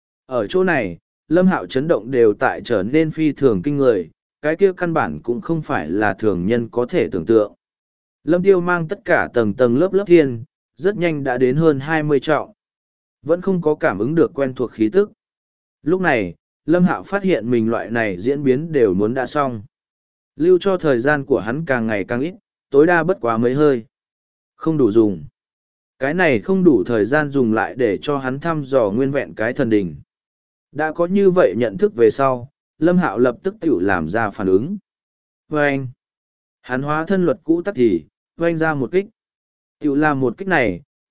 Ở chỗ này, Lâm Hạo chấn động đều tại trở nên phi thường kinh người, cái kia căn bản cũng không phải là thường nhân có thể tưởng tượng. Lâm Tiêu mang tất cả tầng tầng lớp lớp thiên, rất nhanh đã đến hơn 20 trọng. Vẫn không có cảm ứng được quen thuộc khí tức. Lúc này, Lâm Hạo phát hiện mình loại này diễn biến đều muốn đã xong. Lưu cho thời gian của hắn càng ngày càng ít, tối đa bất quá mấy hơi. Không đủ dùng. Cái này không đủ thời gian dùng lại để cho hắn thăm dò nguyên vẹn cái thần đỉnh. Đã có như vậy nhận thức về sau, Lâm Hạo lập tức tự làm ra phản ứng. Vâng! Hắn hóa thân luật cũ tắc thì, vâng ra một kích. Tự làm một kích này,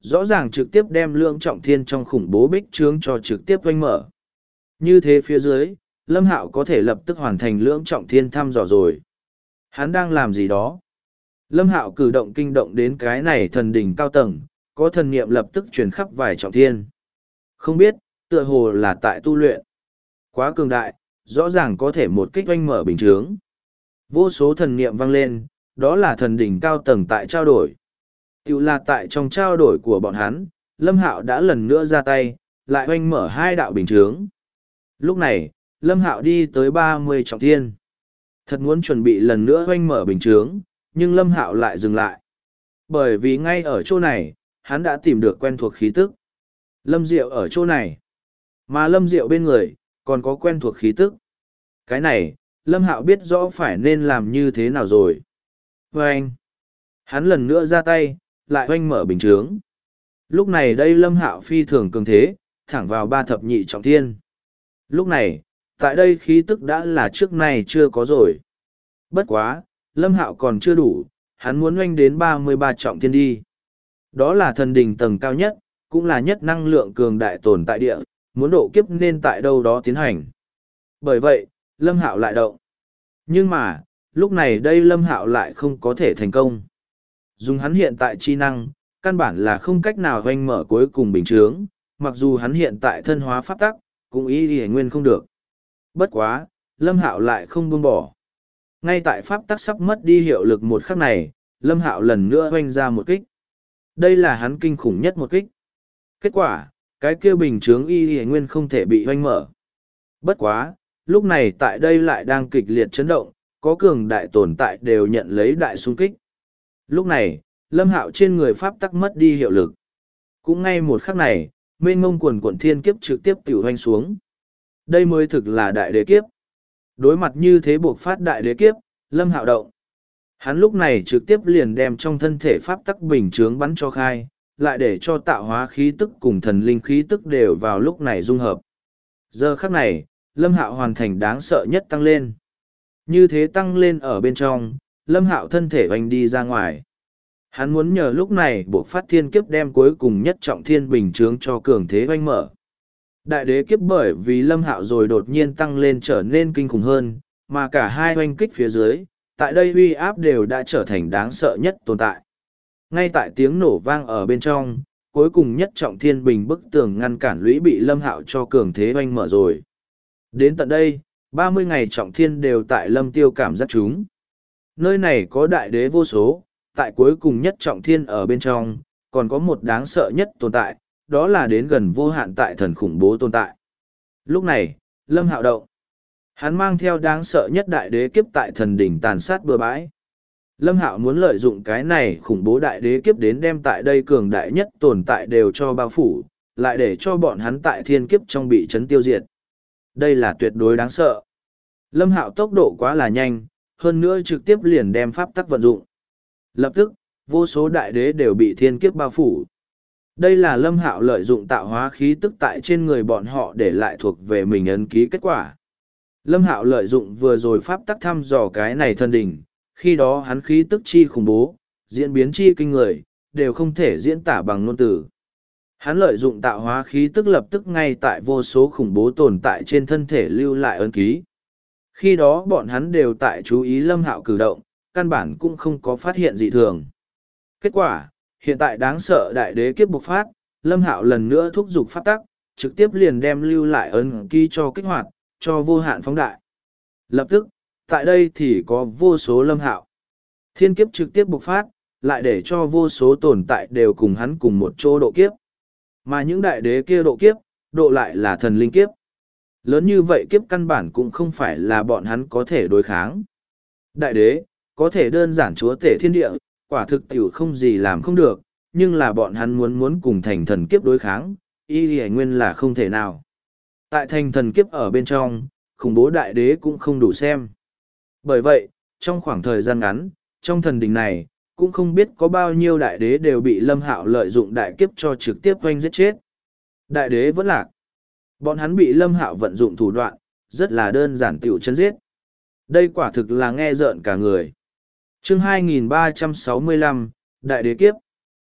rõ ràng trực tiếp đem Lưỡng Trọng Thiên trong khủng bố bích trướng cho trực tiếp oanh mở. Như thế phía dưới, Lâm Hạo có thể lập tức hoàn thành Lưỡng Trọng Thiên thăm dò rồi. Hắn đang làm gì đó? Lâm Hạo cử động kinh động đến cái này thần đỉnh cao tầng, có thần niệm lập tức truyền khắp vài trọng thiên. Không biết, tựa hồ là tại tu luyện. Quá cường đại, rõ ràng có thể một kích oanh mở bình chướng. Vô số thần niệm vang lên, đó là thần đỉnh cao tầng tại trao đổi. Tiểu là tại trong trao đổi của bọn hắn, Lâm Hạo đã lần nữa ra tay, lại oanh mở hai đạo bình chướng. Lúc này, Lâm Hạo đi tới 30 trọng thiên. Thật muốn chuẩn bị lần nữa oanh mở bình chướng, nhưng Lâm Hạo lại dừng lại. Bởi vì ngay ở chỗ này, hắn đã tìm được quen thuộc khí tức. Lâm Diệu ở chỗ này. Mà Lâm Diệu bên người, còn có quen thuộc khí tức. Cái này, Lâm Hạo biết rõ phải nên làm như thế nào rồi. Oanh! Hắn lần nữa ra tay, lại oanh mở bình chướng. Lúc này đây Lâm Hạo phi thường cường thế, thẳng vào 3 thập nhị trọng thiên. Lúc này, tại đây khí tức đã là trước này chưa có rồi. Bất quá, Lâm Hạo còn chưa đủ, hắn muốn oanh đến 33 trọng thiên đi. Đó là thần đỉnh tầng cao nhất, cũng là nhất năng lượng cường đại tồn tại địa, muốn độ kiếp nên tại đâu đó tiến hành. Bởi vậy, Lâm Hạo lại động. Nhưng mà, lúc này đây Lâm Hạo lại không có thể thành công. Dùng hắn hiện tại chi năng, căn bản là không cách nào oanh mở cuối cùng bình chướng, mặc dù hắn hiện tại thân hóa pháp tắc, cũng ý đi nguyên không được. Bất quá, Lâm Hạo lại không buông bỏ. Ngay tại pháp tắc sắp mất đi hiệu lực một khắc này, Lâm Hạo lần nữa oanh ra một kích. Đây là hắn kinh khủng nhất một kích. Kết quả, cái kia bình chướng y nguyên không thể bị oanh mở. Bất quá, lúc này tại đây lại đang kịch liệt chấn động, có cường đại tồn tại đều nhận lấy đại xung kích. Lúc này, Lâm Hạo trên người pháp tắc mất đi hiệu lực. Cũng ngay một khắc này, mênh mông quần quận thiên kiếp trực tiếp tiểu hoanh xuống. Đây mới thực là đại đế kiếp. Đối mặt như thế buộc phát đại đế kiếp, Lâm Hạo động. Hắn lúc này trực tiếp liền đem trong thân thể pháp tắc bình chướng bắn cho khai, lại để cho tạo hóa khí tức cùng thần linh khí tức đều vào lúc này dung hợp. Giờ khắc này, Lâm Hạo hoàn thành đáng sợ nhất tăng lên. Như thế tăng lên ở bên trong, Lâm Hạo thân thể oanh đi ra ngoài. Hắn muốn nhờ lúc này buộc phát thiên kiếp đem cuối cùng nhất trọng thiên bình chướng cho cường thế oanh mở. Đại đế kiếp bởi vì Lâm Hạo rồi đột nhiên tăng lên trở nên kinh khủng hơn, mà cả hai oanh kích phía dưới, tại đây uy áp đều đã trở thành đáng sợ nhất tồn tại. Ngay tại tiếng nổ vang ở bên trong, cuối cùng nhất trọng thiên bình bức tường ngăn cản lũy bị Lâm Hạo cho cường thế oanh mở rồi. Đến tận đây, 30 ngày trọng thiên đều tại Lâm Tiêu cảm giác chúng. Nơi này có đại đế vô số, tại cuối cùng nhất trọng thiên ở bên trong, còn có một đáng sợ nhất tồn tại, đó là đến gần vô hạn tại thần khủng bố tồn tại. Lúc này, Lâm Hạo động. Hắn mang theo đáng sợ nhất đại đế kiếp tại thần đỉnh tàn sát bừa bãi. Lâm Hạo muốn lợi dụng cái này khủng bố đại đế kiếp đến đem tại đây cường đại nhất tồn tại đều cho bao phủ, lại để cho bọn hắn tại thiên kiếp trong bị chấn tiêu diệt. Đây là tuyệt đối đáng sợ. Lâm Hạo tốc độ quá là nhanh, hơn nữa trực tiếp liền đem pháp tắc vận dụng. Lập tức, vô số đại đế đều bị thiên kiếp bao phủ. Đây là Lâm Hạo lợi dụng tạo hóa khí tức tại trên người bọn họ để lại thuộc về mình ấn ký kết quả. Lâm Hạo lợi dụng vừa rồi pháp tắc thăm dò cái này thân đỉnh, khi đó hắn khí tức chi khủng bố, diễn biến chi kinh người, đều không thể diễn tả bằng ngôn từ. Hắn lợi dụng tạo hóa khí tức lập tức ngay tại vô số khủng bố tồn tại trên thân thể lưu lại ấn ký. Khi đó bọn hắn đều tại chú ý Lâm Hạo cử động, căn bản cũng không có phát hiện dị thường. Kết quả, hiện tại đáng sợ đại đế kiếp bộc phát, Lâm Hạo lần nữa thúc giục pháp tắc, trực tiếp liền đem lưu lại ấn ký cho kích hoạt, cho vô hạn phóng đại. Lập tức, tại đây thì có vô số Lâm Hạo. Thiên kiếp trực tiếp bộc phát, lại để cho vô số tồn tại đều cùng hắn cùng một chỗ độ kiếp. Mà những đại đế kia độ kiếp, độ lại là thần linh kiếp. Lớn như vậy kiếp căn bản cũng không phải là bọn hắn có thể đối kháng. Đại đế, có thể đơn giản chúa tể thiên địa, quả thực tiểu không gì làm không được, nhưng là bọn hắn muốn cùng thành thần kiếp đối kháng, y nguyên là không thể nào. Tại thành thần kiếp ở bên trong, khủng bố đại đế cũng không đủ xem. Bởi vậy, trong khoảng thời gian ngắn, trong thần đình này, cũng không biết có bao nhiêu đại đế đều bị Lâm Hạo lợi dụng đại kiếp cho trực tiếp oanh giết chết. Đại đế vẫn lạc. Bọn hắn bị Lâm Hạo vận dụng thủ đoạn, rất là đơn giản tiểu chân giết. Đây quả thực là nghe rợn cả người. Chương 2365, Đại đế kiếp.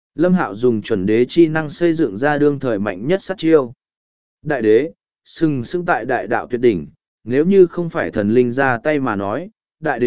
Lâm Hạo dùng chuẩn đế chi năng xây dựng ra đương thời mạnh nhất sát chiêu. Đại đế, sừng sững tại đại đạo tuyệt đỉnh, nếu như không phải thần linh ra tay mà nói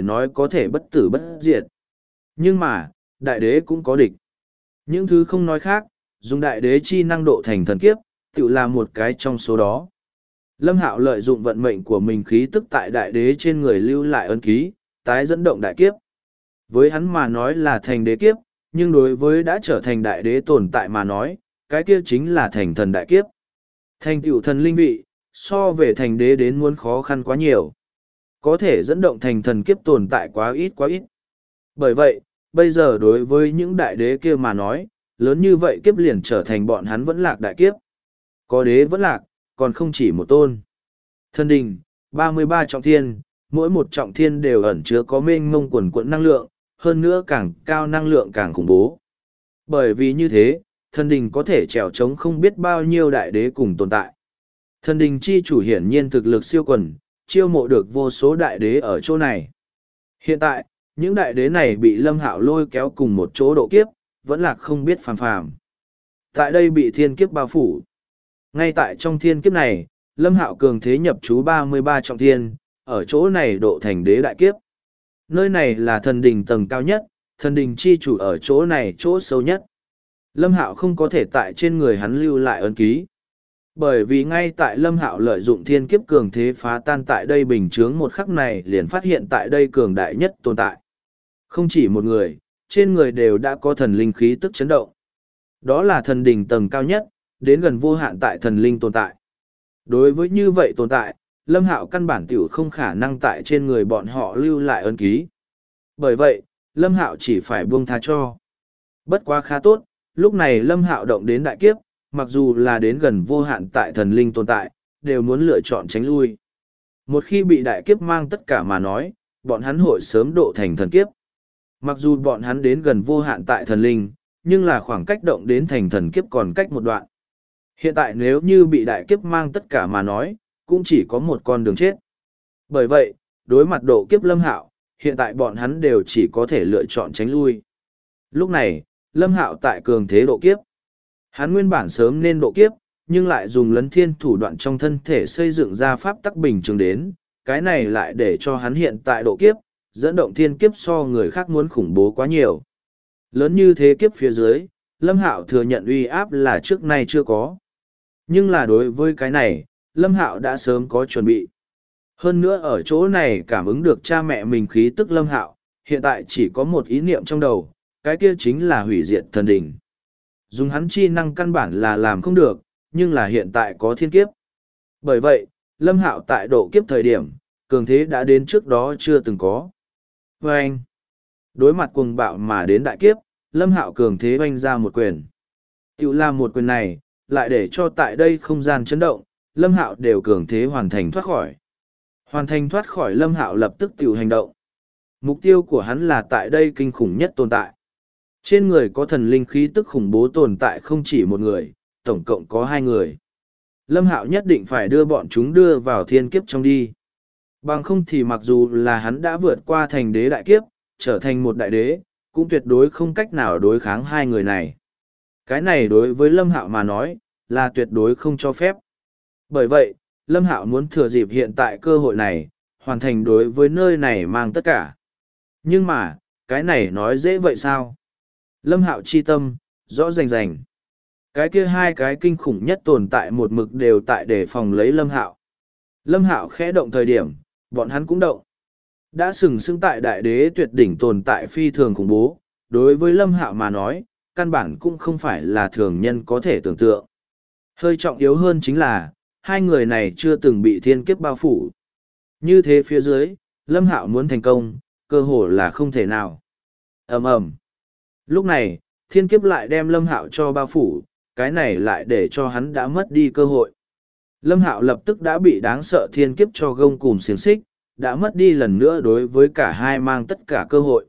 có thể bất tử bất diệt. Nhưng mà, đại đế cũng có địch. Những thứ không nói khác, dùng đại đế chi năng độ thành thần kiếp, tự là một cái trong số đó. Lâm Hạo lợi dụng vận mệnh của mình khí tức tại đại đế trên người lưu lại ấn ký, tái dẫn động đại kiếp. Với hắn mà nói là thành đế kiếp, nhưng đối với đã trở thành đại đế tồn tại mà nói, cái kia chính là thành thần đại kiếp. Thành tựu thần linh vị, so về thành đế đến muốn khó khăn quá nhiều. Có thể dẫn động thành thần kiếp tồn tại quá ít quá ít. Bởi vậy, bây giờ đối với những đại đế kia mà nói, lớn như vậy kiếp liền trở thành bọn hắn vẫn lạc đại kiếp. Có đế vẫn lạc, còn không chỉ một tôn. Thần đình, 33 trọng thiên, mỗi một trọng thiên đều ẩn chứa có mênh mông quần quận năng lượng, hơn nữa càng cao năng lượng càng khủng bố. Bởi vì như thế, thần đình có thể trèo trống không biết bao nhiêu đại đế cùng tồn tại. Thần đình chi chủ hiển nhiên thực lực siêu quần, chiêu mộ được vô số đại đế ở chỗ này. Hiện tại, những đại đế này bị Lâm Hạo lôi kéo cùng một chỗ độ kiếp, vẫn là không biết phàm phàm. Tại đây bị thiên kiếp bao phủ. Ngay tại trong thiên kiếp này, Lâm Hạo cường thế nhập trú 33 trọng thiên, ở chỗ này độ thành đế đại kiếp. Nơi này là thần đình tầng cao nhất, thần đình chi chủ ở chỗ này chỗ sâu nhất. Lâm Hạo không có thể tại trên người hắn lưu lại ấn ký. Bởi vì ngay tại Lâm Hạo lợi dụng thiên kiếp cường thế phá tan tại đây bình chướng một khắc này liền phát hiện tại đây cường đại nhất tồn tại. Không chỉ một người, trên người đều đã có thần linh khí tức chấn động. Đó là thần đình tầng cao nhất, đến gần vô hạn tại thần linh tồn tại. Đối với như vậy tồn tại, Lâm Hạo căn bản tiểu không khả năng tại trên người bọn họ lưu lại ấn ký. Bởi vậy, Lâm Hạo chỉ phải buông tha cho. Bất quá khá tốt, lúc này Lâm Hạo động đến đại kiếp, mặc dù là đến gần vô hạn tại thần linh tồn tại, đều muốn lựa chọn tránh lui. Một khi bị đại kiếp mang tất cả mà nói, bọn hắn hội sớm độ thành thần kiếp. Mặc dù bọn hắn đến gần vô hạn tại thần linh, nhưng là khoảng cách động đến thành thần kiếp còn cách một đoạn. Hiện tại nếu như bị đại kiếp mang tất cả mà nói, cũng chỉ có một con đường chết. Bởi vậy, đối mặt độ kiếp Lâm Hạo, hiện tại bọn hắn đều chỉ có thể lựa chọn tránh lui. Lúc này, Lâm Hạo tại cường thế độ kiếp. Hắn nguyên bản sớm nên độ kiếp, nhưng lại dùng lấn thiên thủ đoạn trong thân thể xây dựng ra pháp tắc bình thường đến, cái này lại để cho hắn hiện tại độ kiếp, dẫn động thiên kiếp so người khác muốn khủng bố quá nhiều. Lớn như thế kiếp phía dưới, Lâm Hạo thừa nhận uy áp là trước nay chưa có. Nhưng là đối với cái này, Lâm Hạo đã sớm có chuẩn bị. Hơn nữa ở chỗ này cảm ứng được cha mẹ mình khí tức Lâm Hạo, hiện tại chỉ có một ý niệm trong đầu, cái kia chính là hủy diệt thần đình. Dùng hắn chi năng căn bản là làm không được, nhưng là hiện tại có thiên kiếp. Bởi vậy, Lâm Hạo tại độ kiếp thời điểm, cường thế đã đến trước đó chưa từng có. Và anh, đối mặt cuồng bạo mà đến đại kiếp, Lâm Hạo cường thế oanh ra một quyền. Tiểu làm một quyền này, lại để cho tại đây không gian chấn động, Lâm Hạo đều cường thế hoàn thành thoát khỏi. Hoàn thành thoát khỏi Lâm Hạo lập tức tiểu hành động. Mục tiêu của hắn là tại đây kinh khủng nhất tồn tại. Trên người có thần linh khí tức khủng bố tồn tại không chỉ một người, tổng cộng có 2 người. Lâm Hạo nhất định phải đưa bọn chúng đưa vào thiên kiếp trong đi. Bằng không thì mặc dù là hắn đã vượt qua thành đế đại kiếp, trở thành một đại đế, cũng tuyệt đối không cách nào đối kháng 2 người này. Cái này đối với Lâm Hạo mà nói, là tuyệt đối không cho phép. Bởi vậy, Lâm Hạo muốn thừa dịp hiện tại cơ hội này, hoàn thành đối với nơi này mang tất cả. Nhưng mà, cái này nói dễ vậy sao? Lâm Hạo chi tâm, rõ rành rành. Cái kia 2 cái kinh khủng nhất tồn tại một mực đều tại để phòng lấy Lâm Hạo. Lâm Hạo khẽ động thời điểm, bọn hắn cũng động. Đã sừng sững tại đại đế tuyệt đỉnh tồn tại phi thường khủng bố, đối với Lâm Hạo mà nói, căn bản cũng không phải là thường nhân có thể tưởng tượng. Hơi trọng yếu hơn chính là, 2 người này chưa từng bị thiên kiếp bao phủ. Như thế phía dưới, Lâm Hạo muốn thành công, cơ hội là không thể nào. Ầm ầm. Lúc này, thiên kiếp lại đem Lâm Hạo cho bao phủ, cái này lại để cho hắn đã mất đi cơ hội. Lâm Hạo lập tức đã bị đáng sợ thiên kiếp cho gông cùm xiềng xích, đã mất đi lần nữa đối với cả 2 mang tất cả cơ hội.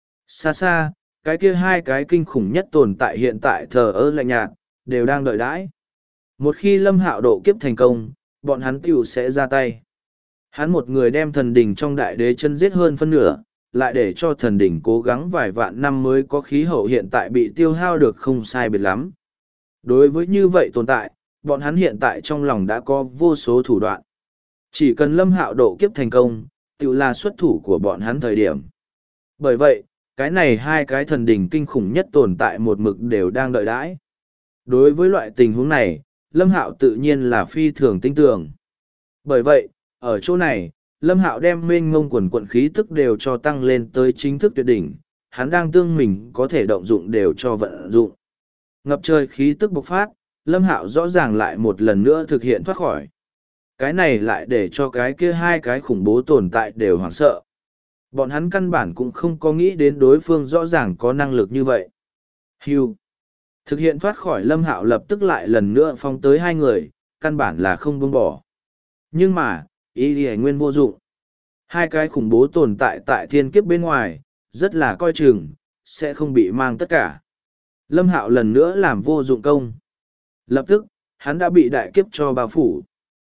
Xa xa, cái kia 2 cái kinh khủng nhất tồn tại hiện tại thờ ơ lạnh nhạt, đều đang đợi đãi. Một khi Lâm Hạo độ kiếp thành công, bọn hắn tiểu sẽ ra tay. Hắn một người đem thần đình trong đại đế chân giết hơn phân nửa, lại để cho thần đỉnh cố gắng vài vạn năm mới có khí hậu hiện tại bị tiêu hao được không sai biệt lắm. Đối với như vậy tồn tại, bọn hắn hiện tại trong lòng đã có vô số thủ đoạn. Chỉ cần Lâm Hạo độ kiếp thành công, tự là xuất thủ của bọn hắn thời điểm. Bởi vậy, cái này hai cái thần đỉnh kinh khủng nhất tồn tại một mực đều đang đợi đãi. Đối với loại tình huống này, Lâm Hạo tự nhiên là phi thường tinh tường. Bởi vậy, ở chỗ này, Lâm Hạo đem mênh mông quần quận khí tức đều cho tăng lên tới chính thức tuyệt đỉnh, hắn đang tương mình có thể động dụng đều cho vận dụng. Ngập trời khí tức bộc phát, Lâm Hạo rõ ràng lại một lần nữa thực hiện thoát khỏi. Cái này lại để cho cái kia hai cái khủng bố tồn tại đều hoảng sợ. Bọn hắn căn bản cũng không có nghĩ đến đối phương rõ ràng có năng lực như vậy. Hưu. Thực hiện thoát khỏi Lâm Hạo lập tức lại lần nữa phong tới hai người, căn bản là không buông bỏ. Nhưng mà, ý đi nguyên vô dụng. Hai cái khủng bố tồn tại tại thiên kiếp bên ngoài, rất là coi chừng, sẽ không bị mang tất cả. Lâm Hạo lần nữa làm vô dụng công. Lập tức, hắn đã bị đại kiếp cho bao phủ.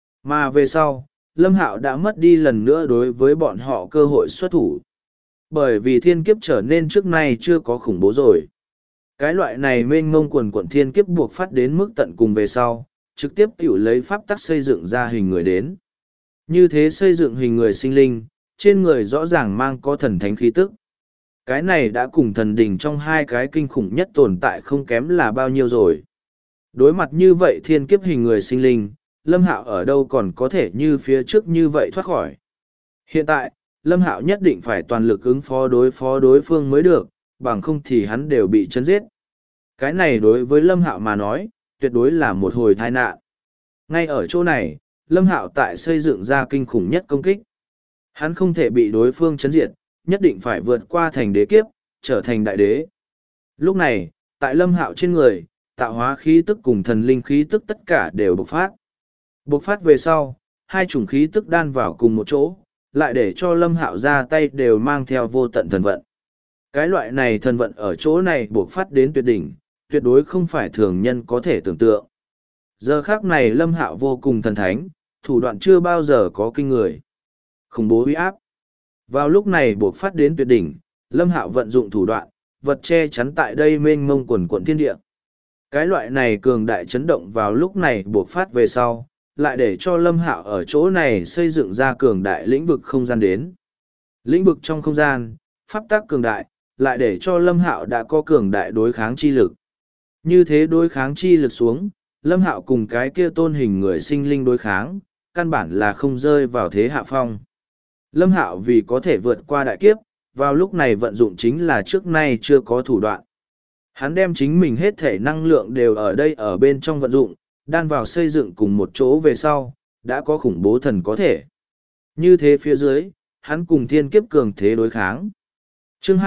Mà về sau, Lâm Hạo đã mất đi lần nữa đối với bọn họ cơ hội xuất thủ. Bởi vì thiên kiếp trở nên trước nay chưa có khủng bố rồi. Cái loại này mênh mông quần quận thiên kiếp buộc phát đến mức tận cùng về sau, trực tiếp tiểu lấy pháp tắc xây dựng ra hình người đến. Như thế xây dựng hình người sinh linh, trên người rõ ràng mang có thần thánh khí tức. Cái này đã cùng thần đỉnh trong hai cái kinh khủng nhất tồn tại không kém là bao nhiêu rồi. Đối mặt như vậy thiên kiếp hình người sinh linh, Lâm Hạo ở đâu còn có thể như phía trước như vậy thoát khỏi. Hiện tại, Lâm Hạo nhất định phải toàn lực ứng phó đối phương mới được, bằng không thì hắn đều bị chấn giết. Cái này đối với Lâm Hạo mà nói, tuyệt đối là một hồi tai nạn. Ngay ở chỗ này, Lâm Hạo tại xây dựng ra kinh khủng nhất công kích. Hắn không thể bị đối phương chấn diệt, nhất định phải vượt qua thành đế kiếp, trở thành đại đế. Lúc này, tại Lâm Hạo trên người, tạo hóa khí tức cùng thần linh khí tức tất cả đều bộc phát. Bộc phát về sau, hai chủng khí tức đan vào cùng một chỗ, lại để cho Lâm Hạo ra tay đều mang theo vô tận thần vận. Cái loại này thần vận ở chỗ này bộc phát đến tuyệt đỉnh, tuyệt đối không phải thường nhân có thể tưởng tượng. Giờ khác này Lâm Hạo vô cùng thần thánh, thủ đoạn chưa bao giờ có kinh người. Khủng bố uy áp. Vào lúc này bộc phát đến tuyệt đỉnh, Lâm Hạo vận dụng thủ đoạn, vật che chắn tại đây mênh mông quần quận thiên địa. Cái loại này cường đại chấn động vào lúc này bộc phát về sau, lại để cho Lâm Hạo ở chỗ này xây dựng ra cường đại lĩnh vực không gian đến. Lĩnh vực trong không gian, pháp tắc cường đại, lại để cho Lâm Hạo đã có cường đại đối kháng chi lực. Như thế đối kháng chi lực xuống, Lâm Hạo cùng cái kia tôn hình người sinh linh đối kháng, căn bản là không rơi vào thế hạ phong. Lâm Hạo vì có thể vượt qua đại kiếp, vào lúc này vận dụng chính là trước nay chưa có thủ đoạn. Hắn đem chính mình hết thể năng lượng đều ở đây ở bên trong vận dụng, đan vào xây dựng cùng một chỗ về sau, đã có khủng bố thần có thể. Như thế phía dưới, hắn cùng thiên kiếp cường thế đối kháng. Chương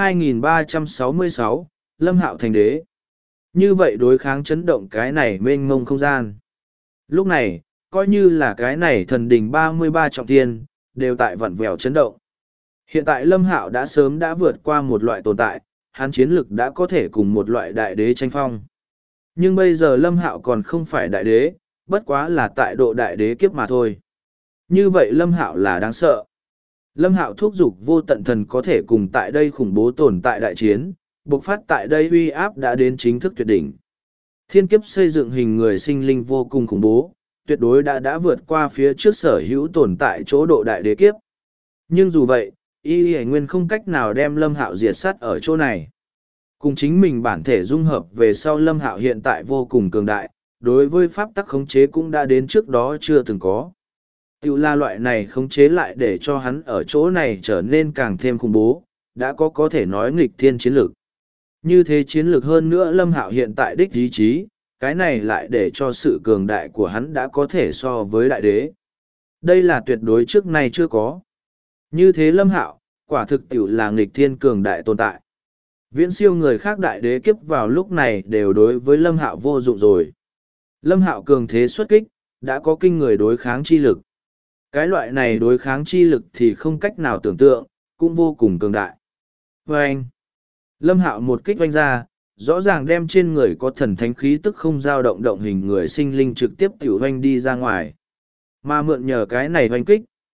2366, Lâm Hạo thành đế. Như vậy đối kháng chấn động cái này mênh mông không gian. Lúc này, coi như là cái này thần đỉnh 33 trọng thiên, đều tại vặn vẹo chấn động. Hiện tại Lâm Hạo đã sớm đã vượt qua một loại tồn tại, hắn chiến lực đã có thể cùng một loại đại đế tranh phong. Nhưng bây giờ Lâm Hạo còn không phải đại đế, bất quá là tại độ đại đế kiếp mà thôi. Như vậy Lâm Hạo là đáng sợ. Lâm Hạo thúc giục vô tận thần có thể cùng tại đây khủng bố tồn tại đại chiến, bộc phát tại đây uy áp đã đến chính thức tuyệt đỉnh. Thiên kiếp xây dựng hình người sinh linh vô cùng khủng bố, tuyệt đối đã vượt qua phía trước sở hữu tồn tại chỗ độ đại đế kiếp. Nhưng dù vậy, y nguyên không cách nào đem Lâm Hạo diệt sát ở chỗ này. Cùng chính mình bản thể dung hợp về sau Lâm Hạo hiện tại vô cùng cường đại, đối với pháp tắc khống chế cũng đã đến trước đó chưa từng có. Tiểu la loại này khống chế lại để cho hắn ở chỗ này trở nên càng thêm khủng bố, đã có thể nói nghịch thiên chiến lược. Như thế chiến lược hơn nữa Lâm Hạo hiện tại đích ý chí, cái này lại để cho sự cường đại của hắn đã có thể so với đại đế. Đây là tuyệt đối trước nay chưa có. Như thế Lâm Hạo, quả thực tiểu là nghịch thiên cường đại tồn tại. Viễn siêu người khác đại đế kiếp vào lúc này đều đối với Lâm Hạo vô dụng rồi. Lâm Hạo cường thế xuất kích, đã có kinh người đối kháng chi lực. Cái loại này đối kháng chi lực thì không cách nào tưởng tượng, cũng vô cùng cường đại. Và anh, Lâm Hạo một kích vanh ra, rõ ràng đem trên người có thần thánh khí tức không dao động động hình người sinh linh trực tiếp tiểu vanh đi ra ngoài. Mà mượn nhờ cái này vanh kích,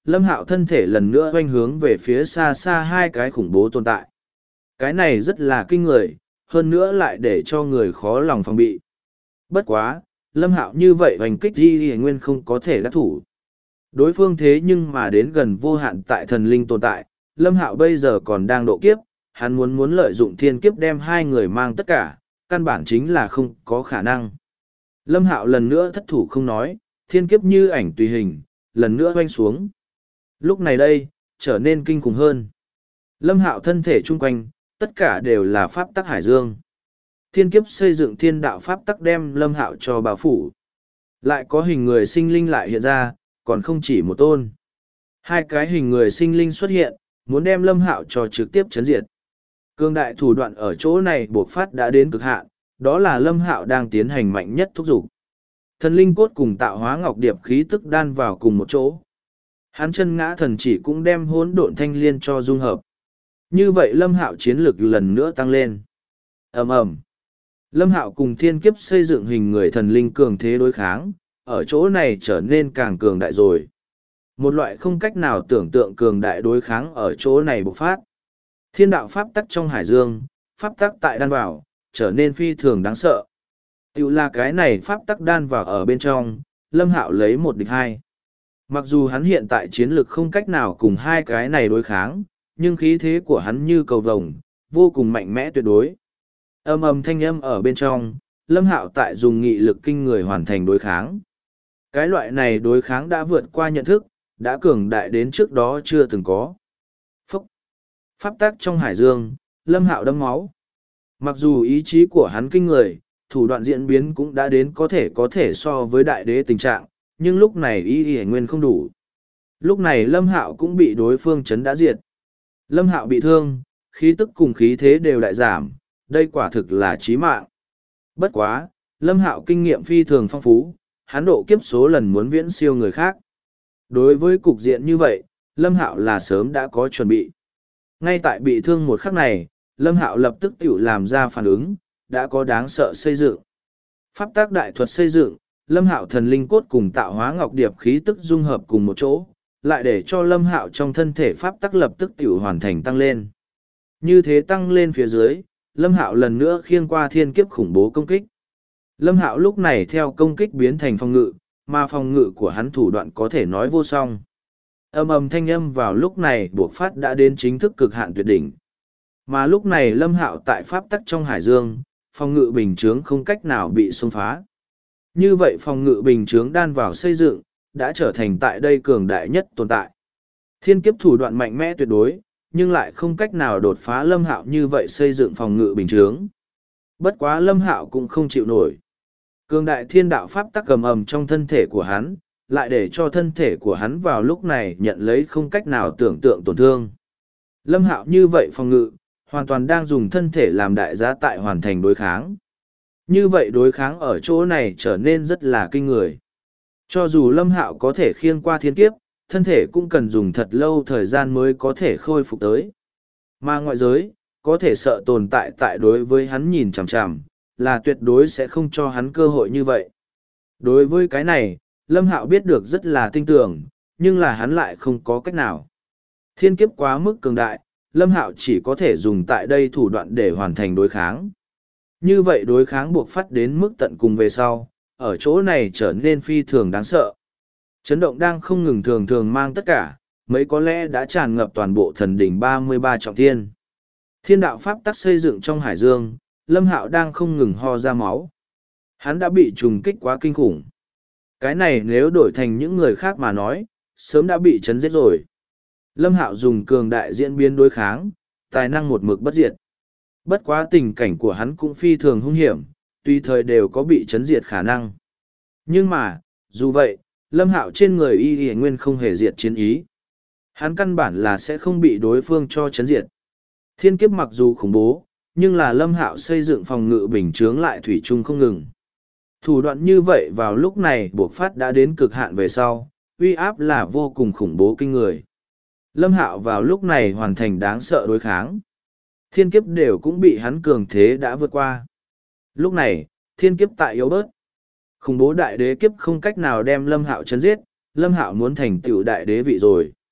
Lâm Hạo thân thể lần nữa oanh hướng về phía xa xa hai cái khủng bố tồn tại. Cái này rất là kinh người, hơn nữa lại để cho người khó lòng phòng bị. Bất quá, Lâm Hạo như vậy hoành kích Di Nguyên không có thể đắc thủ. Đối phương thế nhưng mà đến gần vô hạn tại thần linh tồn tại, Lâm Hạo bây giờ còn đang độ kiếp, hắn muốn lợi dụng thiên kiếp đem hai người mang tất cả, căn bản chính là không có khả năng. Lâm Hạo lần nữa thất thủ không nói, thiên kiếp như ảnh tùy hình, lần nữa oanh xuống. Lúc này đây, trở nên kinh khủng hơn. Lâm Hạo thân thể chung quanh, tất cả đều là pháp tắc hải dương. Thiên kiếp xây dựng thiên đạo pháp tắc đem Lâm Hạo cho bao phủ. Lại có hình người sinh linh lại hiện ra, còn không chỉ một tôn. Hai cái hình người sinh linh xuất hiện, muốn đem Lâm Hạo cho trực tiếp chấn diệt. Cương đại thủ đoạn ở chỗ này buộc phát đã đến cực hạn, đó là Lâm Hạo đang tiến hành mạnh nhất thúc giục. Thần linh cốt cùng tạo hóa ngọc điệp khí tức đan vào cùng một chỗ. Hắn chân ngã thần chỉ cũng đem hỗn độn thanh liên cho dung hợp. Như vậy Lâm Hạo chiến lực lần nữa tăng lên. Ầm ầm. Lâm Hạo cùng thiên kiếp xây dựng hình người thần linh cường thế đối kháng, ở chỗ này trở nên càng cường đại rồi. Một loại không cách nào tưởng tượng cường đại đối kháng ở chỗ này bộc phát. Thiên đạo pháp tắc trong hải dương, pháp tắc tại đan vào, trở nên phi thường đáng sợ. Tiểu là cái này pháp tắc đan vào ở bên trong, Lâm Hạo lấy một địch hai. Mặc dù hắn hiện tại chiến lực không cách nào cùng hai cái này đối kháng, nhưng khí thế của hắn như cầu vồng, vô cùng mạnh mẽ tuyệt đối. Âm ầm thanh âm ở bên trong, Lâm Hạo tại dùng nghị lực kinh người hoàn thành đối kháng. Cái loại này đối kháng đã vượt qua nhận thức, đã cường đại đến trước đó chưa từng có. Phúc! Pháp tắc trong hải dương, Lâm Hạo đâm máu. Mặc dù ý chí của hắn kinh người, thủ đoạn diễn biến cũng đã đến có thể so với đại đế tình trạng, nhưng lúc này y nguyên không đủ. Lúc này Lâm Hạo cũng bị đối phương chấn đã diệt. Lâm Hạo bị thương, khí tức cùng khí thế đều đại giảm, đây quả thực là chí mạng. Bất quá, Lâm Hạo kinh nghiệm phi thường phong phú, hắn độ kiếp số lần muốn viễn siêu người khác. Đối với cục diện như vậy, Lâm Hạo là sớm đã có chuẩn bị. Ngay tại bị thương một khắc này, Lâm Hạo lập tức tự làm ra phản ứng, đã có đáng sợ xây dựng. Pháp tác đại thuật xây dựng, Lâm Hạo thần linh cốt cùng tạo hóa ngọc điệp khí tức dung hợp cùng một chỗ, lại để cho Lâm Hạo trong thân thể pháp tắc lập tức tự hoàn thành tăng lên. Như thế tăng lên phía dưới, Lâm Hạo lần nữa khiêng qua thiên kiếp khủng bố công kích. Lâm Hạo lúc này theo công kích biến thành phòng ngự, mà phòng ngự của hắn thủ đoạn có thể nói vô song. Âm ầm thanh âm vào lúc này buộc phát đã đến chính thức cực hạn tuyệt đỉnh. Mà lúc này Lâm Hạo tại pháp tắc trong hải dương, phòng ngự bình chướng không cách nào bị xông phá. Như vậy phòng ngự bình chướng đan vào xây dựng, đã trở thành tại đây cường đại nhất tồn tại. Thiên kiếp thủ đoạn mạnh mẽ tuyệt đối, nhưng lại không cách nào đột phá Lâm Hạo như vậy xây dựng phòng ngự bình chướng. Bất quá Lâm Hạo cũng không chịu nổi. Cường đại thiên đạo pháp tắc cầm ầm trong thân thể của hắn, lại để cho thân thể của hắn vào lúc này nhận lấy không cách nào tưởng tượng tổn thương. Lâm Hạo như vậy phòng ngự, hoàn toàn đang dùng thân thể làm đại giá tại hoàn thành đối kháng. Như vậy đối kháng ở chỗ này trở nên rất là kinh người. Cho dù Lâm Hạo có thể khiêng qua thiên kiếp, thân thể cũng cần dùng thật lâu thời gian mới có thể khôi phục tới. Mà ngoại giới, có thể sợ tồn tại tại đối với hắn nhìn chằm chằm, là tuyệt đối sẽ không cho hắn cơ hội như vậy. Đối với cái này, Lâm Hạo biết được rất là tinh tưởng, nhưng là hắn lại không có cách nào. Thiên kiếp quá mức cường đại, Lâm Hạo chỉ có thể dùng tại đây thủ đoạn để hoàn thành đối kháng. Như vậy đối kháng buộc phát đến mức tận cùng về sau, ở chỗ này trở nên phi thường đáng sợ. Chấn động đang không ngừng thường mang tất cả, mấy có lẽ đã tràn ngập toàn bộ thần đỉnh 33 trọng thiên. Thiên đạo pháp tắc xây dựng trong hải dương, Lâm Hạo đang không ngừng ho ra máu. Hắn đã bị trùng kích quá kinh khủng. Cái này nếu đổi thành những người khác mà nói, sớm đã bị chấn giết rồi. Lâm Hạo dùng cường đại diễn biến đối kháng, tài năng một mực bất diệt. Bất quá tình cảnh của hắn cũng phi thường hung hiểm, tùy thời đều có bị chấn diệt khả năng. Nhưng mà, dù vậy, Lâm Hạo trên người y nguyên không hề diệt chiến ý. Hắn căn bản là sẽ không bị đối phương cho chấn diệt. Thiên kiếp mặc dù khủng bố, nhưng là Lâm Hạo xây dựng phòng ngự bình chướng lại thủy chung không ngừng. Thủ đoạn như vậy vào lúc này buộc phát đã đến cực hạn về sau, uy áp là vô cùng khủng bố kinh người. Lâm Hạo vào lúc này hoàn thành đáng sợ đối kháng. Thiên kiếp đều cũng bị hắn cường thế đã vượt qua. Lúc này, thiên kiếp tại yếu bớt. Khủng bố đại đế kiếp không cách nào đem Lâm Hạo chấn giết, Lâm Hạo muốn thành tựu đại đế vị rồi.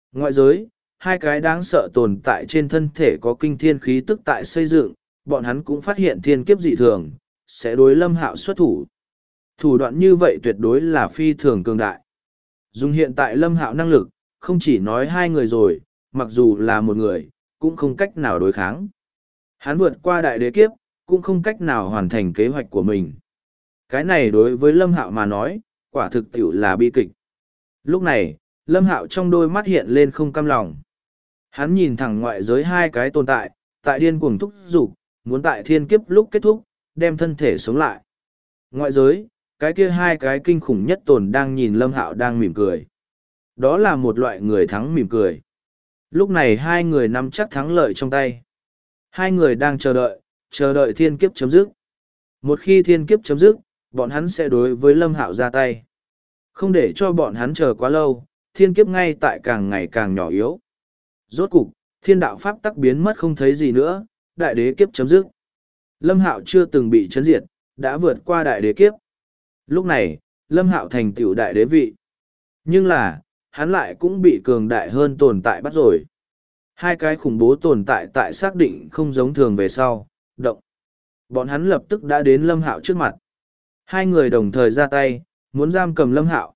Ngoại giới, hai cái đáng sợ tồn tại trên thân thể có kinh thiên khí tức tại xây dựng, bọn hắn cũng phát hiện thiên kiếp dị thường, sẽ đối Lâm Hạo xuất thủ. Thủ đoạn như vậy tuyệt đối là phi thường cường đại. Dùng hiện tại Lâm Hạo năng lực, không chỉ nói hai người rồi, mặc dù là một người, cũng không cách nào đối kháng. Hắn vượt qua đại đế kiếp, cũng không cách nào hoàn thành kế hoạch của mình. Cái này đối với Lâm Hạo mà nói, quả thực tiểu là bi kịch. Lúc này, Lâm Hạo trong đôi mắt hiện lên không cam lòng. Hắn nhìn thẳng ngoại giới hai cái tồn tại, tại điên cuồng thúc giục, muốn tại thiên kiếp lúc kết thúc, đem thân thể sống lại. Ngoại giới, cái kia hai cái kinh khủng nhất tồn đang nhìn Lâm Hạo đang mỉm cười. Đó là một loại người thắng mỉm cười. Lúc này hai người nắm chắc thắng lợi trong tay. Hai người đang chờ đợi thiên kiếp chấm dứt. Một khi thiên kiếp chấm dứt, bọn hắn sẽ đối với Lâm Hạo ra tay. Không để cho bọn hắn chờ quá lâu, thiên kiếp ngay tại càng ngày càng nhỏ yếu. Rốt cục, thiên đạo pháp tắc biến mất không thấy gì nữa, đại đế kiếp chấm dứt. Lâm Hạo chưa từng bị chấn diệt, đã vượt qua đại đế kiếp. Lúc này, Lâm Hạo thành tựu đại đế vị. Nhưng là, hắn lại cũng bị cường đại hơn tồn tại bắt rồi. Hai cái khủng bố tồn tại xác định không giống thường về sau, động. Bọn hắn lập tức đã đến Lâm Hạo trước mặt. Hai người đồng thời ra tay, muốn giam cầm Lâm Hạo.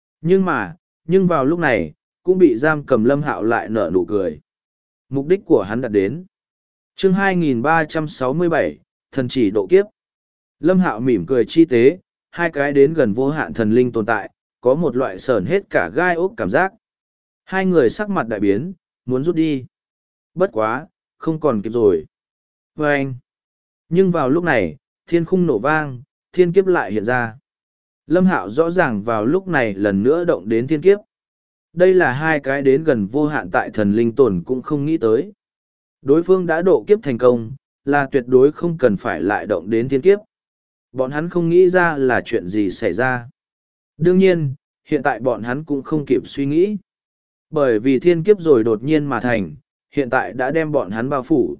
Nhưng vào lúc này, cũng bị giam cầm Lâm Hạo lại nở nụ cười. Mục đích của hắn đạt đến. Chương 2367, thần chỉ độ kiếp. Lâm Hạo mỉm cười chi tế, hai cái đến gần vô hạn thần linh tồn tại, có một loại sởn hết cả gai ốc cảm giác. Hai người sắc mặt đại biến, muốn rút đi. Bất quá, không còn kịp rồi. Vâng! Nhưng vào lúc này, thiên khung nổ vang, thiên kiếp lại hiện ra. Lâm Hạo rõ ràng vào lúc này lần nữa động đến thiên kiếp. Đây là hai cái đến gần vô hạn tại thần linh tồn cũng không nghĩ tới. Đối phương đã độ kiếp thành công, là tuyệt đối không cần phải lại động đến thiên kiếp. Bọn hắn không nghĩ ra là chuyện gì xảy ra. Đương nhiên, hiện tại bọn hắn cũng không kịp suy nghĩ. Bởi vì thiên kiếp rồi đột nhiên mà thành, hiện tại đã đem bọn hắn bao phủ.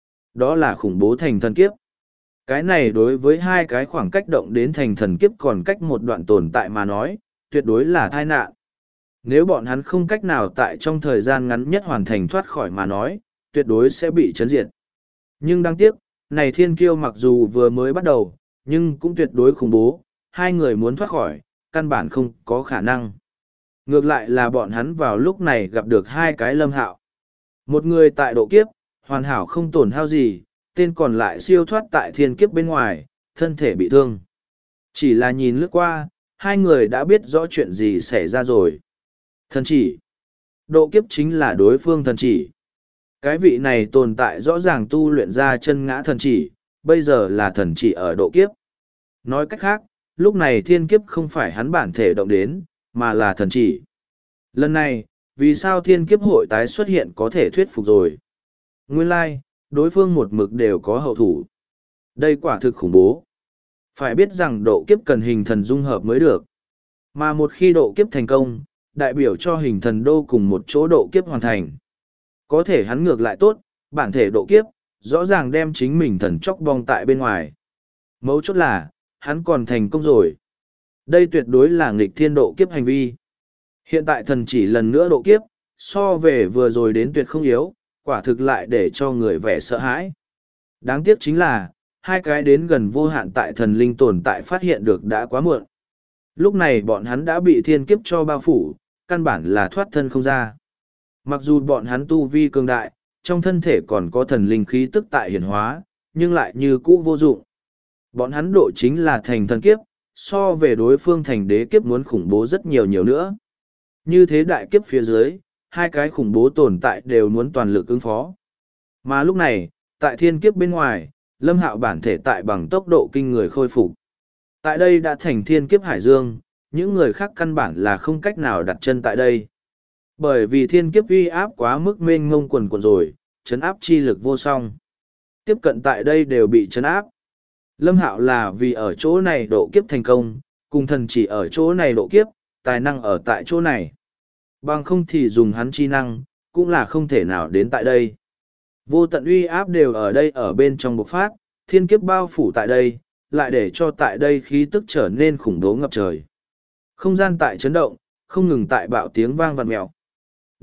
Đó là khủng bố thành thần kiếp. Cái này đối với hai cái khoảng cách động đến thành thần kiếp còn cách một đoạn tồn tại mà nói, tuyệt đối là tai nạn. Nếu bọn hắn không cách nào tại trong thời gian ngắn nhất hoàn thành thoát khỏi mà nói, tuyệt đối sẽ bị chấn diệt. Nhưng đáng tiếc, này thiên kiêu mặc dù vừa mới bắt đầu, nhưng cũng tuyệt đối khủng bố, hai người muốn thoát khỏi, căn bản không có khả năng. Ngược lại là bọn hắn vào lúc này gặp được hai cái Lâm Hạo. Một người tại độ kiếp, hoàn hảo không tổn hao gì, tên còn lại siêu thoát tại thiên kiếp bên ngoài, thân thể bị thương. Chỉ là nhìn lướt qua, hai người đã biết rõ chuyện gì xảy ra rồi. Thần chỉ. Độ kiếp chính là đối phương thần chỉ. Cái vị này tồn tại rõ ràng tu luyện ra chân ngã thần chỉ, bây giờ là thần chỉ ở độ kiếp. Nói cách khác, lúc này thiên kiếp không phải hắn bản thể động đến, mà là thần chỉ. Lần này, vì sao thiên kiếp hội tái xuất hiện có thể thuyết phục rồi. Nguyên lai, đối phương một mực đều có hậu thủ. Đây quả thực khủng bố. Phải biết rằng độ kiếp cần hình thần dung hợp mới được. Mà một khi độ kiếp thành công, đại biểu cho hình thần đô cùng một chỗ độ kiếp hoàn thành. Có thể hắn ngược lại tốt, bản thể độ kiếp, rõ ràng đem chính mình thần chóc bong tại bên ngoài. Mấu chốt là, hắn còn thành công rồi. Đây tuyệt đối là nghịch thiên độ kiếp hành vi. Hiện tại thần chỉ lần nữa độ kiếp, so về vừa rồi đến tuyệt không yếu, quả thực lại để cho người vẻ sợ hãi. Đáng tiếc chính là, hai cái đến gần vô hạn tại thần linh tồn tại phát hiện được đã quá muộn. Lúc này bọn hắn đã bị thiên kiếp cho bao phủ, căn bản là thoát thân không ra. Mặc dù bọn hắn tu vi cường đại, trong thân thể còn có thần linh khí tức tại hiển hóa, nhưng lại như cũ vô dụng. Bọn hắn độ chính là thành thần kiếp, so về đối phương thành đế kiếp muốn khủng bố rất nhiều nhiều nữa. Như thế đại kiếp phía dưới, hai cái khủng bố tồn tại đều muốn toàn lực ứng phó. Mà lúc này, tại thiên kiếp bên ngoài, Lâm Hạo bản thể tại bằng tốc độ kinh người khôi phục. Tại đây đã thành thiên kiếp hải dương, những người khác căn bản là không cách nào đặt chân tại đây. Bởi vì thiên kiếp uy áp quá mức mênh mông quần quần rồi, chấn áp chi lực vô song. Tiếp cận tại đây đều bị chấn áp. Lâm Hạo là vì ở chỗ này độ kiếp thành công, cùng thần chỉ ở chỗ này độ kiếp, tài năng ở tại chỗ này. Bằng không thì dùng hắn chi năng, cũng là không thể nào đến tại đây. Vô tận uy áp đều ở đây ở bên trong bộc phát, thiên kiếp bao phủ tại đây, lại để cho tại đây khí tức trở nên khủng bố ngập trời. Không gian tại chấn động, không ngừng tại bạo tiếng vang vặn mèo.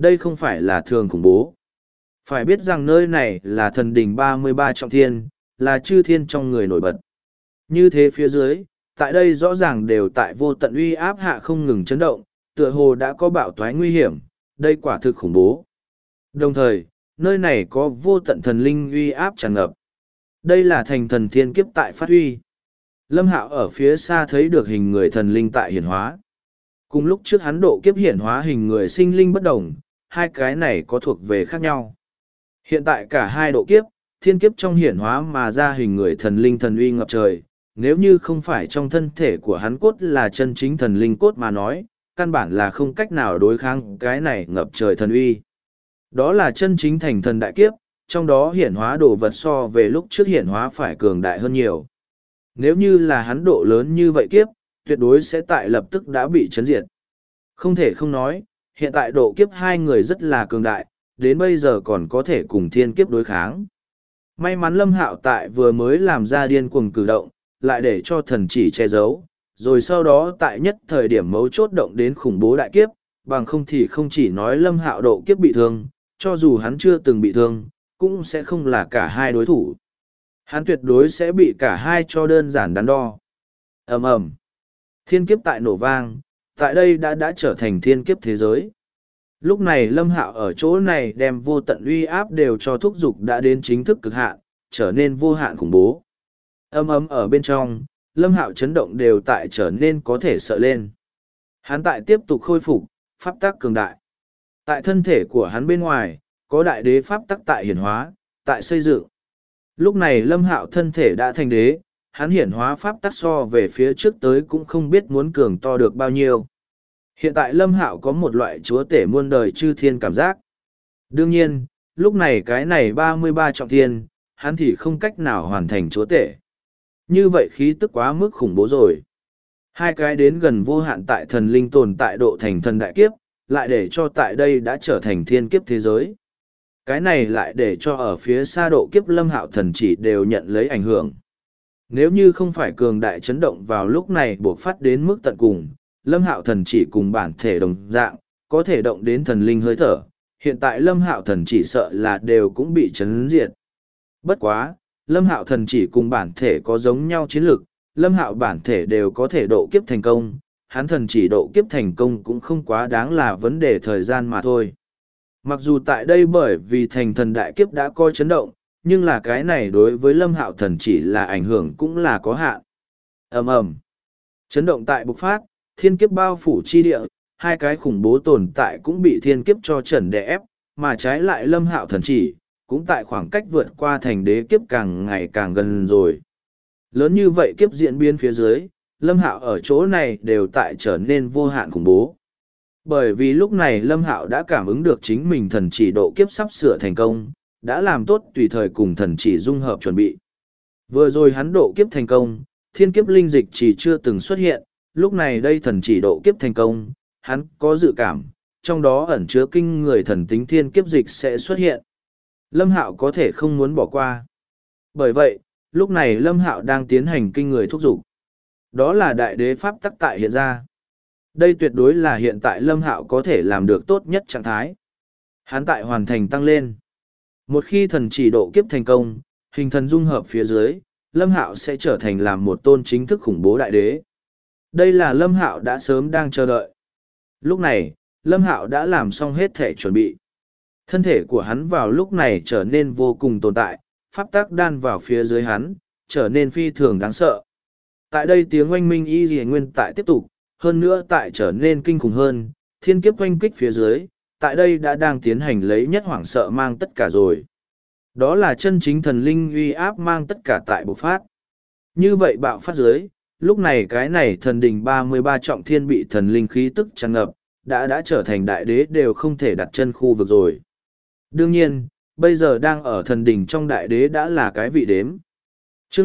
Đây không phải là thường khủng bố. Phải biết rằng nơi này là thần đỉnh 33 trọng thiên, là chư thiên trong người nổi bật. Như thế phía dưới, tại đây rõ ràng đều tại vô tận uy áp hạ không ngừng chấn động, tựa hồ đã có bạo toái nguy hiểm, đây quả thực khủng bố. Đồng thời, nơi này có vô tận thần linh uy áp tràn ngập. Đây là thành thần thiên kiếp tại phát huy. Lâm Hạo ở phía xa thấy được hình người thần linh tại hiển hóa. Cùng lúc trước hắn độ kiếp hiển hóa hình người sinh linh bất đồng, hai cái này có thuộc về khác nhau. Hiện tại cả hai độ kiếp, thiên kiếp trong hiển hóa mà ra hình người thần linh thần uy ngập trời, nếu như không phải trong thân thể của hắn cốt là chân chính thần linh cốt mà nói, căn bản là không cách nào đối kháng cái này ngập trời thần uy. Đó là chân chính thành thần đại kiếp, trong đó hiển hóa đồ vật so về lúc trước hiển hóa phải cường đại hơn nhiều. Nếu như là hắn độ lớn như vậy kiếp, tuyệt đối sẽ tại lập tức đã bị chấn diệt. Không thể không nói, hiện tại độ kiếp hai người rất là cường đại, đến bây giờ còn có thể cùng thiên kiếp đối kháng. May mắn Lâm Hạo tại vừa mới làm ra điên cuồng cử động, lại để cho thần chỉ che giấu, rồi sau đó tại nhất thời điểm mấu chốt động đến khủng bố đại kiếp, bằng không thì không chỉ nói Lâm Hạo độ kiếp bị thương, cho dù hắn chưa từng bị thương, cũng sẽ không là cả hai đối thủ. Hắn tuyệt đối sẽ bị cả hai cho đơn giản đắn đo. Ầm ầm. Thiên kiếp tại nổ vang, tại đây đã trở thành thiên kiếp thế giới. Lúc này Lâm Hạo ở chỗ này đem vô tận uy áp đều cho thúc dục đã đến chính thức cực hạn, trở nên vô hạn khủng bố. Ầm ầm ở bên trong, Lâm Hạo chấn động đều tại trở nên có thể sợ lên. Hắn tại tiếp tục khôi phục, pháp tắc cường đại. Tại thân thể của hắn bên ngoài, có đại đế pháp tắc tại hiển hóa, tại xây dựng. Lúc này Lâm Hạo thân thể đã thành đế, hắn hiển hóa pháp tắc so về phía trước tới cũng không biết muốn cường to được bao nhiêu. Hiện tại Lâm Hạo có một loại chúa tể muôn đời chư thiên cảm giác. Đương nhiên, lúc này cái này 33 trọng thiên, hắn thì không cách nào hoàn thành chúa tể. Như vậy khí tức quá mức khủng bố rồi. Hai cái đến gần vô hạn tại thần linh tồn tại độ thành thần đại kiếp, lại để cho tại đây đã trở thành thiên kiếp thế giới. Cái này lại để cho ở phía xa độ kiếp Lâm Hạo thần chỉ đều nhận lấy ảnh hưởng. Nếu như không phải cường đại chấn động vào lúc này buộc phát đến mức tận cùng, Lâm Hạo thần chỉ cùng bản thể đồng dạng, có thể động đến thần linh hơi thở. Hiện tại Lâm Hạo thần chỉ sợ là đều cũng bị chấn diệt. Bất quá, Lâm Hạo thần chỉ cùng bản thể có giống nhau chiến lược, Lâm Hạo bản thể đều có thể độ kiếp thành công, hắn thần chỉ độ kiếp thành công cũng không quá đáng là vấn đề thời gian mà thôi. Mặc dù tại đây bởi vì thành thần đại kiếp đã coi chấn động, nhưng là cái này đối với Lâm Hạo thần chỉ là ảnh hưởng cũng là có hạn. Ầm ầm. Chấn động tại bộc phát, thiên kiếp bao phủ chi địa, hai cái khủng bố tồn tại cũng bị thiên kiếp cho trần đè ép, mà trái lại Lâm Hạo thần chỉ, cũng tại khoảng cách vượt qua thành đế kiếp càng ngày càng gần rồi. Lớn như vậy kiếp diễn biến phía dưới, Lâm Hạo ở chỗ này đều tại trở nên vô hạn khủng bố. Bởi vì lúc này Lâm Hạo đã cảm ứng được chính mình thần chỉ độ kiếp sắp sửa thành công, đã làm tốt tùy thời cùng thần chỉ dung hợp chuẩn bị. Vừa rồi hắn độ kiếp thành công, thiên kiếp linh dịch chỉ chưa từng xuất hiện, lúc này đây thần chỉ độ kiếp thành công, hắn có dự cảm, trong đó ẩn chứa kinh người thần tính thiên kiếp dịch sẽ xuất hiện. Lâm Hạo có thể không muốn bỏ qua. Bởi vậy, lúc này Lâm Hạo đang tiến hành kinh người thúc giục. Đó là đại đế pháp tắc tại hiện ra. Đây tuyệt đối là hiện tại Lâm Hạo có thể làm được tốt nhất trạng thái. Hắn tại hoàn thành tăng lên. Một khi thần chỉ độ kiếp thành công, hình thần dung hợp phía dưới, Lâm Hạo sẽ trở thành làm một tôn chính thức khủng bố đại đế. Đây là Lâm Hạo đã sớm đang chờ đợi. Lúc này, Lâm Hạo đã làm xong hết thể chuẩn bị. Thân thể của hắn vào lúc này trở nên vô cùng tồn tại, pháp tắc đan vào phía dưới hắn, trở nên phi thường đáng sợ. Tại đây tiếng oanh minh y dì nguyên tại tiếp tục, hơn nữa tại trở nên kinh khủng hơn, thiên kiếp oanh kích phía dưới, tại đây đã đang tiến hành lấy nhất hoảng sợ mang tất cả rồi. Đó là chân chính thần linh uy áp mang tất cả tại bộc phát. Như vậy bạo phát dưới, lúc này cái này thần đình 33 trọng thiên bị thần linh khí tức tràn ngập, đã trở thành đại đế đều không thể đặt chân khu vực rồi. Đương nhiên, bây giờ đang ở thần đình trong đại đế đã là cái vị đếm. Chương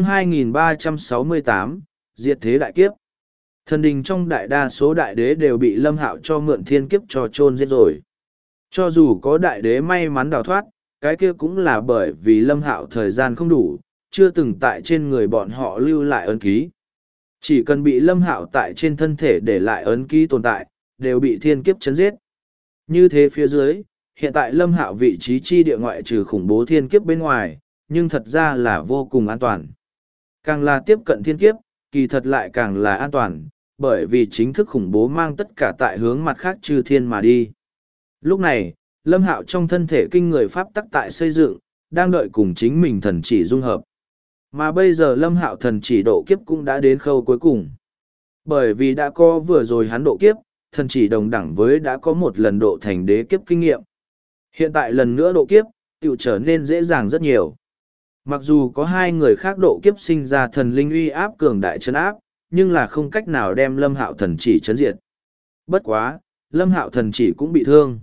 2368, Diệt thế đại kiếp. Thần đình trong đại đa số đại đế đều bị Lâm Hạo cho mượn thiên kiếp cho chôn giết rồi. Cho dù có đại đế may mắn đào thoát, cái kia cũng là bởi vì Lâm Hạo thời gian không đủ, chưa từng tại trên người bọn họ lưu lại ấn ký. Chỉ cần bị Lâm Hạo tại trên thân thể để lại ấn ký tồn tại, đều bị thiên kiếp chấn giết. Như thế phía dưới, hiện tại Lâm Hạo vị trí chi địa ngoại trừ khủng bố thiên kiếp bên ngoài, nhưng thật ra là vô cùng an toàn. Càng là tiếp cận thiên kiếp, kỳ thật lại càng là an toàn, bởi vì chính thức khủng bố mang tất cả tại hướng mặt khác chư thiên mà đi. Lúc này, Lâm Hạo trong thân thể kinh người pháp tắc tại xây dựng, đang đợi cùng chính mình thần chỉ dung hợp. Mà bây giờ Lâm Hạo thần chỉ độ kiếp cũng đã đến khâu cuối cùng. Bởi vì đã có vừa rồi hắn độ kiếp, thần chỉ đồng đẳng với đã có một lần độ thành đế kiếp kinh nghiệm. Hiện tại lần nữa độ kiếp, tiểu trở nên dễ dàng rất nhiều. Mặc dù có hai người khác độ kiếp sinh ra thần linh uy áp cường đại chấn áp, nhưng là không cách nào đem Lâm Hạo thần chỉ chấn diệt. Bất quá, Lâm Hạo thần chỉ cũng bị thương.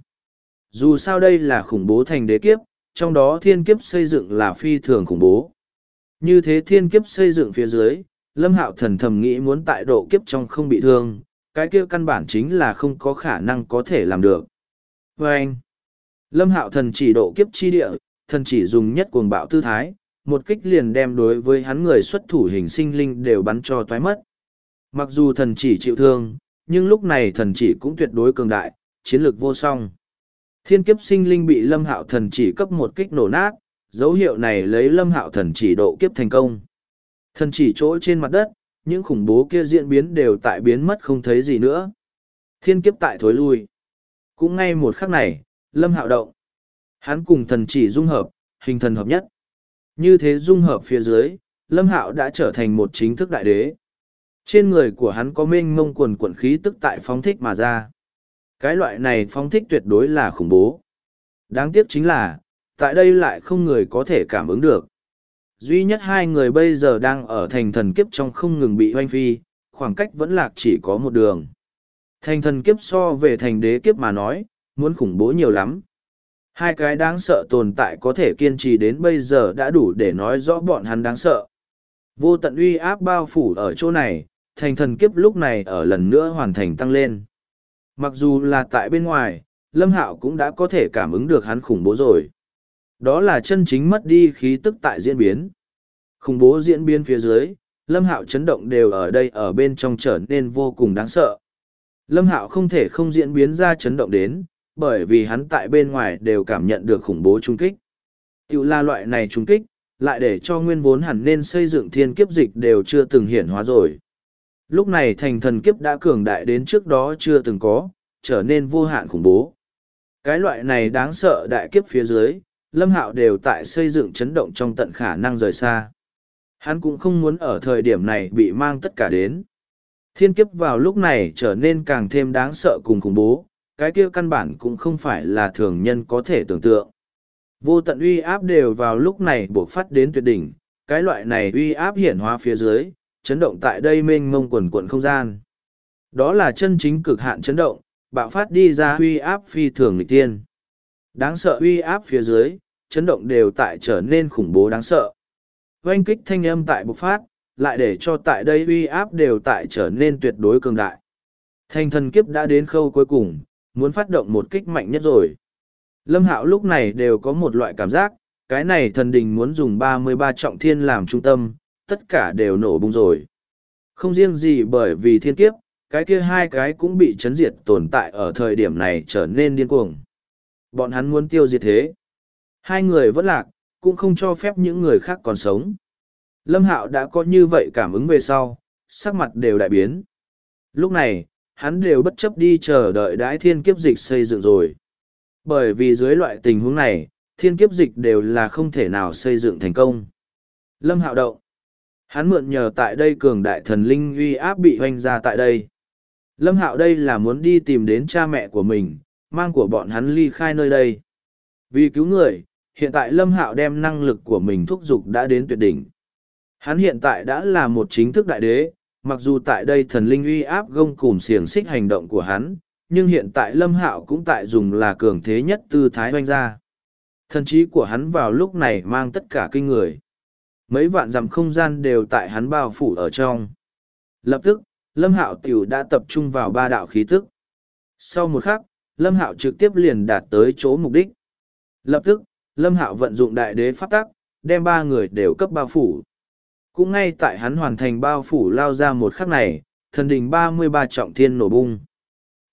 Dù sao đây là khủng bố thành đế kiếp, trong đó thiên kiếp xây dựng là phi thường khủng bố. Như thế thiên kiếp xây dựng phía dưới, Lâm Hạo thần thầm nghĩ muốn tại độ kiếp trong không bị thương, cái kia căn bản chính là không có khả năng có thể làm được. Và anh, Lâm Hạo thần chỉ độ kiếp chi địa, thần chỉ dùng nhất cuồng bạo tư thái, một kích liền đem đối với hắn người xuất thủ hình sinh linh đều bắn cho toái mất. Mặc dù thần chỉ chịu thương, nhưng lúc này thần chỉ cũng tuyệt đối cường đại, chiến lược vô song. Thiên kiếp sinh linh bị Lâm Hạo thần chỉ cấp một kích nổ nát, dấu hiệu này lấy Lâm Hạo thần chỉ độ kiếp thành công. Thần chỉ chỗ trên mặt đất, những khủng bố kia diễn biến đều tại biến mất không thấy gì nữa. Thiên kiếp tại thối lui. Cũng ngay một khắc này, Lâm Hạo động. Hắn cùng thần chỉ dung hợp, hình thần hợp nhất. Như thế dung hợp phía dưới, Lâm Hạo đã trở thành một chính thức đại đế. Trên người của hắn có mênh mông quần quần khí tức tại phóng thích mà ra. Cái loại này phóng thích tuyệt đối là khủng bố. Đáng tiếc chính là, tại đây lại không người có thể cảm ứng được. Duy nhất hai người bây giờ đang ở thành thần kiếp trong không ngừng bị hoanh phi, khoảng cách vẫn lạc chỉ có một đường. Thành thần kiếp so về thành đế kiếp mà nói, muốn khủng bố nhiều lắm. Hai cái đáng sợ tồn tại có thể kiên trì đến bây giờ đã đủ để nói rõ bọn hắn đáng sợ. Vô tận uy áp bao phủ ở chỗ này, thành thần kiếp lúc này ở lần nữa hoàn thành tăng lên. Mặc dù là tại bên ngoài, Lâm Hạo cũng đã có thể cảm ứng được hắn khủng bố rồi. Đó là chân chính mất đi khí tức tại diễn biến. Khủng bố diễn biến phía dưới, Lâm Hạo chấn động đều ở đây ở bên trong trở nên vô cùng đáng sợ. Lâm Hạo không thể không diễn biến ra chấn động đến, bởi vì hắn tại bên ngoài đều cảm nhận được khủng bố trung kích. Tiểu là loại này trung kích, lại để cho nguyên vốn hẳn nên xây dựng thiên kiếp dịch đều chưa từng hiển hóa rồi. Lúc này thành thần kiếp đã cường đại đến trước đó chưa từng có, trở nên vô hạn khủng bố. Cái loại này đáng sợ đại kiếp phía dưới, Lâm Hạo đều tại xây dựng chấn động trong tận khả năng rời xa. Hắn cũng không muốn ở thời điểm này bị mang tất cả đến. Thiên kiếp vào lúc này trở nên càng thêm đáng sợ cùng khủng bố, cái kia căn bản cũng không phải là thường nhân có thể tưởng tượng. Vô tận uy áp đều vào lúc này buộc phát đến tuyệt đỉnh, cái loại này uy áp hiển hóa phía dưới, chấn động tại đây mênh mông quần quận không gian. Đó là chân chính cực hạn chấn động, bạo phát đi ra uy áp phi thường nghịch tiên. Đáng sợ uy áp phía dưới, chấn động đều tại trở nên khủng bố đáng sợ. Oanh kích thanh âm tại bộc phát, lại để cho tại đây uy áp đều tại trở nên tuyệt đối cường đại. Thành thần kiếp đã đến khâu cuối cùng, muốn phát động một kích mạnh nhất rồi. Lâm Hạo lúc này đều có một loại cảm giác, cái này thần đình muốn dùng 33 trọng thiên làm trung tâm, tất cả đều nổ bung rồi. Không riêng gì bởi vì thiên kiếp, cái kia hai cái cũng bị chấn diệt tồn tại ở thời điểm này trở nên điên cuồng. Bọn hắn muốn tiêu diệt thế. Hai người vẫn lạc, cũng không cho phép những người khác còn sống. Lâm Hạo đã có như vậy cảm ứng về sau, sắc mặt đều đại biến. Lúc này, hắn đều bất chấp đi chờ đợi đãi thiên kiếp dịch xây dựng rồi. Bởi vì dưới loại tình huống này, thiên kiếp dịch đều là không thể nào xây dựng thành công. Lâm Hạo động. Hắn mượn nhờ tại đây cường đại thần linh uy áp bị hoanh ra tại đây. Lâm Hạo đây là muốn đi tìm đến cha mẹ của mình, mang của bọn hắn ly khai nơi đây. Vì cứu người, hiện tại Lâm Hạo đem năng lực của mình thúc giục đã đến tuyệt đỉnh. Hắn hiện tại đã là một chính thức đại đế, mặc dù tại đây thần linh uy áp gông cùm xiềng xích hành động của hắn, nhưng hiện tại Lâm Hạo cũng tại dùng là cường thế nhất tư thái hoanh ra. Thần trí của hắn vào lúc này mang tất cả kinh người. Mấy vạn dặm không gian đều tại hắn bao phủ ở trong. Lập tức, Lâm Hạo tiểu đã tập trung vào ba đạo khí tức. Sau một khắc, Lâm Hạo trực tiếp liền đạt tới chỗ mục đích. Lập tức, Lâm Hạo vận dụng đại đế pháp tắc, đem ba người đều cấp bao phủ. Cũng ngay tại hắn hoàn thành bao phủ lao ra một khắc này, thần đình 33 trọng thiên nổ bung.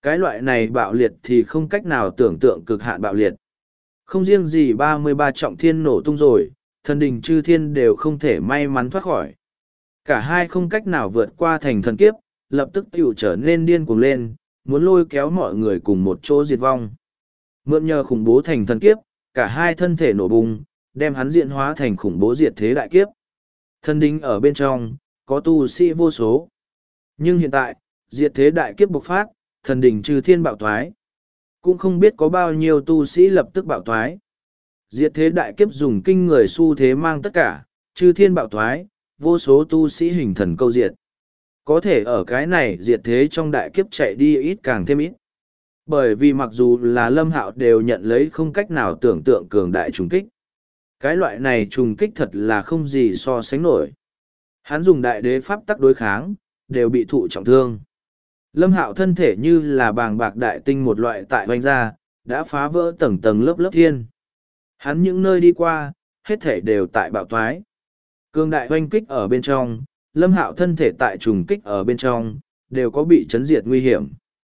Cái loại này bạo liệt thì không cách nào tưởng tượng cực hạn bạo liệt. Không riêng gì 33 trọng thiên nổ tung rồi, thần đình chư thiên đều không thể may mắn thoát khỏi. Cả hai không cách nào vượt qua thành thần kiếp, lập tức tiểu trở nên điên cuồng lên, muốn lôi kéo mọi người cùng một chỗ diệt vong. Mượn nhờ khủng bố thành thần kiếp, cả hai thân thể nổ bùng, đem hắn diễn hóa thành khủng bố diệt thế đại kiếp. Thần đình ở bên trong, có tu sĩ vô số. Nhưng hiện tại, diệt thế đại kiếp bộc phát, thần đình trừ thiên bạo thoái. Cũng không biết có bao nhiêu tu sĩ lập tức bạo thoái. Diệt thế đại kiếp dùng kinh người xu thế mang tất cả, chư thiên bạo thoái, vô số tu sĩ hình thần câu diệt. Có thể ở cái này diệt thế trong đại kiếp chạy đi ít càng thêm ít. Bởi vì mặc dù là Lâm Hạo đều nhận lấy không cách nào tưởng tượng cường đại trùng kích. Cái loại này trùng kích thật là không gì so sánh nổi. Hắn dùng đại đế pháp tắc đối kháng, đều bị thụ trọng thương. Lâm Hạo thân thể như là bàng bạc đại tinh một loại tại hoành ra, đã phá vỡ tầng tầng lớp lớp thiên. Hắn những nơi đi qua, hết thể đều tại bạo toái. Cường đại hoành kích ở bên trong, Lâm Hạo thân thể tại trùng kích ở bên trong, đều có bị chấn diệt nguy hiểm.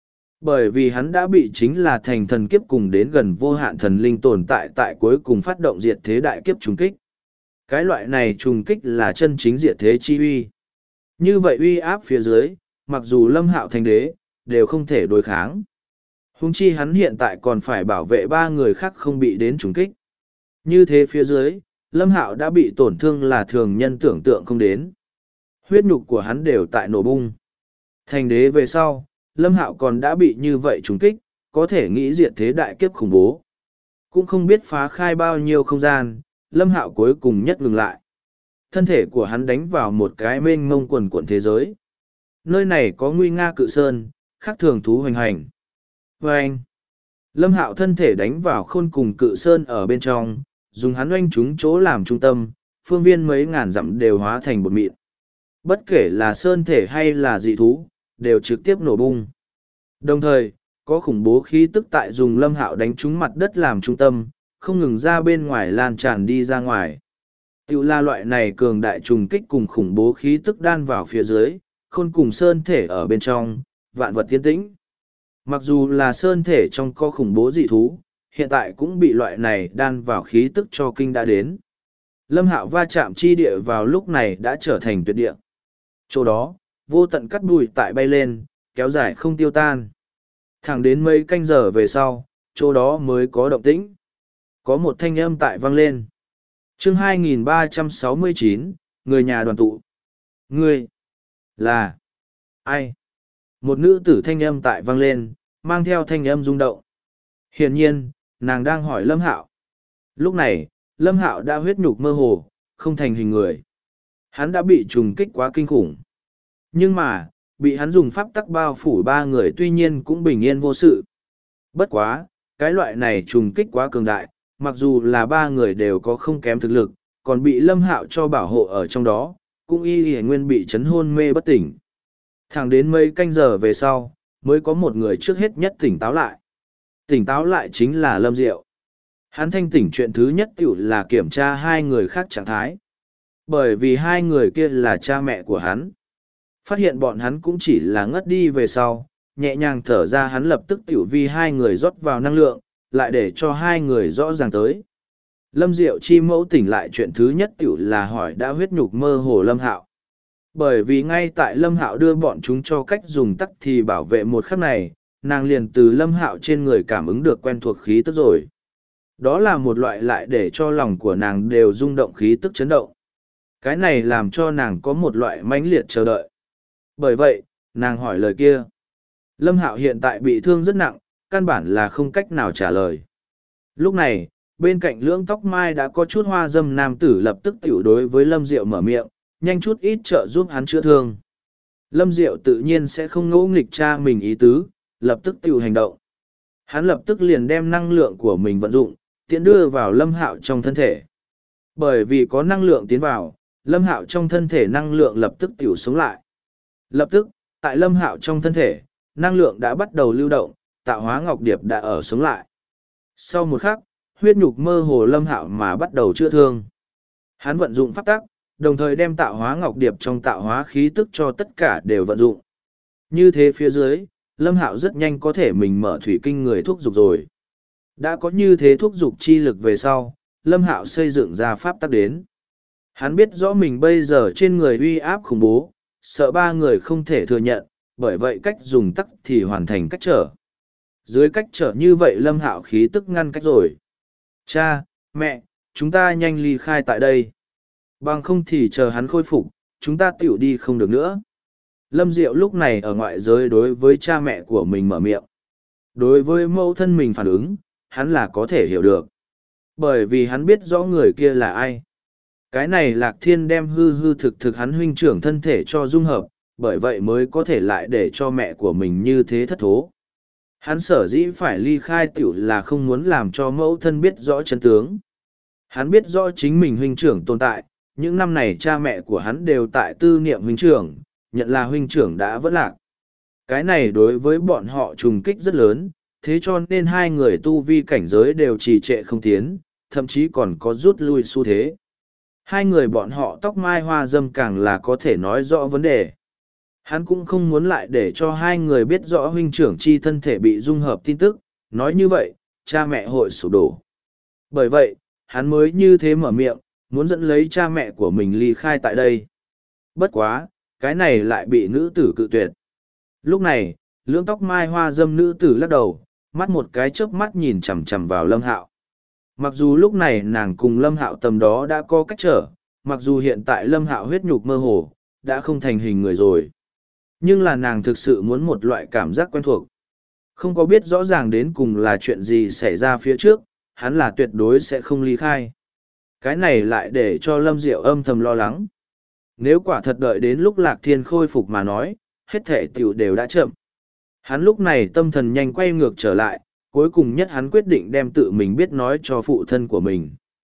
Bởi vì hắn đã bị chính là thành thần kiếp cùng đến gần vô hạn thần linh tồn tại tại cuối cùng phát động diệt thế đại kiếp trùng kích. Cái loại này trùng kích là chân chính diệt thế chi uy. Như vậy uy áp phía dưới, mặc dù Lâm Hạo thành đế, đều không thể đối kháng. Huống chi hắn hiện tại còn phải bảo vệ ba người khác không bị đến trùng kích. Như thế phía dưới, Lâm Hạo đã bị tổn thương là thường nhân tưởng tượng không đến. Huyết nhục của hắn đều tại nổ bung. Thành đế về sau, Lâm Hạo còn đã bị như vậy trùng kích, có thể nghĩ diệt thế đại kiếp khủng bố. Cũng không biết phá khai bao nhiêu không gian, Lâm Hạo cuối cùng nhất ngừng lại. Thân thể của hắn đánh vào một cái mênh mông quần cuộn thế giới. Nơi này có nguy nga cự sơn, khác thường thú hoành hành. Và anh, Lâm Hạo thân thể đánh vào khôn cùng cự sơn ở bên trong, dùng hắn oanh chúng chỗ làm trung tâm, phương viên mấy ngàn dặm đều hóa thành bột mịn. Bất kể là sơn thể hay là dị thú, đều trực tiếp nổ bung. Đồng thời, có khủng bố khí tức tại dùng Lâm Hạo đánh trúng mặt đất làm trung tâm, không ngừng ra bên ngoài lan tràn đi ra ngoài. Tiểu la loại này cường đại trùng kích cùng khủng bố khí tức đan vào phía dưới, khôn cùng sơn thể ở bên trong, vạn vật tiến tĩnh. Mặc dù là sơn thể trong có khủng bố dị thú, hiện tại cũng bị loại này đan vào khí tức cho kinh đã đến. Lâm Hạo va chạm chi địa vào lúc này đã trở thành tuyệt địa. Chỗ đó, vô tận cắt bụi tại bay lên, kéo dài không tiêu tan. Thẳng đến mấy canh giờ về sau, chỗ đó mới có động tĩnh. Có một thanh âm tại vang lên. Chương 2369, người nhà đoàn tụ. Ngươi là ai? Một nữ tử thanh âm tại vang lên, mang theo thanh âm rung động. Hiển nhiên, nàng đang hỏi Lâm Hạo. Lúc này, Lâm Hạo đã huyết nhục mơ hồ, không thành hình người. Hắn đã bị trùng kích quá kinh khủng. Nhưng mà, bị hắn dùng pháp tắc bao phủ ba người tuy nhiên cũng bình yên vô sự. Bất quá, cái loại này trùng kích quá cường đại, mặc dù là ba người đều có không kém thực lực, còn bị Lâm Hạo cho bảo hộ ở trong đó, cũng y nguyên bị chấn hôn mê bất tỉnh. Thẳng đến mấy canh giờ về sau, mới có một người trước hết nhất tỉnh táo lại. Tỉnh táo lại chính là Lâm Diệu. Hắn thanh tỉnh chuyện thứ nhất tiểu là kiểm tra hai người khác trạng thái. Bởi vì hai người kia là cha mẹ của hắn. Phát hiện bọn hắn cũng chỉ là ngất đi về sau, nhẹ nhàng thở ra hắn lập tức tiểu vi hai người rót vào năng lượng, lại để cho hai người rõ ràng tới. Lâm Diệu chi mẫu tỉnh lại chuyện thứ nhất tiểu là hỏi đã huyết nhục mơ hồ Lâm Hạo. Bởi vì ngay tại Lâm Hạo đưa bọn chúng cho cách dùng tắc thì bảo vệ một khắc này, nàng liền từ Lâm Hạo trên người cảm ứng được quen thuộc khí tức rồi. Đó là một loại lại để cho lòng của nàng đều rung động khí tức chấn động. Cái này làm cho nàng có một loại mãnh liệt chờ đợi. Bởi vậy, nàng hỏi lời kia. Lâm Hạo hiện tại bị thương rất nặng, căn bản là không cách nào trả lời. Lúc này, bên cạnh lưỡng tóc mai đã có chút hoa dâm nam tử lập tức tiểu đối với Lâm Diệu mở miệng, nhanh chút ít trợ giúp hắn chữa thương. Lâm Diệu tự nhiên sẽ không ngỗ nghịch cha mình ý tứ, lập tức tiểu hành động. Hắn lập tức liền đem năng lượng của mình vận dụng, tiện đưa vào Lâm Hạo trong thân thể. Bởi vì có năng lượng tiến vào, Lâm Hạo trong thân thể năng lượng lập tức tiểu sống lại. Lập tức, tại Lâm Hạo trong thân thể, năng lượng đã bắt đầu lưu động, tạo hóa ngọc điệp đã ở sống lại. Sau một khắc, huyết nhục mơ hồ Lâm Hạo mà bắt đầu chữa thương. Hắn vận dụng pháp tắc, đồng thời đem tạo hóa ngọc điệp trong tạo hóa khí tức cho tất cả đều vận dụng. Như thế phía dưới, Lâm Hạo rất nhanh có thể mình mở thủy kinh người thúc dục rồi. Đã có như thế thúc dục chi lực về sau, Lâm Hạo xây dựng ra pháp tắc đến. Hắn biết rõ mình bây giờ trên người uy áp khủng bố, sợ ba người không thể thừa nhận, bởi vậy cách dùng tắc thì hoàn thành cách trở. Dưới cách trở như vậy Lâm Hạo khí tức ngăn cách rồi. Cha, mẹ, chúng ta nhanh ly khai tại đây. Bằng không thì chờ hắn khôi phục, chúng ta tiểu đi không được nữa. Lâm Diệu lúc này ở ngoại giới đối với cha mẹ của mình mở miệng. Đối với mẫu thân mình phản ứng, hắn là có thể hiểu được. Bởi vì hắn biết rõ người kia là ai. Cái này Lạc Thiên đem hư hư thực thực hắn huynh trưởng thân thể cho dung hợp, bởi vậy mới có thể lại để cho mẹ của mình như thế thất thố. Hắn sở dĩ phải ly khai tiểu là không muốn làm cho mẫu thân biết rõ chân tướng. Hắn biết rõ chính mình huynh trưởng tồn tại, những năm này cha mẹ của hắn đều tại tư niệm huynh trưởng, nhận là huynh trưởng đã vỡ lạc. Cái này đối với bọn họ trùng kích rất lớn, thế cho nên hai người tu vi cảnh giới đều trì trệ không tiến, thậm chí còn có rút lui xu thế. Hai người bọn họ tóc mai hoa dâm càng là có thể nói rõ vấn đề. Hắn cũng không muốn lại để cho hai người biết rõ huynh trưởng chi thân thể bị dung hợp tin tức, nói như vậy, cha mẹ hội sụp đổ. Bởi vậy, hắn mới như thế mở miệng, muốn dẫn lấy cha mẹ của mình ly khai tại đây. Bất quá, cái này lại bị nữ tử cự tuyệt. Lúc này, lưỡng tóc mai hoa dâm nữ tử lắc đầu, mắt một cái chớp mắt nhìn chằm chằm vào Lâm Hạo. Mặc dù lúc này nàng cùng Lâm Hạo tầm đó đã có cách trở, mặc dù hiện tại Lâm Hạo huyết nhục mơ hồ, đã không thành hình người rồi. Nhưng là nàng thực sự muốn một loại cảm giác quen thuộc. Không có biết rõ ràng đến cùng là chuyện gì xảy ra phía trước, hắn là tuyệt đối sẽ không ly khai. Cái này lại để cho Lâm Diệu âm thầm lo lắng. Nếu quả thật đợi đến lúc Lạc Thiên khôi phục mà nói, hết thể tiểu đều đã chậm. Hắn lúc này tâm thần nhanh quay ngược trở lại, cuối cùng nhất hắn quyết định đem tự mình biết nói cho phụ thân của mình.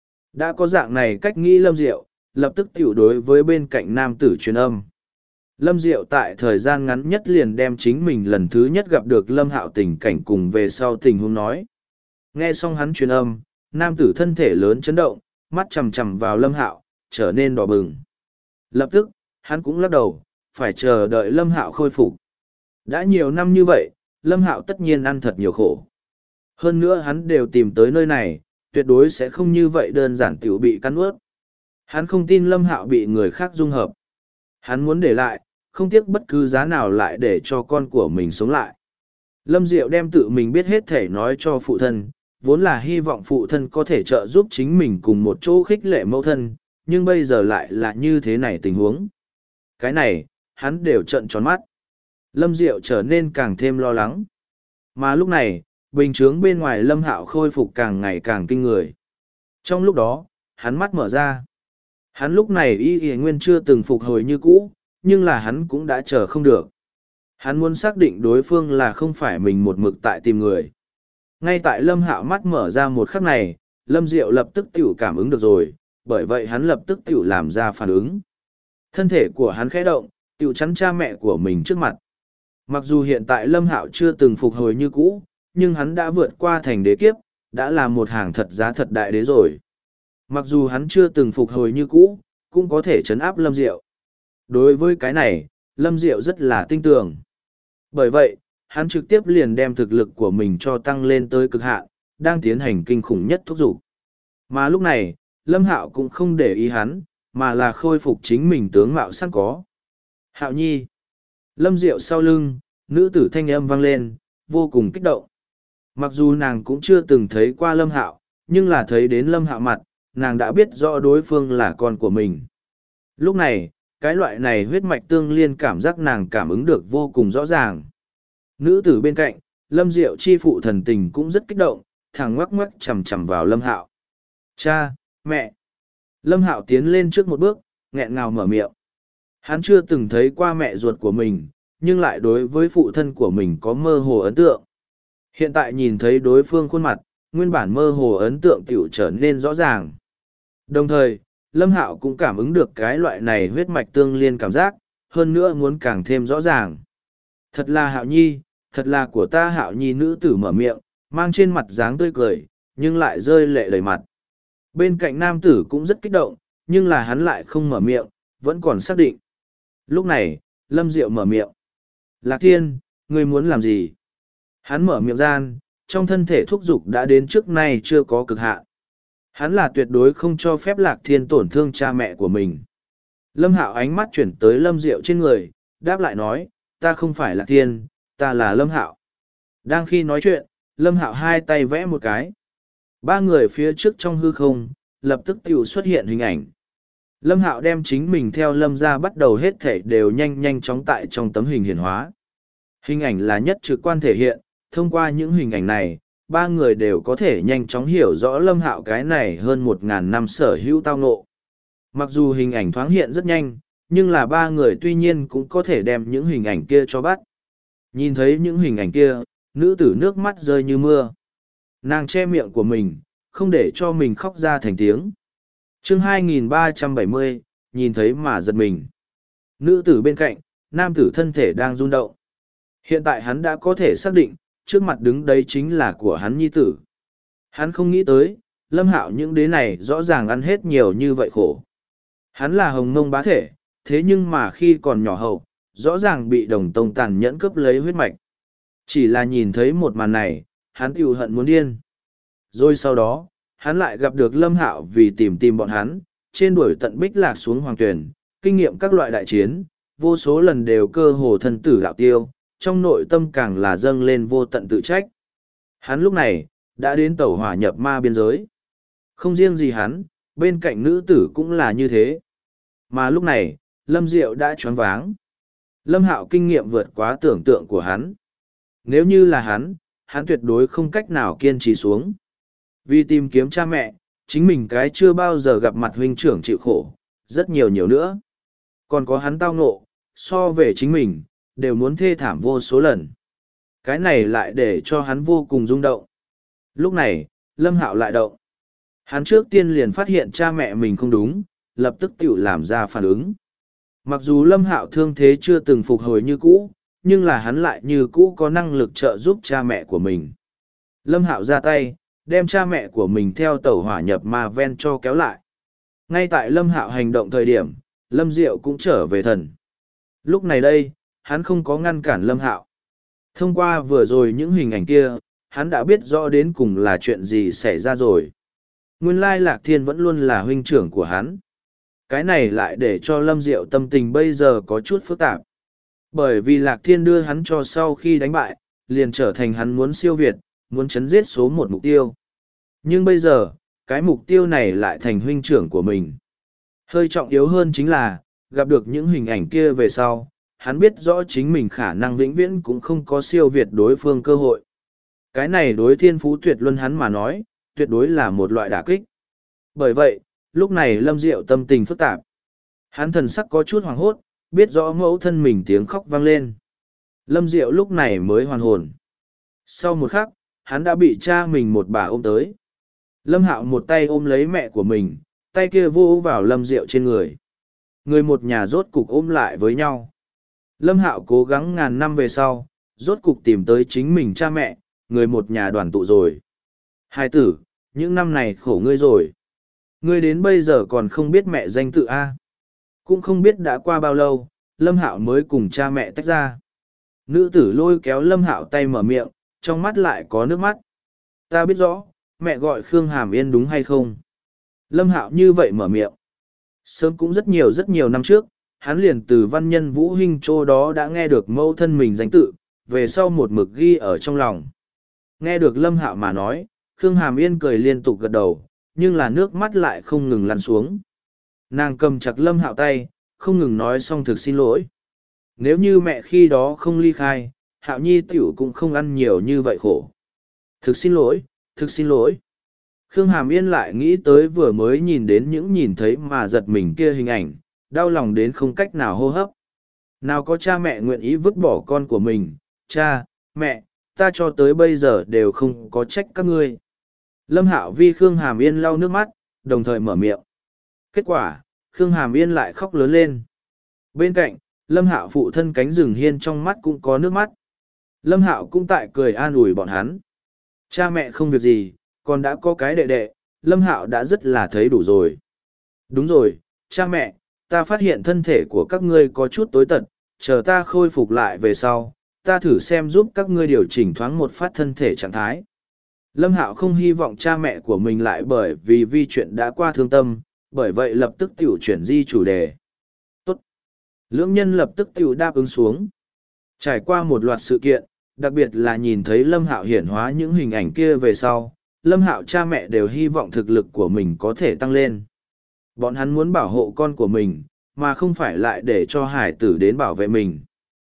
Đã có dạng này cách nghĩ Lâm Diệu, lập tức tiểu đối với bên cạnh nam tử truyền âm. Lâm Diệu tại thời gian ngắn nhất liền đem chính mình lần thứ nhất gặp được Lâm Hạo tình cảnh cùng về sau tình huống nói. Nghe xong hắn truyền âm, nam tử thân thể lớn chấn động, mắt chằm chằm vào Lâm Hạo, trở nên đỏ bừng. Lập tức, hắn cũng lắc đầu, phải chờ đợi Lâm Hạo khôi phục. Đã nhiều năm như vậy, Lâm Hạo tất nhiên ăn thật nhiều khổ. Hơn nữa hắn đều tìm tới nơi này, tuyệt đối sẽ không như vậy đơn giản tiểu bị cắn ướt. Hắn không tin Lâm Hạo bị người khác dung hợp. Hắn muốn để lại, không tiếc bất cứ giá nào lại để cho con của mình sống lại. Lâm Diệu đem tự mình biết hết thể nói cho phụ thân, vốn là hy vọng phụ thân có thể trợ giúp chính mình cùng một chỗ khích lệ mẫu thân, nhưng bây giờ lại là như thế này tình huống. Cái này, hắn đều trợn tròn mắt. Lâm Diệu trở nên càng thêm lo lắng. Mà lúc này, bình chướng bên ngoài Lâm Hạo khôi phục càng ngày càng kinh người. Trong lúc đó, hắn mắt mở ra. Hắn lúc này y nguyên chưa từng phục hồi như cũ, nhưng là hắn cũng đã chờ không được. Hắn muốn xác định đối phương là không phải mình một mực tại tìm người. Ngay tại Lâm Hạo mắt mở ra một khắc này, Lâm Diệu lập tức tiểu cảm ứng được rồi, bởi vậy hắn lập tức tiểu làm ra phản ứng. Thân thể của hắn khẽ động, tiểu chắn cha mẹ của mình trước mặt. Mặc dù hiện tại Lâm Hạo chưa từng phục hồi như cũ, nhưng hắn đã vượt qua thành đế kiếp, đã là một hàng thật giá thật đại đế rồi. Mặc dù hắn chưa từng phục hồi như cũ, cũng có thể trấn áp Lâm Diệu. Đối với cái này, Lâm Diệu rất là tin tưởng. Bởi vậy, hắn trực tiếp liền đem thực lực của mình cho tăng lên tới cực hạn, đang tiến hành kinh khủng nhất thúc giục. Mà lúc này, Lâm Hạo cũng không để ý hắn, mà là khôi phục chính mình tướng mạo sẵn có. Hạo nhi. Lâm Diệu sau lưng, nữ tử thanh âm vang lên, vô cùng kích động. Mặc dù nàng cũng chưa từng thấy qua Lâm Hạo, nhưng là thấy đến Lâm Hạo mặt, nàng đã biết rõ đối phương là con của mình. Lúc này, cái loại này huyết mạch tương liên cảm giác nàng cảm ứng được vô cùng rõ ràng. Nữ tử bên cạnh, Lâm Diệu chi phụ thần tình cũng rất kích động, thẳng ngoắc ngoắc chằm chằm vào Lâm Hạo. Cha, mẹ. Lâm Hạo tiến lên trước một bước, nghẹn ngào mở miệng. Hắn chưa từng thấy qua mẹ ruột của mình, nhưng lại đối với phụ thân của mình có mơ hồ ấn tượng. Hiện tại nhìn thấy đối phương khuôn mặt, nguyên bản mơ hồ ấn tượng tiểu trở nên rõ ràng. Đồng thời, Lâm Hạo cũng cảm ứng được cái loại này huyết mạch tương liên cảm giác, hơn nữa muốn càng thêm rõ ràng. Thật là Hạo nhi, thật là của ta Hạo nhi, nữ tử mở miệng, mang trên mặt dáng tươi cười, nhưng lại rơi lệ đầy mặt. Bên cạnh nam tử cũng rất kích động, nhưng là hắn lại không mở miệng, vẫn còn xác định. Lúc này, Lâm Diệu mở miệng. Lạc Thiên, Ngươi muốn làm gì? Hắn mở miệng gian, trong thân thể thúc dục đã đến trước nay chưa có cực hạn. Hắn là tuyệt đối không cho phép Lạc Thiên tổn thương cha mẹ của mình. Lâm Hạo ánh mắt chuyển tới Lâm Diệu trên người, đáp lại nói, ta không phải Lạc Thiên, ta là Lâm Hạo. Đang khi nói chuyện, Lâm Hạo hai tay vẽ một cái. Ba người phía trước trong hư không, lập tức tiểu xuất hiện hình ảnh. Lâm Hạo đem chính mình theo Lâm ra bắt đầu hết thể đều nhanh chóng tại trong tấm hình hiển hóa. Hình ảnh là nhất trực quan thể hiện, thông qua những hình ảnh này, ba người đều có thể nhanh chóng hiểu rõ Lâm Hạo cái này hơn 1.000 năm sở hữu tao ngộ. Mặc dù hình ảnh thoáng hiện rất nhanh, nhưng là ba người tuy nhiên cũng có thể đem những hình ảnh kia cho bắt. Nhìn thấy những hình ảnh kia, nữ tử nước mắt rơi như mưa. Nàng che miệng của mình, không để cho mình khóc ra thành tiếng. Chương 2370, nhìn thấy mà giật mình. Nữ tử bên cạnh, nam tử thân thể đang run động. Hiện tại hắn đã có thể xác định, trước mặt đứng đấy chính là của hắn nhi tử. Hắn không nghĩ tới, Lâm Hạo những đế này rõ ràng ăn hết nhiều như vậy khổ. Hắn là hồng mông bá thể, thế nhưng mà khi còn nhỏ hậu, rõ ràng bị đồng tông tàn nhẫn cướp lấy huyết mạch. Chỉ là nhìn thấy một màn này, hắn tiêu hận muốn điên. Rồi sau đó, hắn lại gặp được Lâm Hạo vì tìm bọn hắn, trên đuổi tận bích lạc xuống hoàng tuyển, kinh nghiệm các loại đại chiến, vô số lần đều cơ hồ thân tử đạo tiêu, trong nội tâm càng là dâng lên vô tận tự trách. Hắn lúc này, đã đến tẩu hỏa nhập ma biên giới. Không riêng gì hắn, bên cạnh nữ tử cũng là như thế. Mà lúc này, Lâm Diệu đã choáng váng. Lâm Hạo kinh nghiệm vượt quá tưởng tượng của hắn. Nếu như là hắn tuyệt đối không cách nào kiên trì xuống. Vì tìm kiếm cha mẹ, chính mình cái chưa bao giờ gặp mặt huynh trưởng chịu khổ, rất nhiều nữa. Còn có hắn tao ngộ, so về chính mình, đều muốn thê thảm vô số lần. Cái này lại để cho hắn vô cùng rung động. Lúc này, Lâm Hạo lại động. Hắn trước tiên liền phát hiện cha mẹ mình không đúng, lập tức tự làm ra phản ứng. Mặc dù Lâm Hạo thương thế chưa từng phục hồi như cũ, nhưng là hắn lại như cũ có năng lực trợ giúp cha mẹ của mình. Lâm Hạo ra tay, đem cha mẹ của mình theo tẩu hỏa nhập ma ven cho kéo lại. Ngay tại Lâm Hạo hành động thời điểm, Lâm Diệu cũng trở về thần. Lúc này đây, hắn không có ngăn cản Lâm Hạo. Thông qua vừa rồi những hình ảnh kia, hắn đã biết rõ đến cùng là chuyện gì xảy ra rồi. Nguyên lai Lạc Thiên vẫn luôn là huynh trưởng của hắn. Cái này lại để cho Lâm Diệu tâm tình bây giờ có chút phức tạp. Bởi vì Lạc Thiên đưa hắn cho sau khi đánh bại, liền trở thành hắn muốn siêu việt, muốn chấn giết số một mục tiêu. Nhưng bây giờ, cái mục tiêu này lại thành huynh trưởng của mình. Hơi trọng yếu hơn chính là, gặp được những hình ảnh kia về sau, hắn biết rõ chính mình khả năng vĩnh viễn cũng không có siêu việt đối phương cơ hội. Cái này đối thiên phú tuyệt luân hắn mà nói, tuyệt đối là một loại đả kích. Bởi vậy, lúc này Lâm Diệu tâm tình phức tạp. Hắn thần sắc có chút hoảng hốt, biết rõ mẫu thân mình tiếng khóc vang lên. Lâm Diệu lúc này mới hoàn hồn. Sau một khắc, hắn đã bị cha mình một bà ôm tới. Lâm Hạo một tay ôm lấy mẹ của mình, tay kia vô vào Lâm Diệu trên người. Người một nhà rốt cục ôm lại với nhau. Lâm Hạo cố gắng ngàn năm về sau, rốt cục tìm tới chính mình cha mẹ, người một nhà đoàn tụ rồi. Hai tử, những năm này khổ ngươi rồi. Ngươi đến bây giờ còn không biết mẹ danh tự A. Cũng không biết đã qua bao lâu, Lâm Hạo mới cùng cha mẹ tách ra. Nữ tử lôi kéo Lâm Hạo tay mở miệng, trong mắt lại có nước mắt. Ta biết rõ, mẹ gọi Khương Hàm Yên đúng hay không? Lâm Hạo như vậy mở miệng. Sớm cũng rất nhiều năm trước, hắn liền từ văn nhân Vũ Hinh Châu đó đã nghe được mẫu thân mình danh tự, về sau một mực ghi ở trong lòng. Nghe được Lâm Hạo mà nói, Khương Hàm Yên cười liên tục gật đầu, nhưng là nước mắt lại không ngừng lăn xuống. Nàng cầm chặt Lâm Hạo tay, không ngừng nói xong thực xin lỗi. Nếu như mẹ khi đó không ly khai, Hạo Nhi tiểu cũng không ăn nhiều như vậy khổ. Thực xin lỗi, thực xin lỗi. Khương Hàm Yên lại nghĩ tới vừa mới nhìn đến những nhìn thấy mà giật mình kia hình ảnh, đau lòng đến không cách nào hô hấp. Nào có cha mẹ nguyện ý vứt bỏ con của mình, cha, mẹ, ta cho tới bây giờ đều không có trách các ngươi. Lâm Hạo vì Khương Hàm Yên lau nước mắt, đồng thời mở miệng. Kết quả, Khương Hàm Yên lại khóc lớn lên. Bên cạnh, Lâm Hạo phụ thân cánh rừng hiên trong mắt cũng có nước mắt. Lâm Hạo cũng tại cười an ủi bọn hắn. Cha mẹ không việc gì, còn đã có cái đệ đệ, Lâm Hạo đã rất là thấy đủ rồi. Đúng rồi, cha mẹ, ta phát hiện thân thể của các ngươi có chút tối tật, chờ ta khôi phục lại về sau, ta thử xem giúp các ngươi điều chỉnh thoáng một phát thân thể trạng thái. Lâm Hạo không hy vọng cha mẹ của mình lại bởi vì vi chuyện đã qua thương tâm, bởi vậy lập tức tiểu chuyển di chủ đề. Tốt. Lưỡng nhân lập tức tiểu đáp ứng xuống. Trải qua một loạt sự kiện, đặc biệt là nhìn thấy Lâm Hạo hiển hóa những hình ảnh kia về sau, Lâm Hạo cha mẹ đều hy vọng thực lực của mình có thể tăng lên. Bọn hắn muốn bảo hộ con của mình, mà không phải lại để cho hải tử đến bảo vệ mình.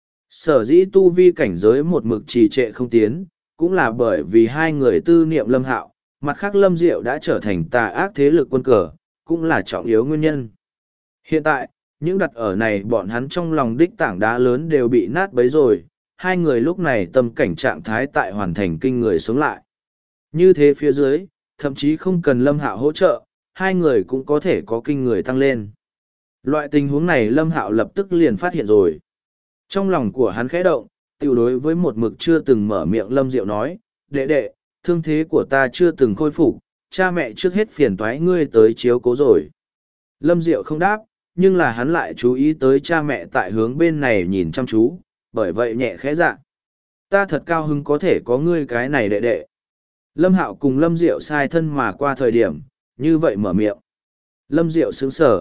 Sở dĩ tu vi cảnh giới một mực trì trệ không tiến, cũng là bởi vì hai người tư niệm Lâm Hạo, mặt khác Lâm Diệu đã trở thành tà ác thế lực quân cờ, cũng là trọng yếu nguyên nhân. Hiện tại, những đặt ở này bọn hắn trong lòng đích tảng đá lớn đều bị nát bấy rồi, hai người lúc này tâm cảnh trạng thái tại hoàn thành kinh người sống lại. Như thế phía dưới, thậm chí không cần Lâm Hạo hỗ trợ, hai người cũng có thể có kinh người tăng lên. Loại tình huống này Lâm Hạo lập tức liền phát hiện rồi. Trong lòng của hắn khẽ động, tiểu đối với một mực chưa từng mở miệng Lâm Diệu nói, đệ đệ, thương thế của ta chưa từng khôi phục, cha mẹ trước hết phiền toái ngươi tới chiếu cố rồi. Lâm Diệu không đáp, nhưng là hắn lại chú ý tới cha mẹ tại hướng bên này nhìn chăm chú, bởi vậy nhẹ khẽ dạ. Ta thật cao hứng có thể có ngươi cái này đệ đệ. Lâm Hạo cùng Lâm Diệu sai thân mà qua thời điểm, như vậy mở miệng. Lâm Diệu sững sờ.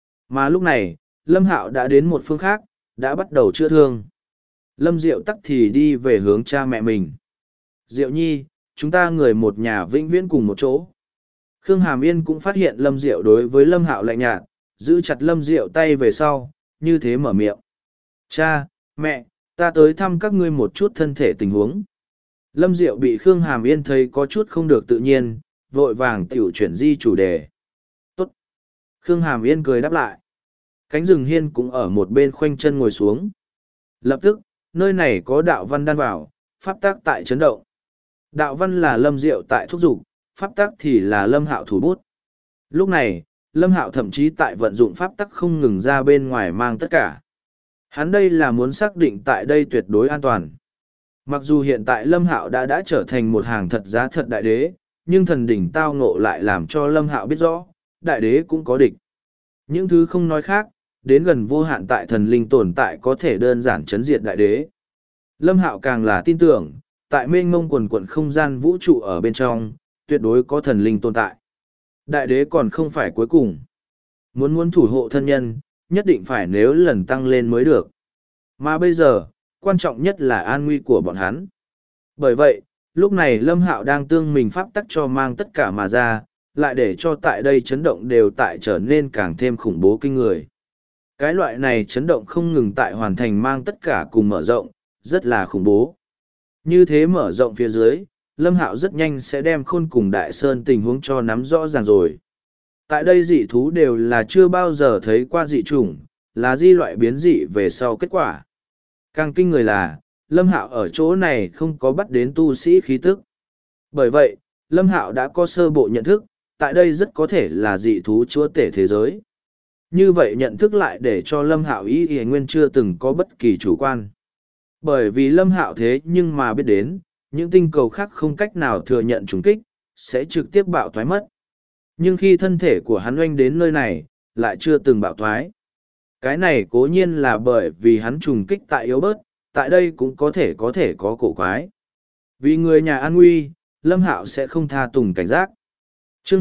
Mà lúc này, Lâm Hạo đã đến một phương khác, đã bắt đầu chữa thương. Lâm Diệu tắc thì đi về hướng cha mẹ mình. Diệu nhi, chúng ta người một nhà vĩnh viễn cùng một chỗ. Khương Hàm Yên cũng phát hiện Lâm Diệu đối với Lâm Hạo lạnh nhạt, giữ chặt Lâm Diệu tay về sau, như thế mở miệng. Cha, mẹ, ta tới thăm các ngươi một chút thân thể tình huống. Lâm Diệu bị Khương Hàm Yên thấy có chút không được tự nhiên, vội vàng tiểu chuyển di chủ đề. Tốt. Khương Hàm Yên cười đáp lại. Cánh rừng hiên cũng ở một bên khoanh chân ngồi xuống. Lập tức, nơi này có đạo văn đan vào, pháp tác tại chấn động. Đạo văn là Lâm Diệu tại thúc dục, pháp tác thì là Lâm Hạo thủ bút. Lúc này, Lâm Hạo thậm chí tại vận dụng pháp tắc không ngừng ra bên ngoài mang tất cả. Hắn đây là muốn xác định tại đây tuyệt đối an toàn. Mặc dù hiện tại Lâm Hạo đã trở thành một hàng thật giá thật đại đế, nhưng thần đỉnh tao ngộ lại làm cho Lâm Hạo biết rõ, đại đế cũng có địch. Những thứ không nói khác, đến gần vô hạn tại thần linh tồn tại có thể đơn giản chấn diệt đại đế. Lâm Hạo càng là tin tưởng, tại mênh mông quần quận không gian vũ trụ ở bên trong, tuyệt đối có thần linh tồn tại. Đại đế còn không phải cuối cùng. Muốn thủ hộ thân nhân, nhất định phải nếu lần tăng lên mới được. Mà bây giờ, quan trọng nhất là an nguy của bọn hắn. Bởi vậy, lúc này Lâm Hạo đang tương mình pháp tắc cho mang tất cả mà ra, lại để cho tại đây chấn động đều tại trở nên càng thêm khủng bố kinh người. Cái loại này chấn động không ngừng tại hoàn thành mang tất cả cùng mở rộng, rất là khủng bố. Như thế mở rộng phía dưới, Lâm Hạo rất nhanh sẽ đem Khôn cùng Đại Sơn tình huống cho nắm rõ ràng rồi. Tại đây dị thú đều là chưa bao giờ thấy qua dị chủng, là di loại biến dị về sau kết quả. Càng kinh người là, Lâm Hạo ở chỗ này không có bắt đến tu sĩ khí tức. Bởi vậy, Lâm Hạo đã có sơ bộ nhận thức, tại đây rất có thể là dị thú chúa tể thế giới. Như vậy nhận thức lại để cho Lâm Hạo ý nguyên chưa từng có bất kỳ chủ quan. Bởi vì Lâm Hạo thế nhưng mà biết đến, những tinh cầu khác không cách nào thừa nhận trùng kích, sẽ trực tiếp bạo thoái mất. Nhưng khi thân thể của hắn oanh đến nơi này, lại chưa từng bạo thoái. Cái này cố nhiên là bởi vì hắn trùng kích tại yếu bớt, tại đây cũng có thể có cổ quái. Vì người nhà an nguy, Lâm Hạo sẽ không tha tùng cảnh giác. Chương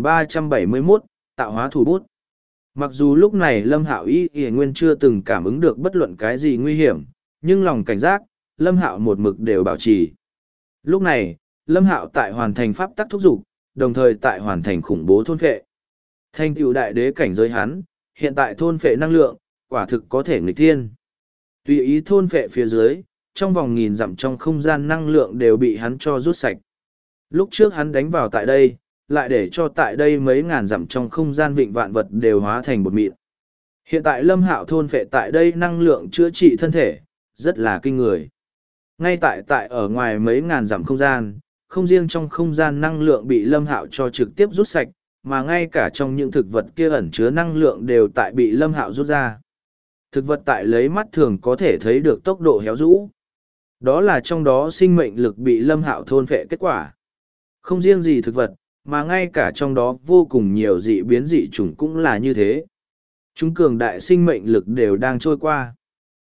2371, tạo hóa thủ bút. Mặc dù lúc này Lâm Hạo y nguyên chưa từng cảm ứng được bất luận cái gì nguy hiểm, nhưng lòng cảnh giác, Lâm Hạo một mực đều bảo trì. Lúc này, Lâm Hạo tại hoàn thành pháp tắc thúc dục, đồng thời tại hoàn thành khủng bố thôn phệ. Thành tựu đại đế cảnh giới hắn, hiện tại thôn phệ năng lượng, quả thực có thể nghịch thiên. Tùy ý thôn phệ phía dưới, trong vòng 1000 dặm trong không gian năng lượng đều bị hắn cho rút sạch. Lúc trước hắn đánh vào tại đây, lại để cho tại đây mấy ngàn dặm trong không gian vịnh vạn vật đều hóa thành bột mịn. Hiện tại Lâm Hạo thôn phệ tại đây năng lượng chữa trị thân thể, rất là kinh người. Ngay tại ở ngoài mấy ngàn dặm không gian, không riêng trong không gian năng lượng bị Lâm Hạo cho trực tiếp rút sạch, mà ngay cả trong những thực vật kia ẩn chứa năng lượng đều tại bị Lâm Hạo rút ra. Thực vật tại lấy mắt thường có thể thấy được tốc độ héo rũ. Đó là trong đó sinh mệnh lực bị Lâm Hạo thôn phệ kết quả. Không riêng gì thực vật, mà ngay cả trong đó vô cùng nhiều dị biến dị chủng cũng là như thế. Chúng cường đại sinh mệnh lực đều đang trôi qua.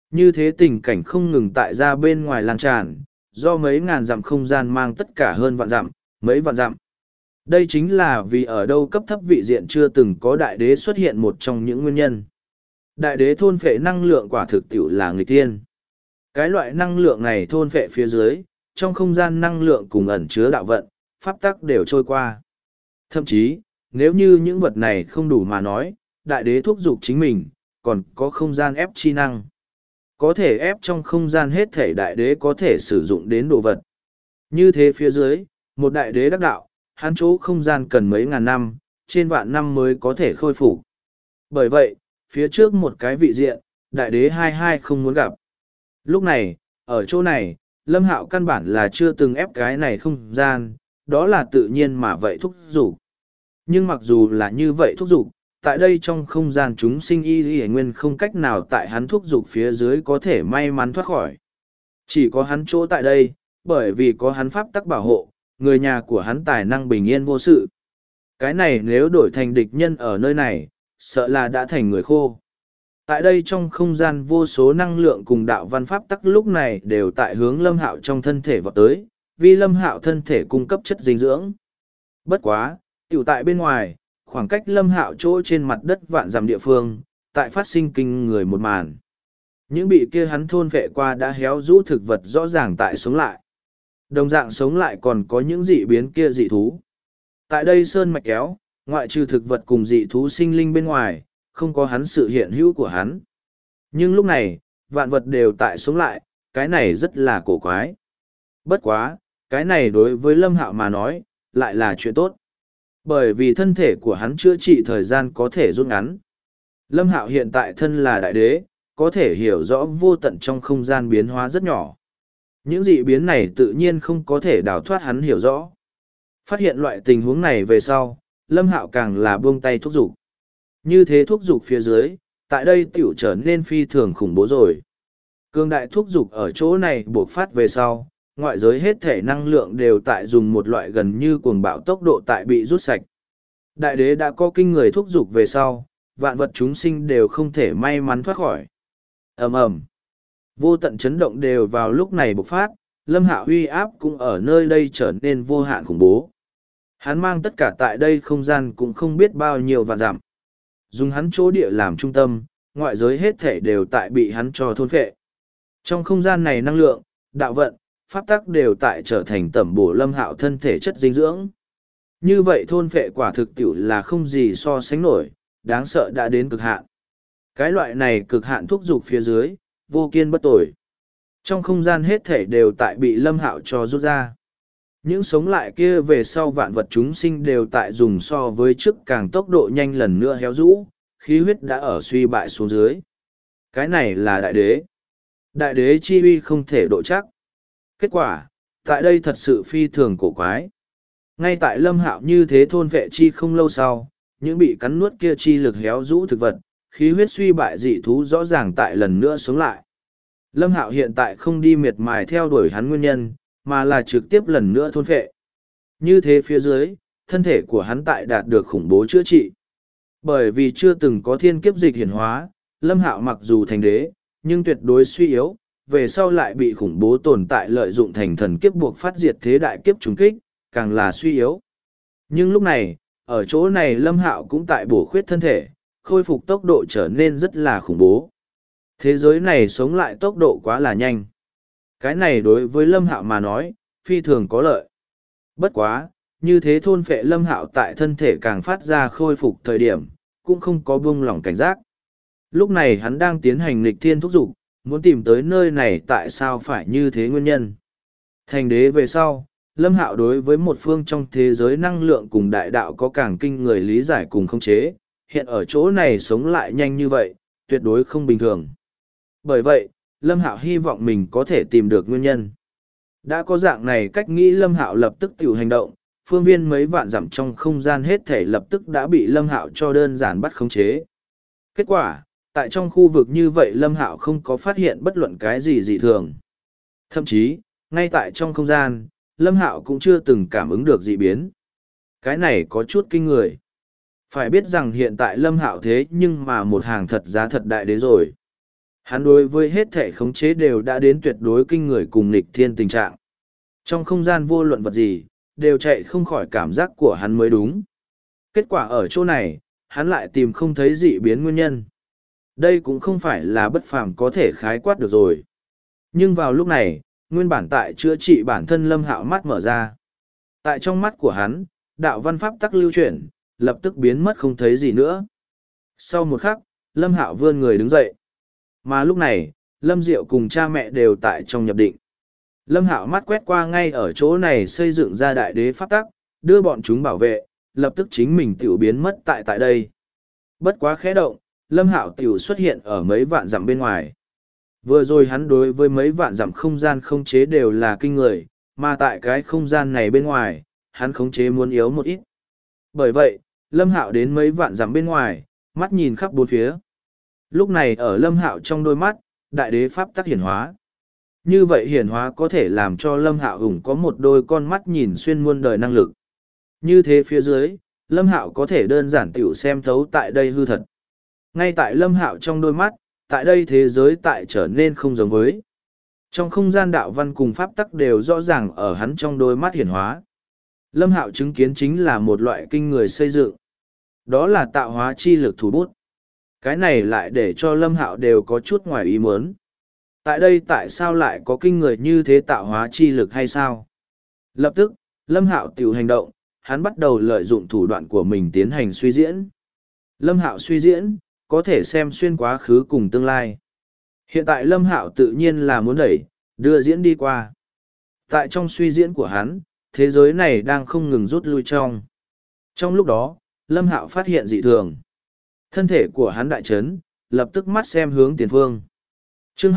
Như thế tình cảnh không ngừng tại ra bên ngoài lan tràn, do mấy ngàn dặm không gian mang tất cả hơn vạn dặm, mấy vạn dặm. Đây chính là vì ở đâu cấp thấp vị diện chưa từng có đại đế xuất hiện một trong những nguyên nhân. Đại đế thôn phệ năng lượng quả thực tiểu là người tiên. Cái loại năng lượng này thôn phệ phía dưới, trong không gian năng lượng cùng ẩn chứa đạo vận, pháp tắc đều trôi qua. Thậm chí, nếu như những vật này không đủ mà nói, đại đế thúc giục chính mình, còn có không gian ép chi năng. Có thể ép trong không gian hết thể đại đế có thể sử dụng đến đồ vật. Như thế phía dưới, một đại đế đắc đạo, hắn chỗ không gian cần mấy ngàn năm, trên vạn năm mới có thể khôi phục. Bởi vậy, phía trước một cái vị diện, đại đế hai không muốn gặp. Lúc này, ở chỗ này, Lâm Hạo căn bản là chưa từng ép cái này không gian, đó là tự nhiên mà vậy thúc giục. Nhưng mặc dù là như vậy thúc giục, tại đây trong không gian chúng sinh y nguyên không cách nào tại hắn thúc giục phía dưới có thể may mắn thoát khỏi. Chỉ có hắn chỗ tại đây, bởi vì có hắn pháp tắc bảo hộ, người nhà của hắn tài năng bình yên vô sự. Cái này nếu đổi thành địch nhân ở nơi này, sợ là đã thành người khô. Tại đây trong không gian vô số năng lượng cùng đạo văn pháp tắc lúc này đều tại hướng Lâm Hạo trong thân thể vọt tới, vì Lâm Hạo thân thể cung cấp chất dinh dưỡng. Bất quá, tiểu tại bên ngoài, khoảng cách Lâm Hạo chỗ trên mặt đất vạn dặm địa phương, tại phát sinh kinh người một màn. Những bị kia hắn thôn vệ qua đã héo rũ thực vật rõ ràng tại sống lại. Đồng dạng sống lại còn có những dị biến kia dị thú. Tại đây sơn mạch kéo, ngoại trừ thực vật cùng dị thú sinh linh bên ngoài, không có hắn sự hiện hữu của hắn. Nhưng lúc này, vạn vật đều tại sống lại, cái này rất là cổ quái. Bất quá, cái này đối với Lâm Hạo mà nói, lại là chuyện tốt. Bởi vì thân thể của hắn chữa trị thời gian có thể rút ngắn. Lâm Hạo hiện tại thân là đại đế, có thể hiểu rõ vô tận trong không gian biến hóa rất nhỏ. Những dị biến này tự nhiên không có thể đào thoát hắn hiểu rõ. Phát hiện loại tình huống này về sau, Lâm Hạo càng là buông tay thúc giục. Như thế thúc giục phía dưới, tại đây tiểu trở nên phi thường khủng bố rồi. Cương đại thúc giục ở chỗ này buộc phát về sau, ngoại giới hết thể năng lượng đều tại dùng một loại gần như cuồng bạo tốc độ tại bị rút sạch. Đại đế đã có kinh người thúc giục về sau, vạn vật chúng sinh đều không thể may mắn thoát khỏi. Ầm ầm, vô tận chấn động đều vào lúc này bộc phát, Lâm Hạo uy áp cũng ở nơi đây trở nên vô hạn khủng bố. Hắn mang tất cả tại đây không gian cũng không biết bao nhiêu vạn dặm. Dùng hắn chỗ địa làm trung tâm, ngoại giới hết thể đều tại bị hắn cho thôn phệ. Trong không gian này năng lượng, đạo vận, pháp tắc đều tại trở thành tẩm bổ Lâm Hạo thân thể chất dinh dưỡng. Như vậy thôn phệ quả thực tiểu là không gì so sánh nổi, đáng sợ đã đến cực hạn. Cái loại này cực hạn thúc giục phía dưới, vô kiên bất tồi. Trong không gian hết thể đều tại bị Lâm Hạo cho rút ra. Những sống lại kia về sau vạn vật chúng sinh đều tại dùng so với trước càng tốc độ nhanh lần nữa héo rũ, khí huyết đã ở suy bại xuống dưới. Cái này là đại đế. Đại đế chi uy không thể độ chắc. Kết quả, tại đây thật sự phi thường cổ quái. Ngay tại Lâm Hạo như thế thôn vệ chi không lâu sau, những bị cắn nuốt kia chi lực héo rũ thực vật, khí huyết suy bại dị thú rõ ràng tại lần nữa sống lại. Lâm Hạo hiện tại không đi miệt mài theo đuổi hắn nguyên nhân, mà là trực tiếp lần nữa thôn phệ. Như thế phía dưới, thân thể của hắn tại đạt được khủng bố chữa trị. Bởi vì chưa từng có thiên kiếp dịch hiển hóa, Lâm Hạo mặc dù thành đế, nhưng tuyệt đối suy yếu, về sau lại bị khủng bố tồn tại lợi dụng thành thần kiếp buộc phát diệt thế đại kiếp trùng kích, càng là suy yếu. Nhưng lúc này, ở chỗ này Lâm Hạo cũng tại bổ khuyết thân thể, khôi phục tốc độ trở nên rất là khủng bố. Thế giới này sống lại tốc độ quá là nhanh. Cái này đối với Lâm Hạo mà nói, phi thường có lợi. Bất quá, như thế thôn phệ Lâm Hạo tại thân thể càng phát ra khôi phục thời điểm, cũng không có buông lỏng cảnh giác. Lúc này hắn đang tiến hành nghịch thiên thúc dục, muốn tìm tới nơi này tại sao phải như thế nguyên nhân. Thành đế về sau, Lâm Hạo đối với một phương trong thế giới năng lượng cùng đại đạo có càng kinh người lý giải cùng khống chế, hiện ở chỗ này sống lại nhanh như vậy, tuyệt đối không bình thường. Bởi vậy, Lâm Hạo hy vọng mình có thể tìm được nguyên nhân. Đã có dạng này cách nghĩ Lâm Hạo lập tức tiểu hành động, phương viên mấy vạn dặm trong không gian hết thể lập tức đã bị Lâm Hạo cho đơn giản bắt khống chế. Kết quả, tại trong khu vực như vậy Lâm Hạo không có phát hiện bất luận cái gì dị thường. Thậm chí, ngay tại trong không gian, Lâm Hạo cũng chưa từng cảm ứng được dị biến. Cái này có chút kinh người. Phải biết rằng hiện tại Lâm Hạo thế nhưng mà một hàng thật giá thật đại đế rồi. Hắn đối với hết thể khống chế đều đã đến tuyệt đối kinh người cùng nghịch thiên tình trạng. Trong không gian vô luận vật gì, đều chạy không khỏi cảm giác của hắn mới đúng. Kết quả ở chỗ này, hắn lại tìm không thấy dị biến nguyên nhân. Đây cũng không phải là bất phàm có thể khái quát được rồi. Nhưng vào lúc này, nguyên bản tại chữa trị bản thân Lâm Hạo mắt mở ra. Tại trong mắt của hắn, đạo văn pháp tắc lưu chuyển, lập tức biến mất không thấy gì nữa. Sau một khắc, Lâm Hạo vươn người đứng dậy. Mà lúc này, Lâm Diệu cùng cha mẹ đều tại trong nhập định. Lâm Hạo mắt quét qua ngay ở chỗ này xây dựng ra đại đế pháp tắc, đưa bọn chúng bảo vệ, lập tức chính mình tiểu biến mất tại đây. Bất quá khẽ động, Lâm Hạo tiểu xuất hiện ở mấy vạn dặm bên ngoài. Vừa rồi hắn đối với mấy vạn dặm không gian không chế đều là kinh người, mà tại cái không gian này bên ngoài, hắn khống chế muốn yếu một ít. Bởi vậy, Lâm Hạo đến mấy vạn dặm bên ngoài, mắt nhìn khắp bốn phía. Lúc này ở Lâm Hạo trong đôi mắt, đại đế pháp tắc hiển hóa. Như vậy hiển hóa có thể làm cho Lâm Hạo hùng có một đôi con mắt nhìn xuyên muôn đời năng lực. Như thế phía dưới, Lâm Hạo có thể đơn giản tiểu xem thấu tại đây hư thật. Ngay tại Lâm Hạo trong đôi mắt, tại đây thế giới tại trở nên không giống với. Trong không gian đạo văn cùng pháp tắc đều rõ ràng ở hắn trong đôi mắt hiển hóa. Lâm Hạo chứng kiến chính là một loại kinh người xây dựng. Đó là tạo hóa chi lực thủ bút. Cái này lại để cho Lâm Hạo đều có chút ngoài ý muốn. Tại đây tại sao lại có kinh người như thế tạo hóa chi lực hay sao? Lập tức, Lâm Hạo tiểu hành động, hắn bắt đầu lợi dụng thủ đoạn của mình tiến hành suy diễn. Lâm Hạo suy diễn, có thể xem xuyên quá khứ cùng tương lai. Hiện tại Lâm Hạo tự nhiên là muốn đẩy, đưa diễn đi qua. Tại trong suy diễn của hắn, thế giới này đang không ngừng rút lui trong. Trong lúc đó, Lâm Hạo phát hiện dị thường. Thân thể của hắn đại chấn, lập tức mắt xem hướng tiền phương. Chương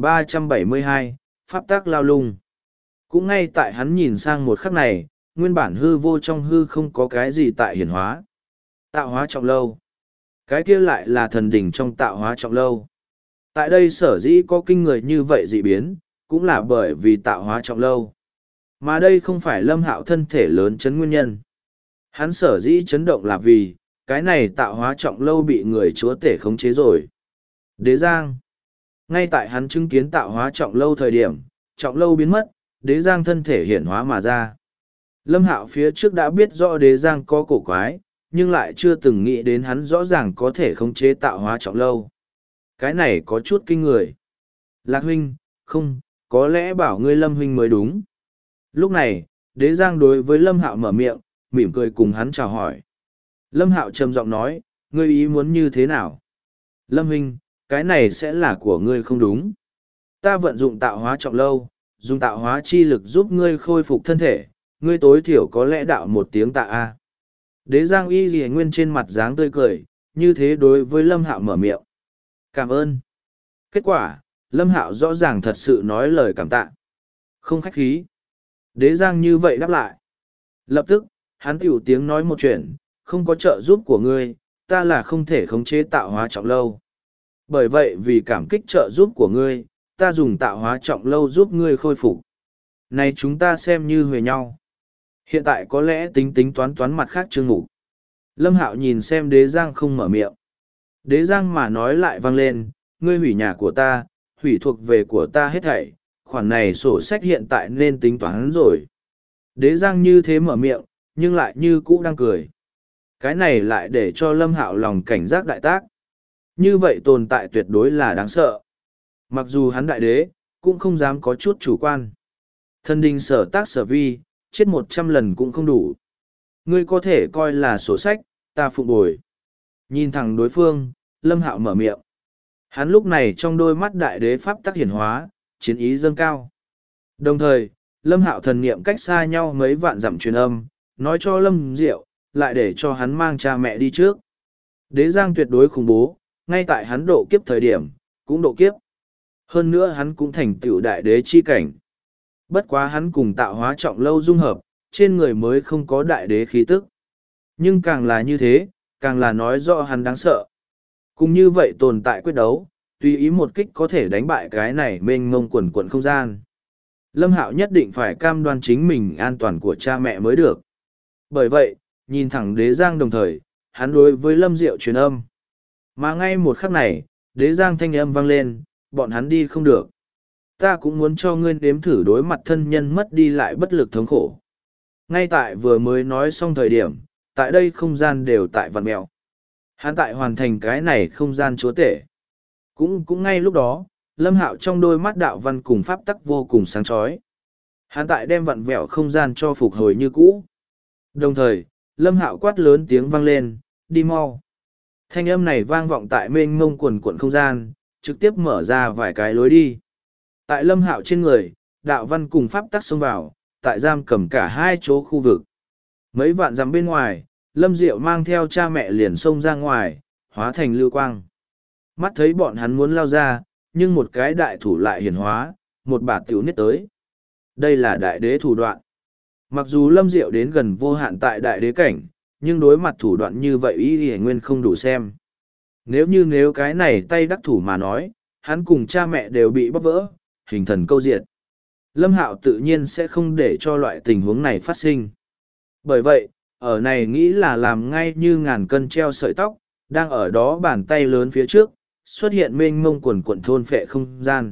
2372, Pháp tác lao lung. Cũng ngay tại hắn nhìn sang một khắc này, nguyên bản hư vô trong hư không có cái gì tại hiển hóa. Tạo hóa trọng lâu. Cái kia lại là thần đỉnh trong tạo hóa trọng lâu. Tại đây sở dĩ có kinh người như vậy dị biến, cũng là bởi vì tạo hóa trọng lâu. Mà đây không phải Lâm Hạo thân thể lớn chấn nguyên nhân. Hắn sở dĩ chấn động là vì, cái này tạo hóa trọng lâu bị người chúa tể khống chế rồi. Đế Giang. Ngay tại hắn chứng kiến tạo hóa trọng lâu thời điểm, trọng lâu biến mất, Đế Giang thân thể hiển hóa mà ra. Lâm Hạo phía trước đã biết rõ Đế Giang có cổ quái, nhưng lại chưa từng nghĩ đến hắn rõ ràng có thể khống chế tạo hóa trọng lâu. Cái này có chút kinh người. Lạc huynh, không, có lẽ bảo ngươi Lâm huynh mới đúng. Lúc này, Đế Giang đối với Lâm Hạo mở miệng, mỉm cười cùng hắn chào hỏi. Lâm Hạo trầm giọng nói, ngươi ý muốn như thế nào? Lâm huynh, cái này sẽ là của ngươi không đúng. Ta vận dụng tạo hóa trọng lâu, dùng tạo hóa chi lực giúp ngươi khôi phục thân thể, ngươi tối thiểu có lẽ đạo một tiếng tạ a. Đế Giang y ghi nguyên trên mặt dáng tươi cười, như thế đối với Lâm Hạo mở miệng. Cảm ơn. Kết quả, Lâm Hạo rõ ràng thật sự nói lời cảm tạ. Không khách khí. Đế Giang như vậy đáp lại. Lập tức, hắn tiểu tiếng nói một chuyện, không có trợ giúp của ngươi, ta là không thể khống chế tạo hóa trọng lâu. Bởi vậy vì cảm kích trợ giúp của ngươi, ta dùng tạo hóa trọng lâu giúp ngươi khôi phục. Này chúng ta xem như huề nhau. Hiện tại có lẽ tính tính toán toán mặt khác chương mục. Lâm Hạo nhìn xem Đế Giang không mở miệng. Đế Giang mà nói lại vang lên, ngươi hủy nhà của ta, hủy thuộc về của ta hết thảy, khoản này sổ sách hiện tại nên tính toán rồi. Đế Giang như thế mở miệng, nhưng lại như cũ đang cười. Cái này lại để cho Lâm Hạo lòng cảnh giác đại tác. Như vậy tồn tại tuyệt đối là đáng sợ. Mặc dù hắn đại đế, cũng không dám có chút chủ quan. Thần đình sở tác sở vi, chết 100 lần cũng không đủ. Ngươi có thể coi là sổ sách, ta phụng bồi. Nhìn thẳng đối phương, Lâm Hạo mở miệng. Hắn lúc này trong đôi mắt đại đế pháp tắc hiển hóa, chiến ý dâng cao. Đồng thời, Lâm Hạo thần niệm cách xa nhau mấy vạn dặm truyền âm, nói cho Lâm Diệu, lại để cho hắn mang cha mẹ đi trước. Đế Giang tuyệt đối khủng bố, ngay tại hắn độ kiếp thời điểm, cũng độ kiếp. Hơn nữa hắn cũng thành tựu đại đế chi cảnh. Bất quá hắn cùng tạo hóa trọng lâu dung hợp, trên người mới không có đại đế khí tức. Nhưng càng là như thế, càng là nói rõ hắn đáng sợ. Cùng như vậy tồn tại quyết đấu, tùy ý một kích có thể đánh bại cái này mênh mông quần quận không gian. Lâm Hạo nhất định phải cam đoan chính mình an toàn của cha mẹ mới được. Bởi vậy, nhìn thẳng Đế Giang đồng thời, hắn đối với Lâm Diệu truyền âm. Mà ngay một khắc này, Đế Giang thanh âm vang lên, bọn hắn đi không được. Ta cũng muốn cho ngươi nếm thử đối mặt thân nhân mất đi lại bất lực thống khổ. Ngay tại vừa mới nói xong thời điểm, tại đây không gian đều tại vặn mèo. Hắn tại hoàn thành cái này không gian chúa tể. Cũng ngay lúc đó, Lâm Hạo trong đôi mắt đạo văn cùng pháp tắc vô cùng sáng chói. Hắn tại đem vặn vẹo không gian cho phục hồi như cũ. Đồng thời, Lâm Hạo quát lớn tiếng vang lên, đi mau. Thanh âm này vang vọng tại mênh mông quần quận không gian, trực tiếp mở ra vài cái lối đi. Tại Lâm Hạo trên người, đạo văn cùng pháp tắc xông vào, tại giam cầm cả hai chỗ khu vực. Mấy vạn dặm bên ngoài, Lâm Diệu mang theo cha mẹ liền xông ra ngoài, hóa thành lưu quang. Mắt thấy bọn hắn muốn lao ra, nhưng một cái đại thủ lại hiển hóa, một bà tiểu niết tới. Đây là đại đế thủ đoạn. Mặc dù Lâm Diệu đến gần vô hạn tại đại đế cảnh, nhưng đối mặt thủ đoạn như vậy ý hề nguyên không đủ xem. Nếu cái này tay đắc thủ mà nói, hắn cùng cha mẹ đều bị bóp vỡ, hình thần câu diệt. Lâm Hạo tự nhiên sẽ không để cho loại tình huống này phát sinh. Bởi vậy, ở này nghĩ là làm ngay như ngàn cân treo sợi tóc, đang ở đó bàn tay lớn phía trước, xuất hiện mênh mông quần quận thôn phệ không gian.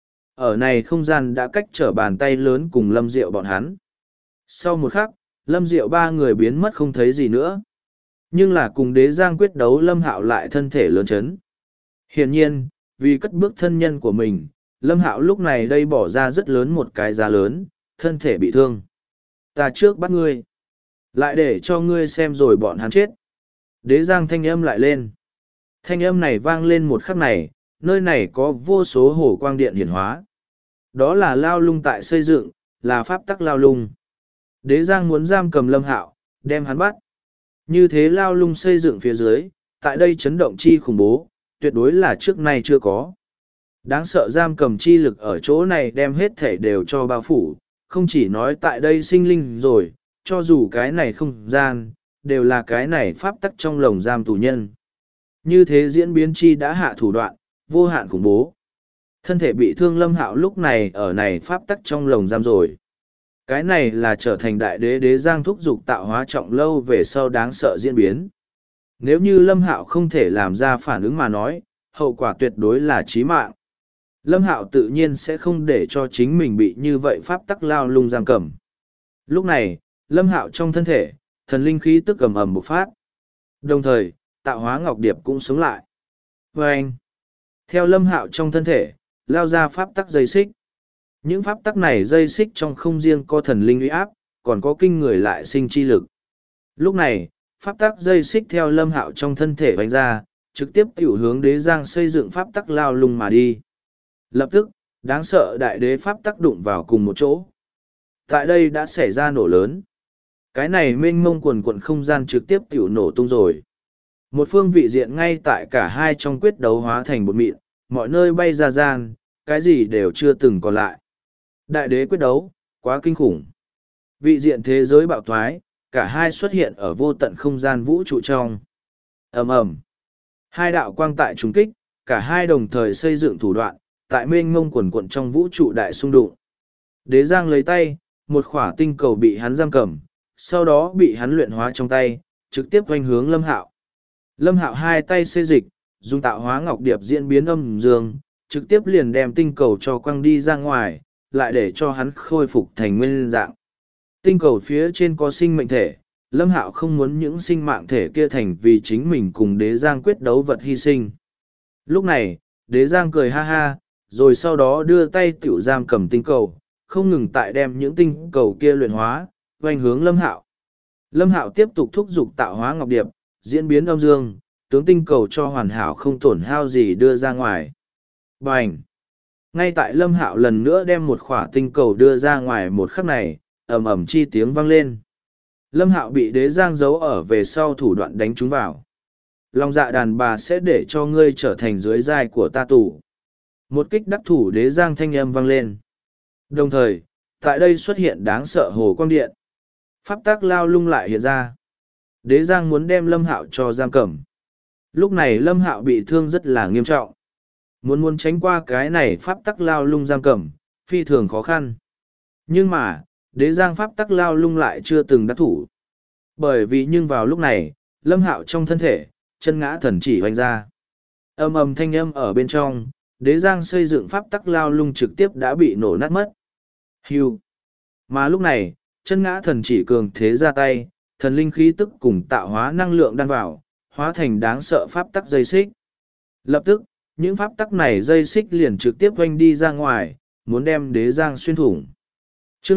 Ở này không gian đã cách trở bàn tay lớn cùng Lâm Diệu bọn hắn. Sau một khắc, Lâm Diệu ba người biến mất không thấy gì nữa. Nhưng là cùng đế giang quyết đấu Lâm Hạo lại thân thể lớn chấn. Hiển nhiên, vì cất bước thân nhân của mình, Lâm Hạo lúc này đây bỏ ra rất lớn một cái giá lớn, thân thể bị thương. Ta trước bắt ngươi. Lại để cho ngươi xem rồi bọn hắn chết. Đế giang thanh âm lại lên. Thanh âm này vang lên một khắc này, nơi này có vô số hồ quang điện hiển hóa. Đó là lao lung tại xây dựng, là pháp tắc lao lung. Đế giang muốn giam cầm Lâm Hạo, đem hắn bắt. Như thế lao lung xây dựng phía dưới, tại đây chấn động chi khủng bố, tuyệt đối là trước nay chưa có. Đáng sợ giam cầm chi lực ở chỗ này đem hết thể đều cho bao phủ, không chỉ nói tại đây sinh linh rồi, cho dù cái này không gian, đều là cái này pháp tắc trong lồng giam tù nhân. Như thế diễn biến chi đã hạ thủ đoạn, vô hạn khủng bố. Thân thể bị thương Lâm Hạo lúc này ở này pháp tắc trong lồng giam rồi. Cái này là trở thành đại đế đế giang thúc dục tạo hóa trọng lâu về sau đáng sợ diễn biến. Nếu như Lâm Hạo không thể làm ra phản ứng mà nói, hậu quả tuyệt đối là chí mạng. Lâm Hạo tự nhiên sẽ không để cho chính mình bị như vậy pháp tắc lao lung giam cầm. Lúc này, Lâm Hạo trong thân thể, thần linh khí tức ầm ầm bộc phát. Đồng thời, tạo hóa ngọc điệp cũng sống lại. Và anh, theo Lâm Hạo trong thân thể, lao ra pháp tắc dây xích. Những pháp tắc này dây xích trong không riêng có thần linh uy áp, còn có kinh người lại sinh chi lực. Lúc này, pháp tắc dây xích theo Lâm Hạo trong thân thể vành ra, trực tiếp tiểu hướng đế giang xây dựng pháp tắc lao lung mà đi. Lập tức, đáng sợ đại đế pháp tắc đụng vào cùng một chỗ. Tại đây đã xảy ra nổ lớn. Cái này mênh mông quần quận không gian trực tiếp tiểu nổ tung rồi. Một phương vị diện ngay tại cả hai trong quyết đấu hóa thành bột mịn, mọi nơi bay ra gian, cái gì đều chưa từng còn lại. Đại đế quyết đấu, quá kinh khủng. Vị diện thế giới bạo thoái, cả hai xuất hiện ở vô tận không gian vũ trụ trong. Ầm ầm. Hai đạo quang tại trùng kích, cả hai đồng thời xây dựng thủ đoạn, tại mênh mông quần quận trong vũ trụ đại xung đụng. Đế giang lấy tay, một khỏa tinh cầu bị hắn giam cầm, sau đó bị hắn luyện hóa trong tay, trực tiếp quanh hướng Lâm Hạo. Lâm Hạo hai tay xê dịch, dùng tạo hóa ngọc điệp diễn biến âm dương, trực tiếp liền đem tinh cầu cho quăng đi ra ngoài, lại để cho hắn khôi phục thành nguyên dạng. Tinh cầu phía trên có sinh mệnh thể, Lâm Hạo không muốn những sinh mạng thể kia thành vì chính mình cùng đế giang quyết đấu vật hy sinh. Lúc này, đế giang cười ha ha, rồi sau đó đưa tay tiểu giam cầm tinh cầu, không ngừng tại đem những tinh cầu kia luyện hóa, quanh hướng Lâm Hạo. Lâm Hạo tiếp tục thúc giục tạo hóa ngọc điệp, diễn biến âm dương, tướng tinh cầu cho hoàn hảo không tổn hao gì đưa ra ngoài. Bành! Ngay tại Lâm Hạo lần nữa đem một khỏa tinh cầu đưa ra ngoài một khắc này, ầm ầm chi tiếng vang lên. Lâm Hạo bị đế giang giấu ở về sau thủ đoạn đánh trúng vào. Lòng dạ đàn bà sẽ để cho ngươi trở thành dưới giai của ta tù. Một kích đắc thủ đế giang thanh âm vang lên. Đồng thời, tại đây xuất hiện đáng sợ hồ quang điện. Pháp tắc lao lung lại hiện ra. Đế giang muốn đem Lâm Hạo cho giam cầm. Lúc này Lâm Hạo bị thương rất là nghiêm trọng. Muốn tránh qua cái này pháp tắc lao lung giam cầm, phi thường khó khăn. Nhưng mà, đế giang pháp tắc lao lung lại chưa từng đắc thủ. Bởi vì nhưng vào lúc này, Lâm Hạo trong thân thể, chân ngã thần chỉ hoành ra. Âm ầm thanh âm ở bên trong, đế giang xây dựng pháp tắc lao lung trực tiếp đã bị nổ nát mất. Hưu. Mà lúc này, chân ngã thần chỉ cường thế ra tay, thần linh khí tức cùng tạo hóa năng lượng đan vào, hóa thành đáng sợ pháp tắc dây xích. Lập tức, những pháp tắc này dây xích liền trực tiếp oanh đi ra ngoài, muốn đem đế giang xuyên thủng. Chương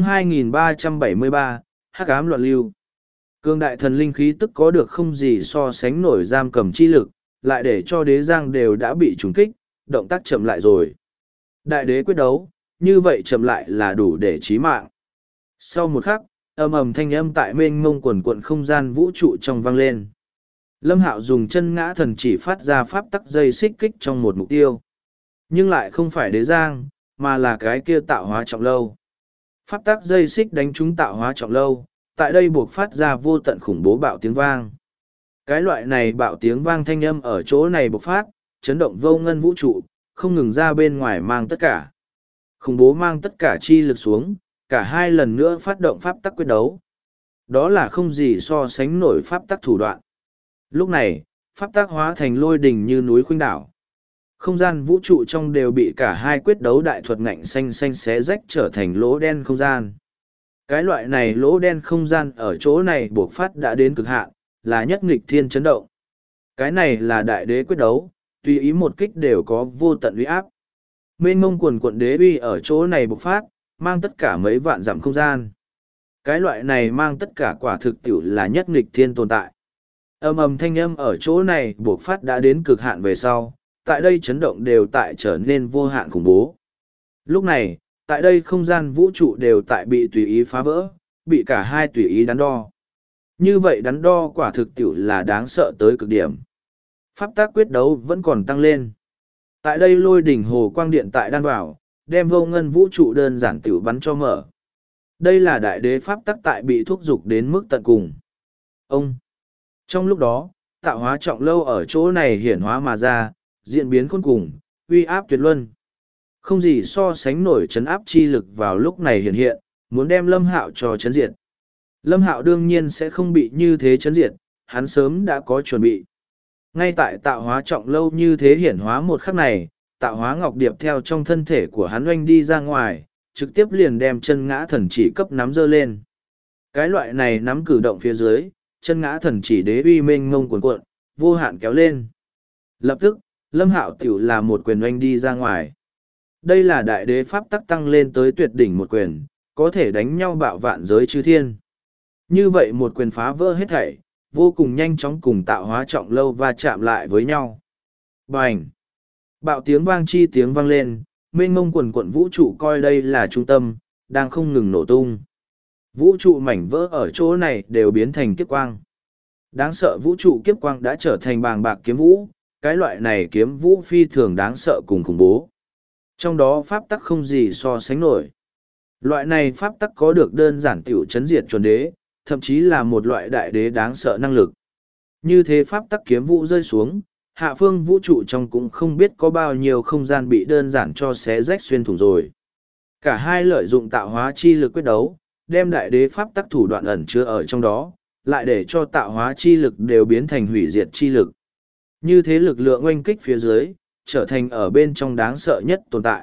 2373, Hắc ám loạn lưu. Cương đại thần linh khí tức có được không gì so sánh nổi giam cầm chi lực, lại để cho đế giang đều đã bị trùng kích, động tác chậm lại rồi. Đại đế quyết đấu, như vậy chậm lại là đủ để chí mạng. Sau một khắc, ầm ầm thanh âm tại mênh mông quần quận không gian vũ trụ trong vang lên. Lâm Hạo dùng chân ngã thần chỉ phát ra pháp tắc dây xích kích trong một mục tiêu. Nhưng lại không phải đế giang, mà là cái kia tạo hóa trọng lâu. Pháp tắc dây xích đánh trúng tạo hóa trọng lâu, tại đây buộc phát ra vô tận khủng bố bạo tiếng vang. Cái loại này bạo tiếng vang thanh âm ở chỗ này bộc phát, chấn động vô ngân vũ trụ, không ngừng ra bên ngoài mang tất cả. Khủng bố mang tất cả chi lực xuống, cả hai lần nữa phát động pháp tắc quyết đấu. Đó là không gì so sánh nổi pháp tắc thủ đoạn. Lúc này, pháp tắc hóa thành lôi đình như núi khuynh đảo. Không gian vũ trụ trong đều bị cả hai quyết đấu đại thuật ngạnh xanh xanh xé rách trở thành lỗ đen không gian. Cái loại này lỗ đen không gian ở chỗ này buộc phát đã đến cực hạn, là nhất nghịch thiên chấn động. Cái này là đại đế quyết đấu, tùy ý một kích đều có vô tận uy áp. Mênh mông quần quận đế uy ở chỗ này bộc phát, mang tất cả mấy vạn dặm không gian. Cái loại này mang tất cả quả thực tiểu là nhất nghịch thiên tồn tại. Ầm ầm thanh âm ở chỗ này bộc phát đã đến cực hạn về sau, tại đây chấn động đều tại trở nên vô hạn khủng bố. Lúc này, tại đây không gian vũ trụ đều tại bị tùy ý phá vỡ, bị cả hai tùy ý đắn đo. Như vậy đắn đo quả thực tiểu là đáng sợ tới cực điểm. Pháp tác quyết đấu vẫn còn tăng lên. Tại đây lôi đỉnh hồ quang điện tại đan vào, đem vô ngân vũ trụ đơn giản tiểu bắn cho mở. Đây là đại đế pháp tắc tại bị thúc giục đến mức tận cùng. Ông! Trong lúc đó, tạo hóa trọng lâu ở chỗ này hiển hóa mà ra, diễn biến khôn cùng, uy áp tuyệt luân. Không gì so sánh nổi chấn áp chi lực vào lúc này hiện hiện, muốn đem Lâm Hạo cho chấn diệt. Lâm Hạo đương nhiên sẽ không bị như thế chấn diệt, hắn sớm đã có chuẩn bị. Ngay tại tạo hóa trọng lâu như thế hiển hóa một khắc này, tạo hóa ngọc điệp theo trong thân thể của hắn oanh đi ra ngoài, trực tiếp liền đem chân ngã thần chỉ cấp nắm dơ lên. Cái loại này nắm cử động phía dưới, chân ngã thần chỉ đế uy mênh ngông cuồn cuộn, vô hạn kéo lên. Lập tức, Lâm Hạo tiểu là một quyền oanh đi ra ngoài. Đây là đại đế pháp tắc tăng lên tới tuyệt đỉnh một quyền, có thể đánh nhau bạo vạn giới chư thiên. Như vậy một quyền phá vỡ hết thảy, vô cùng nhanh chóng cùng tạo hóa trọng lâu va chạm lại với nhau. Bành! Bạo tiếng vang chi tiếng vang lên, mênh mông quần quận vũ trụ coi đây là trung tâm, đang không ngừng nổ tung. Vũ trụ mảnh vỡ ở chỗ này đều biến thành kiếp quang. Đáng sợ vũ trụ kiếp quang đã trở thành bàng bạc kiếm vũ, cái loại này kiếm vũ phi thường đáng sợ cùng khủng bố. Trong đó pháp tắc không gì so sánh nổi. Loại này pháp tắc có được đơn giản tiểu chấn diệt chuẩn đế, thậm chí là một loại đại đế đáng sợ năng lực. Như thế pháp tắc kiếm vũ rơi xuống, hạ phương vũ trụ trong cũng không biết có bao nhiêu không gian bị đơn giản cho xé rách xuyên thủng rồi. Cả hai lợi dụng tạo hóa chi lực quyết đấu, đem đại đế pháp tắc thủ đoạn ẩn chứa ở trong đó, lại để cho tạo hóa chi lực đều biến thành hủy diệt chi lực. Như thế lực lượng oanh kích phía dưới, trở thành ở bên trong đáng sợ nhất tồn tại.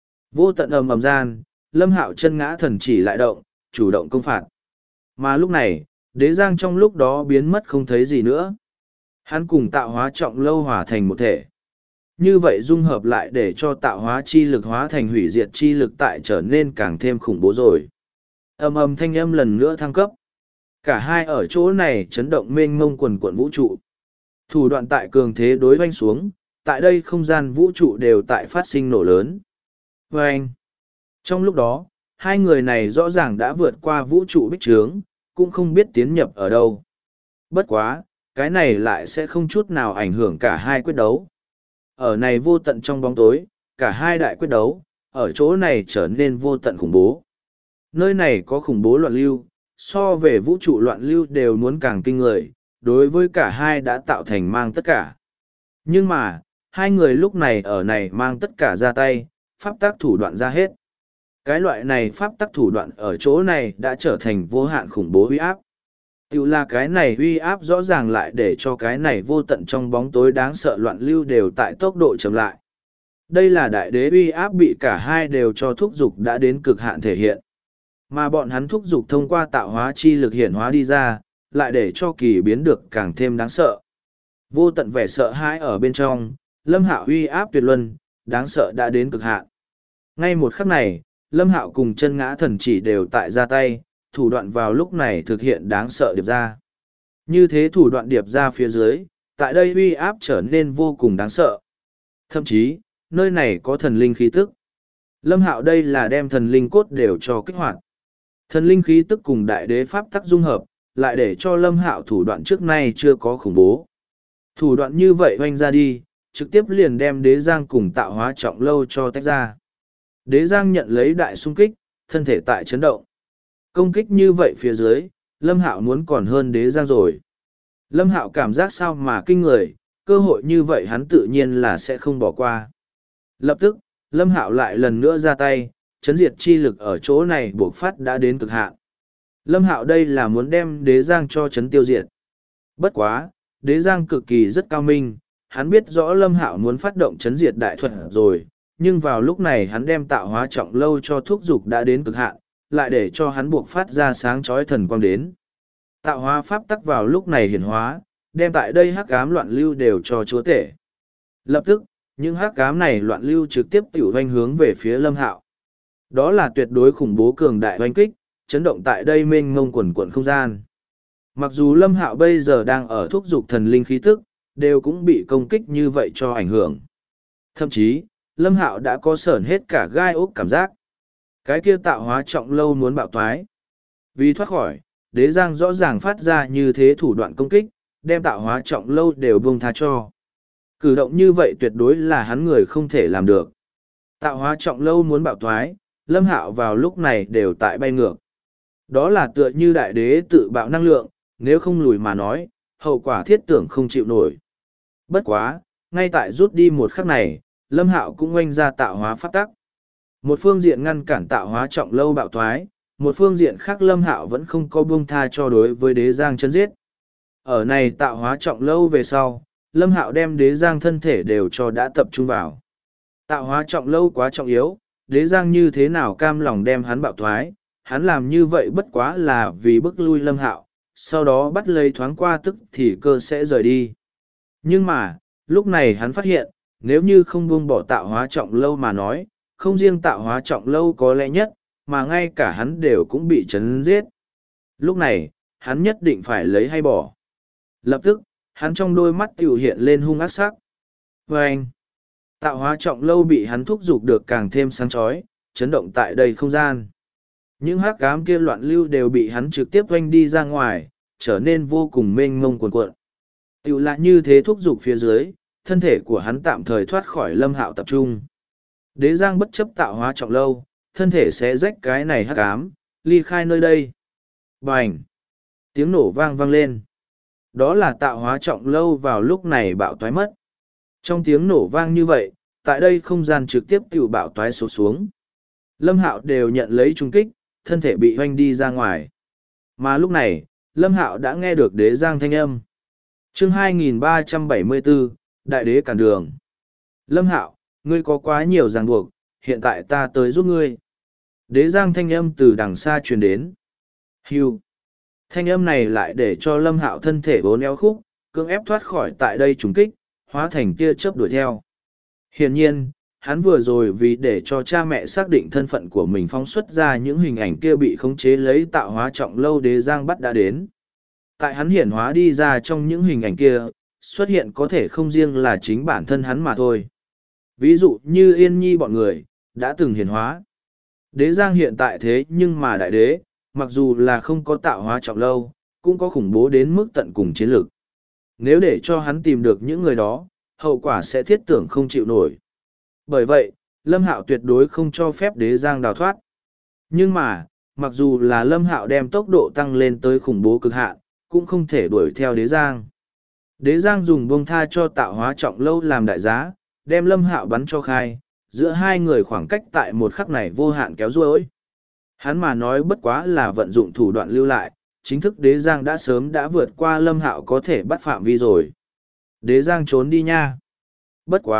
Vô tận ầm ầm gian, Lâm Hạo chân ngã thần chỉ lại động, chủ động công phạt. Mà lúc này, đế giang trong lúc đó biến mất không thấy gì nữa. Hắn cùng tạo hóa trọng lâu hòa thành một thể. Như vậy dung hợp lại để cho tạo hóa chi lực hóa thành hủy diệt chi lực tại trở nên càng thêm khủng bố rồi. Ầm ầm thanh âm lần nữa thăng cấp. Cả hai ở chỗ này chấn động mênh mông quần quận vũ trụ. Thủ đoạn tại cường thế đối oanh xuống, tại đây không gian vũ trụ đều tại phát sinh nổ lớn. Vâng! Trong lúc đó, hai người này rõ ràng đã vượt qua vũ trụ bích trướng, cũng không biết tiến nhập ở đâu. Bất quá, cái này lại sẽ không chút nào ảnh hưởng cả hai quyết đấu. Ở này vô tận trong bóng tối, cả hai đại quyết đấu, ở chỗ này trở nên vô tận khủng bố. Nơi này có khủng bố loạn lưu, so về vũ trụ loạn lưu đều muốn càng kinh người, đối với cả hai đã tạo thành mang tất cả. Nhưng mà, hai người lúc này ở này mang tất cả ra tay, pháp tác thủ đoạn ra hết. Cái loại này pháp tắc thủ đoạn ở chỗ này đã trở thành vô hạn khủng bố uy áp. Tiểu là cái này uy áp rõ ràng lại để cho cái này vô tận trong bóng tối đáng sợ loạn lưu đều tại tốc độ chậm lại. Đây là đại đế uy áp bị cả hai đều cho thúc dục đã đến cực hạn thể hiện. Mà bọn hắn thúc dục thông qua tạo hóa chi lực hiển hóa đi ra, lại để cho kỳ biến được càng thêm đáng sợ. Vô tận vẻ sợ hãi ở bên trong, Lâm Hạo uy áp tuyệt luân, đáng sợ đã đến cực hạn. Ngay một khắc này, Lâm Hạo cùng chân ngã thần chỉ đều tại ra tay, thủ đoạn vào lúc này thực hiện đáng sợ điệp ra. Như thế thủ đoạn điệp ra phía dưới, tại đây uy áp trở nên vô cùng đáng sợ. Thậm chí, nơi này có thần linh khí tức. Lâm Hạo đây là đem thần linh cốt đều cho kích hoạt. Thần linh khí tức cùng đại đế pháp tắc dung hợp, lại để cho Lâm Hạo thủ đoạn trước nay chưa có khủng bố. Thủ đoạn như vậy oanh ra đi, trực tiếp liền đem đế giang cùng tạo hóa trọng lâu cho tách ra. Đế giang nhận lấy đại xung kích, thân thể tại chấn động. Công kích như vậy phía dưới, Lâm Hạo muốn còn hơn đế giang rồi. Lâm Hạo cảm giác sao mà kinh người, cơ hội như vậy hắn tự nhiên là sẽ không bỏ qua. Lập tức, Lâm Hạo lại lần nữa ra tay, chấn diệt chi lực ở chỗ này buộc phát đã đến cực hạn. Lâm Hạo đây là muốn đem đế giang cho chấn tiêu diệt. Bất quá, đế giang cực kỳ rất cao minh, hắn biết rõ Lâm Hạo muốn phát động chấn diệt đại thuật rồi, nhưng vào lúc này hắn đem tạo hóa trọng lâu cho thúc dục đã đến cực hạn, lại để cho hắn buộc phát ra sáng chói thần quang đến. Tạo hóa pháp tắc vào lúc này hiển hóa, đem tại đây hắc ám loạn lưu đều cho chúa tể. Lập tức, những hắc ám này loạn lưu trực tiếp tiểu hoanh hướng về phía Lâm Hạo. Đó là tuyệt đối khủng bố cường đại hoanh kích, chấn động tại đây mênh mông quần quận không gian. Mặc dù Lâm Hạo bây giờ đang ở thúc dục thần linh khí tức, đều cũng bị công kích như vậy cho ảnh hưởng. Thậm chí, Lâm Hạo đã có sởn hết cả gai ốc cảm giác. Cái kia tạo hóa trọng lâu muốn bạo toái. Vì thoát khỏi, đế giang rõ ràng phát ra như thế thủ đoạn công kích, đem tạo hóa trọng lâu đều buông tha cho. Cử động như vậy tuyệt đối là hắn người không thể làm được. Tạo hóa trọng lâu muốn bạo toái, Lâm Hạo vào lúc này đều tại bay ngược. Đó là tựa như đại đế tự bạo năng lượng, nếu không lùi mà nói, hậu quả thiết tưởng không chịu nổi. Bất quá, ngay tại rút đi một khắc này, Lâm Hạo cũng oanh ra tạo hóa pháp tắc. Một phương diện ngăn cản tạo hóa trọng lâu bạo thoái, một phương diện khác Lâm Hạo vẫn không có buông tha cho đối với đế giang chân giết. Ở này tạo hóa trọng lâu về sau, Lâm Hạo đem đế giang thân thể đều cho đã tập trung vào. Tạo hóa trọng lâu quá trọng yếu, đế giang như thế nào cam lòng đem hắn bạo thoái, hắn làm như vậy bất quá là vì bức lui Lâm Hạo, sau đó bắt lấy thoáng qua tức thì cơ sẽ rời đi. Nhưng mà, lúc này hắn phát hiện, nếu như không buông bỏ tạo hóa trọng lâu mà nói, không riêng tạo hóa trọng lâu có lẽ nhất, mà ngay cả hắn đều cũng bị chấn giết. Lúc này, hắn nhất định phải lấy hay bỏ. Lập tức, hắn trong đôi mắt tiểu hiện lên hung ác sắc. Vâng! Tạo hóa trọng lâu bị hắn thúc giục được càng thêm sáng chói, chấn động tại đây không gian. Những hắc ám kia loạn lưu đều bị hắn trực tiếp oanh đi ra ngoài, trở nên vô cùng mênh mông cuồn cuộn. Tiểu lại như thế thúc giục phía dưới, thân thể của hắn tạm thời thoát khỏi Lâm Hạo tập trung. Đế giang bất chấp tạo hóa trọng lâu, thân thể sẽ rách cái này hắc ám, ly khai nơi đây. Bành! Tiếng nổ vang vang lên. Đó là tạo hóa trọng lâu vào lúc này bạo toái mất. Trong tiếng nổ vang như vậy, tại đây không gian trực tiếp tiểu bạo toái sụp xuống. Lâm Hạo đều nhận lấy trung kích, thân thể bị hoanh đi ra ngoài. Mà lúc này, Lâm Hạo đã nghe được đế giang thanh âm. Chương 2374, Đại đế cản đường. Lâm Hạo, ngươi có quá nhiều ràng buộc, hiện tại ta tới giúp ngươi. Đế giang thanh âm từ đằng xa truyền đến. Hưu. Thanh âm này lại để cho Lâm Hạo thân thể bốn eo khúc, cưỡng ép thoát khỏi tại đây trùng kích, hóa thành tia chớp đuổi theo. Hiển nhiên, hắn vừa rồi vì để cho cha mẹ xác định thân phận của mình phóng xuất ra những hình ảnh kia bị khống chế lấy tạo hóa trọng lâu đế giang bắt đã đến. Tại hắn hiển hóa đi ra trong những hình ảnh kia, xuất hiện có thể không riêng là chính bản thân hắn mà thôi. Ví dụ như Yên Nhi bọn người, đã từng hiển hóa. Đế giang hiện tại thế nhưng mà đại đế, mặc dù là không có tạo hóa trọng lâu, cũng có khủng bố đến mức tận cùng chiến lược. Nếu để cho hắn tìm được những người đó, hậu quả sẽ thiết tưởng không chịu nổi. Bởi vậy, Lâm Hạo tuyệt đối không cho phép đế giang đào thoát. Nhưng mà, mặc dù là Lâm Hạo đem tốc độ tăng lên tới khủng bố cực hạn, cũng không thể đuổi theo đế giang. Đế giang dùng buông tha cho tạo hóa trọng lâu làm đại giá, đem Lâm Hạo bắn cho khai, giữa hai người khoảng cách tại một khắc này vô hạn kéo duỗi. Hắn mà nói bất quá là vận dụng thủ đoạn lưu lại, chính thức đế giang đã sớm đã vượt qua Lâm Hạo có thể bắt phạm vi rồi. Đế giang trốn đi nha. Bất quá,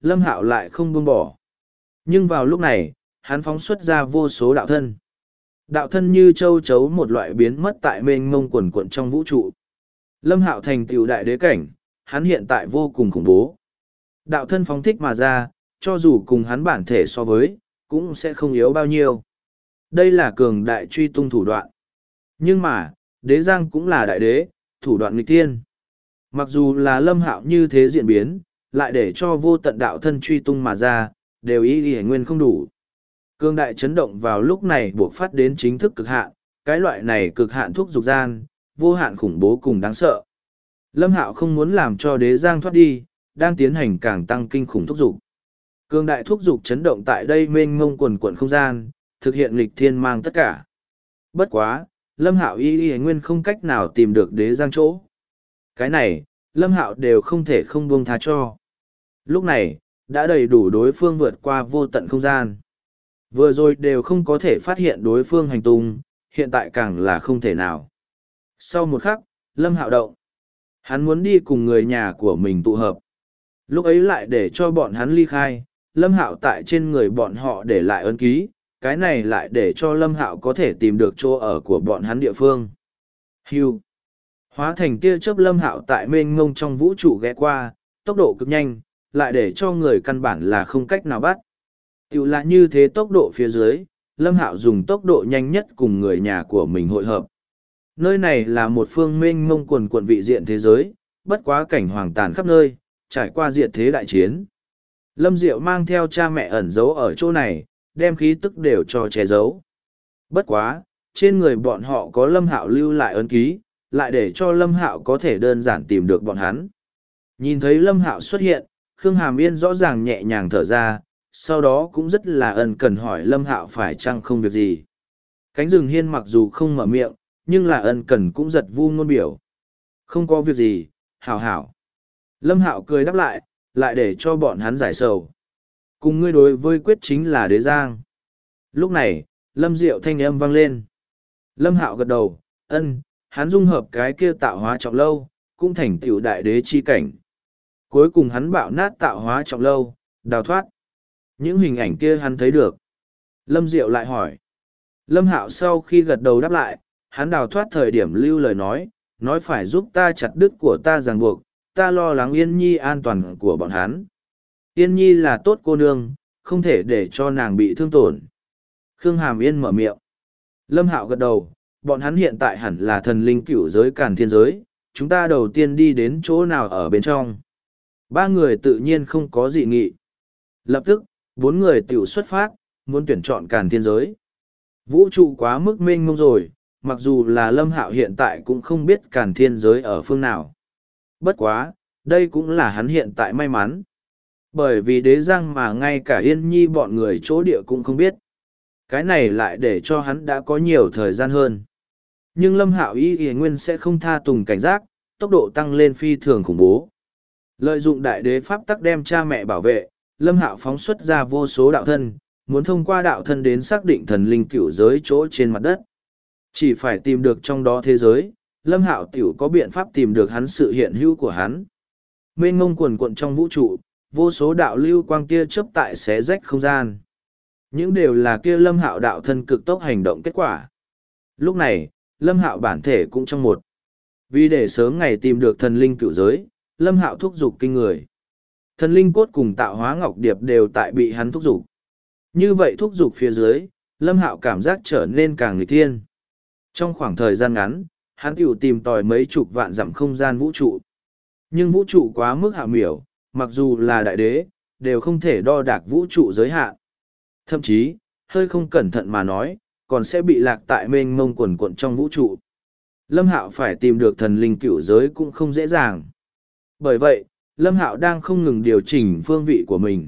Lâm Hạo lại không buông bỏ. Nhưng vào lúc này, hắn phóng xuất ra vô số đạo thân. Đạo thân như châu chấu một loại biến mất tại mênh mông quần quận trong vũ trụ. Lâm Hạo thành tựu đại đế cảnh, hắn hiện tại vô cùng khủng bố. Đạo thân phóng thích mà ra, cho dù cùng hắn bản thể so với, cũng sẽ không yếu bao nhiêu. Đây là cường đại truy tung thủ đoạn. Nhưng mà, đế giang cũng là đại đế, thủ đoạn nghịch thiên. Mặc dù là Lâm Hạo như thế diễn biến, lại để cho vô tận đạo thân truy tung mà ra, đều ý y nguyên không đủ. Cường đại chấn động vào lúc này buộc phát đến chính thức cực hạn, cái loại này cực hạn thúc dục gian, vô hạn khủng bố cùng đáng sợ. Lâm Hạo không muốn làm cho đế giang thoát đi, đang tiến hành càng tăng kinh khủng thúc dục. Cường đại thúc dục chấn động tại đây mênh mông quần quận không gian, thực hiện nghịch thiên mang tất cả. Bất quá, Lâm Hạo y nguyên không cách nào tìm được đế giang chỗ. Cái này, Lâm Hạo đều không thể không buông tha cho. Lúc này, đã đầy đủ đối phương vượt qua vô tận không gian. Vừa rồi đều không có thể phát hiện đối phương hành tung, hiện tại càng là không thể nào. Sau một khắc, Lâm Hạo động. Hắn muốn đi cùng người nhà của mình tụ hợp. Lúc ấy lại để cho bọn hắn ly khai, Lâm Hạo tại trên người bọn họ để lại ấn ký, cái này lại để cho Lâm Hạo có thể tìm được chỗ ở của bọn hắn địa phương. Hưu. Hóa thành tia chớp Lâm Hạo tại mênh mông trong vũ trụ ghé qua, tốc độ cực nhanh, lại để cho người căn bản là không cách nào bắt. Tiểu là như thế tốc độ phía dưới, Lâm Hạo dùng tốc độ nhanh nhất cùng người nhà của mình hội hợp. Nơi này là một phương mênh mông quần quận vị diện thế giới, bất quá cảnh hoàng tàn khắp nơi, trải qua diện thế đại chiến. Lâm Diệu mang theo cha mẹ ẩn giấu ở chỗ này, đem khí tức đều cho che giấu. Bất quá, trên người bọn họ có Lâm Hạo lưu lại ấn ký, lại để cho Lâm Hạo có thể đơn giản tìm được bọn hắn. Nhìn thấy Lâm Hạo xuất hiện, Khương Hàm Yên rõ ràng nhẹ nhàng thở ra, sau đó cũng rất là ân cần hỏi Lâm Hạo phải chăng không việc gì. Cánh rừng hiên mặc dù không mở miệng, nhưng là ân cần cũng giật vu ngôn biểu. Không có việc gì, hảo hảo. Lâm Hạo cười đáp lại, lại để cho bọn hắn giải sầu. Cùng ngươi đối với quyết chính là đế giang. Lúc này, Lâm Diệu thanh âm vang lên. Lâm Hạo gật đầu, ân, hắn dung hợp cái kia tạo hóa trọng lâu, cũng thành tựu đại đế chi cảnh. Cuối cùng hắn bạo nát tạo hóa trọng lâu, đào thoát. Những hình ảnh kia hắn thấy được. Lâm Diệu lại hỏi. Lâm Hạo sau khi gật đầu đáp lại, hắn đào thoát thời điểm lưu lời nói phải giúp ta chặt đứt của ta ràng buộc, ta lo lắng Yên Nhi an toàn của bọn hắn. Yên Nhi là tốt cô nương, không thể để cho nàng bị thương tổn. Khương Hàm Yên mở miệng. Lâm Hạo gật đầu, bọn hắn hiện tại hẳn là thần linh cửu giới Càn Thiên giới, chúng ta đầu tiên đi đến chỗ nào ở bên trong. Ba người tự nhiên không có dị nghị. Lập tức, bốn người tiểu xuất phát, muốn tuyển chọn Càn Thiên giới. Vũ trụ quá mức mênh mông rồi, mặc dù là Lâm Hạo hiện tại cũng không biết Càn Thiên giới ở phương nào. Bất quá, đây cũng là hắn hiện tại may mắn. Bởi vì đế giang mà ngay cả Yên Nhi bọn người chỗ địa cũng không biết. Cái này lại để cho hắn đã có nhiều thời gian hơn. Nhưng Lâm Hạo y nguyên sẽ không tha tùng cảnh giác, tốc độ tăng lên phi thường khủng bố. Lợi dụng đại đế pháp tắc đem cha mẹ bảo vệ, Lâm Hạo phóng xuất ra vô số đạo thân, muốn thông qua đạo thân đến xác định thần linh cửu giới chỗ trên mặt đất. Chỉ phải tìm được trong đó thế giới, Lâm Hạo tiểu có biện pháp tìm được hắn sự hiện hữu của hắn. Mênh mông quần quận trong vũ trụ, vô số đạo lưu quang tia chớp tại xé rách không gian. Những đều là kia Lâm Hạo đạo thân cực tốc hành động kết quả. Lúc này, Lâm Hạo bản thể cũng trong một. Vì để sớm ngày tìm được thần linh cửu giới, Lâm Hạo thúc giục kinh người. Thần linh cốt cùng tạo hóa ngọc điệp đều tại bị hắn thúc giục. Như vậy thúc giục phía dưới, Lâm Hạo cảm giác trở nên càng nghịch thiên. Trong khoảng thời gian ngắn, hắn tiểu tìm tòi mấy chục vạn dặm không gian vũ trụ. Nhưng vũ trụ quá mức hạ miểu, mặc dù là đại đế, đều không thể đo đạc vũ trụ giới hạn. Thậm chí, hơi không cẩn thận mà nói, còn sẽ bị lạc tại mênh mông quần quận trong vũ trụ. Lâm Hạo phải tìm được thần linh cửu giới cũng không dễ dàng. Bởi vậy, Lâm Hạo đang không ngừng điều chỉnh phương vị của mình.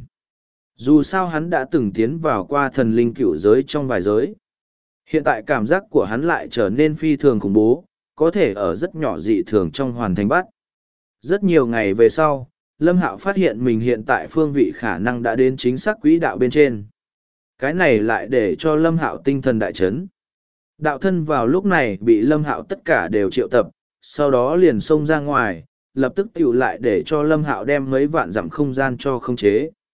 Dù sao hắn đã từng tiến vào qua thần linh cửu giới trong vài giới. Hiện tại cảm giác của hắn lại trở nên phi thường khủng bố, có thể ở rất nhỏ dị thường trong hoàn thành bắt. Rất nhiều ngày về sau, Lâm Hạo phát hiện mình hiện tại phương vị khả năng đã đến chính xác quỹ đạo bên trên. Cái này lại để cho Lâm Hạo tinh thần đại chấn. Đạo thân vào lúc này bị Lâm Hạo tất cả đều triệu tập, sau đó liền xông ra ngoài, lập tức tiểu lại để cho Lâm Hạo đem mấy vạn dặm không gian cho khống chế.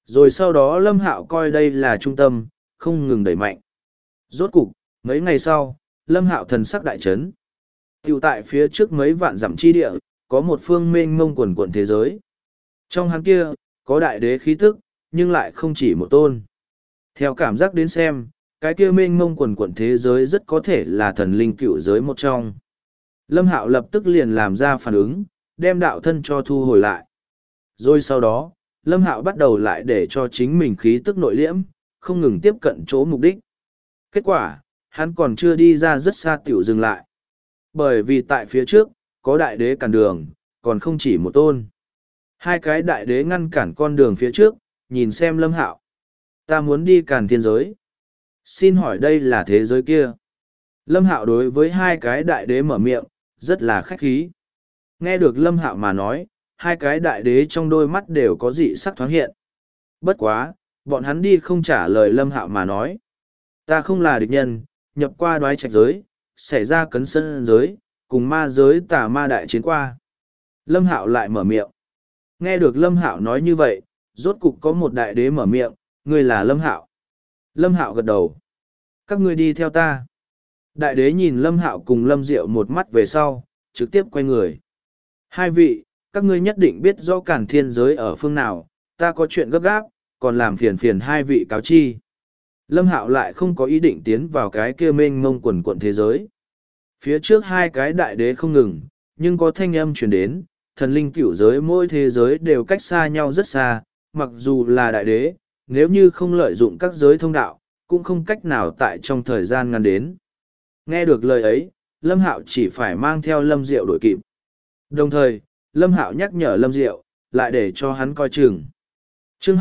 Rồi sau đó Lâm Hạo coi đây là trung tâm, không ngừng đẩy mạnh. Rốt cục, mấy ngày sau, Lâm Hạo thần sắc đại chấn. Tiểu tại phía trước mấy vạn dặm chi địa, có một phương mênh mông quần quần thế giới. Trong hắn kia, có đại đế khí tức, nhưng lại không chỉ một tôn. Theo cảm giác đến xem, cái kia mênh mông quần quần thế giới rất có thể là thần linh cựu giới một trong. Lâm Hạo lập tức liền làm ra phản ứng, đem đạo thân cho thu hồi lại. Rồi sau đó, Lâm Hạo bắt đầu lại để cho chính mình khí tức nội liễm, không ngừng tiếp cận chỗ mục đích. Kết quả, hắn còn chưa đi ra rất xa tiểu dừng lại. Bởi vì tại phía trước, có đại đế cản đường, còn không chỉ một tôn. Hai cái đại đế ngăn cản con đường phía trước, nhìn xem Lâm Hạo. Ta muốn đi Càn Thiên giới. Xin hỏi đây là thế giới kia. Lâm Hạo đối với hai cái đại đế mở miệng, rất là khách khí. Nghe được Lâm Hạo mà nói, hai cái đại đế trong đôi mắt đều có dị sắc thoáng hiện. Bất quá, bọn hắn đi không trả lời Lâm Hạo mà nói. Ta không là địch nhân, nhập qua đoái trạch giới, xảy ra cấn sân giới, cùng ma giới tà ma đại chiến qua. Lâm Hạo lại mở miệng. Nghe được Lâm Hạo nói như vậy, rốt cục có một đại đế mở miệng, ngươi là Lâm Hạo. Lâm Hạo gật đầu. Các ngươi đi theo ta. Đại đế nhìn Lâm Hạo cùng Lâm Diệu một mắt về sau, trực tiếp quay người. Hai vị, các ngươi nhất định biết rõ Càn Thiên giới ở phương nào, ta có chuyện gấp gáp, còn làm phiền phiền hai vị cáo chi. Lâm Hạo lại không có ý định tiến vào cái kia mênh mông quần quận thế giới. Phía trước hai cái đại đế không ngừng, nhưng có thanh âm truyền đến, thần linh cửu giới mỗi thế giới đều cách xa nhau rất xa, mặc dù là đại đế, nếu như không lợi dụng các giới thông đạo, cũng không cách nào tại trong thời gian ngắn đến. Nghe được lời ấy, Lâm Hạo chỉ phải mang theo Lâm Diệu đuổi kịp. Đồng thời, Lâm Hạo nhắc nhở Lâm Diệu, lại để cho hắn coi chừng. Chương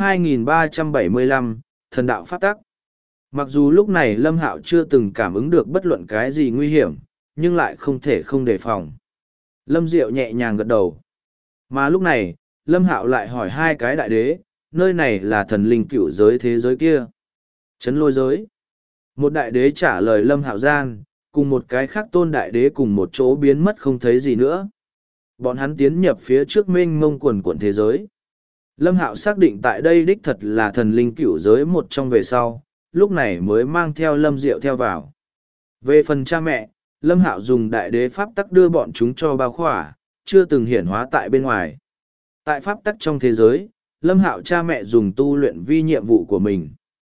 2375, Thần đạo pháp tắc. Mặc dù lúc này Lâm Hạo chưa từng cảm ứng được bất luận cái gì nguy hiểm, nhưng lại không thể không đề phòng. Lâm Diệu nhẹ nhàng gật đầu. Mà lúc này, Lâm Hạo lại hỏi hai cái đại đế, nơi này là thần linh cửu giới thế giới kia. Trấn Lôi giới. Một đại đế trả lời Lâm Hạo gian, cùng một cái khác tôn đại đế cùng một chỗ biến mất không thấy gì nữa. Bọn hắn tiến nhập phía trước mênh mông quần quần thế giới. Lâm Hạo xác định tại đây đích thật là thần linh cửu giới một trong về sau, lúc này mới mang theo Lâm Diệu theo vào. Về phần cha mẹ, Lâm Hạo dùng đại đế pháp tắc đưa bọn chúng cho bao khỏa, chưa từng hiển hóa tại bên ngoài. Tại pháp tắc trong thế giới, Lâm Hạo cha mẹ dùng tu luyện vi nhiệm vụ của mình.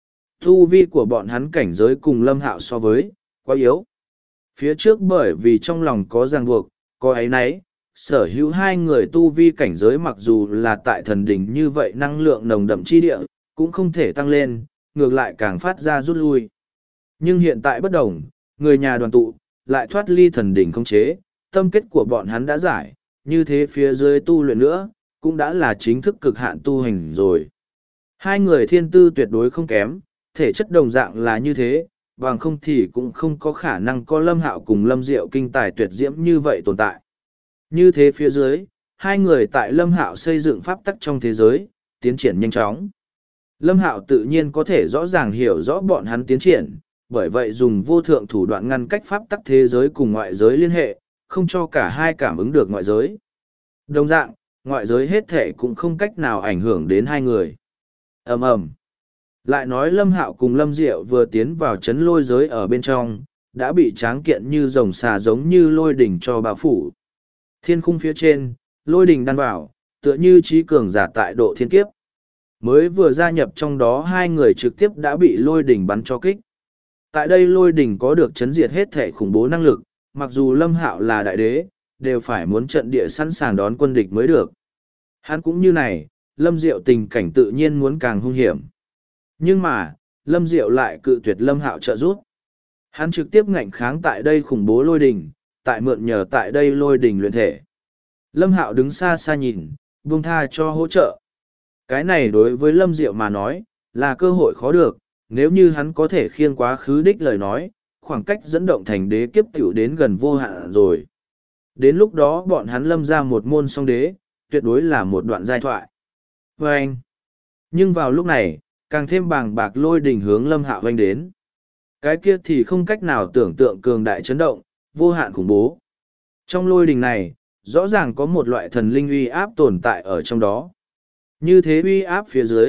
Tu vi của bọn hắn cảnh giới cùng Lâm Hạo so với, quá yếu. Phía trước bởi vì trong lòng có ràng buộc, có ấy nấy, sở hữu hai người tu vi cảnh giới mặc dù là tại thần đỉnh như vậy năng lượng nồng đậm chi địa, cũng không thể tăng lên, ngược lại càng phát ra rút lui. Nhưng hiện tại bất đồng, người nhà đoàn tụ, lại thoát ly thần đỉnh không chế, tâm kết của bọn hắn đã giải, như thế phía dưới tu luyện nữa, cũng đã là chính thức cực hạn tu hành rồi. Hai người thiên tư tuyệt đối không kém, thể chất đồng dạng là như thế, bằng không thì cũng không có khả năng có Lâm Hạo cùng Lâm Diệu kinh tài tuyệt diễm như vậy tồn tại. Như thế phía dưới, hai người tại Lâm Hạo xây dựng pháp tắc trong thế giới, tiến triển nhanh chóng. Lâm Hạo tự nhiên có thể rõ ràng hiểu rõ bọn hắn tiến triển, bởi vậy dùng vô thượng thủ đoạn ngăn cách pháp tắc thế giới cùng ngoại giới liên hệ, không cho cả hai cảm ứng được ngoại giới. Đồng dạng, ngoại giới hết thể cũng không cách nào ảnh hưởng đến hai người. Ầm ầm. Lại nói Lâm Hạo cùng Lâm Diệu vừa tiến vào trấn lôi giới ở bên trong, đã bị tráng kiện như rồng xà giống như lôi đỉnh cho bao phủ. Thiên khung phía trên, lôi đỉnh đan vào, tựa như trí cường giả tại độ thiên kiếp. Mới vừa gia nhập trong đó hai người trực tiếp đã bị lôi đỉnh bắn cho kích. Tại đây lôi đỉnh có được chấn diệt hết thể khủng bố năng lực, mặc dù Lâm Hạo là đại đế, đều phải muốn trận địa sẵn sàng đón quân địch mới được. Hắn cũng như này, Lâm Diệu tình cảnh tự nhiên muốn càng hung hiểm. Nhưng mà, Lâm Diệu lại cự tuyệt Lâm Hạo trợ giúp. Hắn trực tiếp ngạnh kháng tại đây khủng bố lôi đỉnh, tại mượn nhờ tại đây lôi đỉnh luyện thể. Lâm Hạo đứng xa xa nhìn, buông tha cho hỗ trợ. Cái này đối với Lâm Diệu mà nói, là cơ hội khó được, nếu như hắn có thể khiêng quá khứ đích lời nói, khoảng cách dẫn động thành đế kiếp tiểu đến gần vô hạn rồi. Đến lúc đó bọn hắn Lâm ra một môn song đế, tuyệt đối là một đoạn giai thoại. Và anh, nhưng vào lúc này, càng thêm bàng bạc lôi đỉnh hướng Lâm Hạo hoành đến. Cái kia thì không cách nào tưởng tượng cường đại chấn động, vô hạn khủng bố. Trong lôi đỉnh này, rõ ràng có một loại thần linh uy áp tồn tại ở trong đó. Như thế uy áp phía dưới,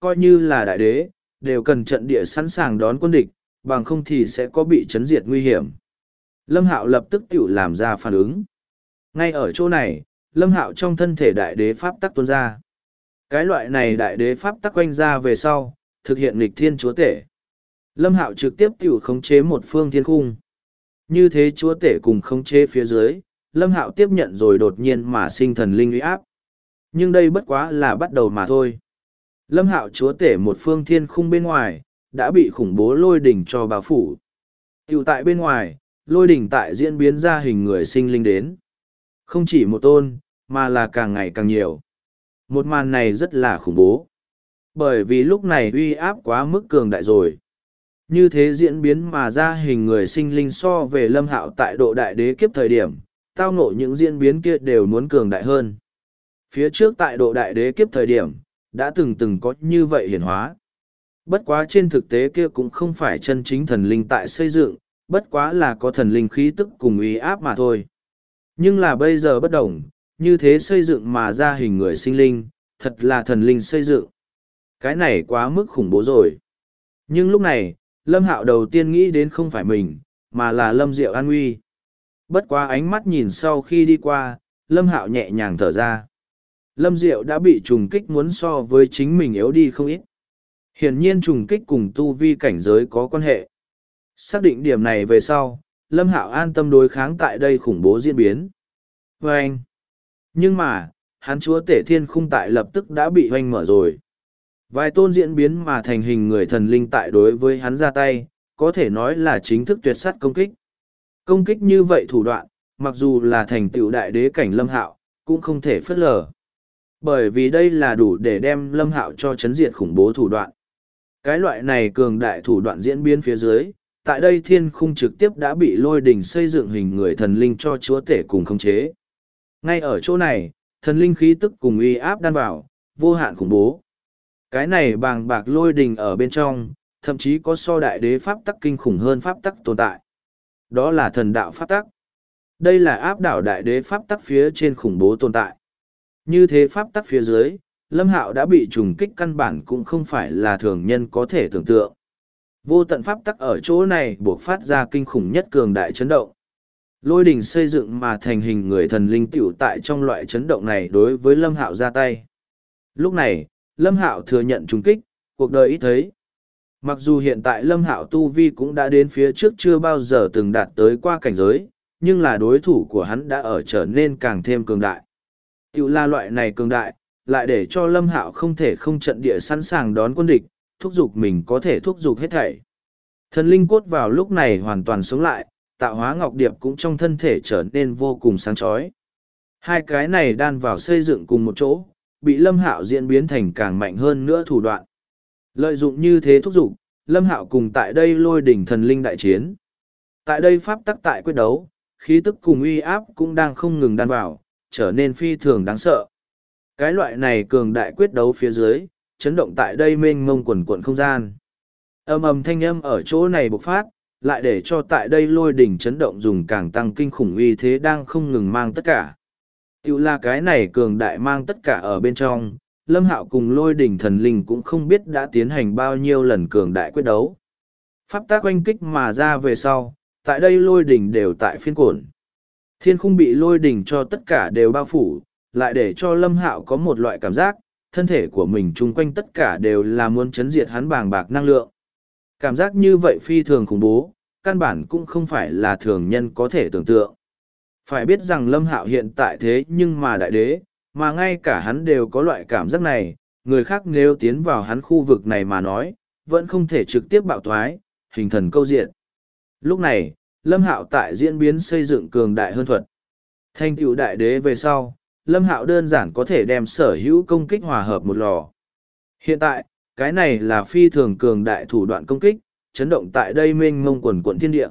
coi như là đại đế, đều cần trận địa sẵn sàng đón quân địch, bằng không thì sẽ có bị chấn diệt nguy hiểm. Lâm Hạo lập tức tự làm ra phản ứng. Ngay ở chỗ này, Lâm Hạo trong thân thể đại đế pháp tắc tuôn ra. Cái loại này đại đế pháp tắc quanh ra về sau, thực hiện nghịch thiên chúa tể. Lâm Hạo trực tiếp tự khống chế một phương thiên khung. Như thế chúa tể cùng khống chế phía dưới, Lâm Hạo tiếp nhận rồi đột nhiên mà sinh thần linh uy áp. Nhưng đây bất quá là bắt đầu mà thôi. Lâm Hạo chúa tể một phương thiên khung bên ngoài, đã bị khủng bố lôi đỉnh cho bao phủ. Tiểu tại bên ngoài, lôi đỉnh tại diễn biến ra hình người sinh linh đến. Không chỉ một tôn, mà là càng ngày càng nhiều. Một màn này rất là khủng bố. Bởi vì lúc này uy áp quá mức cường đại rồi. Như thế diễn biến mà ra hình người sinh linh so về Lâm Hạo tại độ đại đế kiếp thời điểm, tao ngộ những diễn biến kia đều muốn cường đại hơn. Phía trước tại độ đại đế kiếp thời điểm, đã từng có như vậy hiển hóa. Bất quá trên thực tế kia cũng không phải chân chính thần linh tại xây dựng, bất quá là có thần linh khí tức cùng uy áp mà thôi. Nhưng là bây giờ bất đồng, như thế xây dựng mà ra hình người sinh linh, thật là thần linh xây dựng. Cái này quá mức khủng bố rồi. Nhưng lúc này, Lâm Hạo đầu tiên nghĩ đến không phải mình, mà là Lâm Diệu an nguy. Bất quá ánh mắt nhìn sau khi đi qua, Lâm Hạo nhẹ nhàng thở ra. Lâm Diệu đã bị trùng kích muốn so với chính mình yếu đi không ít. Hiển nhiên trùng kích cùng tu vi cảnh giới có quan hệ. Xác định điểm này về sau, Lâm Hạo an tâm đối kháng tại đây khủng bố diễn biến. Vâng! Nhưng mà, hắn chúa tể thiên khung tại lập tức đã bị hoanh mở rồi. Vài tôn diễn biến mà thành hình người thần linh tại đối với hắn ra tay, có thể nói là chính thức tuyệt sát công kích. Công kích như vậy thủ đoạn, mặc dù là thành tựu đại đế cảnh Lâm Hạo, cũng không thể phớt lờ. Bởi vì đây là đủ để đem Lâm Hạo cho chấn diệt khủng bố thủ đoạn. Cái loại này cường đại thủ đoạn diễn biến phía dưới, tại đây thiên khung trực tiếp đã bị lôi đỉnh xây dựng hình người thần linh cho chúa tể cùng khống chế. Ngay ở chỗ này, thần linh khí tức cùng uy áp đan vào, vô hạn khủng bố. Cái này bàng bạc lôi đình ở bên trong, thậm chí có so đại đế pháp tắc kinh khủng hơn pháp tắc tồn tại. Đó là thần đạo pháp tắc. Đây là áp đảo đại đế pháp tắc phía trên khủng bố tồn tại. Như thế pháp tắc phía dưới, Lâm Hạo đã bị trùng kích căn bản cũng không phải là thường nhân có thể tưởng tượng. Vô tận pháp tắc ở chỗ này buộc phát ra kinh khủng nhất cường đại chấn động. Lôi đình xây dựng mà thành hình người thần linh tiểu tại trong loại chấn động này đối với Lâm Hạo ra tay. Lúc này, Lâm Hạo thừa nhận trùng kích, cuộc đời ít thấy. Mặc dù hiện tại Lâm Hạo tu vi cũng đã đến phía trước chưa bao giờ từng đạt tới qua cảnh giới, nhưng là đối thủ của hắn đã ở trở nên càng thêm cường đại. Tiểu là loại này cường đại, lại để cho Lâm Hạo không thể không trận địa sẵn sàng đón quân địch, thúc giục mình có thể thúc giục hết thảy. Thần linh cốt vào lúc này hoàn toàn sống lại, tạo hóa ngọc điệp cũng trong thân thể trở nên vô cùng sáng chói. Hai cái này đan vào xây dựng cùng một chỗ, bị Lâm Hạo diễn biến thành càng mạnh hơn nữa thủ đoạn. Lợi dụng như thế thúc giục, Lâm Hạo cùng tại đây lôi đỉnh thần linh đại chiến. Tại đây pháp tắc tại quyết đấu, khí tức cùng uy áp cũng đang không ngừng đan vào, trở nên phi thường đáng sợ. Cái loại này cường đại quyết đấu phía dưới, chấn động tại đây mênh mông quần quận không gian. Ầm ầm thanh âm ở chỗ này bộc phát, lại để cho tại đây lôi đỉnh chấn động dùng càng tăng kinh khủng uy thế đang không ngừng mang tất cả. Tiểu là cái này cường đại mang tất cả ở bên trong, Lâm Hạo cùng lôi đỉnh thần linh cũng không biết đã tiến hành bao nhiêu lần cường đại quyết đấu. Pháp tác oanh kích mà ra về sau, tại đây lôi đỉnh đều tại phiên cổn. Thiên khung bị lôi đỉnh cho tất cả đều bao phủ, lại để cho Lâm Hạo có một loại cảm giác, thân thể của mình chung quanh tất cả đều là muốn chấn diệt hắn bàng bạc năng lượng. Cảm giác như vậy phi thường khủng bố, căn bản cũng không phải là thường nhân có thể tưởng tượng. Phải biết rằng Lâm Hạo hiện tại thế nhưng mà đại đế, mà ngay cả hắn đều có loại cảm giác này, người khác nếu tiến vào hắn khu vực này mà nói, vẫn không thể trực tiếp bạo thoái, hình thần câu diện. Lúc này, Lâm Hạo tại diễn biến xây dựng cường đại hơn thuật. Thành tựu đại đế về sau, Lâm Hạo đơn giản có thể đem sở hữu công kích hòa hợp một lò. Hiện tại, cái này là phi thường cường đại thủ đoạn công kích, chấn động tại đây mênh mông quần quận thiên địa.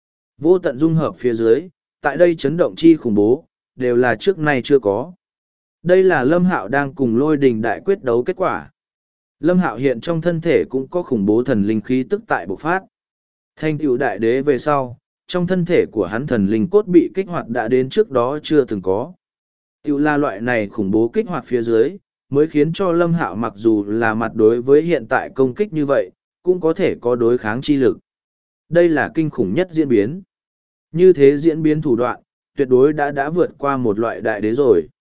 Vô tận dung hợp phía dưới, tại đây chấn động chi khủng bố, đều là trước nay chưa có. Đây là Lâm Hạo đang cùng lôi đình đại quyết đấu kết quả. Lâm Hạo hiện trong thân thể cũng có khủng bố thần linh khí tức tại bộc phát. Thành tựu đại đế về sau, trong thân thể của hắn thần linh cốt bị kích hoạt đã đến trước đó chưa từng có. Tiểu là loại này khủng bố kích hoạt phía dưới, mới khiến cho Lâm Hạo mặc dù là mặt đối với hiện tại công kích như vậy, cũng có thể có đối kháng chi lực. Đây là kinh khủng nhất diễn biến. Như thế diễn biến thủ đoạn, tuyệt đối đã vượt qua một loại đại đế rồi.